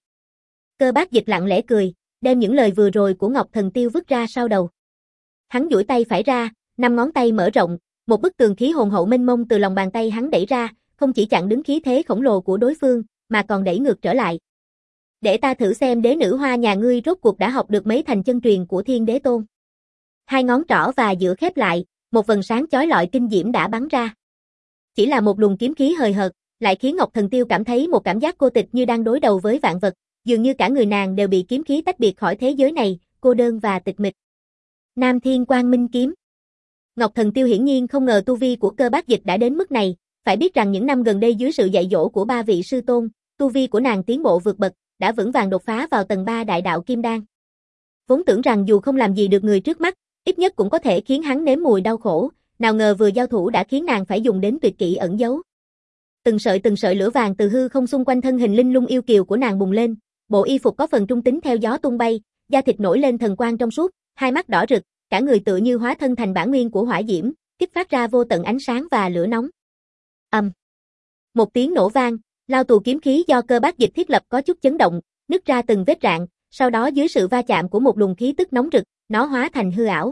Cơ Bác Dịch lặng lẽ cười, đem những lời vừa rồi của Ngọc Thần Tiêu vứt ra sau đầu. Hắn duỗi tay phải ra, năm ngón tay mở rộng, một bức tường khí hồn hậu mênh mông từ lòng bàn tay hắn đẩy ra, không chỉ chặn đứng khí thế khổng lồ của đối phương, mà còn đẩy ngược trở lại. Để ta thử xem đế nữ hoa nhà ngươi rốt cuộc đã học được mấy thành chân truyền của Thiên Đế Tôn. Hai ngón trỏ và giữa khép lại, một vầng sáng chói lọi kinh diễm đã bắn ra. Chỉ là một luồng kiếm khí hời hợt, lại khiến Ngọc Thần Tiêu cảm thấy một cảm giác cô tịch như đang đối đầu với vạn vật, dường như cả người nàng đều bị kiếm khí tách biệt khỏi thế giới này, cô đơn và tịch mịch. Nam Thiên Quang Minh Kiếm. Ngọc Thần Tiêu hiển nhiên không ngờ tu vi của Cơ Bác Dịch đã đến mức này, phải biết rằng những năm gần đây dưới sự dạy dỗ của ba vị sư tôn, tu vi của nàng tiến bộ vượt bậc, đã vững vàng đột phá vào tầng ba đại đạo kim đan. Vốn tưởng rằng dù không làm gì được người trước mắt, ít nhất cũng có thể khiến hắn nếm mùi đau khổ, nào ngờ vừa giao thủ đã khiến nàng phải dùng đến tuyệt kỹ ẩn giấu. Từng sợi từng sợi lửa vàng từ hư không xung quanh thân hình linh lung yêu kiều của nàng bùng lên, bộ y phục có phần trung tính theo gió tung bay, da thịt nổi lên thần quang trong suốt, hai mắt đỏ rực, cả người tựa như hóa thân thành bản nguyên của hỏa diễm, kích phát ra vô tận ánh sáng và lửa nóng. Ầm. Um. Một tiếng nổ vang, lao tù kiếm khí do Cơ Bác Dịch thiết lập có chút chấn động, nứt ra từng vết rạn, sau đó dưới sự va chạm của một luồng khí tức nóng rực, nó hóa thành hư ảo.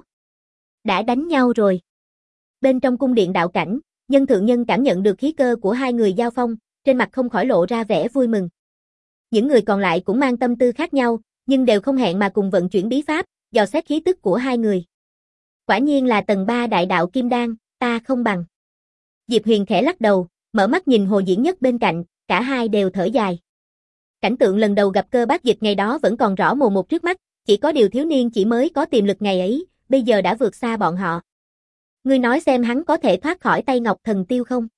Đã đánh nhau rồi. Bên trong cung điện đạo cảnh, Nhân thượng nhân cảm nhận được khí cơ của hai người giao phong, trên mặt không khỏi lộ ra vẻ vui mừng. Những người còn lại cũng mang tâm tư khác nhau, nhưng đều không hẹn mà cùng vận chuyển bí pháp, dò xét khí tức của hai người. Quả nhiên là tầng ba đại đạo kim đan, ta không bằng. Diệp Huyền khẽ lắc đầu, mở mắt nhìn Hồ Diễn Nhất bên cạnh, cả hai đều thở dài. Cảnh tượng lần đầu gặp Cơ Bác Dịch ngày đó vẫn còn rõ mồn một trước mắt, chỉ có điều thiếu niên chỉ mới có tiềm lực ngày ấy, bây giờ đã vượt xa bọn họ. Ngươi nói xem hắn có thể thoát khỏi tay Ngọc Thần Tiêu không?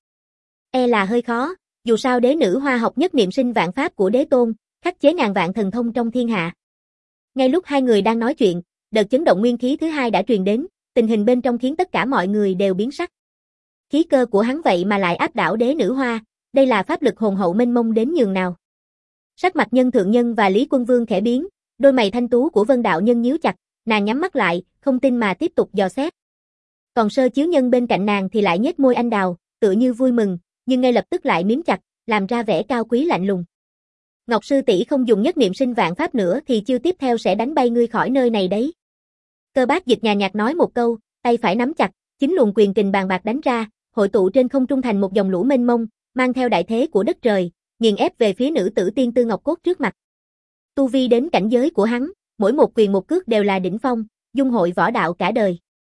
E là hơi khó, dù sao đế nữ hoa học nhất niệm sinh vạn pháp của đế tôn, khắc chế ngàn vạn thần thông trong thiên hạ. Ngay lúc hai người đang nói chuyện, đợt chấn động nguyên khí thứ hai đã truyền đến, tình hình bên trong khiến tất cả mọi người đều biến sắc. Khí cơ của hắn vậy mà lại áp đảo đế nữ hoa, đây là pháp lực hồn hậu mênh mông đến nhường nào. Sắc mặt Nhân Thượng Nhân và Lý Quân Vương khẽ biến, đôi mày thanh tú của Vân Đạo Nhân nhíu chặt, nàng nhắm mắt lại, không tin mà tiếp tục dò xét. Còn Sơ Chiếu Nhân bên cạnh nàng thì lại nhếch môi anh đào, tựa như vui mừng, nhưng ngay lập tức lại miếm chặt, làm ra vẻ cao quý lạnh lùng. Ngọc sư tỷ không dùng nhất niệm sinh vạn pháp nữa thì chiêu tiếp theo sẽ đánh bay ngươi khỏi nơi này đấy. Cơ Bác Dịch nhàn nhạt nói một câu, tay phải nắm chặt, chính luồng quyền kình bàn bạc đánh ra, hội tụ trên không trung thành một dòng lũ mênh mông, mang theo đại thế của đất trời, nghiền ép về phía nữ tử tiên tư ngọc cốt trước mặt. Tu vi đến cảnh giới của hắn, mỗi một quyền một cước đều là đỉnh phong, dung hội võ đạo cả đời.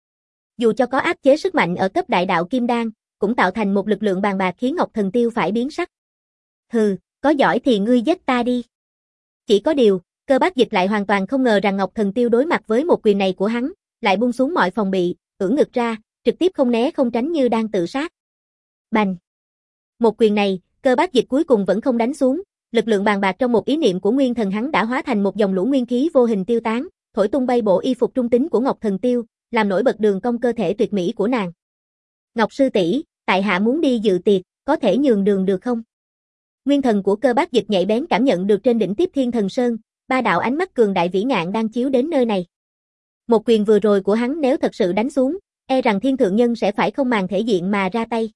Dù cho có áp chế sức mạnh ở cấp đại đạo kim đan, cũng tạo thành một lực lượng bàn bạc khiến Ngọc Thần Tiêu phải biến sắc. Hừ, có giỏi thì ngươi giết ta đi. Chỉ có điều, Cơ Bác Dịch lại hoàn toàn không ngờ rằng Ngọc Thần Tiêu đối mặt với một quyền này của hắn, lại buông xuống mọi phòng bị, ưỡn ngực ra, trực tiếp không né không tránh như đang tự sát. Bành! Một quyền này, Cơ Bác Dịch cuối cùng vẫn không đánh xuống, lực lượng bàn bạc trong một ý niệm của nguyên thần hắn đã hóa thành một dòng lũ nguyên khí vô hình tiêu tán, thổi tung bay bộ y phục trung tính của Ngọc Thần Tiêu, làm nổi bật đường cong cơ thể tuyệt mỹ của nàng. Ngọc sư tỷ, tại hạ muốn đi dự tiệc, có thể nhường đường được không? Nguyên thần của Cơ Bác Dịch nhạy bén cảm nhận được trên đỉnh Tiếp Thiên Thần Sơn, ba đạo ánh mắt cường đại vĩ ngạn đang chiếu đến nơi này. Một quyền vừa rồi của hắn nếu thật sự đánh xuống, e rằng Thiên Thượng Nhân sẽ phải không màng thể diện mà ra tay.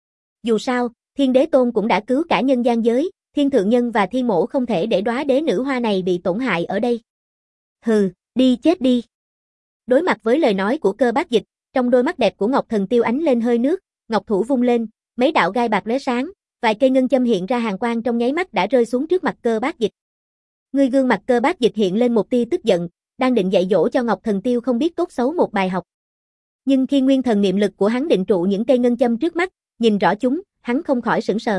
Dù sao, Thiên Đế Tôn cũng đã cứu cả nhân gian giới, Thiên Thượng Nhân và Thiên Mỗ không thể để đóa đế nữ hoa này bị tổn hại ở đây. Hừ, đi chết đi. Đối mặt với lời nói của Cơ Bác Dịch, trong đôi mắt đẹp của Ngọc Thần Tiêu ánh lên hơi nước, ngọc thủ vung lên, mấy đạo gai bạc lóe sáng, vài cây ngân châm hiện ra hàng quang trong nháy mắt đã rơi xuống trước mặt Cơ Bác Dịch. Người gương mặt Cơ Bác Dịch hiện lên một tia tức giận, đang định dạy dỗ cho Ngọc Thần Tiêu không biết tốt xấu một bài học. Nhưng khi nguyên thần niệm lực của hắn định trụ những cây ngân châm trước mắt, nhìn rõ chúng, hắn không khỏi sững sờ.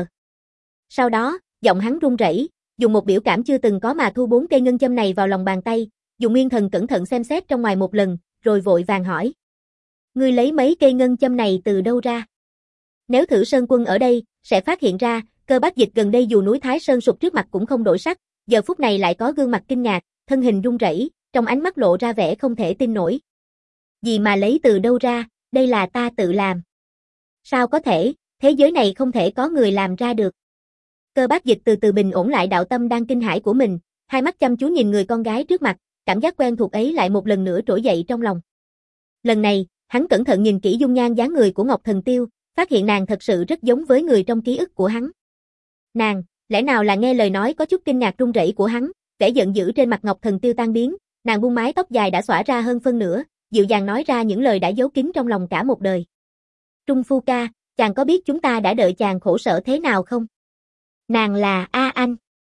Sau đó, giọng hắn run rẩy, dùng một biểu cảm chưa từng có mà thu bốn cây ngân châm này vào lòng bàn tay, dùng nguyên thần cẩn thận xem xét trong ngoài một lần, rồi vội vàng hỏi: "Ngươi lấy mấy cây ngân châm này từ đâu ra?" Nếu Thử Sơn Quân ở đây, sẽ phát hiện ra, Cơ Bác Dịch gần đây dù núi Thái Sơn sụp trước mặt cũng không đổi sắc, giờ phút này lại có gương mặt kinh ngạc, thân hình run rẩy, trong ánh mắt lộ ra vẻ không thể tin nổi. "Gì mà lấy từ đâu ra, đây là ta tự làm." "Sao có thể, thế giới này không thể có người làm ra được." Cơ Bác Dịch từ từ bình ổn lại đạo tâm đang kinh hãi của mình, hai mắt chăm chú nhìn người con gái trước mặt, cảm giác quen thuộc ấy lại một lần nữa trỗi dậy trong lòng. Lần này, hắn cẩn thận nhìn kỹ dung nhan dáng người của Ngọc Thần Tiêu, phát hiện nàng thật sự rất giống với người trong ký ức của hắn. Nàng, lẽ nào là nghe lời nói có chút kinh ngạc run rẩy của hắn, vẻ giận dữ trên mặt Ngọc Thần Tiêu tan biến, nàng buông mái tóc dài đã xõa ra hơn phân nửa, dịu dàng nói ra những lời đã giấu kín trong lòng cả một đời. "Trung Phu ca, chàng có biết chúng ta đã đợi chàng khổ sở thế nào không? Nàng là A Anh."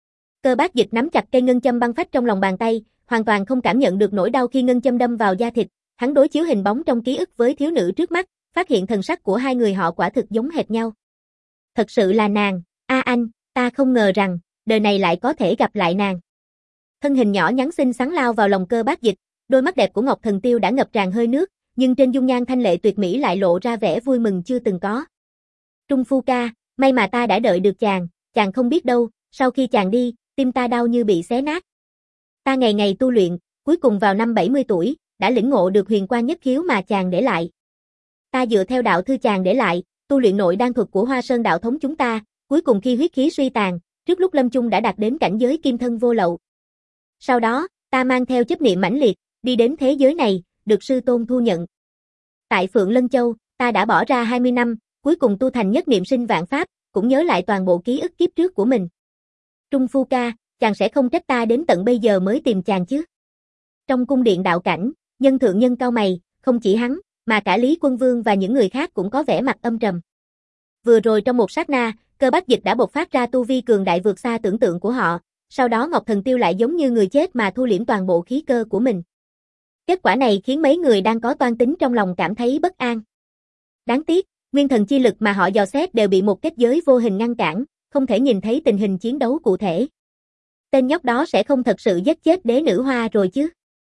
Cơ Bác Dịch nắm chặt cây ngân châm băng phách trong lòng bàn tay, hoàn toàn không cảm nhận được nỗi đau khi ngân châm đâm vào da thịt, hắn đối chiếu hình bóng trong ký ức với thiếu nữ trước mắt, phát hiện thần sắc của hai người họ quả thực giống hệt nhau. Thật sự là nàng, A Anh, ta không ngờ rằng, đời này lại có thể gặp lại nàng. Thân hình nhỏ nhắn xinh xắn lao vào lòng Cơ Bác Dịch, đôi mắt đẹp của Ngọc Thần Tiêu đã ngập tràn hơi nước, nhưng trên dung nhan thanh lệ tuyệt mỹ lại lộ ra vẻ vui mừng chưa từng có. "Trung Phu ca, may mà ta đã đợi được chàng, chàng không biết đâu, sau khi chàng đi, tim ta đau như bị xé nát. Ta ngày ngày tu luyện, cuối cùng vào năm bảy mươi tuổi, đã lĩnh ngộ được huyền quan nhất khiếu mà chàng để lại. Ta dựa theo đạo thư chàng để lại, tu luyện nội đan thuật của Hoa Sơn đạo thống chúng ta, cuối cùng khi huyết khí suy tàn, trước lúc lâm chung đã đạt đến cảnh giới kim thân vô lậu. Sau đó, ta mang theo chấp niệm mãnh liệt, đi đến thế giới này, được sư tôn thu nhận. Tại Phượng Lân Châu, ta đã bỏ ra hai mươi năm, cuối cùng tu thành nhất niệm sinh vạn pháp, cũng nhớ lại toàn bộ ký ức kiếp trước của mình. Trung Phu ca, chàng sẽ không trách ta đến tận bây giờ mới tìm chàng chứ?" Trong cung điện đạo cảnh, Nhân Thượng Nhân cau mày, không chỉ hắn, mà cả Lý Quân Vương và những người khác cũng có vẻ mặt âm trầm. Vừa rồi trong một sát na, Cơ Bác Dịch đã bộc phát ra tu vi cường đại vượt xa tưởng tượng của họ, sau đó Ngọc Thần Tiêu lại giống như người chết mà thu liễm toàn bộ khí cơ của mình. Kết quả này khiến mấy người đang có toan tính trong lòng cảm thấy bất an. Đáng tiếc, nguyên thần chi lực mà họ dò xét đều bị một kết giới vô hình ngăn cản, không thể nhìn thấy tình hình chiến đấu cụ thể. Tên nhóc đó sẽ không thật sự giết chết đế nữ hoa rồi chứ?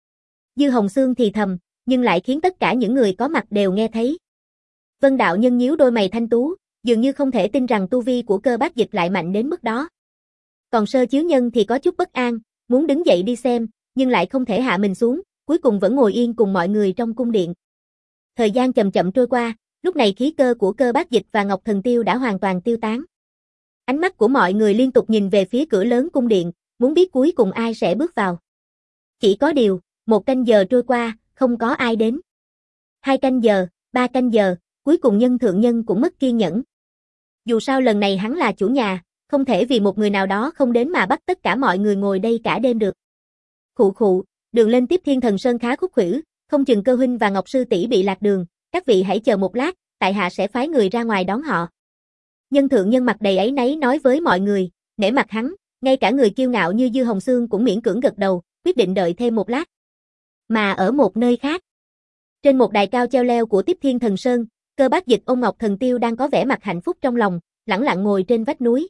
Dư Hồng Xương thì thầm, nhưng lại khiến tất cả những người có mặt đều nghe thấy. Vân đạo nhân nhíu đôi mày thanh tú, dường như không thể tin rằng tu vi của Cơ Bác Dịch lại mạnh đến mức đó. Còn Sơ Chiếu Nhân thì có chút bất an, muốn đứng dậy đi xem, nhưng lại không thể hạ mình xuống, cuối cùng vẫn ngồi yên cùng mọi người trong cung điện. Thời gian chậm chậm trôi qua, lúc này khí cơ của Cơ Bác Dịch và Ngọc Thần Tiêu đã hoàn toàn tiêu tán. Ánh mắt của mọi người liên tục nhìn về phía cửa lớn cung điện, muốn biết cuối cùng ai sẽ bước vào. Chỉ có điều, một canh giờ trôi qua, không có ai đến. Hai canh giờ, ba canh giờ, cuối cùng Nhân Thượng Nhân cũng mất kiên nhẫn. Dù sao lần này hắn là chủ nhà, không thể vì một người nào đó không đến mà bắt tất cả mọi người ngồi đây cả đêm được. Khụ khụ, đường lên tiếp Thiên Thần Sơn khá khúc khuỷu, không chừng Cơ huynh và Ngọc sư tỷ bị lạc đường, các vị hãy chờ một lát, tại hạ sẽ phái người ra ngoài đón họ. Nhân Thượng Nhân mặt đầy áy náy nói với mọi người, nể mặt hắn, ngay cả người kiêu ngạo như Dư Hồng Xương cũng miễn cưỡng gật đầu, quyết định đợi thêm một lát. Mà ở một nơi khác, trên một đài cao treo leo của Tiếp Thiên Thần Sơn, Cơ Bác Dịch ông Ngọc Thần Tiêu đang có vẻ mặt hạnh phúc trong lòng, lẳng lặng ngồi trên vách núi.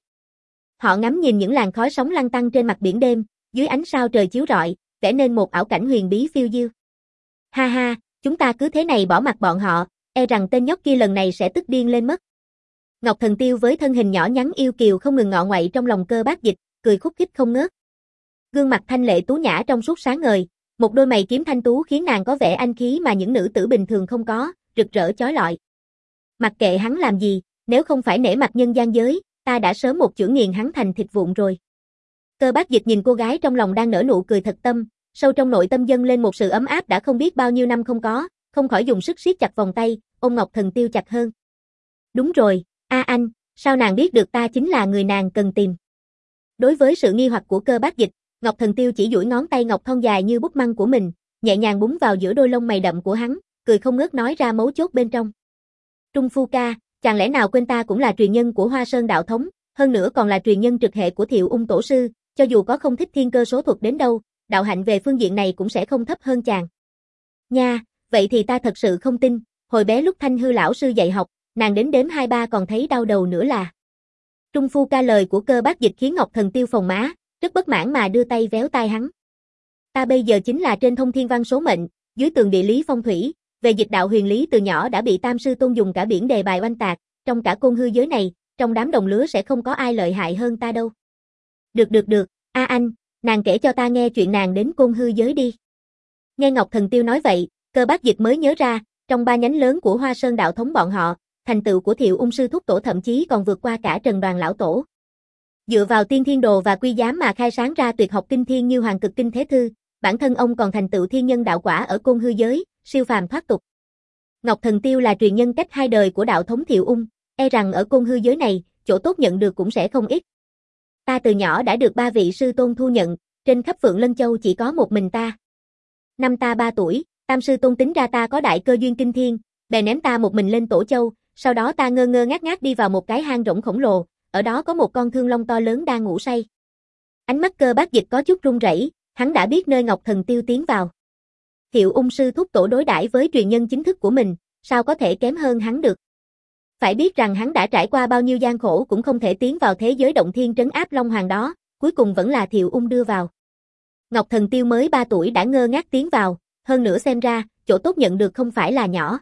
Họ ngắm nhìn những làn khói sóng lăn tăn trên mặt biển đêm, dưới ánh sao trời chiếu rọi, vẽ nên một ảo cảnh huyền bí phiêu diêu. Ha ha, chúng ta cứ thế này bỏ mặc bọn họ, e rằng tên nhóc kia lần này sẽ tức điên lên mất. Ngọc Thần Tiêu với thân hình nhỏ nhắn yêu kiều không ngừng ngọ nguậy trong lòng Cơ Bác Dịch, cười khúc khích không ngớt. Gương mặt thanh lệ tú nhã trong suốt sáng ngời, một đôi mày kiếm thanh tú khiến nàng có vẻ anh khí mà những nữ tử bình thường không có, rực rỡ chói lọi. Mặc kệ hắn làm gì, nếu không phải nể mặt nhân gian giới, ta đã sớm một chưởng nghiền hắn thành thịt vụn rồi. Cơ Bác Dịch nhìn cô gái trong lòng đang nở nụ cười thật tâm, sâu trong nội tâm dâng lên một sự ấm áp đã không biết bao nhiêu năm không có, không khỏi dùng sức siết chặt vòng tay, ôm Ngọc Thần Tiêu chặt hơn. Đúng rồi, a anh, sao nàng biết được ta chính là người nàng cần tìm? Đối với sự nghi hoặc của Cơ Bác Dịch, Ngọc Thần Tiêu chỉ duỗi ngón tay ngọc thon dài như bút măng của mình, nhẹ nhàng búng vào giữa đôi lông mày đậm của hắn, cười không ngớt nói ra mấu chốt bên trong. Trung Phu ca, chẳng lẽ nào quên ta cũng là truyền nhân của Hoa Sơn đạo thống, hơn nữa còn là truyền nhân trực hệ của Thiệu Ung tổ sư, cho dù có không thích thiên cơ số thuật đến đâu, đạo hạnh về phương diện này cũng sẽ không thấp hơn chàng. Nha, vậy thì ta thật sự không tin, hồi bé lúc Thanh Hư lão sư dạy học, nàng đến đếm hai ba còn thấy đau đầu nữa là. Trung Phu ca lời của Cơ Bác Dịch khiến Ngọc Thần Tiêu phồng má, rất bất mãn mà đưa tay véo tai hắn. Ta bây giờ chính là trên thông thiên văn số mệnh, dưới tường địa lý phong thủy, về dịch đạo huyền lý từ nhỏ đã bị Tam sư Tôn dùng cả biển đề bài oanh tạc, trong cả côn hư giới này, trong đám đồng lứa sẽ không có ai lợi hại hơn ta đâu. Được được được, a anh, nàng kể cho ta nghe chuyện nàng đến côn hư giới đi. Nghe Ngọc Thần Tiêu nói vậy, Cơ Bác Dịch mới nhớ ra, trong ba nhánh lớn của Hoa Sơn đạo thống bọn họ, thành tựu của Thiệu Ung sư thúc tổ thậm chí còn vượt qua cả Trần Đoàn lão tổ. Dựa vào tiên thiên đồ và quy giám mà khai sáng ra tuyệt học kinh thiên như Hoàng Cực Kinh Thế Thư, bản thân ông còn thành tựu thiên nhân đạo quả ở côn hư giới, siêu phàm thoát tục. Ngọc Thần Tiêu là truyền nhân cách hai đời của đạo thống Thiệu Ung, e rằng ở côn hư giới này, chỗ tốt nhận được cũng sẽ không ít. Ta từ nhỏ đã được ba vị sư tôn thu nhận, trên khắp Phượng Lân Châu chỉ có một mình ta. Năm ta ba tuổi, Tam sư tôn tính ra ta có đại cơ duyên kinh thiên, bè ném ta một mình lên Tổ Châu, sau đó ta ngơ ngơ ngác ngác đi vào một cái hang rỗng khổng lồ, ở đó có một con thương long to lớn đang ngủ say. Ánh mắt Cơ Bác Dịch có chút run rẩy, hắn đã biết nơi Ngọc Thần Tiêu tiến vào. Thiệu Ung sư thúc tổ đối đãi với truyền nhân chính thức của mình, sao có thể kém hơn hắn được? Phải biết rằng hắn đã trải qua bao nhiêu gian khổ cũng không thể tiến vào thế giới động thiên trấn áp Long Hoàng đó, cuối cùng vẫn là Thiệu Ung đưa vào. Ngọc Thần Tiêu mới ba tuổi đã ngơ ngác tiến vào, hơn nữa xem ra, chỗ tốt nhận được không phải là nhỏ.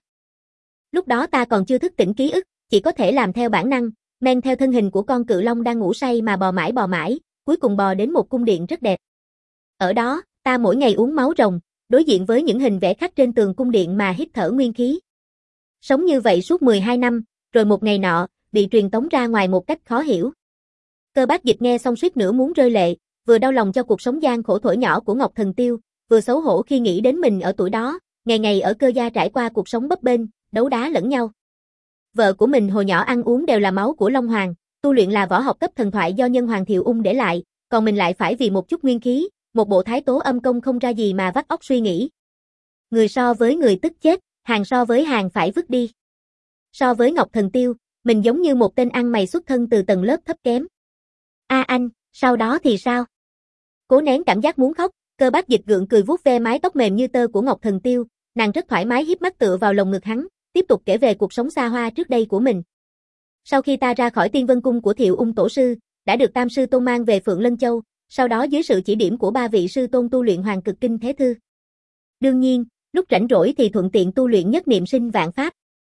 Lúc đó ta còn chưa thức tỉnh ký ức, chỉ có thể làm theo bản năng, men theo thân hình của con cự long đang ngủ say mà bò mãi bò mãi, cuối cùng bò đến một cung điện rất đẹp. Ở đó, ta mỗi ngày uống máu rồng, đối diện với những hình vẽ khắc trên tường cung điện mà hít thở nguyên khí. Sống như vậy suốt mười hai năm, rồi một ngày nọ, bị truyền tống ra ngoài một cách khó hiểu. Cơ Bác Dịch nghe xong suýt nữa muốn rơi lệ, vừa đau lòng cho cuộc sống gian khổ thổi nhỏ của Ngọc Thần Tiêu, vừa xấu hổ khi nghĩ đến mình ở tuổi đó, ngày ngày ở Cơ gia trải qua cuộc sống bấp bênh, đấu đá lẫn nhau. Vợ của mình hồi nhỏ ăn uống đều là máu của Long Hoàng, tu luyện là võ học cấp thần thoại do nhân hoàng Thiệu Ung để lại, còn mình lại phải vì một chút nguyên khí, một bộ thái tố âm công không ra gì mà vắt óc suy nghĩ. Người so với người tức chết, hàng so với hàng phải vứt đi. So với Ngọc Thần Tiêu, mình giống như một tên ăn mày xuất thân từ tầng lớp thấp kém. A anh, sau đó thì sao? Cố nén cảm giác muốn khóc, Cơ Bác Dịch gượng cười vuốt ve mái tóc mềm như tơ của Ngọc Thần Tiêu, nàng rất thoải mái híp mắt tựa vào lồng ngực hắn, tiếp tục kể về cuộc sống xa hoa trước đây của mình. Sau khi ta ra khỏi Tiên Vân Cung của Thiệu Ung tổ sư, đã được Tam sư tôn mang về Phượng Lân Châu, sau đó dưới sự chỉ điểm của ba vị sư tôn tu luyện Hoàng Cực Kinh Thế Thư. Đương nhiên, lúc rảnh rỗi thì thuận tiện tu luyện Nhất Niệm Sinh Vạn Pháp.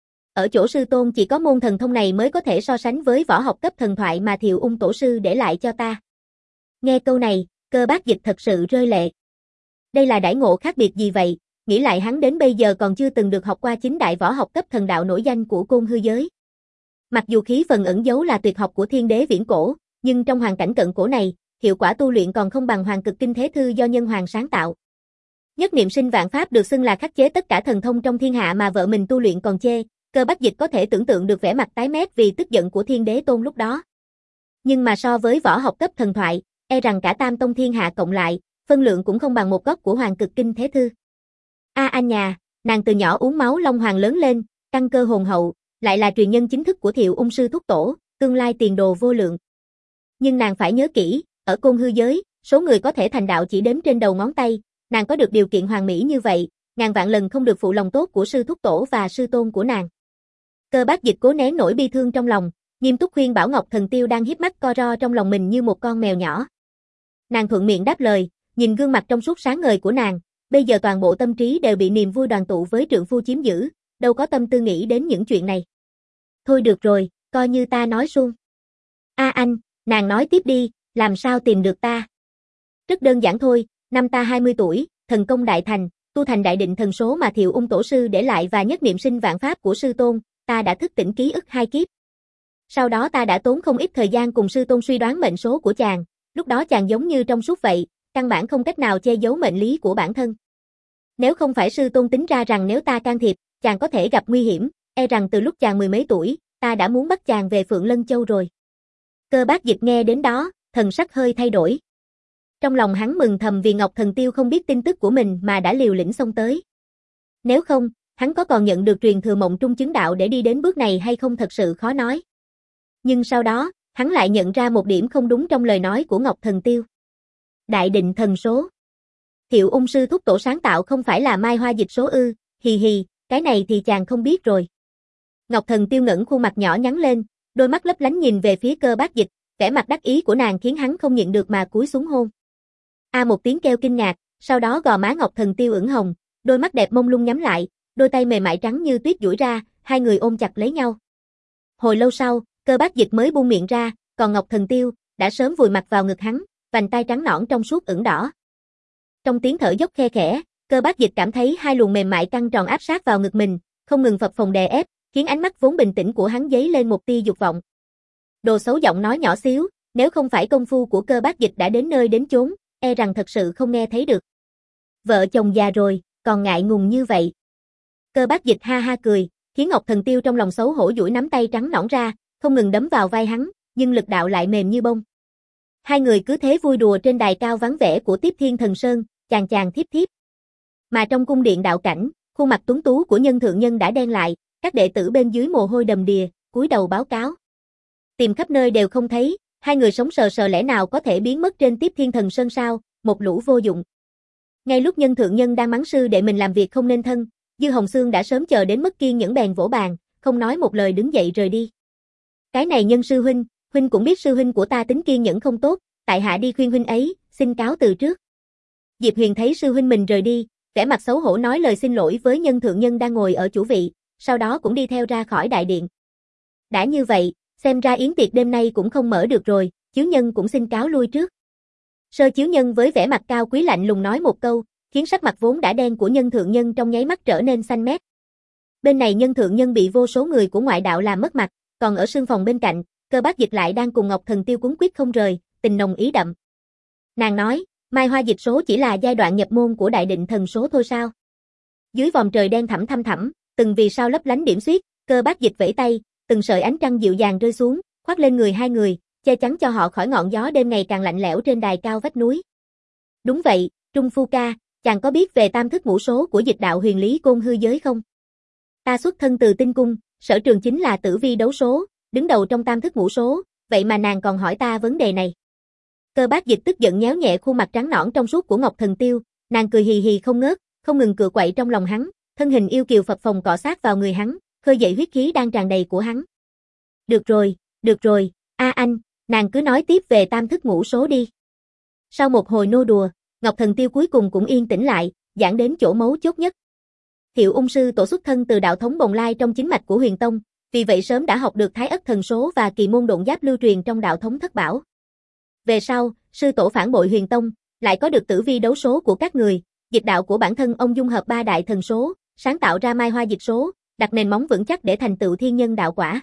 Ở chỗ sư tôn chỉ có môn thần thông này mới có thể so sánh với võ học cấp thần thoại mà Thiệu Ung tổ sư để lại cho ta. Nghe câu này, Cơ Bác Dịch thật sự rơi lệ. Đây là đãi ngộ khác biệt gì vậy? Nghĩ lại hắn đến bây giờ còn chưa từng được học qua chính đại võ học cấp thần đạo nổi danh của Côn Hư giới. Mặc dù khí phần ẩn giấu là tuyệt học của thiên đế viễn cổ, nhưng trong hoàn cảnh cận cổ này, hiệu quả tu luyện còn không bằng Hoàng Cực Kinh Thế Thư do nhân hoàng sáng tạo. Nhất Niệm Sinh Vạn Pháp được xưng là khắc chế tất cả thần thông trong thiên hạ mà vợ mình tu luyện còn chê, Cơ Bác Dịch có thể tưởng tượng được vẻ mặt tái mét vì tức giận của thiên đế tôn lúc đó. Nhưng mà so với võ học cấp thần thoại, e rằng cả tam tông thiên hạ cộng lại, phân lượng cũng không bằng một góc của Hoàng Cực Kinh Thế Thư. A anh nhà, nàng từ nhỏ uống máu Long Hoàng lớn lên, căn cơ hồn hậu, lại là truyền nhân chính thức của Thiệu Ung sư thúc tổ, tương lai tiền đồ vô lượng. Nhưng nàng phải nhớ kỹ, ở Côn Hư giới, số người có thể thành đạo chỉ đếm trên đầu ngón tay, nàng có được điều kiện hoàn mỹ như vậy, ngàn vạn lần không được phụ lòng tốt của sư thúc tổ và sư tôn của nàng. Cơ Bác Dịch cố nén nỗi bi thương trong lòng, nghiêm túc khuyên bảo Ngọc Thần Tiêu đang híp mắt co ro trong lòng mình như một con mèo nhỏ. Nàng thuận miệng đáp lời, nhìn gương mặt trong suốt sáng ngời của nàng, bây giờ toàn bộ tâm trí đều bị niềm vui đoàn tụ với trượng phu chiếm giữ, đâu có tâm tư nghĩ đến những chuyện này. Thôi được rồi, coi như ta nói suông. A anh, nàng nói tiếp đi, làm sao tìm được ta? Rất đơn giản thôi, năm ta hai mươi tuổi, thần công đại thành, tu thành đại định thần số mà Thiệu Ung tổ sư để lại và Nhất Niệm Sinh Vạn Pháp của sư tôn, ta đã thức tỉnh ký ức hai kiếp. Sau đó ta đã tốn không ít thời gian cùng sư tôn suy đoán mệnh số của chàng, lúc đó chàng giống như trong suốt vậy, căn bản không cách nào che giấu mệnh lý của bản thân. Nếu không phải sư tôn tính ra rằng nếu ta can thiệp, chàng có thể gặp nguy hiểm, e rằng từ lúc chàng mười mấy tuổi, ta đã muốn bắt chàng về Phượng Lân Châu rồi. Cơ Bác Dịch nghe đến đó, thần sắc hơi thay đổi. Trong lòng hắn mừng thầm vì Ngọc Thần Tiêu không biết tin tức của mình mà đã liều lĩnh xông tới. Nếu không, hắn có còn nhận được truyền thừa mộng trung chứng đạo để đi đến bước này hay không thật sự khó nói. Nhưng sau đó, hắn lại nhận ra một điểm không đúng trong lời nói của Ngọc Thần Tiêu. Đại định thần số. Thiệu Ung sư thúc tổ sáng tạo không phải là Mai Hoa dịch số ư, hì hì, cái này thì chàng không biết rồi. Ngọc Thần Tiêu ngẩng khuôn mặt nhỏ nhắn lên, đôi mắt lấp lánh nhìn về phía Cơ Bác Dịch, vẻ mặt đắc ý của nàng khiến hắn không nhịn được mà cúi xuống hôn. A một tiếng kêu kinh ngạc, sau đó gò má Ngọc Thần Tiêu ửng hồng, đôi mắt đẹp mông lung nhắm lại, đôi tay mềm mại trắng như tuyết duỗi ra, hai người ôm chặt lấy nhau. Hồi lâu sau, Cơ Bác Dịch mới buông miệng ra, còn Ngọc Thần Tiêu đã sớm vùi mặt vào ngực hắn, vành tay trắng nõn trong suốt ửng đỏ. Trong tiếng thở dốc khe khẽ, Cơ Bác Dịch cảm thấy hai luồng mềm mại căng tròn áp sát vào ngực mình, không ngừng phập phồng đè ép, khiến ánh mắt vốn bình tĩnh của hắn dấy lên một tia dục vọng. Đồ xấu giọng nói nhỏ xíu, nếu không phải công phu của Cơ Bác Dịch đã đến nơi đến chốn, e rằng thật sự không nghe thấy được. Vợ chồng già rồi, còn ngại ngùng như vậy. Cơ Bác Dịch ha ha cười, khiến Ngọc Thần Tiêu trong lòng xấu hổ duỗi nắm tay trắng nõn ra, không ngừng đấm vào vai hắn, nhưng lực đạo lại mềm như bông. Hai người cứ thế vui đùa trên đài cao vắng vẻ của Tiếp Thiên Thần Sơn, chàng chàng thiếp thiếp. Mà trong cung điện đạo cảnh, khuôn mặt tuấn tú của Nhân thượng nhân đã đen lại, các đệ tử bên dưới mồ hôi đầm đìa, cúi đầu báo cáo. Tìm khắp nơi đều không thấy, hai người sống sờ sờ lẽ nào có thể biến mất trên Tiếp Thiên Thần Sơn sao, một lũ vô dụng. Ngay lúc Nhân thượng nhân đang mắng sư đệ mình làm việc không nên thân, Dư Hồng Xương đã sớm chờ đến mất kiên nhẫn bèn vỗ bàn, không nói một lời đứng dậy rời đi. Cái này Nhân sư huynh, huynh cũng biết sư huynh của ta tính kiên nhẫn không tốt, tại hạ đi khuyên huynh ấy, xin cáo từ trước. Diệp Huyền thấy sư huynh mình rời đi, vẻ mặt xấu hổ nói lời xin lỗi với Nhân thượng nhân đang ngồi ở chủ vị, sau đó cũng đi theo ra khỏi đại điện. Đã như vậy, xem ra yến tiệc đêm nay cũng không mở được rồi, Chiếu Nhân cũng xin cáo lui trước. Sơ Chiếu Nhân với vẻ mặt cao quý lạnh lùng nói một câu, khiến sắc mặt vốn đã đen của Nhân thượng nhân trong nháy mắt trở nên xanh mét. Bên này Nhân thượng nhân bị vô số người của ngoại đạo làm mất mặt, còn ở sương phòng bên cạnh, Cơ Bác Dịch lại đang cùng Ngọc Thần Tiêu cuống quýt không rời, tình nồng ý đậm. Nàng nói, Mai Hoa dịch số chỉ là giai đoạn nhập môn của đại định thần số thôi sao? Dưới vòng trời đen thẳm thăm thẳm, từng vì sao lấp lánh điểm xuyết, Cơ Bác Dịch vẫy tay, từng sợi ánh trăng dịu dàng rơi xuống, khoác lên người hai người, che chắn cho họ khỏi ngọn gió đêm ngày càng lạnh lẽo trên đài cao vách núi. Đúng vậy, Trung Phu ca, chàng có biết về tam thức ngũ số của dịch đạo huyền lý Côn Hư giới không? Ta xuất thân từ tinh cung, sở trường chính là tử vi đấu số, đứng đầu trong tam thức ngũ số, vậy mà nàng còn hỏi ta vấn đề này. Cơ Bác Dịch tức giận nhéo nhẹ khuôn mặt trắng nõn trong suốt của Ngọc Thần Tiêu, nàng cười hì hì không ngớt, không ngừng cựa quậy trong lòng hắn, thân hình yêu kiều phập phồng cọ sát vào người hắn, khơi dậy huyết khí đang tràn đầy của hắn. Được rồi, được rồi, a anh, nàng cứ nói tiếp về tam thức ngũ số đi. Sau một hồi nô đùa, Ngọc Thần Tiêu cuối cùng cũng yên tĩnh lại, giảng đến chỗ mấu chốt nhất. Thiệu Ung sư tổ xuất thân từ đạo thống Bồng Lai trong chính mạch của Huyền Tông, vì vậy sớm đã học được Thái Ất thần số và kỳ môn độn giáp lưu truyền trong đạo thống Thất Bảo. Về sau, sư tổ phản bội Huyền Tông, lại có được tử vi đấu số của các người, dịch đạo của bản thân ông dung hợp ba đại thần số, sáng tạo ra Mai Hoa dịch số, đặt nền móng vững chắc để thành tựu thiên nhân đạo quả.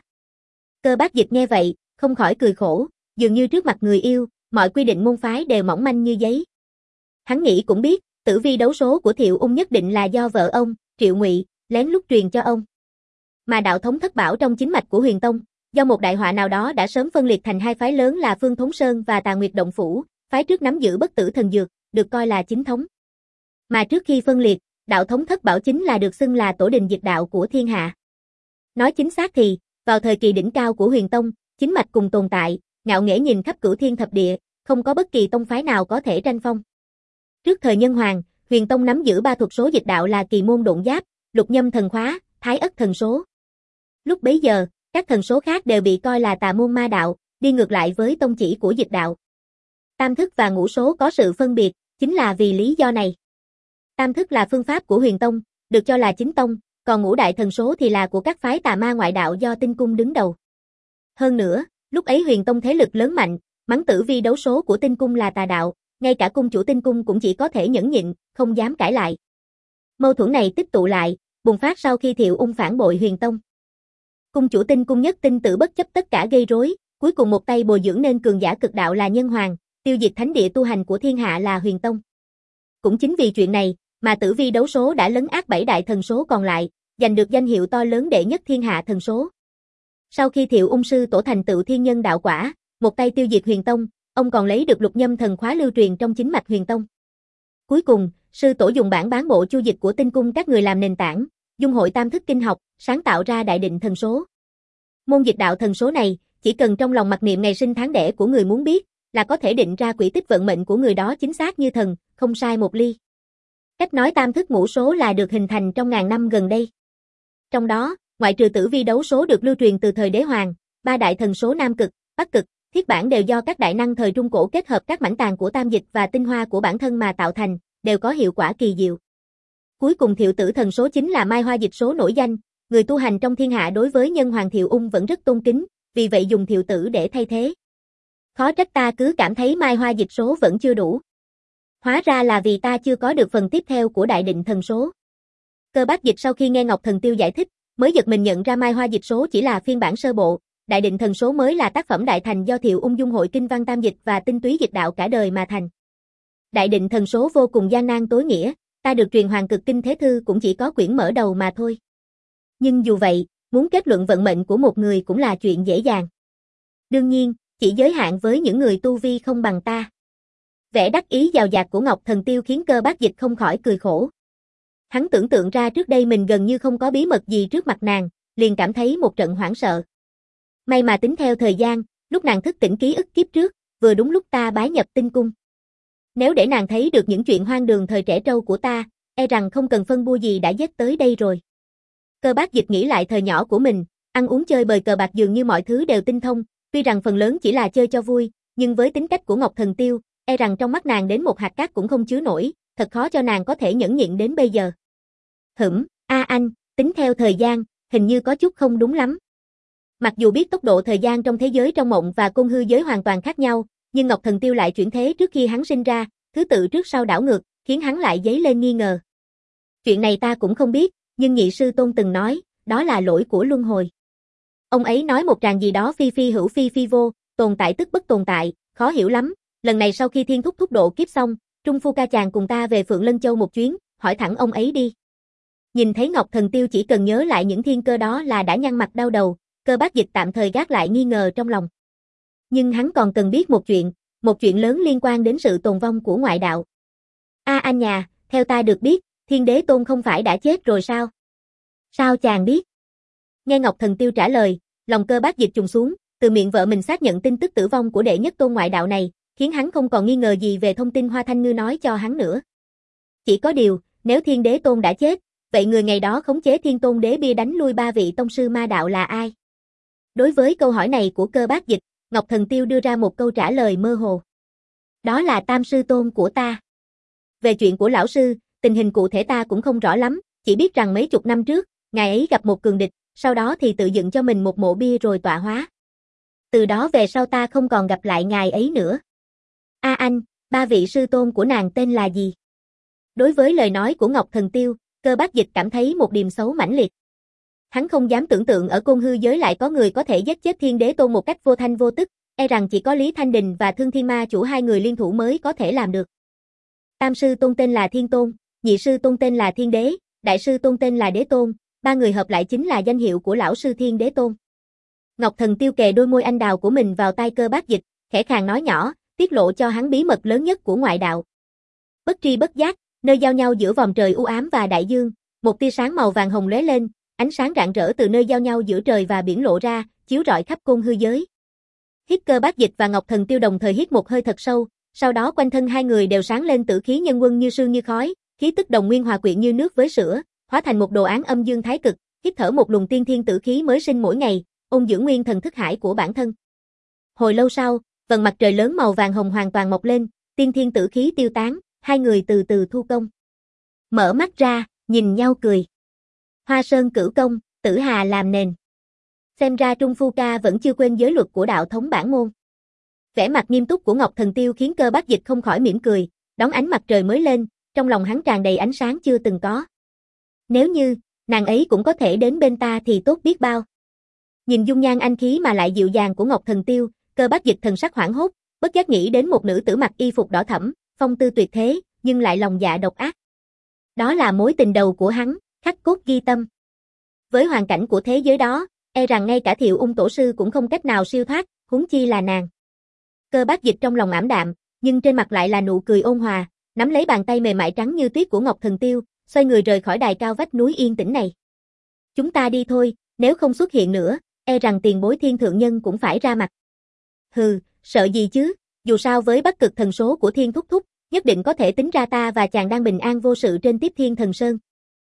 Cơ Bác Dịch nghe vậy, không khỏi cười khổ, dường như trước mặt người yêu, mọi quy định môn phái đều mỏng manh như giấy. Hắn nghĩ cũng biết, tử vi đấu số của Thiệu Ung nhất định là do vợ ông, Triệu Ngụy, lén lút truyền cho ông. Mà đạo thống Thất Bảo trong chính mạch của Huyền Tông, do một đại họa nào đó đã sớm phân liệt thành hai phái lớn là Phương Thốn Sơn và Tà Nguyệt Động Phủ, phái trước nắm giữ bất tử thần dược, được coi là chính thống. Mà trước khi phân liệt, đạo thống Thất Bảo chính là được xưng là tổ đình dịch đạo của thiên hạ. Nói chính xác thì, vào thời kỳ đỉnh cao của Huyền Tông, chính mạch cùng tồn tại, ngạo nghễ nhìn khắp cửu thiên thập địa, không có bất kỳ tông phái nào có thể tranh phong. Trước thời Nhân Hoàng, Huyền Tông nắm giữ ba thuật số dịch đạo là kỳ môn độn giáp, lục nhâm thần khóa, thái ất thần số. Lúc bấy giờ, các thần số khác đều bị coi là tà môn ma đạo, đi ngược lại với tông chỉ của dịch đạo. Tam thức và ngũ số có sự phân biệt, chính là vì lý do này. Tam thức là phương pháp của Huyền Tông, được cho là chính tông, còn ngũ đại thần số thì là của các phái tà ma ngoại đạo do Tinh Cung đứng đầu. Hơn nữa, lúc ấy Huyền Tông thế lực lớn mạnh, mắng tử vi đấu số của Tinh Cung là tà đạo, ngay cả cung chủ Tinh Cung cũng chỉ có thể nhẫn nhịn, không dám cãi lại. Mâu thuẫn này tích tụ lại, bùng phát sau khi Thiệu Ung phản bội Huyền Tông. Cung chủ Tinh Cung nhất tinh tử bất chấp tất cả gây rối, cuối cùng một tay bồi dưỡng nên cường giả cực đạo là Nhân Hoàng, tiêu diệt thánh địa tu hành của thiên hạ là Huyền Tông. Cũng chính vì chuyện này, mà tử vi đấu số đã lấn át bảy đại thần số còn lại, giành được danh hiệu to lớn đệ nhất thiên hạ thần số. Sau khi Thiệu Ung sư tổ thành tựu thiên nhân đạo quả, một tay tiêu diệt Huyền Tông, ông còn lấy được lục nhâm thần khóa lưu truyền trong chính mạch Huyền Tông. Cuối cùng, sư tổ dùng bản bán bộ chu dịch của Tinh Cung các người làm nền tảng, dung hội tam thức kinh học, sáng tạo ra đại định thần số. Môn dịch đạo thần số này, chỉ cần trong lòng mặc niệm ngày sinh tháng đẻ của người muốn biết, là có thể định ra quỹ tích vận mệnh của người đó chính xác như thần, không sai một ly. Cách nói tam thức ngũ số là được hình thành trong ngàn năm gần đây. Trong đó, ngoại trừ tử vi đấu số được lưu truyền từ thời Đế Hoàng, ba đại thần số Nam Cực, Bắc Cực, Thiết bản đều do các đại năng thời Trung Cổ kết hợp các mảnh tàn của tam dịch và tinh hoa của bản thân mà tạo thành, đều có hiệu quả kỳ diệu. Cuối cùng Thiệu tử thần số chính là Mai Hoa dịch số nổi danh, người tu hành trong thiên hạ đối với Nhân Hoàng Thiệu Ung vẫn rất tôn kính, vì vậy dùng Thiệu tử để thay thế. Khó trách ta cứ cảm thấy Mai Hoa dịch số vẫn chưa đủ. Hóa ra là vì ta chưa có được phần tiếp theo của đại định thần số. Cơ Bác Dịch sau khi nghe Ngọc Thần Tiêu giải thích, mới giật mình nhận ra Mai Hoa dịch số chỉ là phiên bản sơ bộ, đại định thần số mới là tác phẩm đại thành do Thiệu Ung dung hội kinh văn tam dịch và tinh túy dịch đạo cả đời mà thành. Đại định thần số vô cùng gian nan tối nghĩa, ta được truyền Hoàng Cực Kinh Thế Thư cũng chỉ có quyển mở đầu mà thôi. Nhưng dù vậy, muốn kết luận vận mệnh của một người cũng là chuyện dễ dàng. Đương nhiên, chỉ giới hạn với những người tu vi không bằng ta. Vẻ đắc ý giàu dạt của Ngọc Thần Tiêu khiến Cơ Bác Dịch không khỏi cười khổ. Hắn tưởng tượng ra trước đây mình gần như không có bí mật gì trước mặt nàng, liền cảm thấy một trận hoảng sợ. May mà tính theo thời gian, lúc nàng thức tỉnh ký ức kiếp trước, vừa đúng lúc ta bái nhập Tinh Cung. Nếu để nàng thấy được những chuyện hoang đường thời trẻ trâu của ta, e rằng không cần phân bua gì đã dết tới đây rồi. Cơ Bác Dịch nghĩ lại thời nhỏ của mình, ăn uống chơi bời cờ bạc dường như mọi thứ đều tinh thông, tuy rằng phần lớn chỉ là chơi cho vui, nhưng với tính cách của Ngọc Thần Tiêu, e rằng trong mắt nàng đến một hạt cát cũng không chứa nổi, thật khó cho nàng có thể nhẫn nhịn đến bây giờ. Hửm, a anh, tính theo thời gian, hình như có chút không đúng lắm. Mặc dù biết tốc độ thời gian trong thế giới trong mộng và côn hư giới hoàn toàn khác nhau, nhưng Ngọc Thần Tiêu lại chuyển thế trước khi hắn sinh ra, thứ tự trước sau đảo ngược, khiến hắn lại dấy lên nghi ngờ. Chuyện này ta cũng không biết, nhưng nhị sư tôn từng nói, đó là lỗi của luân hồi. Ông ấy nói một tràng gì đó phi phi hữu phi phi vô, tồn tại tức bất tồn tại, khó hiểu lắm. Lần này sau khi thiên thúc thúc độ kiếp xong, Trung Phu ca chàng cùng ta về Phượng Lân Châu một chuyến, hỏi thẳng ông ấy đi. Nhìn thấy Ngọc Thần Tiêu chỉ cần nhớ lại những thiên cơ đó là đã nhăn mặt đau đầu, Cơ Bác Dịch tạm thời gác lại nghi ngờ trong lòng. Nhưng hắn còn cần biết một chuyện, một chuyện lớn liên quan đến sự tồn vong của ngoại đạo. A anh nhà, theo ta được biết, Thiên Đế Tôn không phải đã chết rồi sao? Sao chàng biết? Nghe Ngọc Thần Tiêu trả lời, lòng Cơ Bác Dịch trùng xuống, từ miệng vợ mình xác nhận tin tức tử vong của đệ nhất tôn ngoại đạo này, khiến hắn không còn nghi ngờ gì về thông tin Hoa Thanh Ngư nói cho hắn nữa. Chỉ có điều, nếu Thiên Đế Tôn đã chết, vậy người ngày đó khống chế Thiên Tôn Đế bia đánh lui ba vị tông sư ma đạo là ai? Đối với câu hỏi này của Cơ Bác Dịch, Ngọc Thần Tiêu đưa ra một câu trả lời mơ hồ. Đó là Tam sư tôn của ta. Về chuyện của lão sư, tình hình cụ thể ta cũng không rõ lắm, chỉ biết rằng mấy chục năm trước, ngài ấy gặp một cường địch, sau đó thì tự dựng cho mình một mộ bia rồi tọa hóa. Từ đó về sau ta không còn gặp lại ngài ấy nữa. A anh, ba vị sư tôn của nàng tên là gì? Đối với lời nói của Ngọc Thần Tiêu, Cơ Bác Dịch cảm thấy một điềm xấu mãnh liệt. Hắn không dám tưởng tượng ở Côn Hư giới lại có người có thể giết chết Thiên Đế Tôn một cách vô thanh vô tức, e rằng chỉ có Lý Thanh Đình và Thương Thiên Ma Chủ hai người liên thủ mới có thể làm được. Tam sư tôn tên là Thiên Tôn, nhị sư tôn tên là Thiên Đế, đại sư tôn tên là Đế Tôn, ba người hợp lại chính là danh hiệu của lão sư Thiên Đế Tôn. Ngọc Thần Tiêu kề đôi môi anh đào của mình vào tai Cơ Bác Dịch, khẽ khàng nói nhỏ, tiết lộ cho hắn bí mật lớn nhất của ngoại đạo. Bất tri bất giác, nơi giao nhau giữa vòm trời u ám và đại dương, một tia sáng màu vàng hồng lóe lên, ánh sáng rạng rỡ từ nơi giao nhau giữa trời và biển lộ ra, chiếu rọi khắp Côn Hư giới. Hít Cơ Bác Dịch và Ngọc Thần Tiêu đồng thời hít một hơi thật sâu, sau đó quanh thân hai người đều sáng lên tử khí nhân quân như sương như khói, khí tức đồng nguyên hòa quyện như nước với sữa, hóa thành một đồ án âm dương thái cực, hít thở một luồng tiên thiên tử khí mới sinh mỗi ngày, ôn dưỡng nguyên thần thức hải của bản thân. Hồi lâu sau, vầng mặt trời lớn màu vàng hồng hoàn toàn mọc lên, tiên thiên tử khí tiêu tán, hai người từ từ thu công. Mở mắt ra, nhìn nhau cười. Hoa Sơn cửu công, Tử Hà làm nền. Xem ra Trung Phu Ca vẫn chưa quên giới luật của đạo thống bản môn. Vẻ mặt nghiêm túc của Ngọc Thần Tiêu khiến Cơ Bác Dịch không khỏi mỉm cười, đón ánh mặt trời mới lên, trong lòng hắn tràn đầy ánh sáng chưa từng có. Nếu như, nàng ấy cũng có thể đến bên ta thì tốt biết bao. Nhìn dung nhan anh khí mà lại dịu dàng của Ngọc Thần Tiêu, Cơ Bác Dịch thần sắc hoảng hốt, bất giác nghĩ đến một nữ tử mặc y phục đỏ thẫm, phong tư tuyệt thế, nhưng lại lòng dạ độc ác. Đó là mối tình đầu của hắn, khắc cốt ghi tâm. Với hoàn cảnh của thế giới đó, e rằng ngay cả Thiệu Ung tổ sư cũng không cách nào siêu thoát, huống chi là nàng. Cơ Bác Dịch trong lòng ảm đạm, nhưng trên mặt lại là nụ cười ôn hòa, nắm lấy bàn tay mềm mại trắng như tuyết của Ngọc Thần Tiêu, xoay người rời khỏi đài cao vách núi yên tĩnh này. Chúng ta đi thôi, nếu không xuất hiện nữa, e rằng tiền bối Thiên Thượng Nhân cũng phải ra mặt. Hừ, sợ gì chứ, dù sao với Bắc Cực thần số của Thiên Thúc Thúc, nhất định có thể tính ra ta và chàng đang bình an vô sự trên Tiếp Thiên Thần Sơn.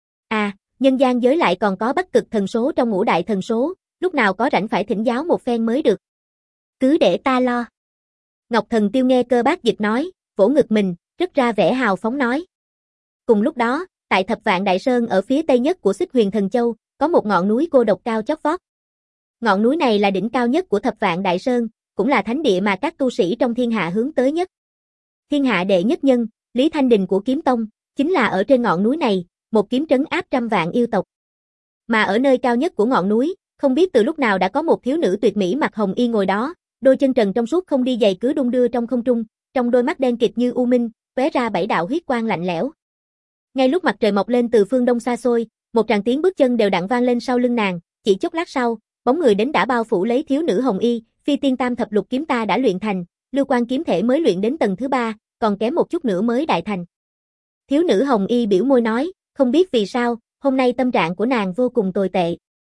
À, nhân gian giới lại còn có Bắc Cực thần số trong ngũ đại thần số, lúc nào có rảnh phải thỉnh giáo một phen mới được. Cứ để ta lo. Ngọc Thần Tiêu nghe Cơ Bác Dịch nói, vỗ ngực mình, rất ra vẻ hào phóng nói. Cùng lúc đó, tại Thập Vạn Đại Sơn ở phía tây nhất của Xích Huyền Thần Châu, có một ngọn núi cô độc cao chót vót. Ngọn núi này là đỉnh cao nhất của Thập Vạn Đại Sơn, cũng là thánh địa mà các tu sĩ trong thiên hạ hướng tới nhất. Thiên hạ đệ nhất nhân, Lý Thanh Đình của Kiếm Tông, chính là ở trên ngọn núi này, một kiếm trấn áp trăm vạn yêu tộc. Mà ở nơi cao nhất của ngọn núi, không biết từ lúc nào đã có một thiếu nữ tuyệt mỹ mặc hồng y ngồi đó, đôi chân trần trong suốt không đi giày cứ đung đưa trong không trung, trong đôi mắt đen kịt như u minh, tóe ra bảy đạo huyết quang lạnh lẽo. Ngay lúc mặt trời mọc lên từ phương đông xa xôi, một tràng tiếng bước chân đều đặn vang lên sau lưng nàng, chỉ chốc lát sau, bóng người đến đã bao phủ lấy thiếu nữ hồng y, Phi Tiên Tam Thập Lục kiếm ta đã luyện thành, Lưu Quan kiếm thể mới luyện đến tầng thứ ba, còn kém một chút nữa mới đại thành. Thiếu nữ hồng y biểu môi nói, không biết vì sao, hôm nay tâm trạng của nàng vô cùng tồi tệ.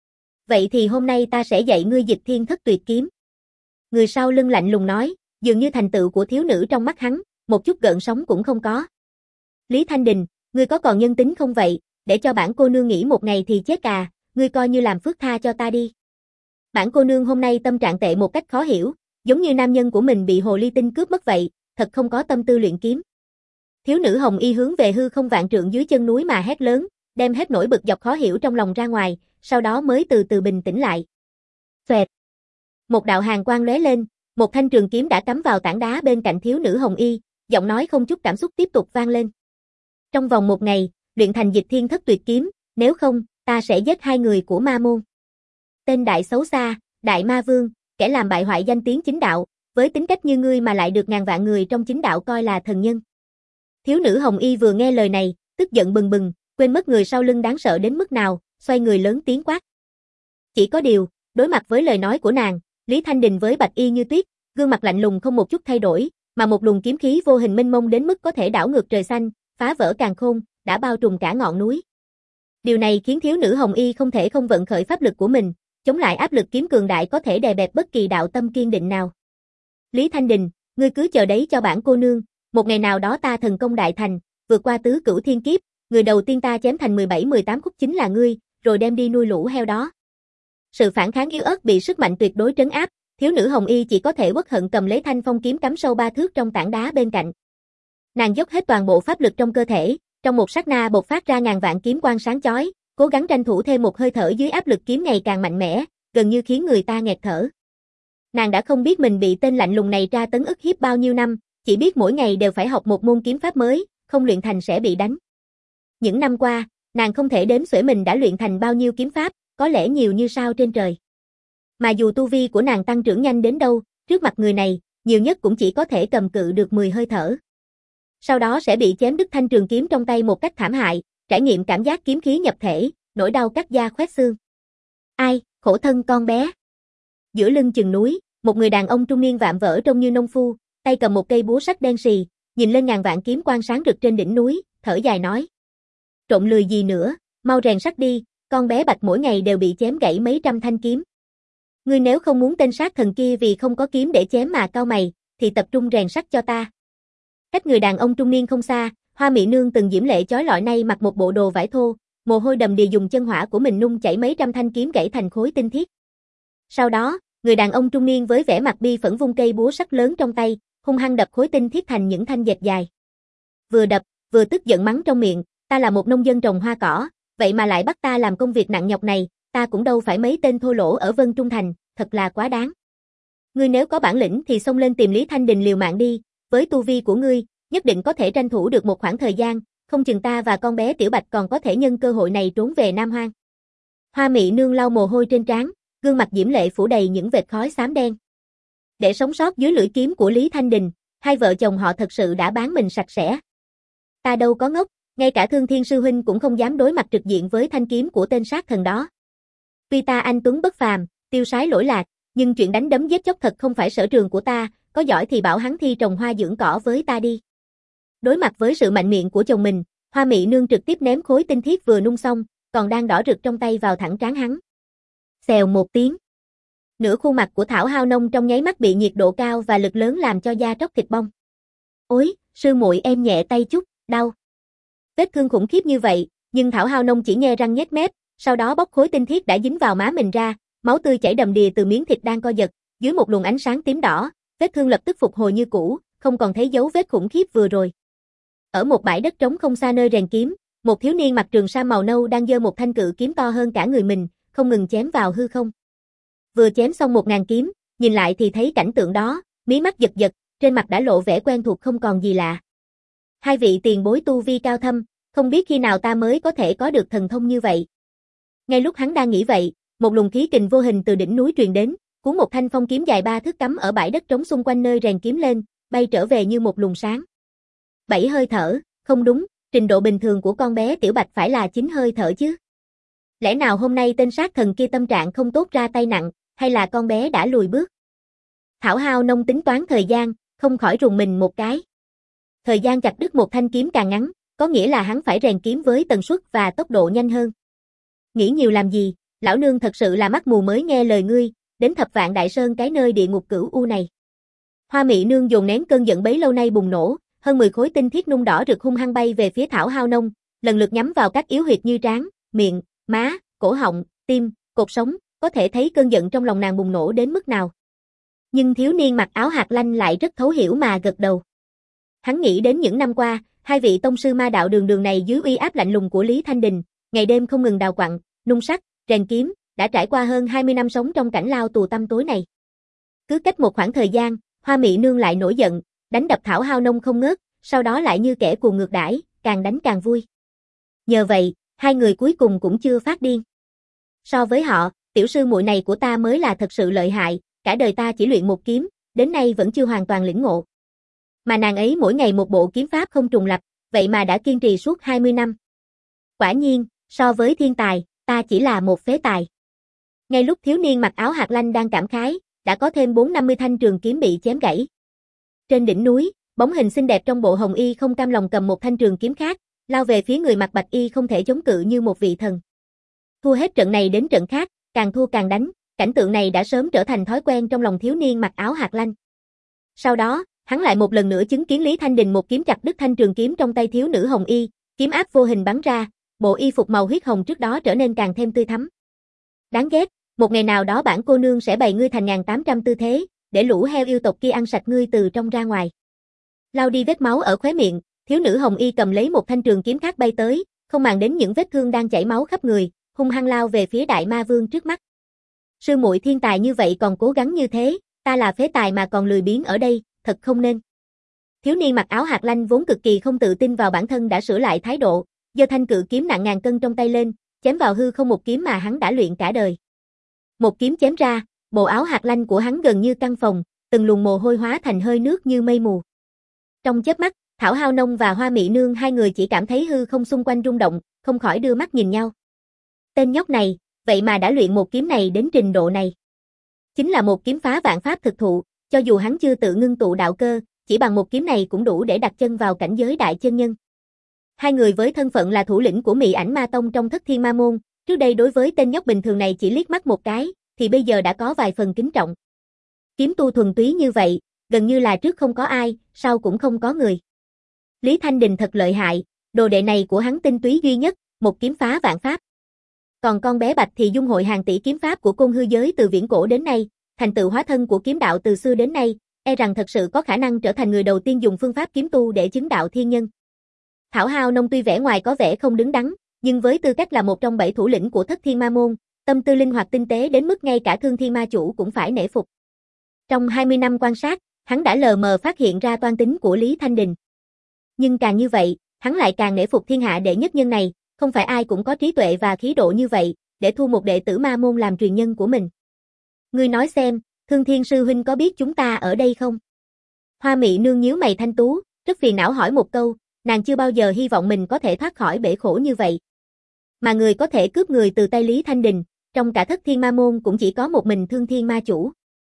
Vậy thì hôm nay ta sẽ dạy ngươi Dịch Thiên Thất Tuyệt kiếm. Người sau lưng lạnh lùng nói, dường như thành tựu của thiếu nữ trong mắt hắn, một chút gợn sóng cũng không có. Lý Thanh Đình, ngươi có còn nhân tính không vậy, để cho bản cô nương nghỉ một ngày thì chết à, ngươi coi như làm phước tha cho ta đi. Bản cô nương hôm nay tâm trạng tệ một cách khó hiểu, giống như nam nhân của mình bị hồ ly tinh cướp mất vậy, thật không có tâm tư luyện kiếm. Thiếu nữ hồng y hướng về hư không vạn trượng dưới chân núi mà hét lớn, đem hết nỗi bực dọc khó hiểu trong lòng ra ngoài, sau đó mới từ từ bình tĩnh lại. Xoẹt. Một đạo hàn quang lóe lên, một thanh trường kiếm đã cắm vào tảng đá bên cạnh thiếu nữ hồng y, giọng nói không chút cảm xúc tiếp tục vang lên. Trong vòng một ngày, luyện thành Dịch Thiên Thất Tuyệt kiếm, nếu không, ta sẽ giết hai người của ma môn. Tên đại xấu xa, đại ma vương, kẻ làm bại hoại danh tiếng chính đạo, với tính cách như ngươi mà lại được ngàn vạn người trong chính đạo coi là thần nhân. Thiếu nữ hồng y vừa nghe lời này, tức giận bừng bừng, quên mất người sau lưng đáng sợ đến mức nào, xoay người lớn tiếng quát. Chỉ có điều, đối mặt với lời nói của nàng, Lý Thanh Đình với bạch y như tuyết, gương mặt lạnh lùng không một chút thay đổi, mà một luồng kiếm khí vô hình mênh mông đến mức có thể đảo ngược trời xanh, phá vỡ càn khôn, đã bao trùm cả ngọn núi. Điều này khiến thiếu nữ hồng y không thể không vận khởi pháp lực của mình, chống lại áp lực kiếm cường đại có thể đè bẹp bất kỳ đạo tâm kiên định nào. Lý Thanh Đình, Ngươi cứ chờ đấy cho bản cô nương, một ngày nào đó ta thần công đại thành, vượt qua tứ cửu thiên kiếp, người đầu tiên ta chém thành mười bảy mười tám khúc chính là ngươi, rồi đem đi nuôi lũ heo đó. Sự phản kháng yếu ớt bị sức mạnh tuyệt đối trấn áp, thiếu nữ Hồng Y chỉ có thể uất hận cầm lấy thanh phong kiếm cắm sâu ba thước trong tảng đá bên cạnh. Nàng dốc hết toàn bộ pháp lực trong cơ thể, trong một sát na bộc phát ra ngàn vạn kiếm quang sáng chói, cố gắng tranh thủ thêm một hơi thở dưới áp lực kiếm ngày càng mạnh mẽ, gần như khiến người ta nghẹt thở. Nàng đã không biết mình bị tên lạnh lùng này tra tấn ức hiếp bao nhiêu năm, chỉ biết mỗi ngày đều phải học một môn kiếm pháp mới, không luyện thành sẽ bị đánh. Những năm qua, nàng không thể đếm xuể mình đã luyện thành bao nhiêu kiếm pháp, có lẽ nhiều như sao trên trời. Mà dù tu vi của nàng tăng trưởng nhanh đến đâu, trước mặt người này, nhiều nhất cũng chỉ có thể cầm cự được mười hơi thở. Sau đó sẽ bị chém đứt thanh trường kiếm trong tay một cách thảm hại, trải nghiệm cảm giác kiếm khí nhập thể, nỗi đau cắt da khoét xương. Ai, khổ thân con bé. Giữa lưng chừng núi, một người đàn ông trung niên vạm vỡ trông như nông phu, tay cầm một cây búa sắt đen sì, nhìn lên ngàn vạn kiếm quang sáng rực trên đỉnh núi, thở dài nói: "Trộn lười gì nữa, mau rèn sắt đi, con bé Bạch mỗi ngày đều bị chém gãy mấy trăm thanh kiếm. Ngươi nếu không muốn tên sát thần kia vì không có kiếm để chém mà cau mày, thì tập trung rèn sắt cho ta." Cách người đàn ông trung niên không xa, Hoa Mị Nương từng diễm lệ chói lọi nay mặc một bộ đồ vải thô, mồ hôi đầm đìa dùng chân hỏa của mình nung chảy mấy trăm thanh kiếm gãy thành khối tinh thiết. Sau đó, người đàn ông trung niên với vẻ mặt bi phẫn vung cây búa sắt lớn trong tay, hung hăng đập khối tinh thiết thành những thanh dệt dài. Vừa đập, vừa tức giận mắng trong miệng: "Ta là một nông dân trồng hoa cỏ, vậy mà lại bắt ta làm công việc nặng nhọc này, ta cũng đâu phải mấy tên thô lỗ ở Vân Trung Thành, thật là quá đáng. Ngươi nếu có bản lĩnh thì xông lên tìm Lý Thanh Đình liều mạng đi, với tu vi của ngươi, nhất định có thể tranh thủ được một khoảng thời gian, không chừng ta và con bé Tiểu Bạch còn có thể nhân cơ hội này trốn về Nam Hoang." Hoa Mị Nương lau mồ hôi trên trán, gương mặt diễm lệ phủ đầy những vệt khói xám đen. Để sống sót dưới lưỡi kiếm của Lý Thanh Đình, hai vợ chồng họ thật sự đã bán mình sạch sẽ. Ta đâu có ngốc, ngay cả Thương Thiên sư huynh cũng không dám đối mặt trực diện với thanh kiếm của tên sát thần đó. Tuy ta anh tuấn bất phàm, tiêu sái lỗi lạc, nhưng chuyện đánh đấm giết chóc thật không phải sở trường của ta, có giỏi thì bảo hắn thi trồng hoa dưỡng cỏ với ta đi. Đối mặt với sự mạnh miệng của chồng mình, Hoa Mị Nương trực tiếp ném khối tinh thiết vừa nung xong, còn đang đỏ rực trong tay vào thẳng trán hắn. Xèo một tiếng. Nửa khuôn mặt của Thảo Hao Nông trong nháy mắt bị nhiệt độ cao và lực lớn làm cho da tróc thịt bong. "Ôi, sư muội em nhẹ tay chút, đau." Vết thương khủng khiếp như vậy, nhưng Thảo Hao Nông chỉ nhe răng nhếch mép, sau đó bóc khối tinh thiết đã dính vào má mình ra, máu tươi chảy đầm đìa từ miếng thịt đang co giật, dưới một luồng ánh sáng tím đỏ, vết thương lập tức phục hồi như cũ, không còn thấy dấu vết khủng khiếp vừa rồi. Ở một bãi đất trống không xa nơi rèn kiếm, một thiếu niên mặc trường sa màu nâu đang giơ một thanh cự kiếm to hơn cả người mình, không ngừng chém vào hư không. Vừa chém xong một ngàn kiếm, nhìn lại thì thấy cảnh tượng đó, mí mắt giật giật, trên mặt đã lộ vẻ quen thuộc không còn gì lạ. Hai vị tiền bối tu vi cao thâm, không biết khi nào ta mới có thể có được thần thông như vậy. Ngay lúc hắn đang nghĩ vậy, một luồng khí kình vô hình từ đỉnh núi truyền đến, cuốn một thanh phong kiếm dài ba thước cắm ở bãi đất trống xung quanh nơi rèn kiếm lên, bay trở về như một luồng sáng. Bảy hơi thở, không đúng, trình độ bình thường của con bé Tiểu Bạch phải là chín hơi thở chứ. Lẽ nào hôm nay tên sát thần kia tâm trạng không tốt ra tay nặng, hay là con bé đã lùi bước? Thảo Hao Nông tính toán thời gian, không khỏi rùng mình một cái. Thời gian chặt đứt một thanh kiếm càng ngắn, có nghĩa là hắn phải rèn kiếm với tần suất và tốc độ nhanh hơn. Nghĩ nhiều làm gì, lão nương thật sự là mắt mù mới nghe lời ngươi, đến Thập Vạn Đại Sơn cái nơi địa ngục cửu u này. Hoa Mị Nương dồn nén cơn giận bấy lâu nay bùng nổ, hơn mười khối tinh thiết nung đỏ rực hung hăng bay về phía Thảo Hao Nông, lần lượt nhắm vào các yếu huyệt như trán, miệng, má, cổ họng, tim, cột sống, có thể thấy cơn giận trong lòng nàng bùng nổ đến mức nào. Nhưng thiếu niên mặc áo hạt lanh lại rất thấu hiểu mà gật đầu. Hắn nghĩ đến những năm qua, hai vị tông sư ma đạo đường đường này dưới uy áp lạnh lùng của Lý Thanh Đình, ngày đêm không ngừng đào quặng, nung sắt, rèn kiếm, đã trải qua hơn hai mươi năm sống trong cảnh lao tù tăm tối này. Cứ cách một khoảng thời gian, Hoa Mị Nương lại nổi giận, đánh đập Thảo Hao Nông không ngớt, sau đó lại như kẻ cuồng ngược đãi, càng đánh càng vui. Nhờ vậy, hai người cuối cùng cũng chưa phát điên. So với họ, tiểu sư muội này của ta mới là thật sự lợi hại, cả đời ta chỉ luyện một kiếm, đến nay vẫn chưa hoàn toàn lĩnh ngộ. Mà nàng ấy mỗi ngày một bộ kiếm pháp không trùng lập, vậy mà đã kiên trì suốt hai mươi năm. Quả nhiên, so với thiên tài, ta chỉ là một phế tài. Ngay lúc thiếu niên mặc áo hạt lanh đang cảm khái, đã có thêm bốn năm mươi thanh trường kiếm bị chém gãy. Trên đỉnh núi, bóng hình xinh đẹp trong bộ hồng y không cam lòng cầm một thanh trường kiếm khác, lao về phía người mặc bạch y không thể chống cự như một vị thần. Thua hết trận này đến trận khác, càng thua càng đánh, cảnh tượng này đã sớm trở thành thói quen trong lòng thiếu niên mặc áo hạt lanh. Sau đó, hắn lại một lần nữa chứng kiến Lý Thanh Đình một kiếm chặt đứt thanh trường kiếm trong tay thiếu nữ hồng y, kiếm áp vô hình bắn ra, bộ y phục màu huyết hồng trước đó trở nên càng thêm tươi thắm. Đáng ghét, một ngày nào đó bản cô nương sẽ bày ngươi thành ngàn tám trăm tư thế, để lũ heo yêu tộc kia ăn sạch ngươi từ trong ra ngoài. Lau đi vết máu ở khóe miệng, thiếu nữ hồng y cầm lấy một thanh trường kiếm khác bay tới, không màng đến những vết thương đang chảy máu khắp người, hung hăng lao về phía đại ma vương trước mắt. Sư muội thiên tài như vậy còn cố gắng như thế, ta là phế tài mà còn lười biếng ở đây, thật không nên. Thiếu niên mặc áo hạt lanh vốn cực kỳ không tự tin vào bản thân đã sửa lại thái độ, giơ thanh cự kiếm nặng ngàn cân trong tay lên, chém vào hư không một kiếm mà hắn đã luyện cả đời. Một kiếm chém ra, bộ áo hạt lanh của hắn gần như căng phồng, từng luồng mồ hôi hóa thành hơi nước như mây mù. Trong chớp mắt, Thảo Hao Nông và Hoa Mị Nương hai người chỉ cảm thấy hư không xung quanh rung động, không khỏi đưa mắt nhìn nhau. Tên nhóc này, vậy mà đã luyện một kiếm này đến trình độ này. Chính là một kiếm phá vạn pháp thực thụ, cho dù hắn chưa tự ngưng tụ đạo cơ, chỉ bằng một kiếm này cũng đủ để đặt chân vào cảnh giới đại chân nhân. Hai người với thân phận là thủ lĩnh của Mị Ảnh Ma Tông trong Thất Thiên Ma Môn, trước đây đối với tên nhóc bình thường này chỉ liếc mắt một cái, thì bây giờ đã có vài phần kính trọng. Kiếm tu thuần túy như vậy, gần như là trước không có ai, sau cũng không có người. Lý Thanh Đình thật lợi hại, đồ đệ này của hắn tinh túy duy nhất, một kiếm phá vạn pháp. Còn con bé Bạch thì dung hội hàng tỷ kiếm pháp của côn hư giới từ viễn cổ đến nay, thành tựu hóa thân của kiếm đạo từ xưa đến nay, e rằng thật sự có khả năng trở thành người đầu tiên dùng phương pháp kiếm tu để chứng đạo thiên nhân. Thảo Hao Nông tuy vẻ ngoài có vẻ không đứng đắn, nhưng với tư cách là một trong bảy thủ lĩnh của Thất Thiên Ma Môn, tâm tư linh hoạt tinh tế đến mức ngay cả Thương Thiên Ma Chủ cũng phải nể phục. Trong hai mươi năm quan sát, hắn đã lờ mờ phát hiện ra toan tính của Lý Thanh Đình. Nhưng càng như vậy, hắn lại càng nể phục thiên hạ đệ nhất nhân này, không phải ai cũng có trí tuệ và khí độ như vậy, để thu một đệ tử ma môn làm truyền nhân của mình. Ngươi nói xem, Thương Thiên sư huynh có biết chúng ta ở đây không? Hoa Mị Nương nhíu mày thanh tú, rất phiền não hỏi một câu, nàng chưa bao giờ hy vọng mình có thể thoát khỏi bể khổ như vậy. Mà người có thể cướp người từ tay Lý Thanh Đình, trong cả Thất Thiên Ma Môn cũng chỉ có một mình Thương Thiên Ma Chủ.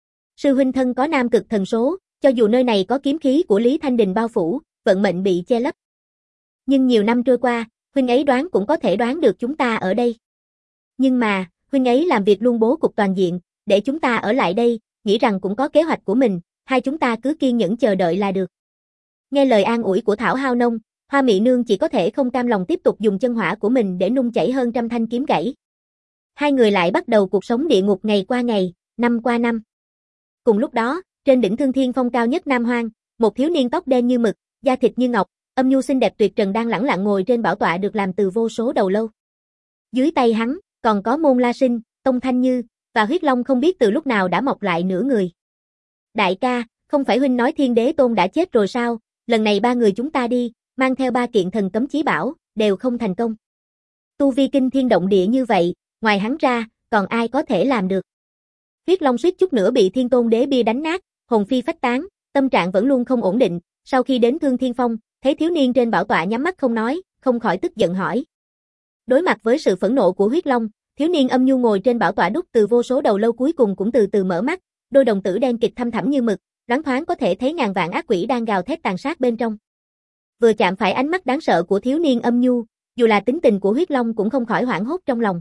Sư huynh thân có nam cực thần số, cho dù nơi này có kiếm khí của Lý Thanh Đình bao phủ, vận mệnh bị che lấp. Nhưng nhiều năm trôi qua, huynh ấy đoán cũng có thể đoán được chúng ta ở đây. Nhưng mà, huynh ấy làm việc luôn bố cục toàn diện, để chúng ta ở lại đây, nghĩ rằng cũng có kế hoạch của mình, hai chúng ta cứ kiên nhẫn chờ đợi là được. Nghe lời an ủi của Thảo Hao Nông, Hoa Mị Nương chỉ có thể không cam lòng tiếp tục dùng chân hỏa của mình để nung chảy hơn trăm thanh kiếm gãy. Hai người lại bắt đầu cuộc sống địa ngục ngày qua ngày, năm qua năm. Cùng lúc đó, trên đỉnh Thương Thiên Phong cao nhất Nam Hoang, một thiếu niên tóc đen như mực, da thịt như ngọc, âm nhu xinh đẹp tuyệt trần đang lẳng lặng ngồi trên bảo tọa được làm từ vô số đầu lâu. Dưới tay hắn, còn có Môn La Sinh, Tông Thanh Như, và Huyết Long không biết từ lúc nào đã mọc lại nửa người. Đại ca, không phải huynh nói Thiên Đế Tôn đã chết rồi sao, lần này ba người chúng ta đi, mang theo ba kiện thần cấm chí bảo, đều không thành công. Tu vi kinh thiên động địa như vậy, ngoài hắn ra, còn ai có thể làm được. Huyết Long suýt chút nữa bị Thiên Tôn Đế bia đánh nát, hồn phi phách tán, tâm trạng vẫn luôn không ổn định, sau khi đến Thương Thiên Phong, thấy thiếu niên trên bảo tọa nhắm mắt không nói, không khỏi tức giận hỏi. Đối mặt với sự phẫn nộ của Huyết Long, thiếu niên âm nhu ngồi trên bảo tọa đúc từ vô số đầu lâu cuối cùng cũng từ từ mở mắt, đôi đồng tử đen kịt thâm thẳm như mực, loáng thoáng có thể thấy ngàn vạn ác quỷ đang gào thét tàn sát bên trong. Vừa chạm phải ánh mắt đáng sợ của thiếu niên âm nhu, dù là tính tình của Huyết Long cũng không khỏi hoảng hốt trong lòng.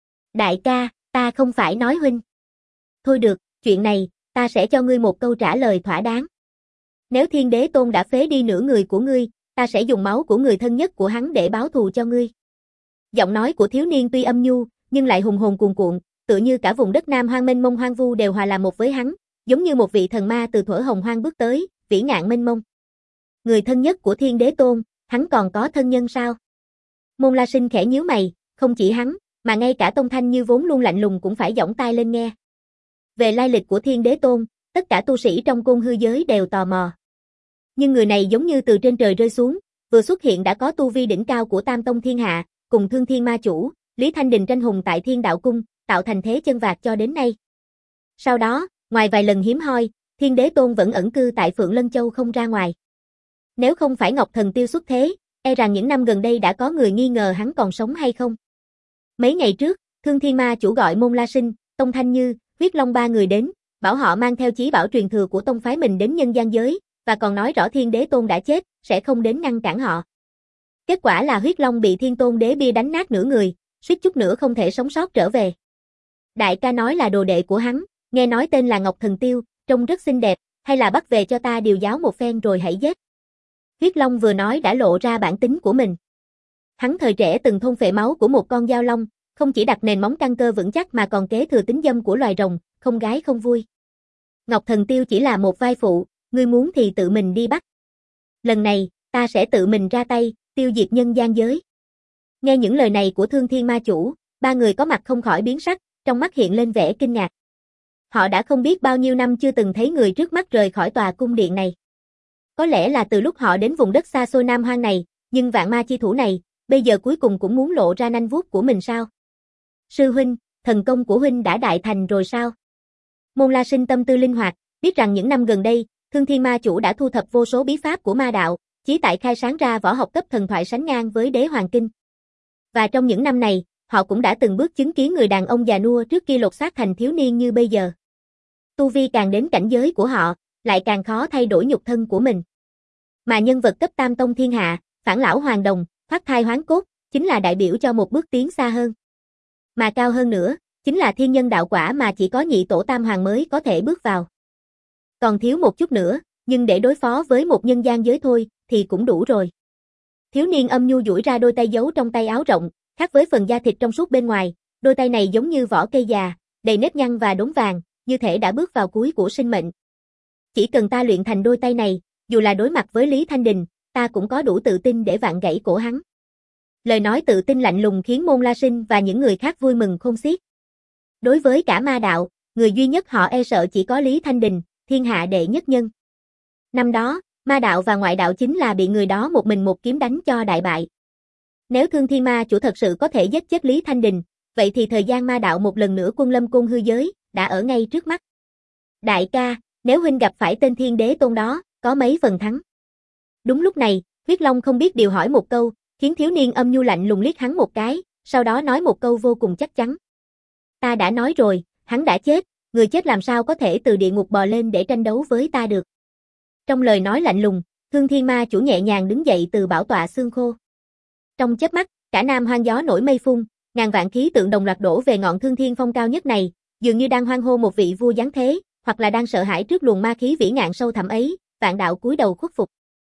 Đại ca, ta không phải nói huynh. Thôi được, chuyện này, ta sẽ cho ngươi một câu trả lời thỏa đáng. Nếu Thiên Đế Tôn đã phế đi nửa người của ngươi, ta sẽ dùng máu của người thân nhất của hắn để báo thù cho ngươi. Giọng nói của thiếu niên tuy âm nhu, nhưng lại hùng hồn cuồn cuộn, tựa như cả vùng đất Nam Hoang mênh mông hoang vu đều hòa làm một với hắn, giống như một vị thần ma từ thuở hồng hoang bước tới, vĩ ngạn mênh mông. Người thân nhất của Thiên Đế Tôn, hắn còn có thân nhân sao? Môn La Sinh khẽ nhíu mày, không chỉ hắn, mà ngay cả Tông Thanh Như vốn luôn lạnh lùng cũng phải giỏng tai lên nghe. Về lai lịch của Thiên Đế Tôn, tất cả tu sĩ trong côn hư giới đều tò mò. Nhưng người này giống như từ trên trời rơi xuống, vừa xuất hiện đã có tu vi đỉnh cao của Tam Tông Thiên Hạ, cùng Thương Thiên Ma Chủ, Lý Thanh Đình tranh hùng tại Thiên Đạo Cung, tạo thành thế chân vạc cho đến nay. Sau đó, ngoài vài lần hiếm hoi, Thiên Đế Tôn vẫn ẩn cư tại Phượng Lân Châu không ra ngoài. Nếu không phải Ngọc Thần Tiêu xuất thế, e rằng những năm gần đây đã có người nghi ngờ hắn còn sống hay không. Mấy ngày trước, Thương Thiên Ma Chủ gọi Môn La Sinh, Tông Thanh Như, Huyết Long ba người đến, bảo họ mang theo chí bảo truyền thừa của tông phái mình đến nhân gian giới, và còn nói rõ Thiên Đế Tôn đã chết, sẽ không đến ngăn cản họ. Kết quả là Huyết Long bị Thiên Tôn Đế bia đánh nát nửa người, suýt chút nữa không thể sống sót trở về. Đại ca nói là đồ đệ của hắn, nghe nói tên là Ngọc Thần Tiêu, trông rất xinh đẹp, hay là bắt về cho ta điều giáo một phen rồi hãy giết. Huyết Long vừa nói đã lộ ra bản tính của mình. Hắn thời trẻ từng thôn phệ máu của một con dao long, không chỉ đặt nền móng căn cơ vững chắc mà còn kế thừa tính dâm của loài rồng, không gái không vui. Ngọc Thần Tiêu chỉ là một vai phụ, ngươi muốn thì tự mình đi bắt. Lần này, ta sẽ tự mình ra tay, tiêu diệt nhân gian giới. Nghe những lời này của Thương Thiên Ma Chủ, ba người có mặt không khỏi biến sắc, trong mắt hiện lên vẻ kinh ngạc. Họ đã không biết bao nhiêu năm chưa từng thấy người trước mắt rời khỏi tòa cung điện này. Có lẽ là từ lúc họ đến vùng đất xa xôi Nam Hoang này, nhưng vạn ma chi thủ này, bây giờ cuối cùng cũng muốn lộ ra nanh vuốt của mình sao? Sư huynh, thần công của huynh đã đại thành rồi sao? Môn La Sinh tâm tư linh hoạt, biết rằng những năm gần đây, Thương Thiên Ma Chủ đã thu thập vô số bí pháp của ma đạo, chí tại khai sáng ra võ học cấp thần thoại sánh ngang với Đế Hoàng Kinh. Và trong những năm này, họ cũng đã từng bước chứng kiến người đàn ông già nua trước kia lột xác thành thiếu niên như bây giờ. Tu vi càng đến cảnh giới của họ, lại càng khó thay đổi nhục thân của mình. Mà nhân vật cấp tam tông thiên hạ, Phản Lão Hoàng Đồng, thoát thai hoán cốt, chính là đại biểu cho một bước tiến xa hơn. Mà cao hơn nữa, chính là thiên nhân đạo quả mà chỉ có nhị tổ tam hoàng mới có thể bước vào. Còn thiếu một chút nữa, nhưng để đối phó với một nhân gian giới thôi, thì cũng đủ rồi. Thiếu niên âm nhu duỗi ra đôi tay giấu trong tay áo rộng, khác với phần da thịt trong suốt bên ngoài, đôi tay này giống như vỏ cây già, đầy nếp nhăn và đốm vàng, như thể đã bước vào cuối của sinh mệnh. Chỉ cần ta luyện thành đôi tay này, dù là đối mặt với Lý Thanh Đình, ta cũng có đủ tự tin để vặn gãy cổ hắn. Lời nói tự tin lạnh lùng khiến Môn La Sinh và những người khác vui mừng khôn xiết. Đối với cả ma đạo, người duy nhất họ e sợ chỉ có Lý Thanh Đình, thiên hạ đệ nhất nhân. Năm đó, ma đạo và ngoại đạo chính là bị người đó một mình một kiếm đánh cho đại bại. Nếu Thương Thiên Ma Chủ thật sự có thể giết chết Lý Thanh Đình, vậy thì thời gian ma đạo một lần nữa quân lâm côn hư giới, đã ở ngay trước mắt. Đại ca, nếu huynh gặp phải tên Thiên Đế Tôn đó, có mấy phần thắng? Đúng lúc này, Huyết Long không biết điều hỏi một câu, khiến thiếu niên âm nhu lạnh lùng liếc hắn một cái, sau đó nói một câu vô cùng chắc chắn. Ta đã nói rồi, hắn đã chết, người chết làm sao có thể từ địa ngục bò lên để tranh đấu với ta được. Trong lời nói lạnh lùng, Thương Thiên Ma Chủ nhẹ nhàng đứng dậy từ bảo tọa xương khô. Trong chớp mắt, cả Nam Hoang gió nổi mây phun, ngàn vạn khí tượng đồng loạt đổ về ngọn Thương Thiên Phong cao nhất này, dường như đang hoan hô một vị vua giáng thế, hoặc là đang sợ hãi trước luồng ma khí vĩ ngạn sâu thẳm ấy, vạn đạo cúi đầu khuất phục.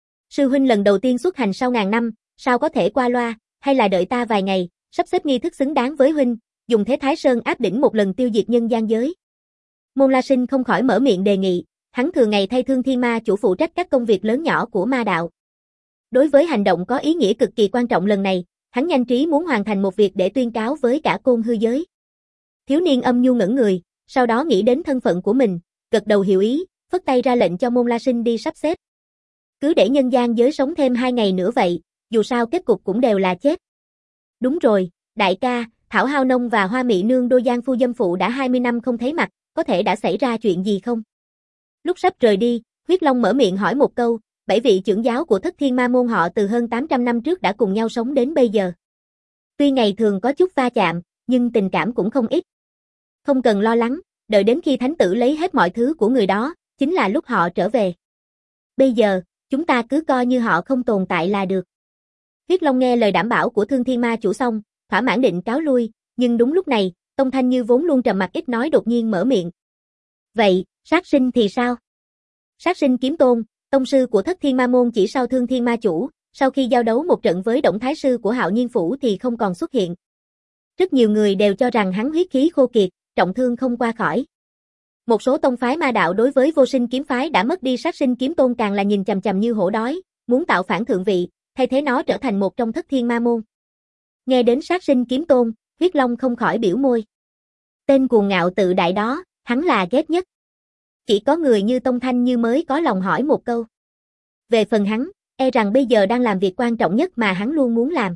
Sư huynh lần đầu tiên xuất hành sau ngàn năm, sao có thể qua loa, hay là đợi ta vài ngày, sắp xếp nghi thức xứng đáng với huynh, dùng thế Thái Sơn áp đỉnh một lần tiêu diệt nhân gian giới. Môn La Sinh không khỏi mở miệng đề nghị, hắn thường ngày thay Thương Thiên Ma Chủ phụ trách các công việc lớn nhỏ của ma đạo. Đối với hành động có ý nghĩa cực kỳ quan trọng lần này, hắn nhanh trí muốn hoàn thành một việc để tuyên cáo với cả côn hư giới. Thiếu niên âm nhu ngẩn người, sau đó nghĩ đến thân phận của mình, gật đầu hiểu ý, phất tay ra lệnh cho Môn La Sinh đi sắp xếp. Cứ để nhân gian giới sống thêm hai ngày nữa vậy, dù sao kết cục cũng đều là chết. Đúng rồi, đại ca, Thảo Hao Nông và Hoa Mị Nương đôi giang phu dâm phụ đã hai mươi năm không thấy mặt, có thể đã xảy ra chuyện gì không? Lúc sắp rời đi, Huyết Long mở miệng hỏi một câu, bảy vị trưởng giáo của Thất Thiên Ma Môn họ từ hơn tám trăm năm trước đã cùng nhau sống đến bây giờ. Tuy ngày thường có chút va chạm, nhưng tình cảm cũng không ít. Không cần lo lắng, đợi đến khi thánh tử lấy hết mọi thứ của người đó, chính là lúc họ trở về. Bây giờ, chúng ta cứ coi như họ không tồn tại là được. Huyết Long nghe lời đảm bảo của Thương Thiên Ma Chủ xong, thỏa mãn định cáo lui, nhưng đúng lúc này, Tông Thanh Như vốn luôn trầm mặc ít nói đột nhiên mở miệng. Vậy, Sát Sinh thì sao? Sát Sinh kiếm tôn, tông sư của Thất Thiên Ma Môn chỉ sau Thương Thiên Ma Chủ, sau khi giao đấu một trận với Động Thái Sư của Hạo Nhiên Phủ thì không còn xuất hiện. Rất nhiều người đều cho rằng hắn huyết khí khô kiệt, trọng thương không qua khỏi. Một số tông phái ma đạo đối với Vô Sinh kiếm phái đã mất đi Sát Sinh kiếm tôn càng là nhìn chằm chằm như hổ đói, muốn tạo phản thượng vị, thay thế nó trở thành một trong Thất Thiên Ma Môn. Nghe đến Sát Sinh kiếm tôn, Huyết Long không khỏi biểu môi. Tên cuồng ngạo tự đại đó, hắn là ghét nhất. Chỉ có người như Tông Thanh Như mới có lòng hỏi một câu. Về phần hắn, e rằng bây giờ đang làm việc quan trọng nhất mà hắn luôn muốn làm.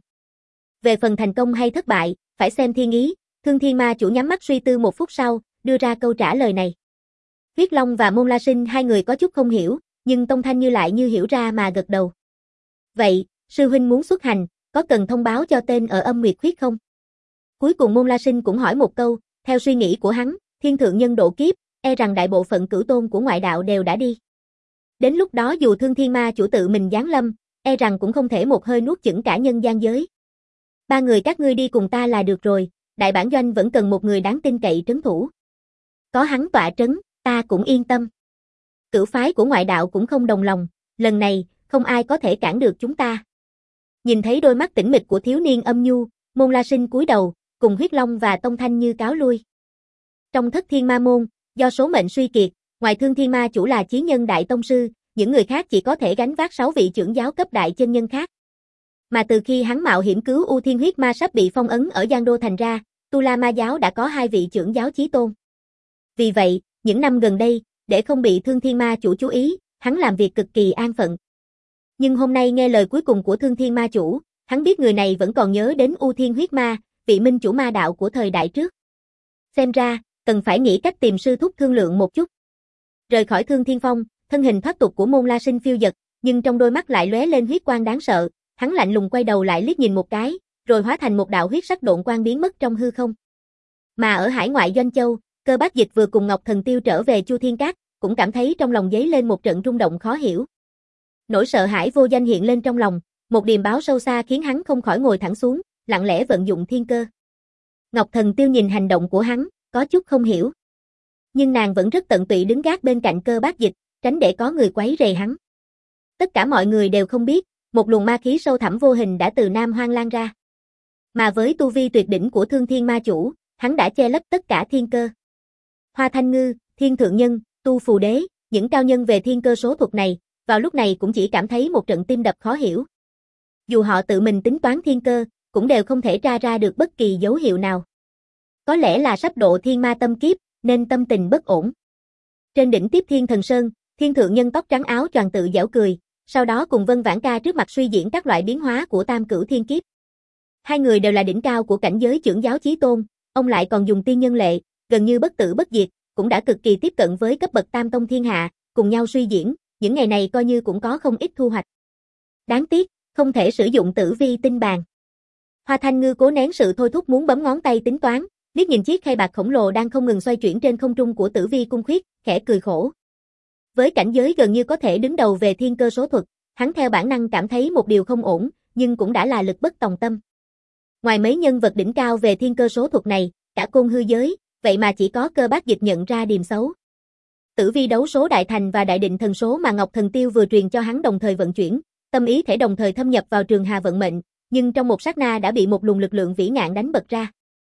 Về phần thành công hay thất bại, phải xem thiên ý, Thương Thiên Ma Chủ nhắm mắt suy tư một phút sau, đưa ra câu trả lời này. Huyết Long và Môn La Sinh hai người có chút không hiểu, nhưng Tông Thanh Như lại như hiểu ra mà gật đầu. Vậy, sư huynh muốn xuất hành, có cần thông báo cho tên ở Âm Nguyệt Khuyết không? Cuối cùng Môn La Sinh cũng hỏi một câu, theo suy nghĩ của hắn, thiên thượng nhân độ kiếp, e rằng đại bộ phận cửu tôn của ngoại đạo đều đã đi. Đến lúc đó dù Thương Thiên Ma Chủ tự mình giáng lâm, e rằng cũng không thể một hơi nuốt chửng cả nhân gian giới. Ba người các ngươi đi cùng ta là được rồi, đại bản doanh vẫn cần một người đáng tin cậy trấn thủ. Có hắn tọa trấn, ta cũng yên tâm. Cửu phái của ngoại đạo cũng không đồng lòng, lần này, không ai có thể cản được chúng ta. Nhìn thấy đôi mắt tĩnh mịch của thiếu niên âm nhu, Môn La Sinh cúi đầu, cùng Huyết Long và Tông Thanh Như cáo lui. Trong Thất Thiên Ma Môn, do số mệnh suy kiệt, ngoài Thương Thiên Ma chủ là chí nhân đại tông sư, những người khác chỉ có thể gánh vác sáu vị trưởng giáo cấp đại chân nhân khác. Mà từ khi hắn mạo hiểm cứu U Thiên Huyết Ma sắp bị phong ấn ở Giang Đô thành ra, Tu La Ma giáo đã có hai vị trưởng giáo chí tôn. Vì vậy, những năm gần đây, để không bị Thương Thiên Ma chủ chú ý, hắn làm việc cực kỳ an phận. Nhưng hôm nay nghe lời cuối cùng của Thương Thiên Ma chủ, hắn biết người này vẫn còn nhớ đến U Thiên Huyết Ma, vị minh chủ ma đạo của thời đại trước. Xem ra, cần phải nghĩ cách tìm sư thúc thương lượng một chút. Rời khỏi Thương Thiên Phong, thân hình thoát tục của Môn La Sinh phiêu dật, nhưng trong đôi mắt lại lóe lên huyết quang đáng sợ, hắn lạnh lùng quay đầu lại liếc nhìn một cái, rồi hóa thành một đạo huyết sắc độn quang biến mất trong hư không. Mà ở hải ngoại Doanh Châu, Cơ Bác Dịch vừa cùng Ngọc Thần Tiêu trở về Chu Thiên Cát, cũng cảm thấy trong lòng dấy lên một trận rung động khó hiểu. Nỗi sợ hãi vô danh hiện lên trong lòng, một điềm báo sâu xa khiến hắn không khỏi ngồi thẳng xuống, lặng lẽ vận dụng thiên cơ. Ngọc Thần Tiêu nhìn hành động của hắn, có chút không hiểu. Nhưng nàng vẫn rất tận tụy đứng gác bên cạnh Cơ Bác Dịch, tránh để có người quấy rầy hắn. Tất cả mọi người đều không biết, một luồng ma khí sâu thẳm vô hình đã từ Nam Hoang lan ra. Mà với tu vi tuyệt đỉnh của Thương Thiên Ma chủ, hắn đã che lấp tất cả thiên cơ. Hoa Thanh Ngư, Thiên Thượng Nhân, Tu Phù Đế, những cao nhân về thiên cơ số thuật này, vào lúc này cũng chỉ cảm thấy một trận tim đập khó hiểu. Dù họ tự mình tính toán thiên cơ, cũng đều không thể tra ra được bất kỳ dấu hiệu nào. Có lẽ là sắp độ thiên ma tâm kiếp, nên tâm tình bất ổn. Trên đỉnh Tiếp Thiên Thần Sơn, Thiên Thượng Nhân tóc trắng áo choàng tự giễu cười, sau đó cùng Vân Vãn Ca trước mặt suy diễn các loại biến hóa của Tam Cửu Thiên Kiếp. Hai người đều là đỉnh cao của cảnh giới trưởng giáo chí tôn, ông lại còn dùng tiên nhân lệ, gần như bất tử bất diệt, cũng đã cực kỳ tiếp cận với cấp bậc Tam Tông Thiên Hạ, cùng nhau suy diễn, những ngày này coi như cũng có không ít thu hoạch. Đáng tiếc, không thể sử dụng Tử Vi tinh bàn. Hoa Thanh Ngư cố nén sự thôi thúc muốn bấm ngón tay tính toán, liếc nhìn chiếc khay bạc khổng lồ đang không ngừng xoay chuyển trên không trung của Tử Vi cung khuyết, khẽ cười khổ. Với cảnh giới gần như có thể đứng đầu về thiên cơ số thuật, hắn theo bản năng cảm thấy một điều không ổn, nhưng cũng đã là lực bất tòng tâm. Ngoài mấy nhân vật đỉnh cao về thiên cơ số thuật này, cả côn hư giới, vậy mà chỉ có Cơ Bác Dịch nhận ra điềm xấu. Tử vi đấu số đại thành và đại định thần số mà Ngọc Thần Tiêu vừa truyền cho hắn đồng thời vận chuyển, tâm ý thể đồng thời thâm nhập vào trường hà vận mệnh, nhưng trong một sát na đã bị một luồng lực lượng vĩ ngạn đánh bật ra.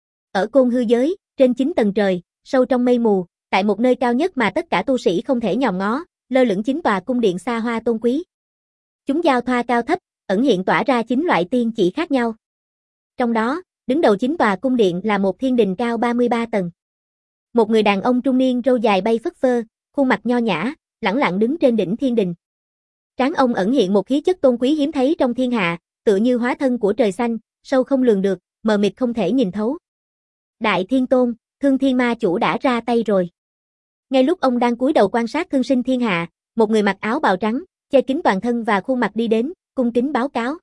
Ở côn hư giới, trên chín tầng trời, sâu trong mây mù, tại một nơi cao nhất mà tất cả tu sĩ không thể nhòm ngó, lơ lửng chín tòa cung điện xa hoa tôn quý. Chúng giao thoa cao thấp, ẩn hiện tỏa ra chín loại tiên chỉ khác nhau. Trong đó, đứng đầu chín tòa cung điện là một thiên đình cao ba mươi ba tầng. Một người đàn ông trung niên râu dài bay phất phơ, khuôn mặt nho nhã, lẳng lặng đứng trên đỉnh thiên đình. Trán ông ẩn hiện một khí chất tôn quý hiếm thấy trong thiên hạ, tựa như hóa thân của trời xanh, sâu không lường được, mờ mịt không thể nhìn thấu. Đại Thiên Tôn, Thương Thiên Ma chủ đã ra tay rồi. Ngay lúc ông đang cúi đầu quan sát thương sinh thiên hạ, một người mặc áo bào trắng, che kín toàn thân và khuôn mặt đi đến, cung kính báo cáo.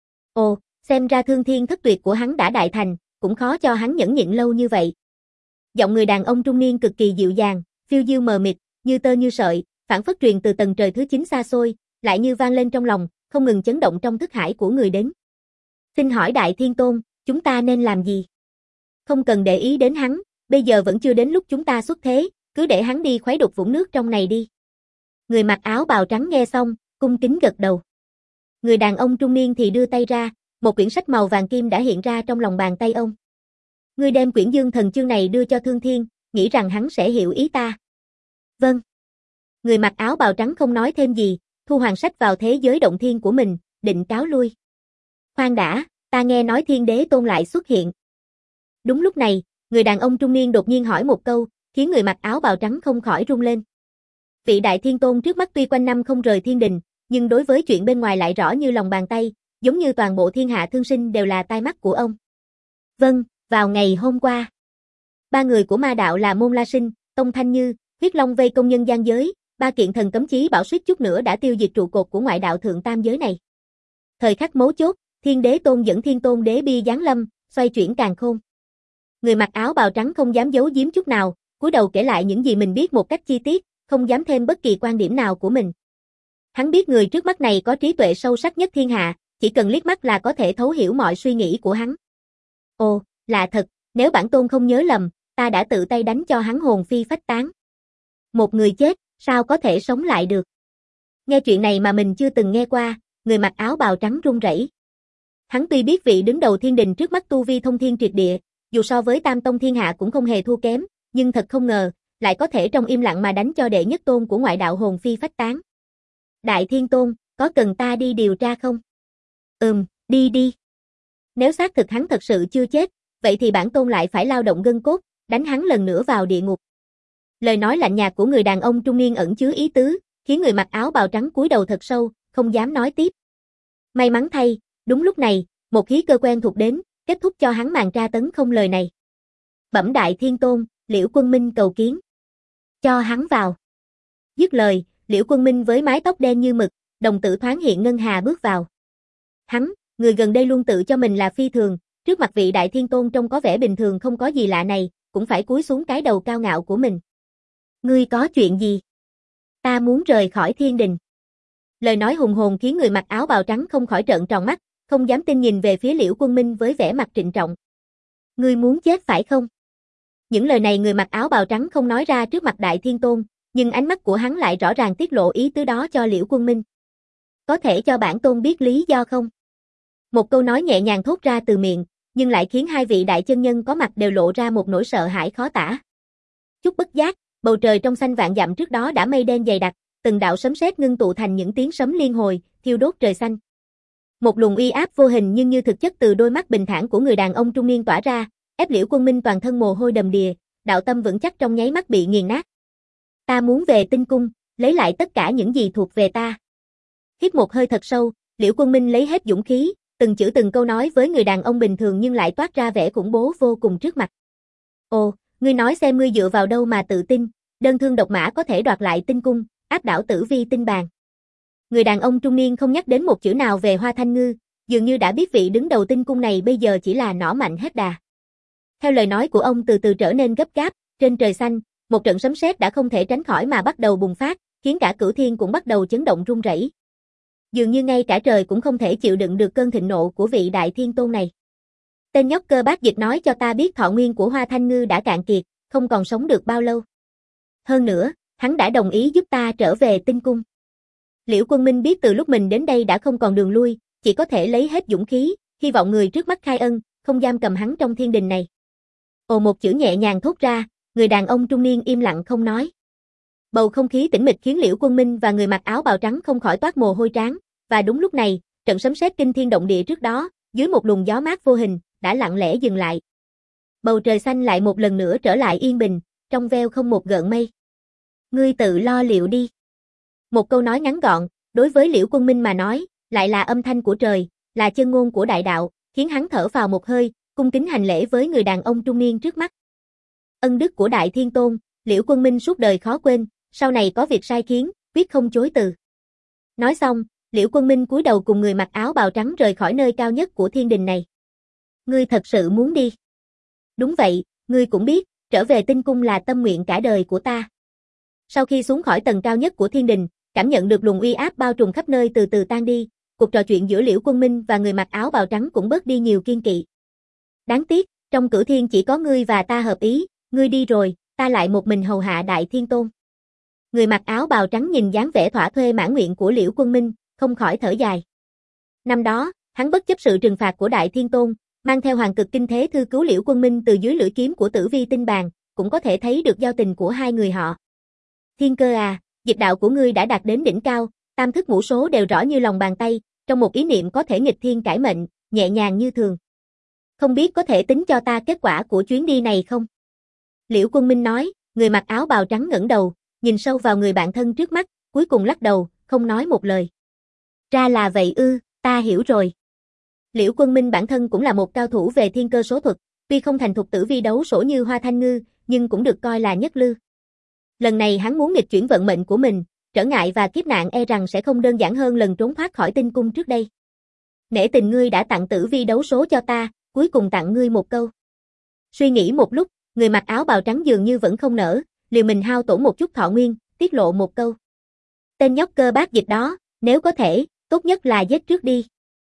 Ồ, xem ra Thương Thiên thất tuyệt của hắn đã đại thành, cũng khó cho hắn nhẫn nhịn lâu như vậy. Giọng người đàn ông trung niên cực kỳ dịu dàng, phiêu diêu mờ mịt, như tơ như sợi, phảng phất truyền từ tầng trời thứ chín xa xôi, lại như vang lên trong lòng, không ngừng chấn động trong thức hải của người đến. Xin hỏi Đại Thiên Tôn, chúng ta nên làm gì? Không cần để ý đến hắn, bây giờ vẫn chưa đến lúc chúng ta xuất thế, cứ để hắn đi khuấy đục vũng nước trong này đi. Người mặc áo bào trắng nghe xong, cung kính gật đầu. Người đàn ông trung niên thì đưa tay ra, một quyển sách màu vàng kim đã hiện ra trong lòng bàn tay ông. Ngươi đem quyển Dương Thần Chương này đưa cho Thương Thiên, nghĩ rằng hắn sẽ hiểu ý ta. Vâng. Người mặc áo bào trắng không nói thêm gì, thu hoàng sách vào thế giới động thiên của mình, định cáo lui. Khoan đã, ta nghe nói Thiên Đế Tôn lại xuất hiện. Đúng lúc này, người đàn ông trung niên đột nhiên hỏi một câu, khiến người mặc áo bào trắng không khỏi run lên. Vị Đại Thiên Tôn trước mắt tuy quanh năm không rời thiên đình, nhưng đối với chuyện bên ngoài lại rõ như lòng bàn tay, giống như toàn bộ thiên hạ thương sinh đều là tai mắt của ông. Vâng, vào ngày hôm qua, ba người của ma đạo là Môn La Sinh, Tông Thanh Như, Huyết Long vây công nhân gian giới, ba kiện thần cấm chí bảo suýt chút nữa đã tiêu diệt trụ cột của ngoại đạo thượng tam giới này. Thời khắc mấu chốt, Thiên Đế Tôn dẫn Thiên Tôn Đế Bi giáng lâm, xoay chuyển càn khôn. Người mặc áo bào trắng không dám giấu giếm chút nào, cúi đầu kể lại những gì mình biết một cách chi tiết, không dám thêm bất kỳ quan điểm nào của mình. Hắn biết người trước mắt này có trí tuệ sâu sắc nhất thiên hạ, chỉ cần liếc mắt là có thể thấu hiểu mọi suy nghĩ của hắn. Ồ, lạ thật, nếu bản tôn không nhớ lầm, ta đã tự tay đánh cho hắn hồn phi phách tán. Một người chết, Sao có thể sống lại được? Nghe chuyện này mà mình chưa từng nghe qua, người mặc áo bào trắng run rẩy. Hắn tuy biết vị đứng đầu thiên đình trước mắt tu vi thông thiên triệt địa, dù so với tam tông thiên hạ cũng không hề thua kém, nhưng thật không ngờ, lại có thể trong im lặng mà đánh cho đệ nhất tôn của ngoại đạo hồn phi phách tán. Đại Thiên Tôn, có cần ta đi điều tra không? Ừm, đi đi. Nếu xác thực hắn thật sự chưa chết, vậy thì bản tôn lại phải lao động gân cốt, đánh hắn lần nữa vào địa ngục. Lời nói lạnh nhạt của người đàn ông trung niên ẩn chứa ý tứ, khiến người mặc áo bào trắng cúi đầu thật sâu, không dám nói tiếp. May mắn thay, đúng lúc này, một khí cơ quen thuộc đến, kết thúc cho hắn màn tra tấn không lời này. Bẩm Đại Thiên Tôn, Liễu Quân Minh cầu kiến. Cho hắn vào. Dứt lời, Liễu Quân Minh với mái tóc đen như mực, đồng tử thoáng hiện ngân hà bước vào. Hắn, người gần đây luôn tự cho mình là phi thường, trước mặt vị Đại Thiên Tôn trông có vẻ bình thường không có gì lạ này, cũng phải cúi xuống cái đầu cao ngạo của mình. Ngươi có chuyện gì? Ta muốn rời khỏi thiên đình. Lời nói hùng hồn khiến người mặc áo bào trắng không khỏi trợn tròn mắt, không dám tin nhìn về phía Liễu Quân Minh với vẻ mặt trịnh trọng. Ngươi muốn chết phải không? Những lời này người mặc áo bào trắng không nói ra trước mặt Đại Thiên Tôn, nhưng ánh mắt của hắn lại rõ ràng tiết lộ ý tứ đó cho Liễu Quân Minh. Có thể cho bản tôn biết lý do không? Một câu nói nhẹ nhàng thốt ra từ miệng, nhưng lại khiến hai vị đại chân nhân có mặt đều lộ ra một nỗi sợ hãi khó tả. Chút bất giác, bầu trời trong xanh vạn dặm trước đó đã mây đen dày đặc, từng đạo sấm sét ngưng tụ thành những tiếng sấm liên hồi, thiêu đốt trời xanh. Một luồng uy áp vô hình nhưng như thực chất từ đôi mắt bình thản của người đàn ông trung niên tỏa ra, ép Liễu Quân Minh toàn thân mồ hôi đầm đìa, đạo tâm vững chắc trong nháy mắt bị nghiền nát. Ta muốn về Tinh Cung, lấy lại tất cả những gì thuộc về ta. Hít một hơi thật sâu, Liễu Quân Minh lấy hết dũng khí, từng chữ từng câu nói với người đàn ông bình thường nhưng lại toát ra vẻ khủng bố vô cùng trước mặt. Ồ, ngươi nói xem ngươi dựa vào đâu mà tự tin, đơn thương độc mã có thể đoạt lại Tinh Cung, áp đảo Tử Vi Tinh Bàn. Người đàn ông trung niên không nhắc đến một chữ nào về Hoa Thanh Ngư, dường như đã biết vị đứng đầu Tinh Cung này bây giờ chỉ là nỏ mạnh hết đà. Theo lời nói của ông từ từ trở nên gấp gáp, trên trời xanh, một trận sấm sét đã không thể tránh khỏi mà bắt đầu bùng phát, khiến cả cửu thiên cũng bắt đầu chấn động rung rẩy. Dường như ngay cả trời cũng không thể chịu đựng được cơn thịnh nộ của vị Đại Thiên Tôn này. Tên nhóc cơ bác dịch nói cho ta biết thọ nguyên của Hoa Thanh Ngư đã cạn kiệt, không còn sống được bao lâu. Hơn nữa, hắn đã đồng ý giúp ta trở về Tinh Cung. Liễu Quân Minh biết từ lúc mình đến đây đã không còn đường lui, chỉ có thể lấy hết dũng khí, hy vọng người trước mắt khai ân, không giam cầm hắn trong thiên đình này. Ồ, một chữ nhẹ nhàng thốt ra, người đàn ông trung niên im lặng không nói. Bầu không khí tĩnh mịch khiến Liễu Quân Minh và người mặc áo bào trắng không khỏi toát mồ hôi trán, và đúng lúc này, trận sấm sét kinh thiên động địa trước đó, dưới một luồng gió mát vô hình, đã lặng lẽ dừng lại. Bầu trời xanh lại một lần nữa trở lại yên bình, trong veo không một gợn mây. Ngươi tự lo liệu đi. Một câu nói ngắn gọn, đối với Liễu Quân Minh mà nói, lại là âm thanh của trời, là chân ngôn của đại đạo, khiến hắn thở phào một hơi, cung kính hành lễ với người đàn ông trung niên trước mắt. Ân đức của Đại Thiên Tôn, Liễu Quân Minh suốt đời khó quên, sau này có việc sai khiến, quyết không chối từ. Nói xong, Liễu Quân Minh cúi đầu cùng người mặc áo bào trắng rời khỏi nơi cao nhất của thiên đình này. Ngươi thật sự muốn đi? Đúng vậy, ngươi cũng biết, trở về Tinh Cung là tâm nguyện cả đời của ta. Sau khi xuống khỏi tầng cao nhất của thiên đình, cảm nhận được luồng uy áp bao trùm khắp nơi từ từ tan đi, cuộc trò chuyện giữa Liễu Quân Minh và người mặc áo bào trắng cũng bớt đi nhiều kiên kỵ. Đáng tiếc, trong cửu thiên chỉ có ngươi và ta hợp ý, ngươi đi rồi, ta lại một mình hầu hạ Đại Thiên Tôn. Người mặc áo bào trắng nhìn dáng vẻ thỏa thuê mãn nguyện của Liễu Quân Minh, không khỏi thở dài. Năm đó, hắn bất chấp sự trừng phạt của Đại Thiên Tôn, mang theo Hoàng Cực Kinh Thế Thư cứu Liễu Quân Minh từ dưới lưỡi kiếm của Tử Vi Tinh Bàn, cũng có thể thấy được giao tình của hai người họ. Thiên Cơ à, dịch đạo của ngươi đã đạt đến đỉnh cao, tam thức ngũ số đều rõ như lòng bàn tay, trong một ý niệm có thể nghịch thiên cải mệnh, nhẹ nhàng như thường. Không biết có thể tính cho ta kết quả của chuyến đi này không? Liễu Quân Minh nói, người mặc áo bào trắng ngẩng đầu, nhìn sâu vào người bạn thân trước mắt, cuối cùng lắc đầu, không nói một lời. Ra là vậy ư, ta hiểu rồi. Liễu Quân Minh bản thân cũng là một cao thủ về thiên cơ số thuật, tuy không thành thục tử vi đấu sổ như Hoa Thanh Ngư, nhưng cũng được coi là nhất lư. Lần này hắn muốn nghịch chuyển vận mệnh của mình, trở ngại và kiếp nạn e rằng sẽ không đơn giản hơn lần trốn thoát khỏi Tinh Cung trước đây. Nể tình ngươi đã tặng tử vi đấu số cho ta, cuối cùng tặng ngươi một câu. Suy nghĩ một lúc, người mặc áo bào trắng dường như vẫn không nỡ, liều mình hao tổn một chút thọ nguyên, tiết lộ một câu. Tên nhóc cơ bác dịch đó, nếu có thể, tốt nhất là giết trước đi.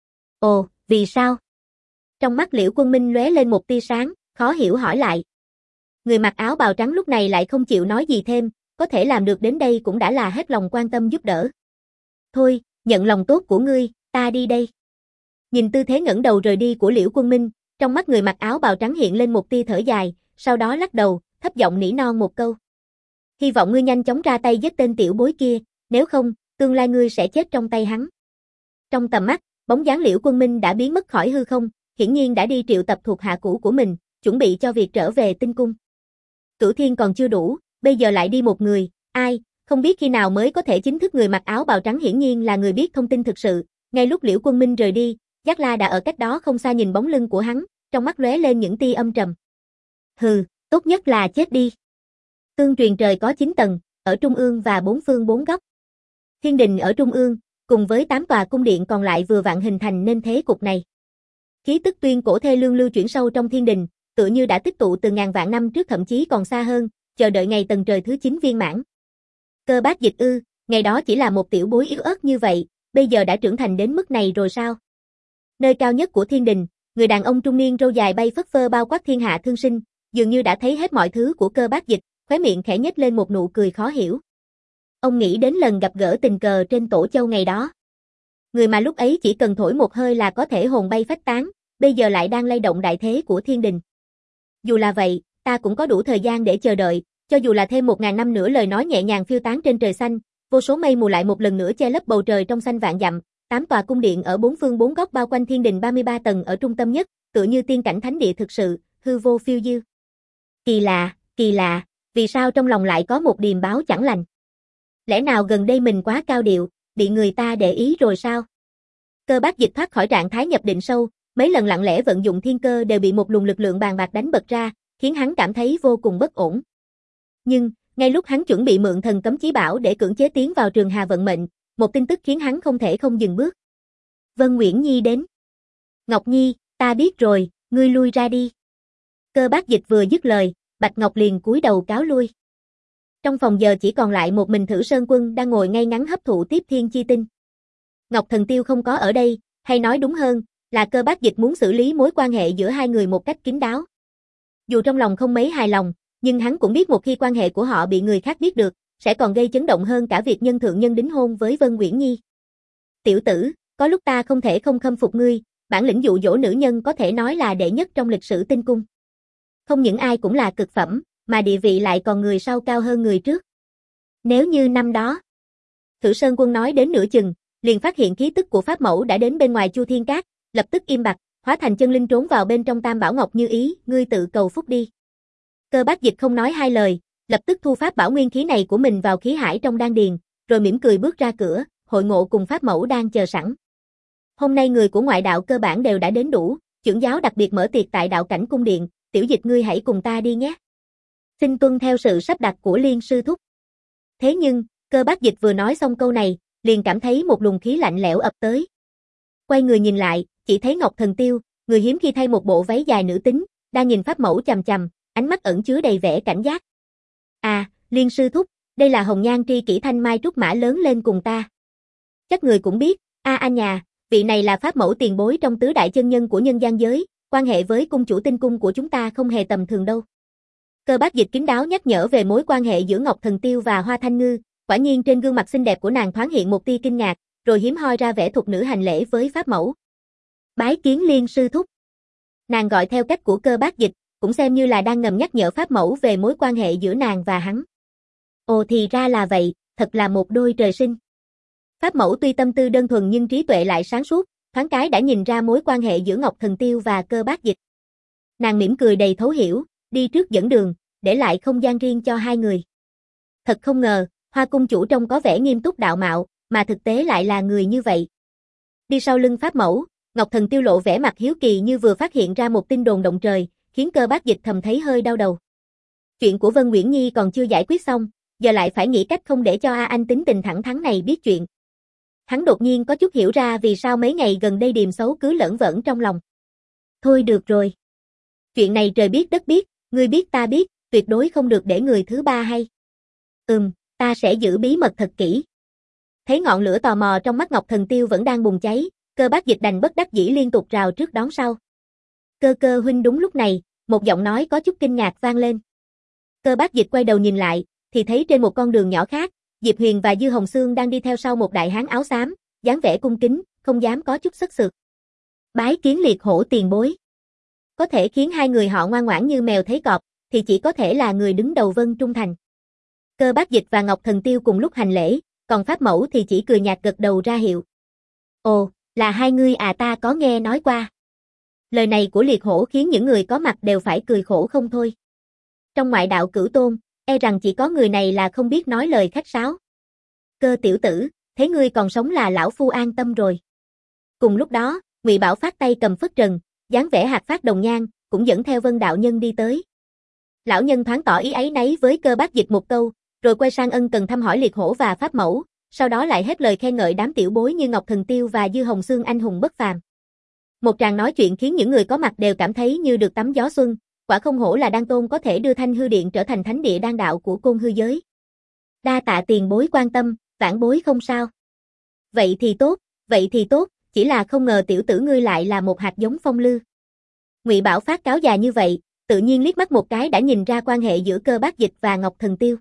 Ồ, vì sao? Trong mắt Liễu Quân Minh lóe lên một tia sáng, khó hiểu hỏi lại. Người mặc áo bào trắng lúc này lại không chịu nói gì thêm, có thể làm được đến đây cũng đã là hết lòng quan tâm giúp đỡ. Thôi, nhận lòng tốt của ngươi, ta đi đây. Nhìn tư thế ngẩng đầu rời đi của Liễu Quân Minh, trong mắt người mặc áo bào trắng hiện lên một tia thở dài, sau đó lắc đầu, thấp giọng nỉ non một câu. Hy vọng ngươi nhanh chóng ra tay giết tên tiểu bối kia, nếu không, tương lai ngươi sẽ chết trong tay hắn. Trong tầm mắt, bóng dáng Liễu Quân Minh đã biến mất khỏi hư không, hiển nhiên đã đi triệu tập thuộc hạ cũ của mình, chuẩn bị cho việc trở về tinh cung. Cửu Thiên còn chưa đủ, bây giờ lại đi một người, ai, không biết khi nào mới có thể chính thức. Người mặc áo bào trắng hiển nhiên là người biết thông tin thực sự, ngay lúc Liễu Quân Minh rời đi, Giác La đã ở cách đó không xa nhìn bóng lưng của hắn, trong mắt lóe lên những tia âm trầm. Hừ, tốt nhất là chết đi. Tương truyền trời có chín tầng, ở trung ương và bốn phương bốn góc. Thiên đình ở trung ương, cùng với tám tòa cung điện còn lại vừa vặn hình thành nên thế cục này. Khí tức tuyên cổ thê lương lưu chuyển sâu trong thiên đình, tựa như đã tích tụ từ ngàn vạn năm trước thậm chí còn xa hơn, chờ đợi ngày tầng trời thứ chín viên mãn. Cơ Bác Dịch ư, ngày đó chỉ là một tiểu bối yếu ớt như vậy, bây giờ đã trưởng thành đến mức này rồi sao? Nơi cao nhất của thiên đình, người đàn ông trung niên râu dài bay phất phơ bao quát thiên hạ thương sinh, dường như đã thấy hết mọi thứ của Cơ Bác Dịch, khóe miệng khẽ nhếch lên một nụ cười khó hiểu. Ông nghĩ đến lần gặp gỡ tình cờ trên Tổ Châu ngày đó. Người mà lúc ấy chỉ cần thổi một hơi là có thể hồn bay phách tán, bây giờ lại đang lay động đại thế của thiên đình. Dù là vậy, ta cũng có đủ thời gian để chờ đợi, cho dù là thêm một ngàn năm nữa. Lời nói nhẹ nhàng phiêu tán trên trời xanh, vô số mây mù lại một lần nữa che lấp bầu trời trong xanh vạn dặm, tám tòa cung điện ở bốn phương bốn góc bao quanh thiên đình ba mươi ba tầng ở trung tâm nhất, tựa như tiên cảnh thánh địa thực sự, hư vô phiêu diêu. Kỳ lạ, kỳ lạ, vì sao trong lòng lại có một điềm báo chẳng lành? Lẽ nào gần đây mình quá cao điệu, bị người ta để ý rồi sao? Cơ Bác Dịch thoát khỏi trạng thái nhập định sâu, mấy lần lặng lẽ vận dụng thiên cơ đều bị một luồng lực lượng bàn bạc đánh bật ra, khiến hắn cảm thấy vô cùng bất ổn. Nhưng, ngay lúc hắn chuẩn bị mượn thần cấm chí bảo để cưỡng chế tiến vào trường hà vận mệnh, một tin tức khiến hắn không thể không dừng bước. Vân Nguyễn Nhi đến. Ngọc Nhi, ta biết rồi, ngươi lui ra đi. Cơ Bác Dịch vừa dứt lời, Bạch Ngọc liền cúi đầu cáo lui. Trong phòng giờ chỉ còn lại một mình Thử Sơn Quân đang ngồi ngay ngắn hấp thụ tiếp thiên chi tinh. Ngọc Thần Tiêu không có ở đây, hay nói đúng hơn, là Cơ Bác Dịch muốn xử lý mối quan hệ giữa hai người một cách kín đáo. Dù trong lòng không mấy hài lòng, nhưng hắn cũng biết một khi quan hệ của họ bị người khác biết được, sẽ còn gây chấn động hơn cả việc nhân thượng nhân đính hôn với Vân Nguyễn Nhi. Tiểu tử, có lúc ta không thể không khâm phục ngươi, bản lĩnh dụ dỗ nữ nhân có thể nói là đệ nhất trong lịch sử tinh cung. Không những ai cũng là cực phẩm, mà địa vị lại còn người sau cao hơn người trước. Nếu như năm đó, Thử Sơn Quân nói đến nửa chừng, liền phát hiện khí tức của Pháp Mẫu đã đến bên ngoài Chu Thiên Cát, lập tức im bặt, hóa thành chân linh trốn vào bên trong Tam Bảo Ngọc Như Ý, ngươi tự cầu phúc đi. Cơ Bác Dịch không nói hai lời, lập tức thu Pháp Bảo nguyên khí này của mình vào khí hải trong đan điền, rồi mỉm cười bước ra cửa, hội ngộ cùng Pháp Mẫu đang chờ sẵn. Hôm nay người của ngoại đạo cơ bản đều đã đến đủ, trưởng giáo đặc biệt mở tiệc tại đạo cảnh cung điện, Tiểu Dịch ngươi hãy cùng ta đi nhé. Xin tuân theo sự sắp đặt của Liên sư thúc. Thế nhưng, Cơ Bác Dịch vừa nói xong câu này, liền cảm thấy một luồng khí lạnh lẽo ập tới. Quay người nhìn lại, chỉ thấy Ngọc Thần Tiêu, người hiếm khi thay một bộ váy dài nữ tính, đang nhìn Pháp Mẫu chằm chằm, ánh mắt ẩn chứa đầy vẻ cảnh giác. À, Liên sư thúc, đây là hồng nhan tri kỷ Thanh Mai Trúc Mã lớn lên cùng ta. Chắc người cũng biết, a a nhà, vị này là Pháp Mẫu tiền bối trong tứ đại chân nhân của nhân gian giới, quan hệ với cung chủ tinh cung của chúng ta không hề tầm thường đâu. Cơ Bác Dịch kín đáo nhắc nhở về mối quan hệ giữa Ngọc Thần Tiêu và Hoa Thanh Ngư, quả nhiên trên gương mặt xinh đẹp của nàng thoáng hiện một tia kinh ngạc, rồi hiếm hoi ra vẻ thục nữ hành lễ với Pháp Mẫu. Bái kiến Liên sư thúc. Nàng gọi theo cách của Cơ Bác Dịch, cũng xem như là đang ngầm nhắc nhở Pháp Mẫu về mối quan hệ giữa nàng và hắn. Ồ thì ra là vậy, thật là một đôi trời sinh. Pháp Mẫu tuy tâm tư đơn thuần nhưng trí tuệ lại sáng suốt, thoáng cái đã nhìn ra mối quan hệ giữa Ngọc Thần Tiêu và Cơ Bác Dịch. Nàng mỉm cười đầy thấu hiểu, đi trước dẫn đường, để lại không gian riêng cho hai người. Thật không ngờ, Hoa cung chủ trông có vẻ nghiêm túc đạo mạo, mà thực tế lại là người như vậy. Đi sau lưng Pháp Mẫu, Ngọc Thần Tiêu lộ vẻ mặt hiếu kỳ như vừa phát hiện ra một tin đồn động trời, khiến Cơ Bác Dịch thầm thấy hơi đau đầu. Chuyện của Vân Nguyễn Nhi còn chưa giải quyết xong, giờ lại phải nghĩ cách không để cho A Anh tính tình thẳng thắn này biết chuyện. Hắn đột nhiên có chút hiểu ra vì sao mấy ngày gần đây điềm xấu cứ lởn vởn trong lòng. Thôi được rồi. Chuyện này trời biết đất biết, ngươi biết ta biết, tuyệt đối không được để người thứ ba hay. Ừm, ta sẽ giữ bí mật thật kỹ. Thấy ngọn lửa tò mò trong mắt Ngọc Thần Tiêu vẫn đang bùng cháy, Cơ Bác Dịch đành bất đắc dĩ liên tục rào trước đón sau. Cơ cơ huynh. Đúng lúc này, một giọng nói có chút kinh ngạc vang lên. Cơ Bác Dịch quay đầu nhìn lại, thì thấy trên một con đường nhỏ khác, Diệp Huyền và Dư Hồng Xương đang đi theo sau một đại hán áo xám, dáng vẻ cung kính, không dám có chút sức sượt. Bái kiến liệt hổ tiền bối. Có thể khiến hai người họ ngoan ngoãn như mèo thấy cọp, thì chỉ có thể là người đứng đầu Vân Trung Thành. Cơ Bác Dịch và Ngọc Thần Tiêu cùng lúc hành lễ, còn Pháp Mẫu thì chỉ cười nhạt gật đầu ra hiệu. Ồ, là hai ngươi à, ta có nghe nói qua. Lời này của liệt hổ khiến những người có mặt đều phải cười khổ không thôi. Trong ngoại đạo Cửu Tôn, e rằng chỉ có người này là không biết nói lời khách sáo. Cơ tiểu tử, thế ngươi còn sống là lão phu an tâm rồi. Cùng lúc đó, Ngụy Bảo Phát tay cầm phất trần, dáng vẻ hạt phát đồng nhang, cũng dẫn theo Vân đạo nhân đi tới. Lão nhân thoáng tỏ ý áy náy với Cơ Bác Dịch một câu, rồi quay sang ân cần thăm hỏi liệt hổ và Pháp Mẫu, sau đó lại hết lời khen ngợi đám tiểu bối như Ngọc Thần Tiêu và Dư Hồng Xương anh hùng bất phàm. Một tràng nói chuyện khiến những người có mặt đều cảm thấy như được tắm gió xuân, quả không hổ là đan tôn có thể đưa Thanh Hư Điện trở thành thánh địa đan đạo của Côn Hư giới. Đa tạ tiền bối quan tâm, vãn bối không sao. Vậy thì tốt, vậy thì tốt, chỉ là không ngờ tiểu tử ngươi lại là một hạt giống phong lư. Ngụy Bảo Phát cáo già như vậy, tự nhiên liếc mắt một cái đã nhìn ra quan hệ giữa Cơ Bác Dịch và Ngọc Thần Tiêu.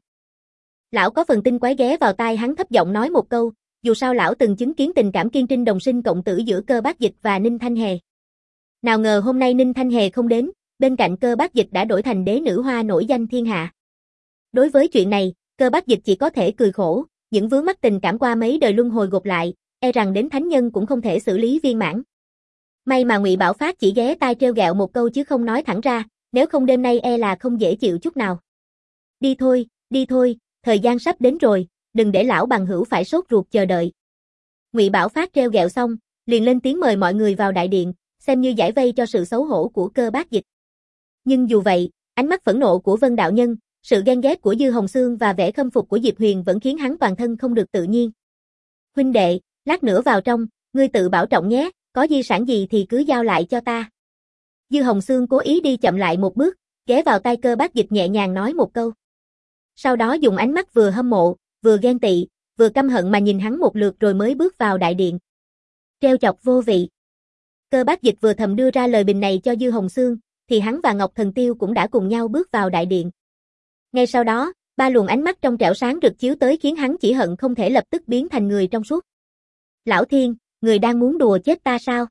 Lão có phần tinh quái ghé vào tai hắn thấp giọng nói một câu, dù sao lão từng chứng kiến tình cảm kiên trinh đồng sinh cộng tử giữa Cơ Bác Dịch và Ninh Thanh Hề. Nào ngờ hôm nay Ninh Thanh Hề không đến, bên cạnh Cơ Bác Dịch đã đổi thành đế nữ hoa nổi danh thiên hạ. Đối với chuyện này, Cơ Bác Dịch chỉ có thể cười khổ, những vướng mắc tình cảm qua mấy đời luân hồi gộp lại, e rằng đến thánh nhân cũng không thể xử lý viên mãn. May mà Ngụy Bảo Phát chỉ ghé tai trêu ghẹo một câu chứ không nói thẳng ra, nếu không đêm nay e là không dễ chịu chút nào. Đi thôi, đi thôi, thời gian sắp đến rồi, đừng để lão bằng hữu phải sốt ruột chờ đợi. Ngụy Bảo Phát trêu ghẹo xong, liền lên tiếng mời mọi người vào đại điện, xem như giải vây cho sự xấu hổ của Cơ Bác Dịch. Nhưng dù vậy, ánh mắt phẫn nộ của Vân đạo nhân, sự ghen ghét của Dư Hồng Xương và vẻ khâm phục của Diệp Huyền vẫn khiến hắn toàn thân không được tự nhiên. Huynh đệ, lát nữa vào trong, ngươi tự bảo trọng nhé, có di sản gì thì cứ giao lại cho ta. Dư Hồng Xương cố ý đi chậm lại một bước, ghé vào tai Cơ Bác Dịch nhẹ nhàng nói một câu. Sau đó dùng ánh mắt vừa hâm mộ, vừa ghen tị, vừa căm hận mà nhìn hắn một lượt rồi mới bước vào đại điện. Treo chọc vô vị. Cơ Bác Dịch vừa thầm đưa ra lời bình này cho Dư Hồng Xương, thì hắn và Ngọc Thần Tiêu cũng đã cùng nhau bước vào đại điện. Ngay sau đó, ba luồng ánh mắt trong trẻo sáng rực chiếu tới khiến hắn chỉ hận không thể lập tức biến thành người trong suốt. Lão Thiên, người đang muốn đùa chết ta sao?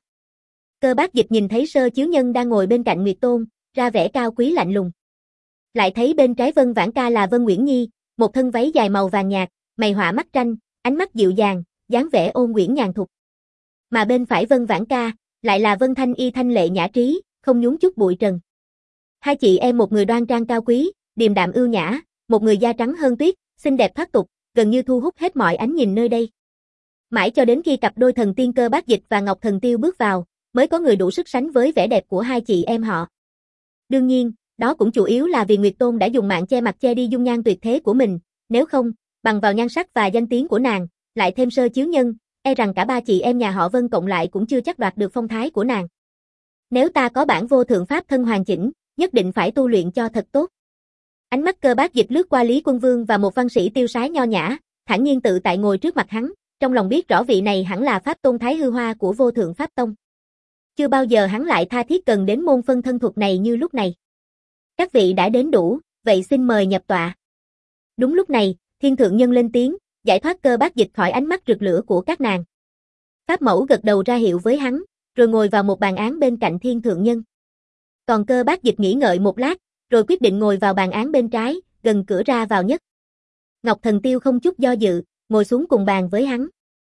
Cơ Bác Dịch nhìn thấy Sơ Chiếu Nhân đang ngồi bên cạnh Nguyệt Tôn, ra vẻ cao quý lạnh lùng. Lại thấy bên trái Vân Vãn Ca là Vân Uyển Nhi, một thân váy dài màu vàng nhạt, mày họa mắt tranh, ánh mắt dịu dàng, dáng vẻ ôn uyển nhàn thục. Mà bên phải Vân Vãn Ca, lại là Vân Thanh Y thanh lệ nhã trí, không nhúng chút bụi trần. Hai chị em một người đoan trang cao quý, điềm đạm ưu nhã, một người da trắng hơn tuyết, xinh đẹp thoát tục, gần như thu hút hết mọi ánh nhìn nơi đây. Mãi cho đến khi cặp đôi thần tiên Cơ Bác Dịch và Ngọc Thần Tiêu bước vào, mới có người đủ sức sánh với vẻ đẹp của hai chị em họ. Đương nhiên, đó cũng chủ yếu là vì Nguyệt Tôn đã dùng mạng che mặt che đi dung nhan tuyệt thế của mình, nếu không, bằng vào nhan sắc và danh tiếng của nàng, lại thêm Sơ Chiếu Nhân, e rằng cả ba chị em nhà họ Vân cộng lại cũng chưa chắc đoạt được phong thái của nàng. Nếu ta có bản vô thượng pháp thân hoàn chỉnh, nhất định phải tu luyện cho thật tốt. Ánh mắt Cơ Bác Dịch lướt qua Lý Quân Vương và một văn sĩ tiêu sái nho nhã, thản nhiên tự tại ngồi trước mặt hắn, trong lòng biết rõ vị này hẳn là pháp tôn Thái Hư Hoa của Vô Thượng Pháp Tông. Chưa bao giờ hắn lại tha thiết cần đến môn phân thân thuật này như lúc này. Các vị đã đến đủ, vậy xin mời nhập tọa. Đúng lúc này, Thiên Thượng Nhân lên tiếng, giải thoát Cơ Bác Dịch khỏi ánh mắt rực lửa của các nàng. Pháp Mẫu gật đầu ra hiệu với hắn, rồi ngồi vào một bàn án bên cạnh Thiên Thượng Nhân. Còn Cơ Bác Dịch nghĩ ngợi một lát, rồi quyết định ngồi vào bàn án bên trái, gần cửa ra vào nhất. Ngọc Thần Tiêu không chút do dự, ngồi xuống cùng bàn với hắn.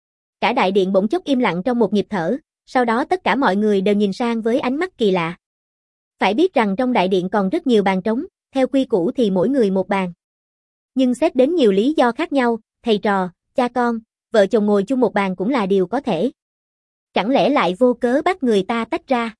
Cả đại điện bỗng chốc im lặng trong một nhịp thở, sau đó tất cả mọi người đều nhìn sang với ánh mắt kỳ lạ. Phải biết rằng trong đại điện còn rất nhiều bàn trống, theo quy củ thì mỗi người một bàn. Nhưng xét đến nhiều lý do khác nhau, thầy trò, cha con, vợ chồng ngồi chung một bàn cũng là điều có thể. Chẳng lẽ lại vô cớ bắt người ta tách ra?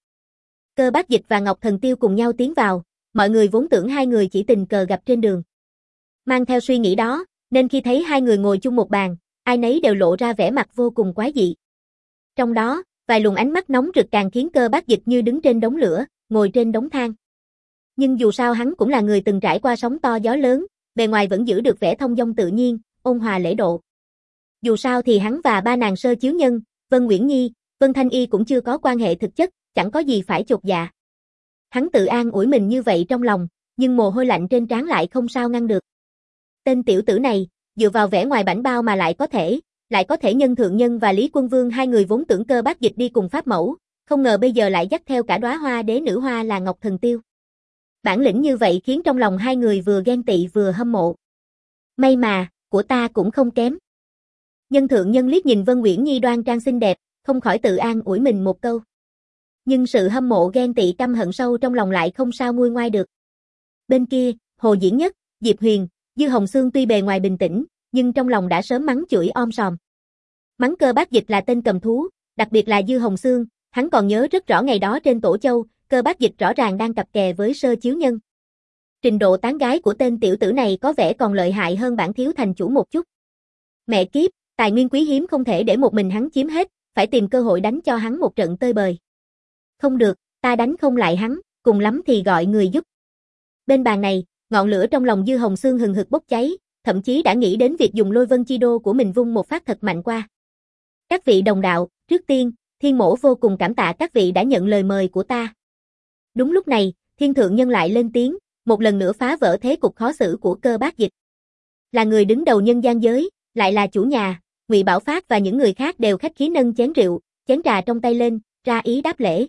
Cơ Bác Dịch và Ngọc Thần Tiêu cùng nhau tiến vào, mọi người vốn tưởng hai người chỉ tình cờ gặp trên đường. Mang theo suy nghĩ đó, nên khi thấy hai người ngồi chung một bàn, ai nấy đều lộ ra vẻ mặt vô cùng quái dị. Trong đó, vài luồng ánh mắt nóng rực càng khiến Cơ Bác Dịch như đứng trên đống lửa, ngồi trên đống than. Nhưng dù sao hắn cũng là người từng trải qua sóng to gió lớn, bề ngoài vẫn giữ được vẻ thông dong tự nhiên, ôn hòa lễ độ. Dù sao thì hắn và ba nàng Sơ Chiếu Nhân, Vân Uyển Nhi, Vân Thanh Y cũng chưa có quan hệ thực chất, chẳng có gì phải chột dạ. Hắn tự an ủi mình như vậy trong lòng, nhưng mồ hôi lạnh trên trán lại không sao ngăn được. Tên tiểu tử này, dựa vào vẻ ngoài bảnh bao mà lại có thể, lại có thể nhân Thượng Nhân và Lý Quân Vương hai người vốn tưởng Cơ Bác Dịch đi cùng Pháp Mẫu, không ngờ bây giờ lại dắt theo cả đóa hoa đế nữ hoa là Ngọc Thần Tiêu. Bản lĩnh như vậy khiến trong lòng hai người vừa ghen tị vừa hâm mộ. May mà, của ta cũng không kém. Nhân Thượng Nhân liếc nhìn Vân Uyển Nhi đoan trang xinh đẹp, không khỏi tự an ủi mình một câu. Nhưng sự hâm mộ ghen tị căm hận sâu trong lòng lại không sao nguôi ngoai được. Bên kia, Hồ Diễn Nhất, Diệp Huyền, Dư Hồng Xương tuy bề ngoài bình tĩnh, nhưng trong lòng đã sớm mắng chửi om sòm. Mắng Cơ Bác Dịch là tên cầm thú, đặc biệt là Dư Hồng Xương, hắn còn nhớ rất rõ ngày đó trên Tổ Châu, Cơ Bác Dịch rõ ràng đang cặp kè với Sơ Chiếu Nhân. Trình độ tán gái của tên tiểu tử này có vẻ còn lợi hại hơn bản thiếu thành chủ một chút. Mẹ kiếp, tài nguyên quý hiếm không thể để một mình hắn chiếm hết, phải tìm cơ hội đánh cho hắn một trận tơi bời. Không được, ta đánh không lại hắn, cùng lắm thì gọi người giúp. Bên bàn này, ngọn lửa trong lòng Dư Hồng Xương hừng hực bốc cháy, thậm chí đã nghĩ đến việc dùng Lôi Vân Chi Đô của mình vung một phát thật mạnh qua. Các vị đồng đạo, trước tiên, Thiên Mỗ vô cùng cảm tạ các vị đã nhận lời mời của ta. Đúng lúc này, Thiên Thượng Nhân lại lên tiếng, một lần nữa phá vỡ thế cục khó xử của Cơ Bác Dịch. Là người đứng đầu nhân gian giới, lại là chủ nhà, Ngụy Bảo Phát và những người khác đều khách khí nâng chén rượu, chén trà trong tay lên, ra ý đáp lễ.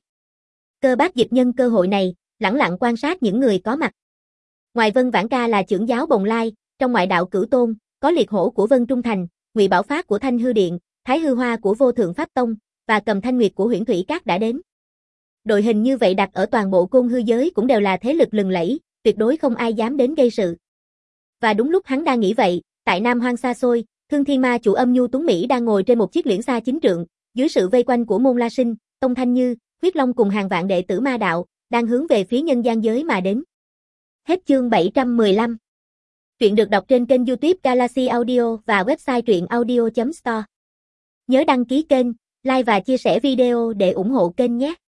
Cơ Bác Dịch nhân cơ hội này, lẳng lặng quan sát những người có mặt. Ngoài Vân Vãn Ca là trưởng giáo Bồng Lai, trong ngoại đạo Cửu Tôn, có Liệt Hổ của Vân Trung Thành, Ngụy Bảo Phát của Thanh Hư Điện, Thái Hư Hoa của Vô Thượng Pháp Tông, và Cầm Thanh Nguyệt của Huyễn Thủy Các đã đến. Đội hình như vậy đặt ở toàn bộ Côn Hư giới cũng đều là thế lực lừng lẫy, tuyệt đối không ai dám đến gây sự. Và đúng lúc hắn đang nghĩ vậy, tại Nam Hoang xa xôi, Thương Thiên Ma chủ Âm Nhu Tuấn Mỹ đang ngồi trên một chiếc liễn xa chính trượng, dưới sự vây quanh của Môn La Sinh, Tông Thanh Như, Huyết Long cùng hàng vạn đệ tử ma đạo, đang hướng về phía nhân gian giới mà đến. Hết chương bảy trăm mười lăm. Truyện được đọc trên kênh YouTube Galaxy Audio và website truyện audio chấm store. Nhớ đăng ký kênh, like và chia sẻ video để ủng hộ kênh nhé.